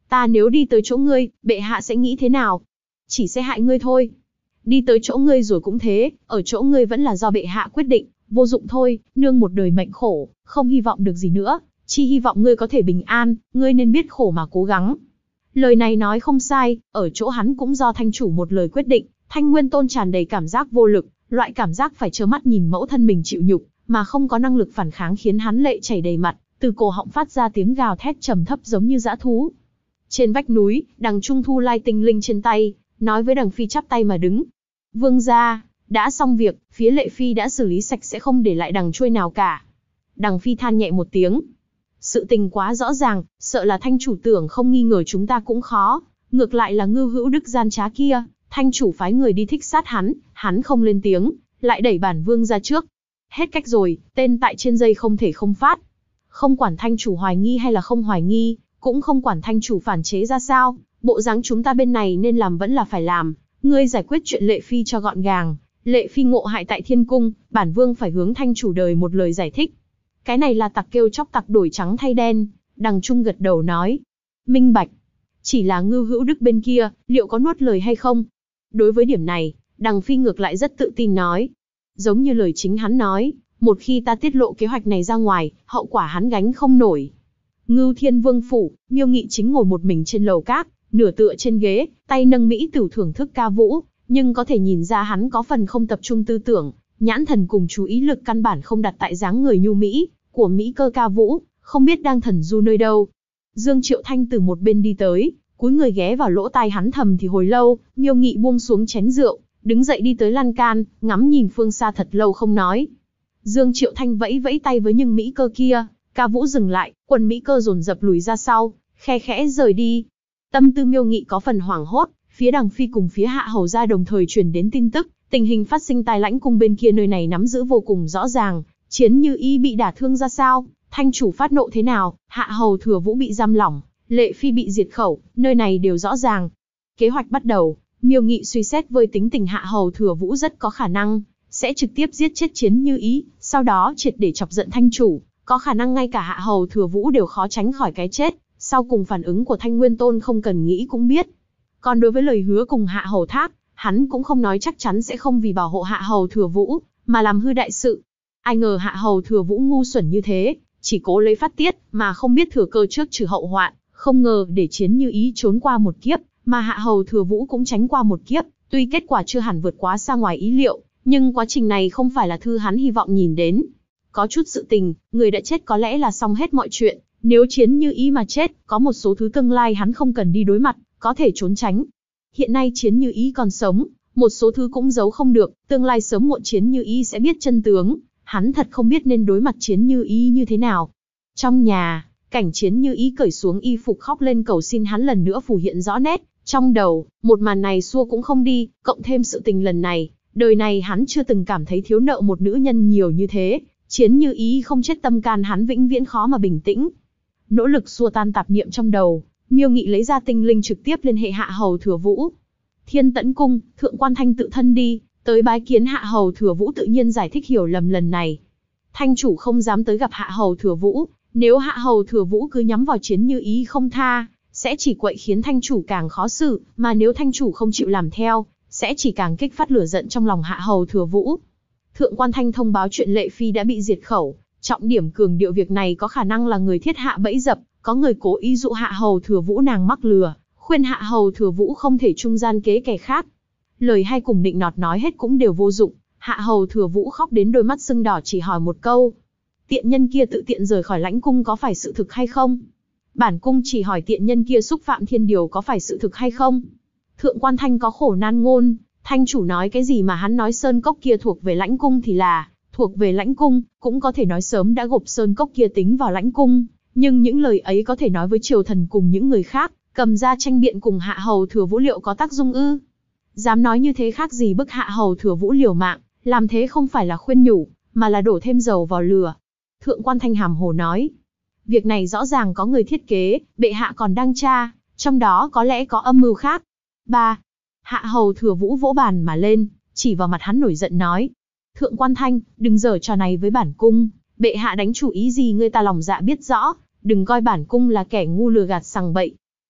Speaker 1: Ta nếu đi tới chỗ ngươi, bệ hạ sẽ nghĩ thế nào? Chỉ sẽ hại ngươi thôi. Đi tới chỗ ngươi rồi cũng thế, ở chỗ ngươi vẫn là do bệ hạ quyết định, vô dụng thôi, nương một đời mệnh khổ, không hy vọng được gì nữa, chỉ hy vọng ngươi có thể bình an, ngươi nên biết khổ mà cố gắng. Lời này nói không sai, ở chỗ hắn cũng do thanh chủ một lời quyết định, Thanh Nguyên Tôn tràn đầy cảm giác vô lực, loại cảm giác phải trơ mắt nhìn mẫu thân mình chịu nhục, mà không có năng lực phản kháng khiến hắn lệ chảy đầy mặt, từ cổ họng phát ra tiếng gào thét trầm thấp giống như dã thú. Trên vách núi, Đằng Trung thu lai tinh linh trên tay, nói với Đằng Phi chắp tay mà đứng. Vương gia, đã xong việc, phía Lệ Phi đã xử lý sạch sẽ không để lại đằng chuôi nào cả. Đằng Phi than nhẹ một tiếng. Sự tình quá rõ ràng, sợ là thanh chủ tưởng không nghi ngờ chúng ta cũng khó. Ngược lại là Ngưu Hữu Đức gian trá kia, thanh chủ phái người đi thích sát hắn không lên tiếng, lại đẩy bản vương ra trước. Hết cách rồi, tên tại trên dây không thể không phát. Không quản thanh chủ hoài nghi hay là không hoài nghi, cũng không quản thanh chủ phản chế ra sao, bộ dáng chúng ta bên này nên làm vẫn là phải làm. Ngươi giải quyết chuyện Lệ Phi cho gọn gàng. Lệ Phi ngộ hại tại Thiên Cung, bản vương phải hướng thanh chủ đời một lời giải thích. Cái này là tặc kêu chóc tặc đổi trắng thay đen. Đằng Trung gật đầu nói. Minh bạch. Chỉ là Ngưu Hữu Đức bên kia, liệu có nuốt lời hay không? Đối với điểm này, Đằng Phi ngược lại rất tự tin nói. Giống như lời chính hắn nói, một khi ta tiết lộ kế hoạch này ra ngoài, hậu quả hắn gánh không nổi. Ngưu Thiên Vương phủ, Miêu Nghị chính ngồi một mình trên lầu cát, nửa tựa trên ghế, tay nâng mỹ tử thưởng thức ca vũ, nhưng có thể nhìn ra hắn có phần không tập trung tư tưởng, nhãn thần cùng chú ý lực căn bản không đặt tại dáng người nhu mỹ của mỹ cơ ca vũ, không biết đang thần du nơi đâu. Dương Triệu Thanh từ một bên đi tới, cúi người ghé vào lỗ tai hắn thầm thì hồi lâu, Miêu Nghị buông xuống chén rượu, đứng dậy đi tới lan can, ngắm nhìn phương xa thật lâu không nói. Dương Triệu Thanh vẫy vẫy tay với những mỹ cơ kia, ca vũ dừng lại, quần mỹ cơ dồn dập lùi ra sau, khe khẽ rời đi. Tâm tư Miêu Nghị có phần hoảng hốt, phía Đằng Phi cùng phía Hạ Hầu gia đồng thời truyền đến tin tức, tình hình phát sinh tại Lãnh Cung bên kia nơi này nắm giữ vô cùng rõ ràng, Chiến Như Ý bị đả thương ra sao, thanh chủ phát nộ thế nào, Hạ Hầu Thừa Vũ bị giam lỏng, Lệ Phi bị diệt khẩu, nơi này đều rõ ràng. Kế hoạch bắt đầu, Miêu Nghị suy xét với tính tình Hạ Hầu Thừa Vũ rất có khả năng sẽ trực tiếp giết chết Chiến Như Ý, sau đó triệt để chọc giận thanh chủ, có khả năng ngay cả Hạ Hầu Thừa Vũ đều khó tránh khỏi cái chết. Sau cùng phản ứng của Thanh Nguyên Tôn không cần nghĩ cũng biết. Còn đối với lời hứa cùng Hạ Hầu Thác, hắn cũng không nói chắc chắn sẽ không vì bảo hộ Hạ Hầu Thừa Vũ, mà làm hư đại sự. Ai ngờ Hạ Hầu Thừa Vũ ngu xuẩn như thế, chỉ cố lấy phát tiết, mà không biết thừa cơ trước trừ hậu hoạn, không ngờ để Chiến Như Ý trốn qua một kiếp, mà Hạ Hầu Thừa Vũ cũng tránh qua một kiếp, tuy kết quả chưa hẳn vượt quá xa ngoài ý liệu, nhưng quá trình này không phải là thư hắn hy vọng nhìn đến. Có chút sự tình, người đã chết có lẽ là xong hết mọi chuyện. Nếu Chiến Như Ý mà chết, có một số thứ tương lai hắn không cần đi đối mặt, có thể trốn tránh. Hiện nay Chiến Như Ý còn sống, một số thứ cũng giấu không được, tương lai sớm muộn Chiến Như Ý sẽ biết chân tướng, hắn thật không biết nên đối mặt Chiến Như Ý như thế nào. Trong nhà, cảnh Chiến Như Ý cởi xuống y phục khóc lên cầu xin hắn lần nữa phù hiện rõ nét, trong đầu, một màn này xua cũng không đi, cộng thêm sự tình lần này, đời này hắn chưa từng cảm thấy thiếu nợ một nữ nhân nhiều như thế, Chiến Như Ý không chết tâm can hắn vĩnh viễn khó mà bình tĩnh. Nỗ lực xua tan tạp niệm trong đầu, Miêu Nghị lấy ra tinh linh trực tiếp liên hệ Hạ Hầu Thừa Vũ. Thiên Tẫn Cung, Thượng Quan Thanh tự thân đi, tới bái kiến Hạ Hầu Thừa Vũ tự nhiên giải thích hiểu lầm lần này. Thanh chủ không dám tới gặp Hạ Hầu Thừa Vũ, nếu Hạ Hầu Thừa Vũ cứ nhắm vào Chiến Như Ý không tha, sẽ chỉ quậy khiến thanh chủ càng khó xử, mà nếu thanh chủ không chịu làm theo, sẽ chỉ càng kích phát lửa giận trong lòng Hạ Hầu Thừa Vũ. Thượng Quan Thanh thông báo chuyện Lệ Phi đã bị diệt khẩu, trọng điểm cường điệu việc này có khả năng là người thiết hạ bẫy dập, có người cố ý dụ Hạ Hầu Thừa Vũ nàng mắc lừa, khuyên Hạ Hầu Thừa Vũ không thể trung gian kế kẻ khác. Lời hay cùng nịnh nọt nói hết cũng đều vô dụng, Hạ Hầu Thừa Vũ khóc đến đôi mắt sưng đỏ chỉ hỏi một câu. Tiện nhân kia tự tiện rời khỏi Lãnh Cung có phải sự thực hay không? Bản cung chỉ hỏi tiện nhân kia xúc phạm thiên điều có phải sự thực hay không? Thượng Quan Thanh có khổ nan ngôn, thanh chủ nói cái gì mà hắn nói sơn cốc kia thuộc về Lãnh Cung thì là thuộc về Lãnh Cung, cũng có thể nói sớm đã gộp sơn cốc kia tính vào Lãnh Cung, nhưng những lời ấy có thể nói với triều thần cùng những người khác, cầm ra tranh biện cùng Hạ Hầu Thừa Vũ liệu có tác dụng ư? Dám nói như thế khác gì bức Hạ Hầu Thừa Vũ liều mạng, làm thế không phải là khuyên nhủ, mà là đổ thêm dầu vào lửa. Thượng Quan Thanh hàm hồ nói, việc này rõ ràng có người thiết kế, bệ hạ còn đang tra, trong đó có lẽ có âm mưu khác. 3. Hạ Hầu Thừa Vũ vỗ bàn mà lên, chỉ vào mặt hắn nổi giận nói, Thượng Quan Thanh, đừng giở trò này với bản cung, bệ hạ đánh chủ ý gì người ta lòng dạ biết rõ, đừng coi bản cung là kẻ ngu lừa gạt sằng bậy.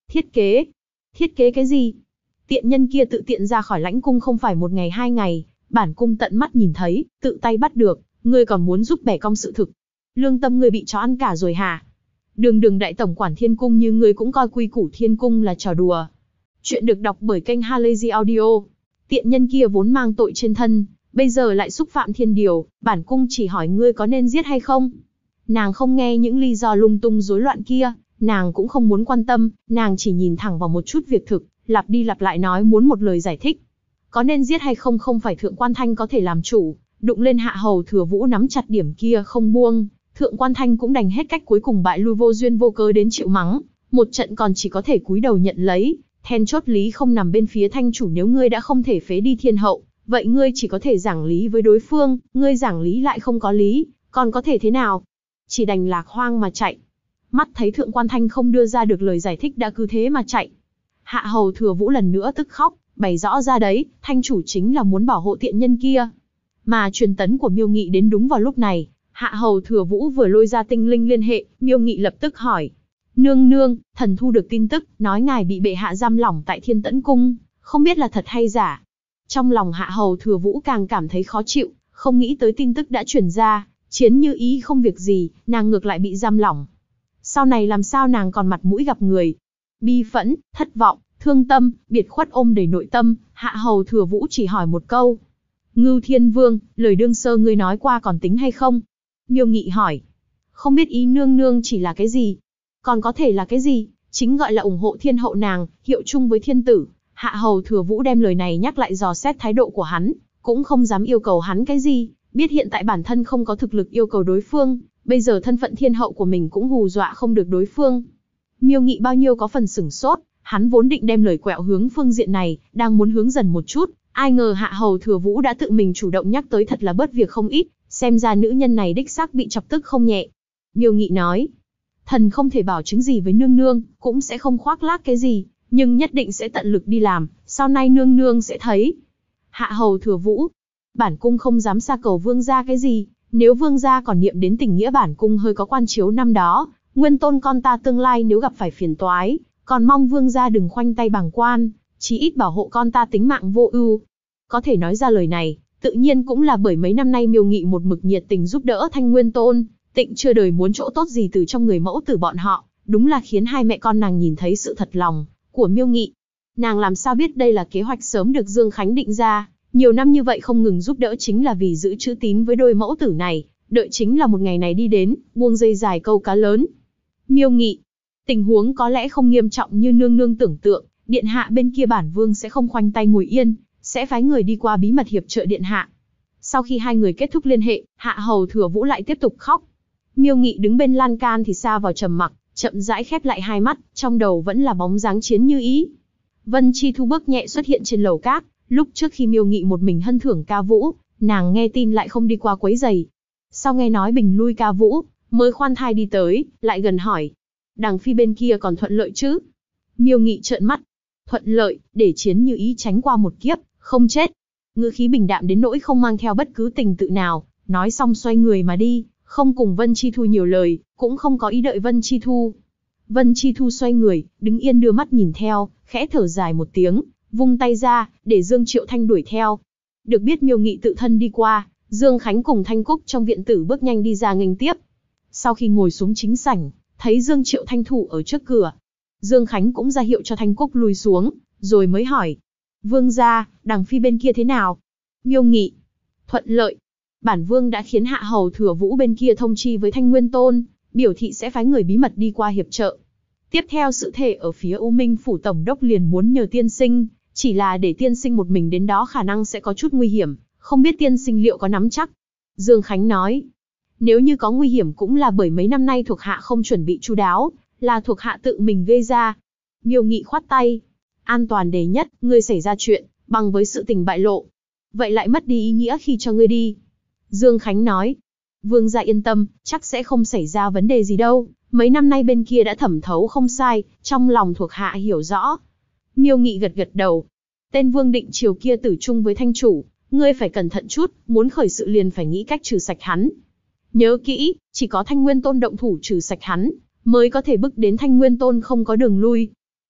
Speaker 1: Thiết kế? Thiết kế cái gì? Tiện nhân kia tự tiện ra khỏi lãnh cung không phải một ngày hai ngày, bản cung tận mắt nhìn thấy, tự tay bắt được, ngươi còn muốn giúp bẻ cong sự thực. Lương tâm ngươi bị chó ăn cả rồi hả? Đường đường đại tổng quản thiên cung như ngươi cũng coi quy củ thiên cung là trò đùa. Chuyện được đọc bởi kênh Halazy Audio. Tiện nhân kia vốn mang tội trên thân, bây giờ lại xúc phạm thiên điều, bản cung chỉ hỏi ngươi có nên giết hay không? Nàng không nghe những lý do lung tung rối loạn kia, nàng cũng không muốn quan tâm, nàng chỉ nhìn thẳng vào một chút việc thực, lặp đi lặp lại nói muốn một lời giải thích. Có nên giết hay không không phải Thượng Quan Thanh có thể làm chủ, đụng lên Hạ Hầu Thừa Vũ nắm chặt điểm kia không buông, Thượng Quan Thanh cũng đành hết cách cuối cùng bại lui vô duyên vô cớ đến chịu mắng, một trận còn chỉ có thể cúi đầu nhận lấy, then chốt lý không nằm bên phía Thanh chủ, nếu ngươi đã không thể phế đi thiên hậu, vậy ngươi chỉ có thể giảng lý với đối phương, ngươi giảng lý lại không có lý, còn có thể thế nào? Chỉ đành lạc hoang mà chạy. Mắt thấy Thượng Quan Thanh không đưa ra được lời giải thích đã cứ thế mà chạy. Hạ Hầu Thừa Vũ lần nữa tức khóc, bày rõ ra đấy, Thanh chủ chính là muốn bảo hộ tiện nhân kia. Mà truyền tấn của Miêu Nghị đến đúng vào lúc này, Hạ Hầu Thừa Vũ vừa lôi ra tinh linh liên hệ, Miêu Nghị lập tức hỏi. Nương nương, thần thu được tin tức, nói ngài bị bệ hạ giam lỏng tại Thiên Tẫn Cung, không biết là thật hay giả. Trong lòng Hạ Hầu Thừa Vũ càng cảm thấy khó chịu, không nghĩ tới tin tức đã truyền ra, Chiến Như Ý không việc gì, nàng ngược lại bị giam lỏng. Sau này làm sao nàng còn mặt mũi gặp người? Bi phẫn, thất vọng, thương tâm, biệt khuất ôm đầy nội tâm, Hạ Hầu Thừa Vũ chỉ hỏi một câu. Ngưu Thiên Vương, lời đương sơ ngươi nói qua còn tính hay không? Miêu Nghị hỏi. Không biết ý nương nương chỉ là cái gì? Còn có thể là cái gì? Chính gọi là ủng hộ thiên hậu nàng, hiệu chung với thiên tử. Hạ Hầu Thừa Vũ đem lời này nhắc lại dò xét thái độ của hắn, cũng không dám yêu cầu hắn cái gì, biết hiện tại bản thân không có thực lực yêu cầu đối phương, bây giờ thân phận thiên hậu của mình cũng hù dọa không được đối phương. Miêu Nghị bao nhiêu có phần sửng sốt, hắn vốn định đem lời quẹo hướng phương diện này, đang muốn hướng dần một chút, ai ngờ Hạ Hầu Thừa Vũ đã tự mình chủ động nhắc tới, thật là bớt việc không ít, xem ra nữ nhân này đích xác bị chọc tức không nhẹ. Miêu Nghị nói, thần không thể bảo chứng gì với nương nương, cũng sẽ không khoác lác cái gì, nhưng nhất định sẽ tận lực đi làm, sau này nương nương sẽ thấy. Hạ Hầu Thừa Vũ, bản cung không dám xa cầu vương gia cái gì, nếu vương gia còn niệm đến tình nghĩa bản cung hơi có quan chiếu năm đó, nguyên tôn con ta tương lai nếu gặp phải phiền toái, còn mong vương gia đừng khoanh tay bàng quan, chí ít bảo hộ con ta tính mạng vô ưu. Có thể nói ra lời này, tự nhiên cũng là bởi mấy năm nay Miêu Nghị một mực nhiệt tình giúp đỡ Thanh Nguyên Tôn, tịnh chưa đời muốn chỗ tốt gì từ trong người mẫu tử bọn họ, đúng là khiến hai mẹ con nàng nhìn thấy sự thật lòng của Miêu Nghị. Nàng làm sao biết đây là kế hoạch sớm được Dương Khánh định ra, nhiều năm như vậy không ngừng giúp đỡ chính là vì giữ chữ tín với đôi mẫu tử này, đợi chính là một ngày này đi đến, buông dây dài câu cá lớn. Miêu Nghị, tình huống có lẽ không nghiêm trọng như nương nương tưởng tượng, điện hạ bên kia bản vương sẽ không khoanh tay ngồi yên, sẽ phái người đi qua bí mật hiệp trợ điện hạ. Sau khi hai người kết thúc liên hệ, Hạ Hầu Thừa Vũ lại tiếp tục khóc. Miêu Nghị đứng bên lan can thì xa vào trầm mặc, chậm rãi khép lại hai mắt, trong đầu vẫn là bóng dáng Chiến Như Ý. Vân Chi Thu bước nhẹ xuất hiện trên lầu cát, lúc trước khi Miêu Nghị một mình hân thưởng ca vũ, nàng nghe tin lại không đi qua quấy giày. Sau nghe nói bình lui ca vũ, mới khoan thai đi tới, lại gần hỏi. Đằng phi bên kia còn thuận lợi chứ? Miêu Nghị trợn mắt. Thuận lợi, để Chiến Như Ý tránh qua một kiếp, không chết. Ngữ khí bình đạm đến nỗi không mang theo bất cứ tình tự nào, nói xong xoay người mà đi, không cùng Vân Chi Thu nhiều lời, cũng không có ý đợi Vân Chi Thu. Vân Chi Thu xoay người, đứng yên đưa mắt nhìn theo, khẽ thở dài một tiếng, vung tay ra, để Dương Triệu Thanh đuổi theo. Được biết Miêu Nghị tự thân đi qua, Dương Khánh cùng Thanh Cúc trong viện tử bước nhanh đi ra nghênh tiếp. Sau khi ngồi xuống chính sảnh, thấy Dương Triệu Thanh thủ ở trước cửa. Dương Khánh cũng ra hiệu cho Thanh Cúc lùi xuống, rồi mới hỏi. Vương gia, đằng phi bên kia thế nào? Miêu Nghị, thuận lợi. Bản vương đã khiến Hạ Hầu Thừa Vũ bên kia thông chi với Thanh Nguyên Tôn, biểu thị sẽ phái người bí mật đi qua hiệp trợ. Tiếp theo sự thể ở phía U Minh Phủ Tổng đốc liền muốn nhờ tiên sinh, chỉ là để tiên sinh một mình đến đó khả năng sẽ có chút nguy hiểm, không biết tiên sinh liệu có nắm chắc. Dương Khánh nói, nếu như có nguy hiểm cũng là bởi mấy năm nay thuộc hạ không chuẩn bị chu đáo, là thuộc hạ tự mình gây ra. Miêu Nghị khoát tay, an toàn đề nhất, ngươi xảy ra chuyện, bằng với sự tình bại lộ. Vậy lại mất đi ý nghĩa khi cho ngươi đi. Dương Khánh nói, vương gia yên tâm, chắc sẽ không xảy ra vấn đề gì đâu, mấy năm nay bên kia đã thẩm thấu không sai, trong lòng thuộc hạ hiểu rõ. Miêu Nghị gật gật đầu, tên Vương Định Triều kia tử chung với Thanh chủ, ngươi phải cẩn thận chút, muốn khởi sự liền phải nghĩ cách trừ sạch hắn. Nhớ kỹ, chỉ có Thanh Nguyên Tôn động thủ trừ sạch hắn, mới có thể bức đến Thanh Nguyên Tôn không có đường lui.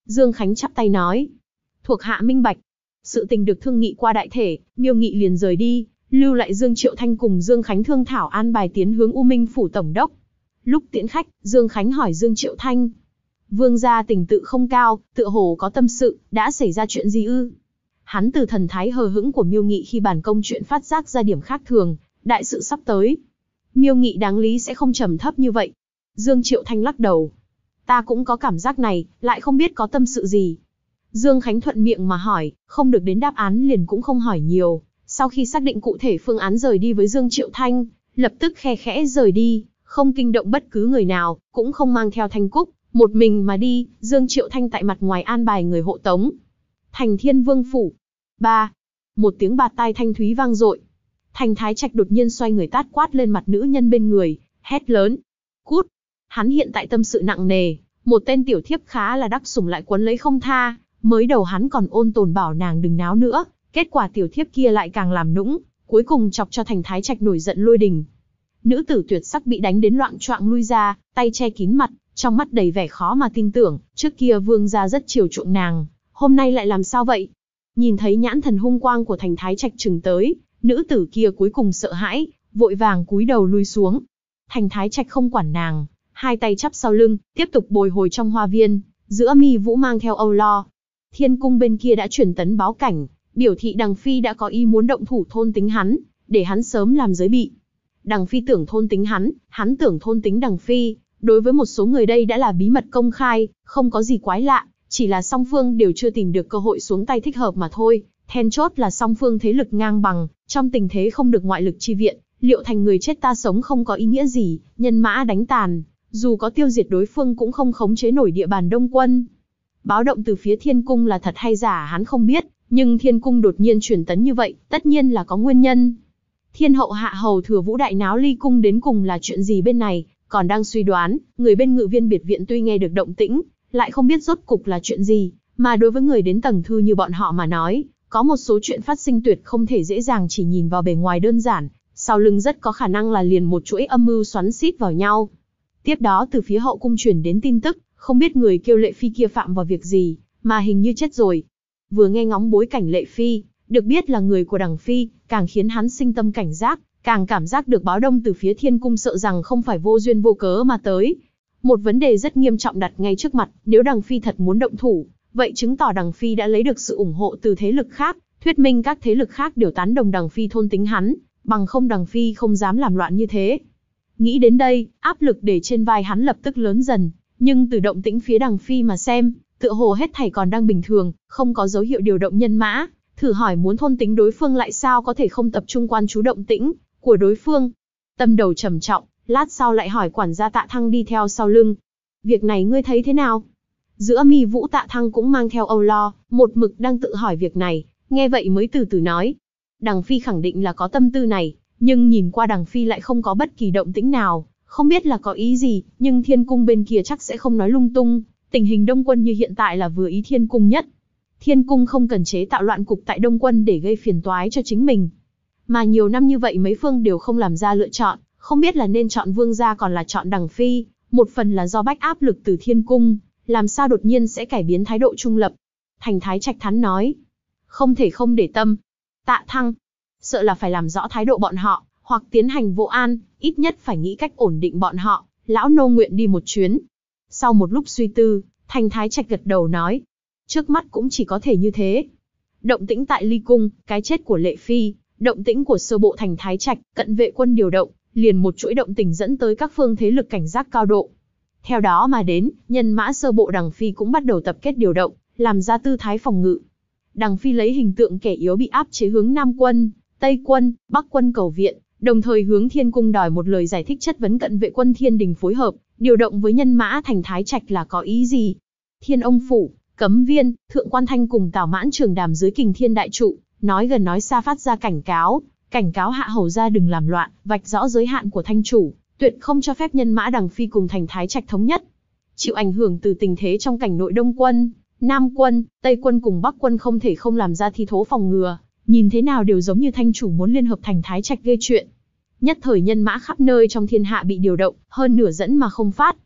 Speaker 1: Dương Khánh chắp tay nói. Thuộc hạ minh bạch. Sự tình được thương nghị qua đại thể, Miêu Nghị liền rời đi, lưu lại Dương Triệu Thanh cùng Dương Khánh thương thảo an bài tiến hướng U Minh phủ tổng đốc. Lúc tiễn khách, Dương Khánh hỏi Dương Triệu Thanh. Vương gia tình tự không cao, tựa hồ có tâm sự, đã xảy ra chuyện gì ư? Hắn từ thần thái hờ hững của Miêu Nghị khi bàn công chuyện phát giác ra điểm khác thường, đại sự sắp tới. Miêu Nghị đáng lý sẽ không trầm thấp như vậy. Dương Triệu Thanh lắc đầu. Ta cũng có cảm giác này, lại không biết có tâm sự gì. Dương Khánh thuận miệng mà hỏi, không được đến đáp án liền cũng không hỏi nhiều. Sau khi xác định cụ thể phương án rời đi với Dương Triệu Thanh, lập tức khe khẽ rời đi, không kinh động bất cứ người nào, cũng không mang theo Thanh Cúc, một mình mà đi. Dương Triệu Thanh tại mặt ngoài an bài người hộ tống. Thành Thiên Vương phủ. 3. Một tiếng bạt tai thanh thúy vang dội. Thành Thái Trạch đột nhiên xoay người tát quát lên mặt nữ nhân bên người, hét lớn. Cút! Hắn hiện tại tâm sự nặng nề, một tên tiểu thiếp khá là đắc sủng lại quấn lấy không tha, mới đầu hắn còn ôn tồn bảo nàng đừng náo nữa, kết quả tiểu thiếp kia lại càng làm nũng, cuối cùng chọc cho Thành Thái Trạch nổi giận lôi đình. Nữ tử tuyệt sắc bị đánh đến loạng choạng lui ra, tay che kín mặt, trong mắt đầy vẻ khó mà tin tưởng, trước kia vương gia rất chiều chuộng nàng, hôm nay lại làm sao vậy? Nhìn thấy nhãn thần hung quang của Thành Thái Trạch trừng tới, nữ tử kia cuối cùng sợ hãi, vội vàng cúi đầu lui xuống. Thành Thái Trạch không quản nàng, hai tay chắp sau lưng, tiếp tục bồi hồi trong hoa viên, giữa mi vũ mang theo âu lo. Thiên cung bên kia đã truyền tấn báo cảnh, biểu thị Đằng Phi đã có ý muốn động thủ thôn tính hắn, để hắn sớm làm giới bị. Đằng Phi tưởng thôn tính hắn tưởng thôn tính Đằng Phi, đối với một số người đây đã là bí mật công khai, không có gì quái lạ, chỉ là song phương đều chưa tìm được cơ hội xuống tay thích hợp mà thôi. Then chốt là song phương thế lực ngang bằng, trong tình thế không được ngoại lực chi viện, liệu thành người chết ta sống không có ý nghĩa gì, nhân mã đánh tàn, dù có tiêu diệt đối phương cũng không khống chế nổi địa bàn Đông quân. Báo động từ phía Thiên cung là thật hay giả hắn không biết, nhưng Thiên cung đột nhiên truyền tấn như vậy, tất nhiên là có nguyên nhân. Thiên hậu hạ hầu Thừa Vũ đại náo ly cung đến cùng là chuyện gì bên này, còn đang suy đoán, người bên ngự viên biệt viện tuy nghe được động tĩnh, lại không biết rốt cục là chuyện gì, mà đối với người đến tầng thư như bọn họ mà nói, có một số chuyện phát sinh tuyệt không thể dễ dàng chỉ nhìn vào bề ngoài đơn giản, sau lưng rất có khả năng là liền một chuỗi âm mưu xoắn xít vào nhau. Tiếp đó từ phía hậu cung truyền đến tin tức, không biết người kêu Lệ Phi kia phạm vào việc gì, mà hình như chết rồi. Vừa nghe ngóng bối cảnh Lệ Phi, được biết là người của Đằng Phi, càng khiến hắn sinh tâm cảnh giác, càng cảm giác được báo đông từ phía Thiên cung sợ rằng không phải vô duyên vô cớ mà tới. Một vấn đề rất nghiêm trọng đặt ngay trước mặt, nếu Đằng Phi thật muốn động thủ, vậy chứng tỏ Đằng Phi đã lấy được sự ủng hộ từ thế lực khác, thuyết minh các thế lực khác đều tán đồng Đằng Phi thôn tính hắn, bằng không Đằng Phi không dám làm loạn như thế. Nghĩ đến đây, áp lực để trên vai hắn lập tức lớn dần, nhưng từ động tĩnh phía Đằng Phi mà xem, tựa hồ hết thảy còn đang bình thường, không có dấu hiệu điều động nhân mã, thử hỏi muốn thôn tính đối phương lại sao có thể không tập trung quan chú động tĩnh của đối phương. Tâm đầu trầm trọng, lát sau lại hỏi quản gia Tạ Thăng đi theo sau lưng. Việc này ngươi thấy thế nào? Giữa mi vũ Tạ Thăng cũng mang theo âu lo, một mực đang tự hỏi việc này, nghe vậy mới từ từ nói. Đằng Phi khẳng định là có tâm tư này, nhưng nhìn qua Đằng Phi lại không có bất kỳ động tĩnh nào, không biết là có ý gì, nhưng Thiên cung bên kia chắc sẽ không nói lung tung, tình hình Đông quân như hiện tại là vừa ý Thiên cung nhất. Thiên cung không cần chế tạo loạn cục tại Đông quân để gây phiền toái cho chính mình. Mà nhiều năm như vậy mấy phương đều không làm ra lựa chọn, không biết là nên chọn vương gia còn là chọn Đằng Phi, một phần là do bách áp lực từ Thiên cung, làm sao đột nhiên sẽ cải biến thái độ trung lập. Thành Thái Trạch thắn nói, không thể không để tâm. Tạ Thăng, sợ là phải làm rõ thái độ bọn họ, hoặc tiến hành vô an, ít nhất phải nghĩ cách ổn định bọn họ, lão nô nguyện đi một chuyến. Sau một lúc suy tư, Thành Thái Trạch gật đầu nói, trước mắt cũng chỉ có thể như thế. Động tĩnh tại Ly Cung, cái chết của Lệ Phi, động tĩnh của sơ bộ Thành Thái Trạch, cận vệ quân điều động, liền một chuỗi động tình dẫn tới các phương thế lực cảnh giác cao độ. Theo đó mà đến, nhân mã sơ bộ Đằng Phi cũng bắt đầu tập kết điều động, làm ra tư thái phòng ngự. Đằng Phi lấy hình tượng kẻ yếu bị áp chế hướng Nam quân, Tây quân, Bắc quân cầu viện, đồng thời hướng Thiên cung đòi một lời giải thích chất vấn cận vệ quân Thiên Đình phối hợp, điều động với nhân mã Thành Thái Trạch là có ý gì. Thiên Ông phủ, Cấm Viên, Thượng Quan Thanh cùng Tào Mãn Trường đàm dưới Kình Thiên đại trụ, nói gần nói xa phát ra cảnh cáo hạ hầu gia đừng làm loạn, vạch rõ giới hạn của thanh chủ, tuyệt không cho phép nhân mã Đằng Phi cùng Thành Thái Trạch thống nhất. Chịu ảnh hưởng từ tình thế trong cảnh nội Đông quân, Nam quân, Tây quân cùng Bắc quân không thể không làm ra thi thố phòng ngừa, nhìn thế nào đều giống như thanh chủ muốn liên hợp Thành Thái Trạch gây chuyện. Nhất thời nhân mã khắp nơi trong thiên hạ bị điều động, hơn nửa dẫn mà không phát.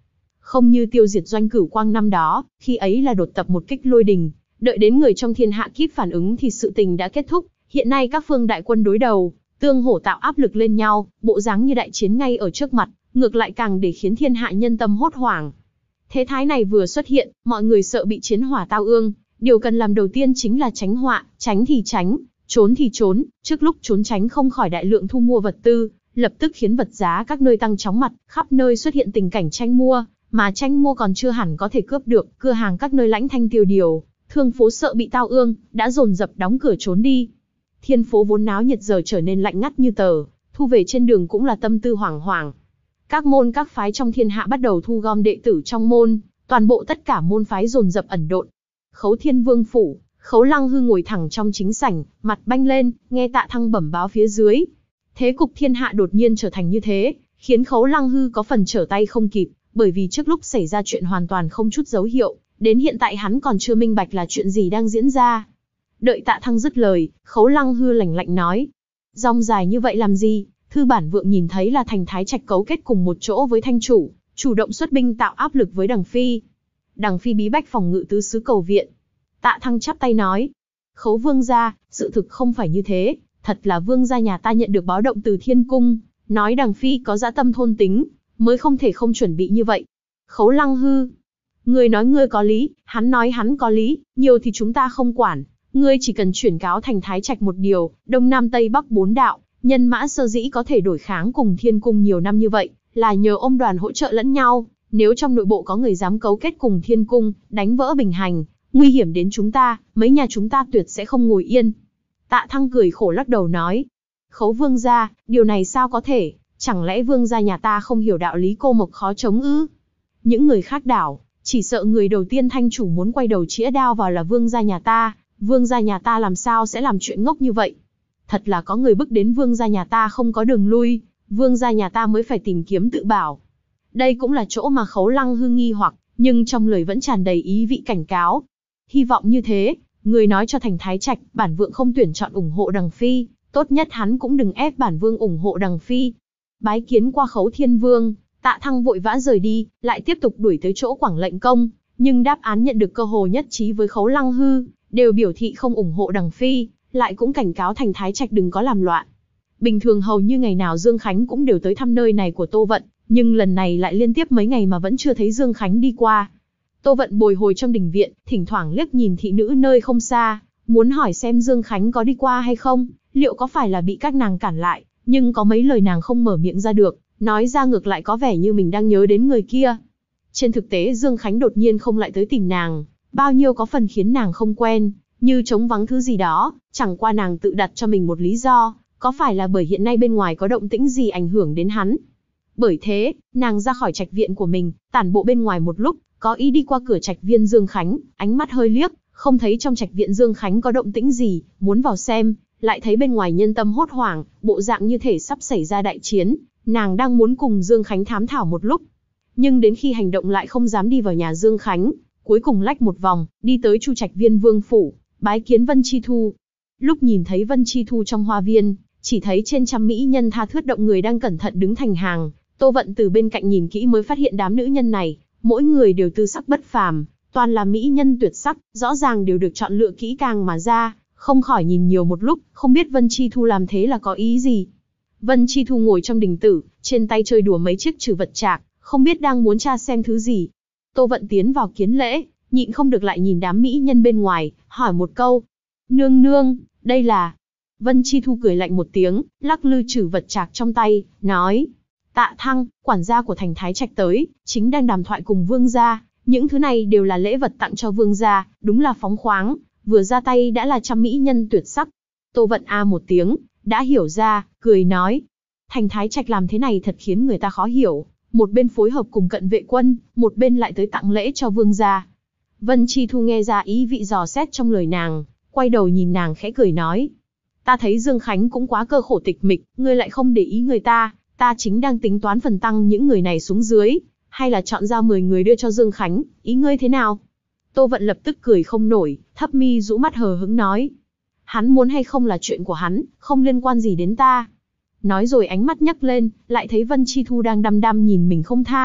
Speaker 1: Không như tiêu diệt Doanh Cửu Quang năm đó, khi ấy là đột tập một kích lôi đình, đợi đến người trong thiên hạ kíp phản ứng thì sự tình đã kết thúc. Hiện nay các phương đại quân đối đầu, tương hỗ tạo áp lực lên nhau, bộ dáng như đại chiến ngay ở trước mặt, ngược lại càng để khiến thiên hạ nhân tâm hốt hoảng. Thế thái này vừa xuất hiện, mọi người sợ bị chiến hỏa tao ương, điều cần làm đầu tiên chính là tránh họa, tránh thì tránh, trốn thì trốn, trước lúc trốn tránh không khỏi đại lượng thu mua vật tư, lập tức khiến vật giá các nơi tăng chóng mặt, khắp nơi xuất hiện tình cảnh tranh mua, mà tranh mua còn chưa hẳn có thể cướp được, cửa hàng các nơi lãnh thanh tiêu điều, thương phố sợ bị tao ương, đã dồn dập đóng cửa trốn đi. Thiên phố vốn náo nhiệt giờ trở nên lạnh ngắt như tờ, thu về trên đường cũng là tâm tư hoảng hoảng. Các môn các phái trong thiên hạ bắt đầu thu gom đệ tử trong môn, toàn bộ tất cả môn phái dồn dập ẩn độn. Khấu Thiên Vương phủ, Khấu Lăng Hư ngồi thẳng trong chính sảnh, mặt banh lên, nghe Tạ Thăng bẩm báo phía dưới. Thế cục thiên hạ đột nhiên trở thành như thế, khiến Khấu Lăng Hư có phần trở tay không kịp, bởi vì trước lúc xảy ra chuyện hoàn toàn không chút dấu hiệu, đến hiện tại hắn còn chưa minh bạch là chuyện gì đang diễn ra. Đợi Tạ Thăng dứt lời, Khấu Lăng Hư lạnh lạnh nói: "Rong dài như vậy làm gì? Thư bản vượng nhìn thấy là Thành Thái Trạch cấu kết cùng một chỗ với thanh chủ, chủ động xuất binh tạo áp lực với Đằng Phi. Đằng Phi bí bách phòng ngự tứ xứ cầu viện." Tạ Thăng chắp tay nói: "Khấu vương gia, sự thực không phải như thế, thật là vương gia nhà ta nhận được báo động từ Thiên Cung, nói Đằng Phi có dã tâm thôn tính, mới không thể không chuẩn bị như vậy." Khấu Lăng Hư: "Ngươi nói ngươi có lý, hắn nói hắn có lý, nhiều thì chúng ta không quản. Ngươi chỉ cần chuyển cáo Thành Thái Trạch một điều, Đông Nam Tây Bắc bốn đạo, nhân mã sơ dĩ có thể đổi kháng cùng Thiên Cung nhiều năm như vậy, là nhờ ông đoàn hỗ trợ lẫn nhau. Nếu trong nội bộ có người dám cấu kết cùng Thiên Cung, đánh vỡ bình hành, nguy hiểm đến chúng ta, mấy nhà chúng ta tuyệt sẽ không ngồi yên." Tạ Thăng cười khổ lắc đầu nói: "Khấu vương gia, điều này sao có thể, chẳng lẽ vương gia nhà ta không hiểu đạo lý cô mộc khó chống ư? Những người khác đảo, chỉ sợ người đầu tiên thanh chủ muốn quay đầu chĩa đao vào là vương gia nhà ta, vương gia nhà ta làm sao sẽ làm chuyện ngốc như vậy? Thật là có người bức đến vương gia nhà ta không có đường lui, vương gia nhà ta mới phải tìm kiếm tự bảo." Đây cũng là chỗ mà Khấu Lăng Hư nghi hoặc, nhưng trong lời vẫn tràn đầy ý vị cảnh cáo. Hy vọng như thế, người nói cho Thành Thái Trạch, bản vượng không tuyển chọn ủng hộ Đằng Phi, tốt nhất hắn cũng đừng ép bản vương ủng hộ Đằng Phi. Bái kiến qua Khấu Thiên Vương, Tạ Thăng vội vã rời đi, lại tiếp tục đuổi tới chỗ Quảng Lệnh Công, nhưng đáp án nhận được cơ hồ nhất trí với Khấu Lăng Hư, đều biểu thị không ủng hộ Đằng Phi, lại cũng cảnh cáo Thành Thái Trạch đừng có làm loạn. Bình thường hầu như ngày nào Dương Khánh cũng đều tới thăm nơi này của Tô Vận, nhưng lần này lại liên tiếp mấy ngày mà vẫn chưa thấy Dương Khánh đi qua. Tô Vận bồi hồi trong đình viện, thỉnh thoảng liếc nhìn thị nữ nơi không xa, muốn hỏi xem Dương Khánh có đi qua hay không, liệu có phải là bị các nàng cản lại, nhưng có mấy lời nàng không mở miệng ra được, nói ra ngược lại có vẻ như mình đang nhớ đến người kia. Trên thực tế Dương Khánh đột nhiên không lại tới tìm nàng, bao nhiêu có phần khiến nàng không quen, như trống vắng thứ gì đó, chẳng qua nàng tự đặt cho mình một lý do, có phải là bởi hiện nay bên ngoài có động tĩnh gì ảnh hưởng đến hắn. Bởi thế, nàng ra khỏi trạch viện của mình, tản bộ bên ngoài một lúc, có ý đi qua cửa trạch viên Dương Khánh, ánh mắt hơi liếc, không thấy trong trạch viện Dương Khánh có động tĩnh gì, muốn vào xem, lại thấy bên ngoài nhân tâm hốt hoảng, bộ dạng như thể sắp xảy ra đại chiến, nàng đang muốn cùng Dương Khánh thám thảo một lúc. Nhưng đến khi hành động lại không dám đi vào nhà Dương Khánh, cuối cùng lách một vòng, đi tới Chu Trạch Viên Vương phủ, bái kiến Vân Chi Thu. Lúc nhìn thấy Vân Chi Thu trong hoa viên, chỉ thấy trên trăm mỹ nhân tha thướt động người đang cẩn thận đứng thành hàng, Tô Vận từ bên cạnh nhìn kỹ mới phát hiện đám nữ nhân này, mỗi người đều tư sắc bất phàm, toàn là mỹ nhân tuyệt sắc, rõ ràng đều được chọn lựa kỹ càng mà ra, không khỏi nhìn nhiều một lúc, không biết Vân Chi Thu làm thế là có ý gì. Vân Chi Thu ngồi trong đình tử, trên tay chơi đùa mấy chiếc trừ vật trạc, không biết đang muốn tra xem thứ gì. Tô Vận tiến vào kiến lễ, nhịn không được lại nhìn đám mỹ nhân bên ngoài, hỏi một câu: "Nương nương, đây là?" Vân Chi Thu cười lạnh một tiếng, lắc lư trừ vật trạc trong tay, nói: "Tạ Thăng, quản gia của Thành Thái Trạch tới, chính đang đàm thoại cùng vương gia, những thứ này đều là lễ vật tặng cho vương gia, đúng là phóng khoáng, vừa ra tay đã là trăm mỹ nhân tuyệt sắc." Tô Vận a một tiếng, đã hiểu ra, cười nói: "Thành Thái Trạch làm thế này thật khiến người ta khó hiểu, một bên phối hợp cùng Cận Vệ quân, một bên lại tới tặng lễ cho vương gia." Vân Chi Thu nghe ra ý vị dò xét trong lời nàng, quay đầu nhìn nàng khẽ cười nói: "Ta thấy Dương Khánh cũng quá cơ khổ tịch mịch, ngươi lại không để ý người ta, ta chính đang tính toán phần tăng những người này xuống dưới, hay là chọn ra 10 người đưa cho Dương Khánh, ý ngươi thế nào?" Tô Vận lập tức cười không nổi, thấp mi rũ mắt hờ hững nói: "Hắn muốn hay không là chuyện của hắn, không liên quan gì đến ta." Nói rồi ánh mắt nhấc lên, lại thấy Vân Chi Thu đang đăm đăm nhìn mình không tha,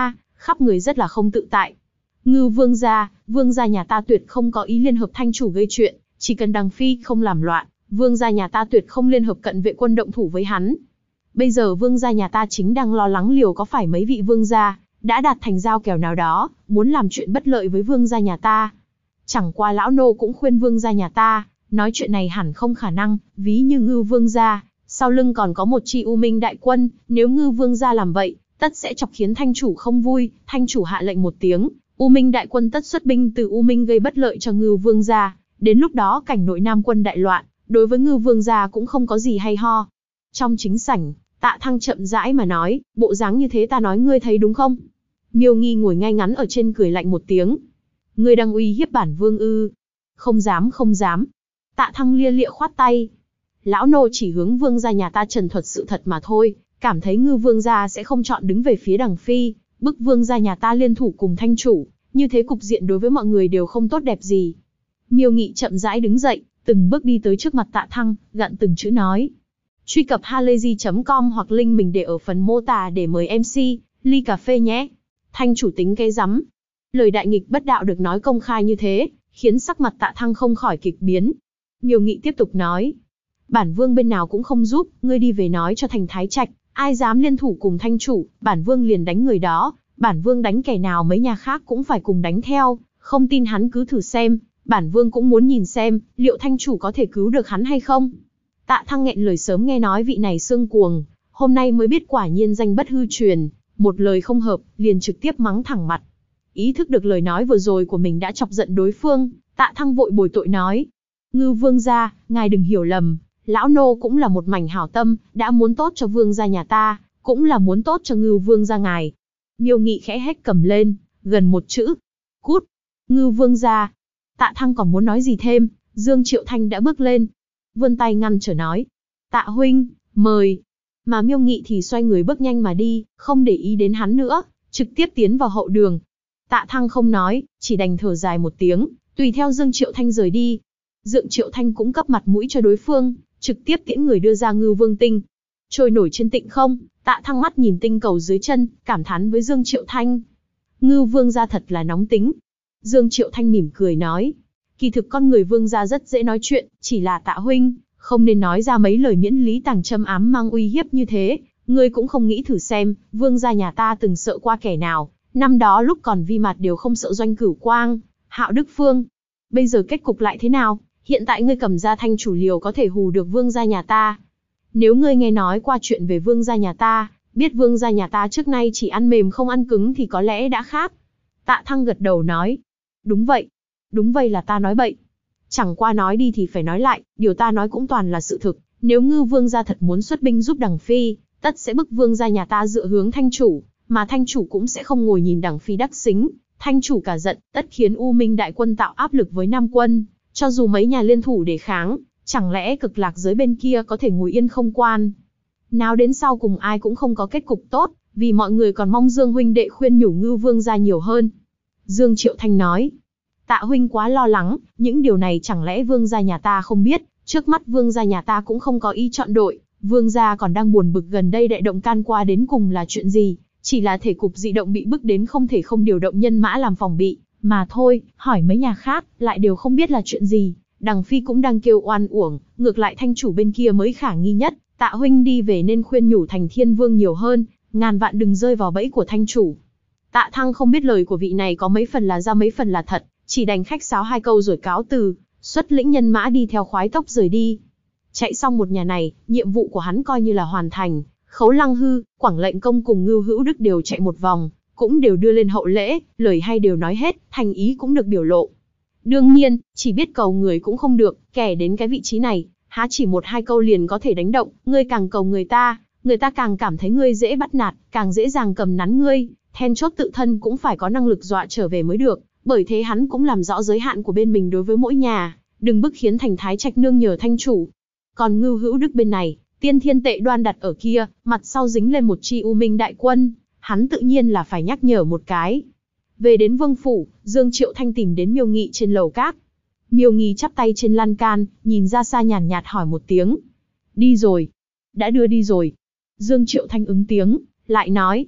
Speaker 1: khắp người rất là không tự tại. Ngưu vương gia nhà ta tuyệt không có ý liên hợp thanh chủ gây chuyện, chỉ cần đằng phi không làm loạn, vương gia nhà ta tuyệt không liên hợp cận vệ quân động thủ với hắn. Bây giờ vương gia nhà ta chính đang lo lắng liều có phải mấy vị vương gia đã đạt thành giao kèo nào đó, muốn làm chuyện bất lợi với vương gia nhà ta. Chẳng qua lão nô cũng khuyên vương gia nhà ta, nói chuyện này hẳn không khả năng, ví như Ngưu vương gia, sau lưng còn có một chi U Minh đại quân, nếu Ngưu vương gia làm vậy, tất sẽ chọc khiến thanh chủ không vui, thanh chủ hạ lệnh một tiếng, U Minh đại quân tất xuất binh từ U Minh gây bất lợi cho Ngưu vương gia, đến lúc đó cảnh nội Nam quân đại loạn, đối với Ngưu vương gia cũng không có gì hay ho. Trong chính sảnh, Tạ Thăng chậm rãi mà nói, bộ dáng như thế ta nói ngươi thấy đúng không? Miêu Nghi ngồi ngay ngắn ở trên cười lạnh một tiếng. Ngươi đang uy hiếp bản vương ư? Không dám không dám. Tạ Thăng lia lịa khoát tay. Lão nô chỉ hướng vương gia nhà ta trần thuật sự thật mà thôi, cảm thấy Ngưu vương gia sẽ không chọn đứng về phía đằng phi, bức vương gia nhà ta liên thủ cùng thanh chủ, như thế cục diện đối với mọi người đều không tốt đẹp gì. Miêu Nghị chậm rãi đứng dậy, từng bước đi tới trước mặt Tạ Thăng, gặn từng chữ nói. Truy cập halayzi.com hoặc link mình để ở phần mô tả để mời MC, ly cà phê nhé. Thanh chủ tính cái rắm. Lời đại nghịch bất đạo được nói công khai như thế, khiến sắc mặt Tạ Thăng không khỏi kịch biến. Miêu Nghị tiếp tục nói. Bản vương bên nào cũng không giúp, ngươi đi về nói cho thành Thái Trạch, ai dám liên thủ cùng thanh chủ, bản vương liền đánh người đó, bản vương đánh kẻ nào mấy nhà khác cũng phải cùng đánh theo, không tin hắn cứ thử xem, bản vương cũng muốn nhìn xem, liệu thanh chủ có thể cứu được hắn hay không. Tạ Thăng nghẹn lời sớm nghe nói vị này xương cuồng, hôm nay mới biết quả nhiên danh bất hư truyền, một lời không hợp, liền trực tiếp mắng thẳng mặt. Ý thức được lời nói vừa rồi của mình đã chọc giận đối phương, Tạ Thăng vội bồi tội nói. Ngưu vương gia, ngài đừng hiểu lầm, lão nô cũng là một mảnh hảo tâm, đã muốn tốt cho vương gia nhà ta, cũng là muốn tốt cho Ngưu vương gia ngài. Miêu Nghị khẽ hét cầm lên, gần một chữ. Cút. Ngưu vương gia. Tạ Thăng còn muốn nói gì thêm, Dương Triệu Thanh đã bước lên, vươn tay ngăn trở nói. Tạ huynh, mời. Mà Miêu Nghị thì xoay người bước nhanh mà đi, không để ý đến hắn nữa, trực tiếp tiến vào hậu đường. Tạ Thăng không nói, chỉ đành thở dài một tiếng, tùy theo Dương Triệu Thanh rời đi. Dương Triệu Thanh cũng cấp mặt mũi cho đối phương, trực tiếp tiễn người đưa ra Ngưu Vương Tinh. Trôi nổi trên tịnh không, Tạ Thăng mắt nhìn tinh cầu dưới chân, cảm thán với Dương Triệu Thanh. Ngưu Vương gia thật là nóng tính. Dương Triệu Thanh mỉm cười nói. Kỳ thực con người vương gia rất dễ nói chuyện, chỉ là Tạ huynh, không nên nói ra mấy lời miễn lý tàng châm ám mang uy hiếp như thế, ngươi cũng không nghĩ thử xem, vương gia nhà ta từng sợ qua kẻ nào, năm đó lúc còn vi mặt đều không sợ Doanh Cửu Quang, Hạo Đức Phương. Bây giờ kết cục lại thế nào, hiện tại ngươi cầm ra thanh chủ liều có thể hù được vương gia nhà ta. Nếu ngươi nghe nói qua chuyện về vương gia nhà ta, biết vương gia nhà ta trước nay chỉ ăn mềm không ăn cứng thì có lẽ đã khác. Tạ Thăng gật đầu nói. Đúng vậy. Đúng vậy là ta nói bậy. Chẳng qua nói đi thì phải nói lại, điều ta nói cũng toàn là sự thực. Nếu Ngưu vương gia thật muốn xuất binh giúp đằng phi, tất sẽ bức vương gia nhà ta dựa hướng thanh chủ, mà thanh chủ cũng sẽ không ngồi nhìn đằng phi đắc xính. Thanh chủ cả giận, tất khiến U Minh đại quân tạo áp lực với Nam quân, cho dù mấy nhà liên thủ để kháng, chẳng lẽ cực lạc giới bên kia có thể ngồi yên không quan. Nào đến sau cùng ai cũng không có kết cục tốt, vì mọi người còn mong Dương huynh đệ khuyên nhủ Ngưu vương gia nhiều hơn. Dương Triệu Thanh nói. Tạ huynh quá lo lắng, những điều này chẳng lẽ vương gia nhà ta không biết, trước mắt vương gia nhà ta cũng không có ý chọn đội, vương gia còn đang buồn bực gần đây đại động can qua đến cùng là chuyện gì, chỉ là thể cục dị động bị bức đến không thể không điều động nhân mã làm phòng bị, mà thôi, hỏi mấy nhà khác, lại đều không biết là chuyện gì, đằng phi cũng đang kêu oan uổng, ngược lại thanh chủ bên kia mới khả nghi nhất, Tạ huynh đi về nên khuyên nhủ thành Thiên Vương nhiều hơn, ngàn vạn đừng rơi vào bẫy của thanh chủ. Tạ Thăng không biết lời của vị này có mấy phần là ra mấy phần là thật, chỉ đành khách sáo hai câu rồi cáo từ, xuất lĩnh nhân mã đi theo khoái tốc rời đi. Chạy xong một nhà này, nhiệm vụ của hắn coi như là hoàn thành. Khấu Lăng Hư, Quảng Lệnh Công cùng Ngưu Hữu Đức đều chạy một vòng, cũng đều đưa lên hậu lễ, lời hay đều nói hết, thành ý cũng được biểu lộ. Đương nhiên, chỉ biết cầu người cũng không được, kẻ đến cái vị trí này, há chỉ một hai câu liền có thể đánh động, ngươi càng cầu người ta càng cảm thấy ngươi dễ bắt nạt, càng dễ dàng cầm nắn ngươi, then chốt tự thân cũng phải có năng lực dọa trở về mới được. Bởi thế hắn cũng làm rõ giới hạn của bên mình đối với mỗi nhà, đừng bức khiến thành Thái Trạch nương nhờ thanh chủ. Còn Ngưu Hữu Đức bên này, tiên thiên tệ đoan đặt ở kia, mặt sau dính lên một chi U Minh đại quân, hắn tự nhiên là phải nhắc nhở một cái. Về đến vương phủ, Dương Triệu Thanh tìm đến Miêu Nghị trên lầu cát. Miêu Nghị chắp tay trên lan can, nhìn ra xa nhàn nhạt hỏi một tiếng. Đi rồi. Đã đưa đi rồi. Dương Triệu Thanh ứng tiếng, lại nói.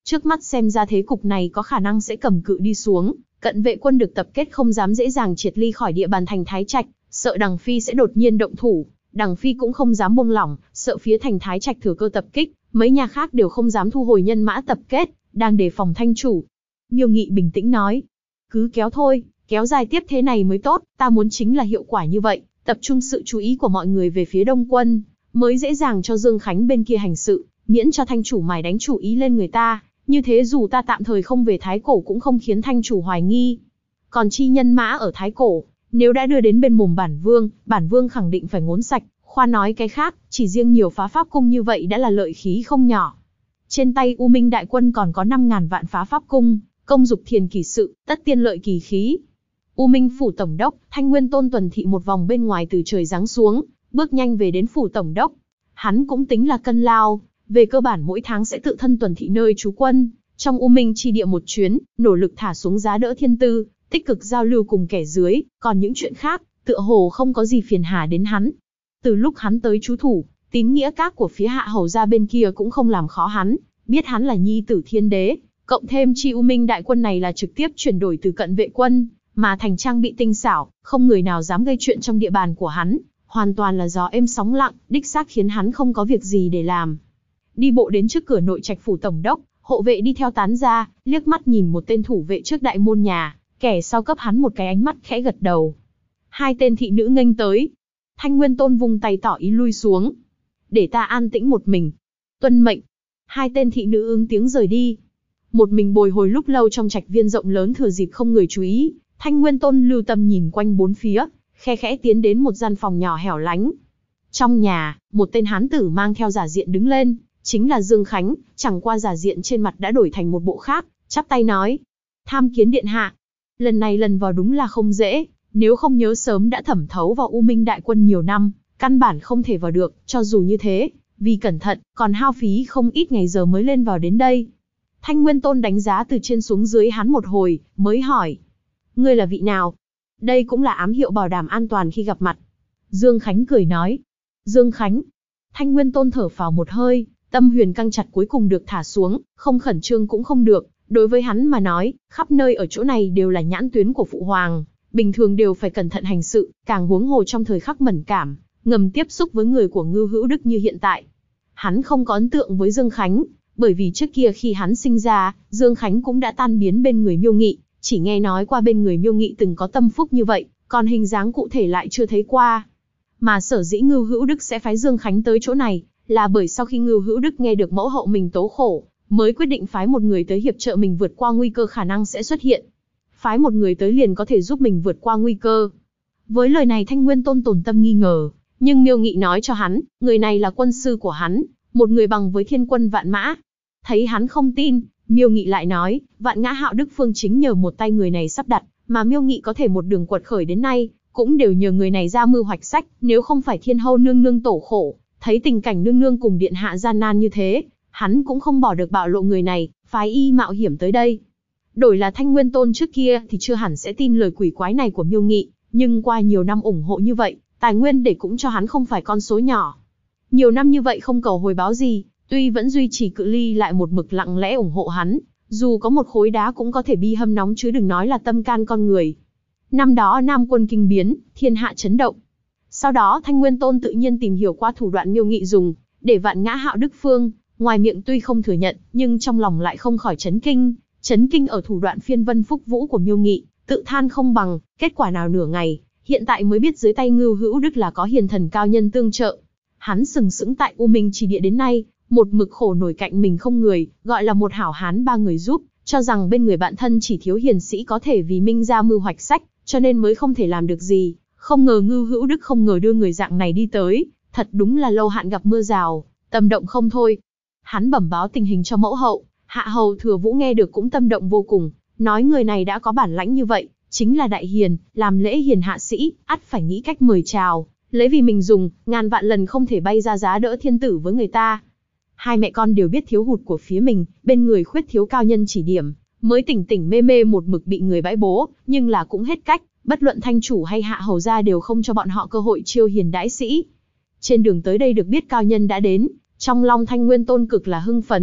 Speaker 1: Trước mắt xem ra thế cục này có khả năng sẽ cầm cự đi xuống, cận vệ quân được tập kết không dám dễ dàng triệt ly khỏi địa bàn thành Thái Trạch, sợ Đằng Phi sẽ đột nhiên động thủ. Đằng Phi cũng không dám buông lỏng, sợ phía thành Thái Trạch thừa cơ tập kích, mấy nhà khác đều không dám thu hồi nhân mã tập kết, đang đề phòng Thanh chủ. Miêu Nghị bình tĩnh nói, cứ kéo thôi, kéo dài tiếp thế này mới tốt, ta muốn chính là hiệu quả như vậy, tập trung sự chú ý của mọi người về phía Đông quân, mới dễ dàng cho Dương Khánh bên kia hành sự, miễn cho Thanh chủ mải đánh chủ ý lên người ta, như thế dù ta tạm thời không về Thái Cổ cũng không khiến Thanh chủ hoài nghi. Còn chi nhân mã ở Thái Cổ, nếu đã đưa đến bên mồm bản vương khẳng định phải ngốn sạch, khoan nói cái khác, chỉ riêng nhiều phá pháp cung như vậy đã là lợi khí không nhỏ. Trên tay U Minh đại quân còn có 5.000 vạn phá pháp cung, công dục thiền kỳ sự, tất tiên lợi kỳ khí. U Minh phủ tổng đốc, Thanh Nguyên Tôn tuần thị một vòng bên ngoài từ trời giáng xuống, bước nhanh về đến phủ tổng đốc. Hắn cũng tính là cân lao, về cơ bản mỗi tháng sẽ tự thân tuần thị nơi trú quân, trong U Minh chi địa một chuyến, nỗ lực thả xuống giá đỡ thiên tư, tích cực giao lưu cùng kẻ dưới, còn những chuyện khác, tựa hồ không có gì phiền hà đến hắn. Từ lúc hắn tới trú thủ, tín nghĩa các của phía Hạ Hầu gia bên kia cũng không làm khó hắn, biết hắn là nhi tử thiên đế, cộng thêm chi U Minh đại quân này là trực tiếp chuyển đổi từ cận vệ quân, mà thành trang bị tinh xảo, không người nào dám gây chuyện trong địa bàn của hắn, hoàn toàn là gió êm sóng lặng, đích xác khiến hắn không có việc gì để làm. Đi bộ đến trước cửa nội trạch phủ tổng đốc, hộ vệ đi theo tán ra, liếc mắt nhìn một tên thủ vệ trước đại môn nhà, kẻ sau cấp hắn một cái ánh mắt khẽ gật đầu. Hai tên thị nữ nghênh tới. Thanh Nguyên Tôn vung tay tỏ ý lui xuống. Để ta an tĩnh một mình. Tuân mệnh. Hai tên thị nữ ứng tiếng rời đi. Một mình bồi hồi lúc lâu trong trạch viên rộng lớn thừa dịp không người chú ý, Thanh Nguyên Tôn lưu tâm nhìn quanh bốn phía, khe khẽ tiến đến một gian phòng nhỏ hẻo lánh. Trong nhà, một tên hán tử mang theo giả diện đứng lên, chính là Dương Khánh, chẳng qua giả diện trên mặt đã đổi thành một bộ khác, chắp tay nói: "Tham kiến điện hạ." Lần này lần vào đúng là không dễ, nếu không nhớ sớm đã thẩm thấu vào U Minh đại quân nhiều năm, căn bản không thể vào được, cho dù như thế, vì cẩn thận, còn hao phí không ít ngày giờ mới lên vào đến đây. Thanh Nguyên Tôn đánh giá từ trên xuống dưới hắn một hồi, mới hỏi: "Ngươi là vị nào?" Đây cũng là ám hiệu bảo đảm an toàn khi gặp mặt. Dương Khánh cười nói: "Dương Khánh." Thanh Nguyên Tôn thở phào một hơi, tâm huyền căng chặt cuối cùng được thả xuống, không khẩn trương cũng không được. Đối với hắn mà nói, khắp nơi ở chỗ này đều là nhãn tuyến của Phụ Hoàng, bình thường đều phải cẩn thận hành sự, càng huống hồ trong thời khắc mẫn cảm, ngầm tiếp xúc với người của Ngưu Hữu Đức như hiện tại. Hắn không có ấn tượng với Dương Khánh, bởi vì trước kia khi hắn sinh ra, Dương Khánh cũng đã tan biến bên người Miêu Nghị, chỉ nghe nói qua bên người Miêu Nghị từng có tâm phúc như vậy, còn hình dáng cụ thể lại chưa thấy qua. Mà sở dĩ Ngưu Hữu Đức sẽ phái Dương Khánh tới chỗ này, là bởi sau khi Ngưu Hữu Đức nghe được mẫu hậu mình tố khổ, mới quyết định phái một người tới hiệp trợ mình vượt qua nguy cơ khả năng sẽ xuất hiện. Phái một người tới liền có thể giúp mình vượt qua nguy cơ. Với lời này Thanh Nguyên Tôn tổn tâm nghi ngờ, nhưng Miêu Nghị nói cho hắn, người này là quân sư của hắn, một người bằng với thiên quân vạn mã. Thấy hắn không tin, Miêu Nghị lại nói, Vạn Ngã Hạo Đức Phương chính nhờ một tay người này sắp đặt, mà Miêu Nghị có thể một đường quật khởi đến nay, cũng đều nhờ người này ra mưu hoạch sách, nếu không phải Thiên Hầu nương nương tổ khổ, thấy tình cảnh nương nương cùng điện hạ gian nan như thế, hắn cũng không bỏ được bạo lộ người này, phái y mạo hiểm tới đây. Đổi là Thanh Nguyên Tôn trước kia thì chưa hẳn sẽ tin lời quỷ quái này của Miêu Nghị, nhưng qua nhiều năm ủng hộ như vậy, tài nguyên để cũng cho hắn không phải con số nhỏ. Nhiều năm như vậy không cầu hồi báo gì, tuy vẫn duy trì cự ly lại một mực lặng lẽ ủng hộ hắn, dù có một khối đá cũng có thể bi hâm nóng chứ đừng nói là tâm can con người. Năm đó Nam Quân kinh biến, thiên hạ chấn động. Sau đó Thanh Nguyên Tôn tự nhiên tìm hiểu qua thủ đoạn Miêu Nghị dùng, để Vạn Ngã Hạo Đức Phương, ngoài miệng tuy không thừa nhận, nhưng trong lòng lại không khỏi chấn kinh ở thủ đoạn phiên vân phúc vũ của Miêu Nghị, tự than không bằng, kết quả nào nửa ngày, hiện tại mới biết dưới tay Ngưu Hữu Đức là có hiền thần cao nhân tương trợ. Hắn sừng sững tại U Minh chỉ địa đến nay, một mực khổ nổi cạnh mình không người, gọi là một hảo hán ba người giúp, cho rằng bên người bạn thân chỉ thiếu hiền sĩ có thể vì Minh ra mưu hoạch sách, cho nên mới không thể làm được gì. Không ngờ Ngưu Hữu Đức không ngờ đưa người dạng này đi tới, thật đúng là lâu hạn gặp mưa rào, tâm động không thôi. Hắn bẩm báo tình hình cho mẫu hậu, Hạ Hầu Thừa Vũ nghe được cũng tâm động vô cùng, nói người này đã có bản lãnh như vậy, chính là đại hiền, làm lễ hiền hạ sĩ, ắt phải nghĩ cách mời chào, lấy vì mình dùng, ngàn vạn lần không thể bay ra giá đỡ thiên tử với người ta. Hai mẹ con đều biết thiếu hụt của phía mình, bên người khuyết thiếu cao nhân chỉ điểm, mới tỉnh mê mê một mực bị người bãi bố, nhưng là cũng hết cách, bất luận Thanh chủ hay Hạ Hầu gia đều không cho bọn họ cơ hội chiêu hiền đãi sĩ. Trên đường tới đây được biết cao nhân đã đến, trong lòng Thanh Nguyên Tôn cực là hưng phấn,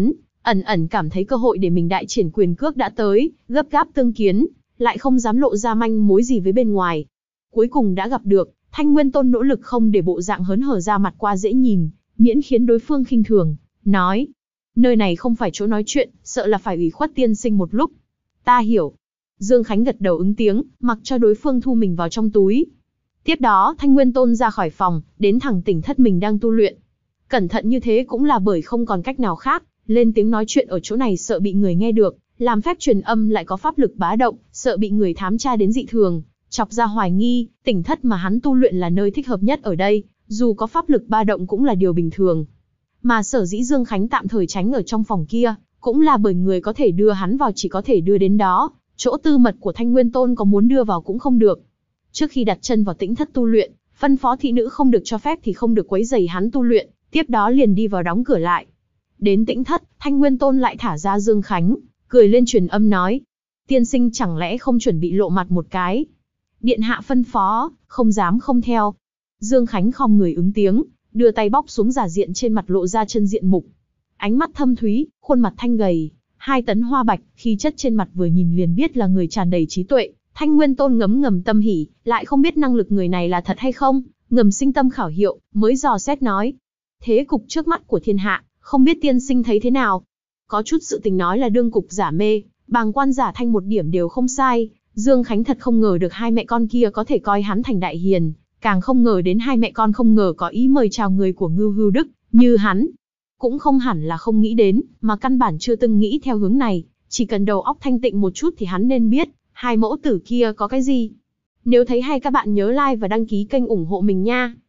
Speaker 1: ẩn ẩn cảm thấy cơ hội để mình đại triển quyền cước đã tới, gấp gáp tương kiến, lại không dám lộ ra manh mối gì với bên ngoài. Cuối cùng đã gặp được, Thanh Nguyên Tôn nỗ lực không để bộ dạng hớn hở ra mặt qua dễ nhìn, miễn khiến đối phương khinh thường, nói: nơi này không phải chỗ nói chuyện, sợ là phải ủy khuất tiên sinh một lúc. Ta hiểu. Dương Khánh gật đầu ứng tiếng, mặc cho đối phương thu mình vào trong túi. Tiếp đó Thanh Nguyên Tôn ra khỏi phòng, đến thẳng tỉnh thất mình đang tu luyện. Cẩn thận như thế cũng là bởi không còn cách nào khác, lên tiếng nói chuyện ở chỗ này sợ bị người nghe được, làm phép truyền âm lại có pháp lực bá động, sợ bị người thám tra đến dị thường, chọc ra hoài nghi, tỉnh thất mà hắn tu luyện là nơi thích hợp nhất ở đây, dù có pháp lực ba động cũng là điều bình thường. Mà sở dĩ Dương Khánh tạm thời tránh ở trong phòng kia, cũng là bởi người có thể đưa hắn vào chỉ có thể đưa đến đó, chỗ tư mật của Thanh Nguyên Tôn có muốn đưa vào cũng không được. Trước khi đặt chân vào tĩnh thất tu luyện, phân phó thị nữ không được cho phép thì không được quấy rầy hắn tu luyện, tiếp đó liền đi vào đóng cửa lại. Đến tĩnh thất, Thanh Nguyên Tôn lại thả ra Dương Khánh, cười lên truyền âm nói: tiên sinh chẳng lẽ không chuẩn bị lộ mặt một cái? Điện hạ phân phó, không dám không theo. Dương Khánh khom người ứng tiếng, đưa tay bóc xuống giả diện trên mặt lộ ra chân diện mục. Ánh mắt thâm thúy, khuôn mặt thanh gầy, 2 tấn hoa bạch, khí chất trên mặt vừa nhìn liền biết là người tràn đầy trí tuệ. Thanh Nguyên Tôn ngấm ngầm tâm hỉ, lại không biết năng lực người này là thật hay không, ngầm sinh tâm khảo hiệu, mới dò xét nói: thế cục trước mắt của thiên hạ, không biết tiên sinh thấy thế nào? Có chút sự tình nói là đương cục giả mê, bàng quan giả thanh một điểm đều không sai. Dương Khánh thật không ngờ được hai mẹ con kia có thể coi hắn thành đại hiền, càng không ngờ đến hai mẹ con không ngờ có ý mời chào người của Ngưu Hưu Đức, như hắn. Cũng không hẳn là không nghĩ đến, mà căn bản chưa từng nghĩ theo hướng này, chỉ cần đầu óc thanh tịnh một chút thì hắn nên biết, hai mẫu tử kia có cái gì. Nếu thấy hay các bạn nhớ like và đăng ký kênh ủng hộ mình nha.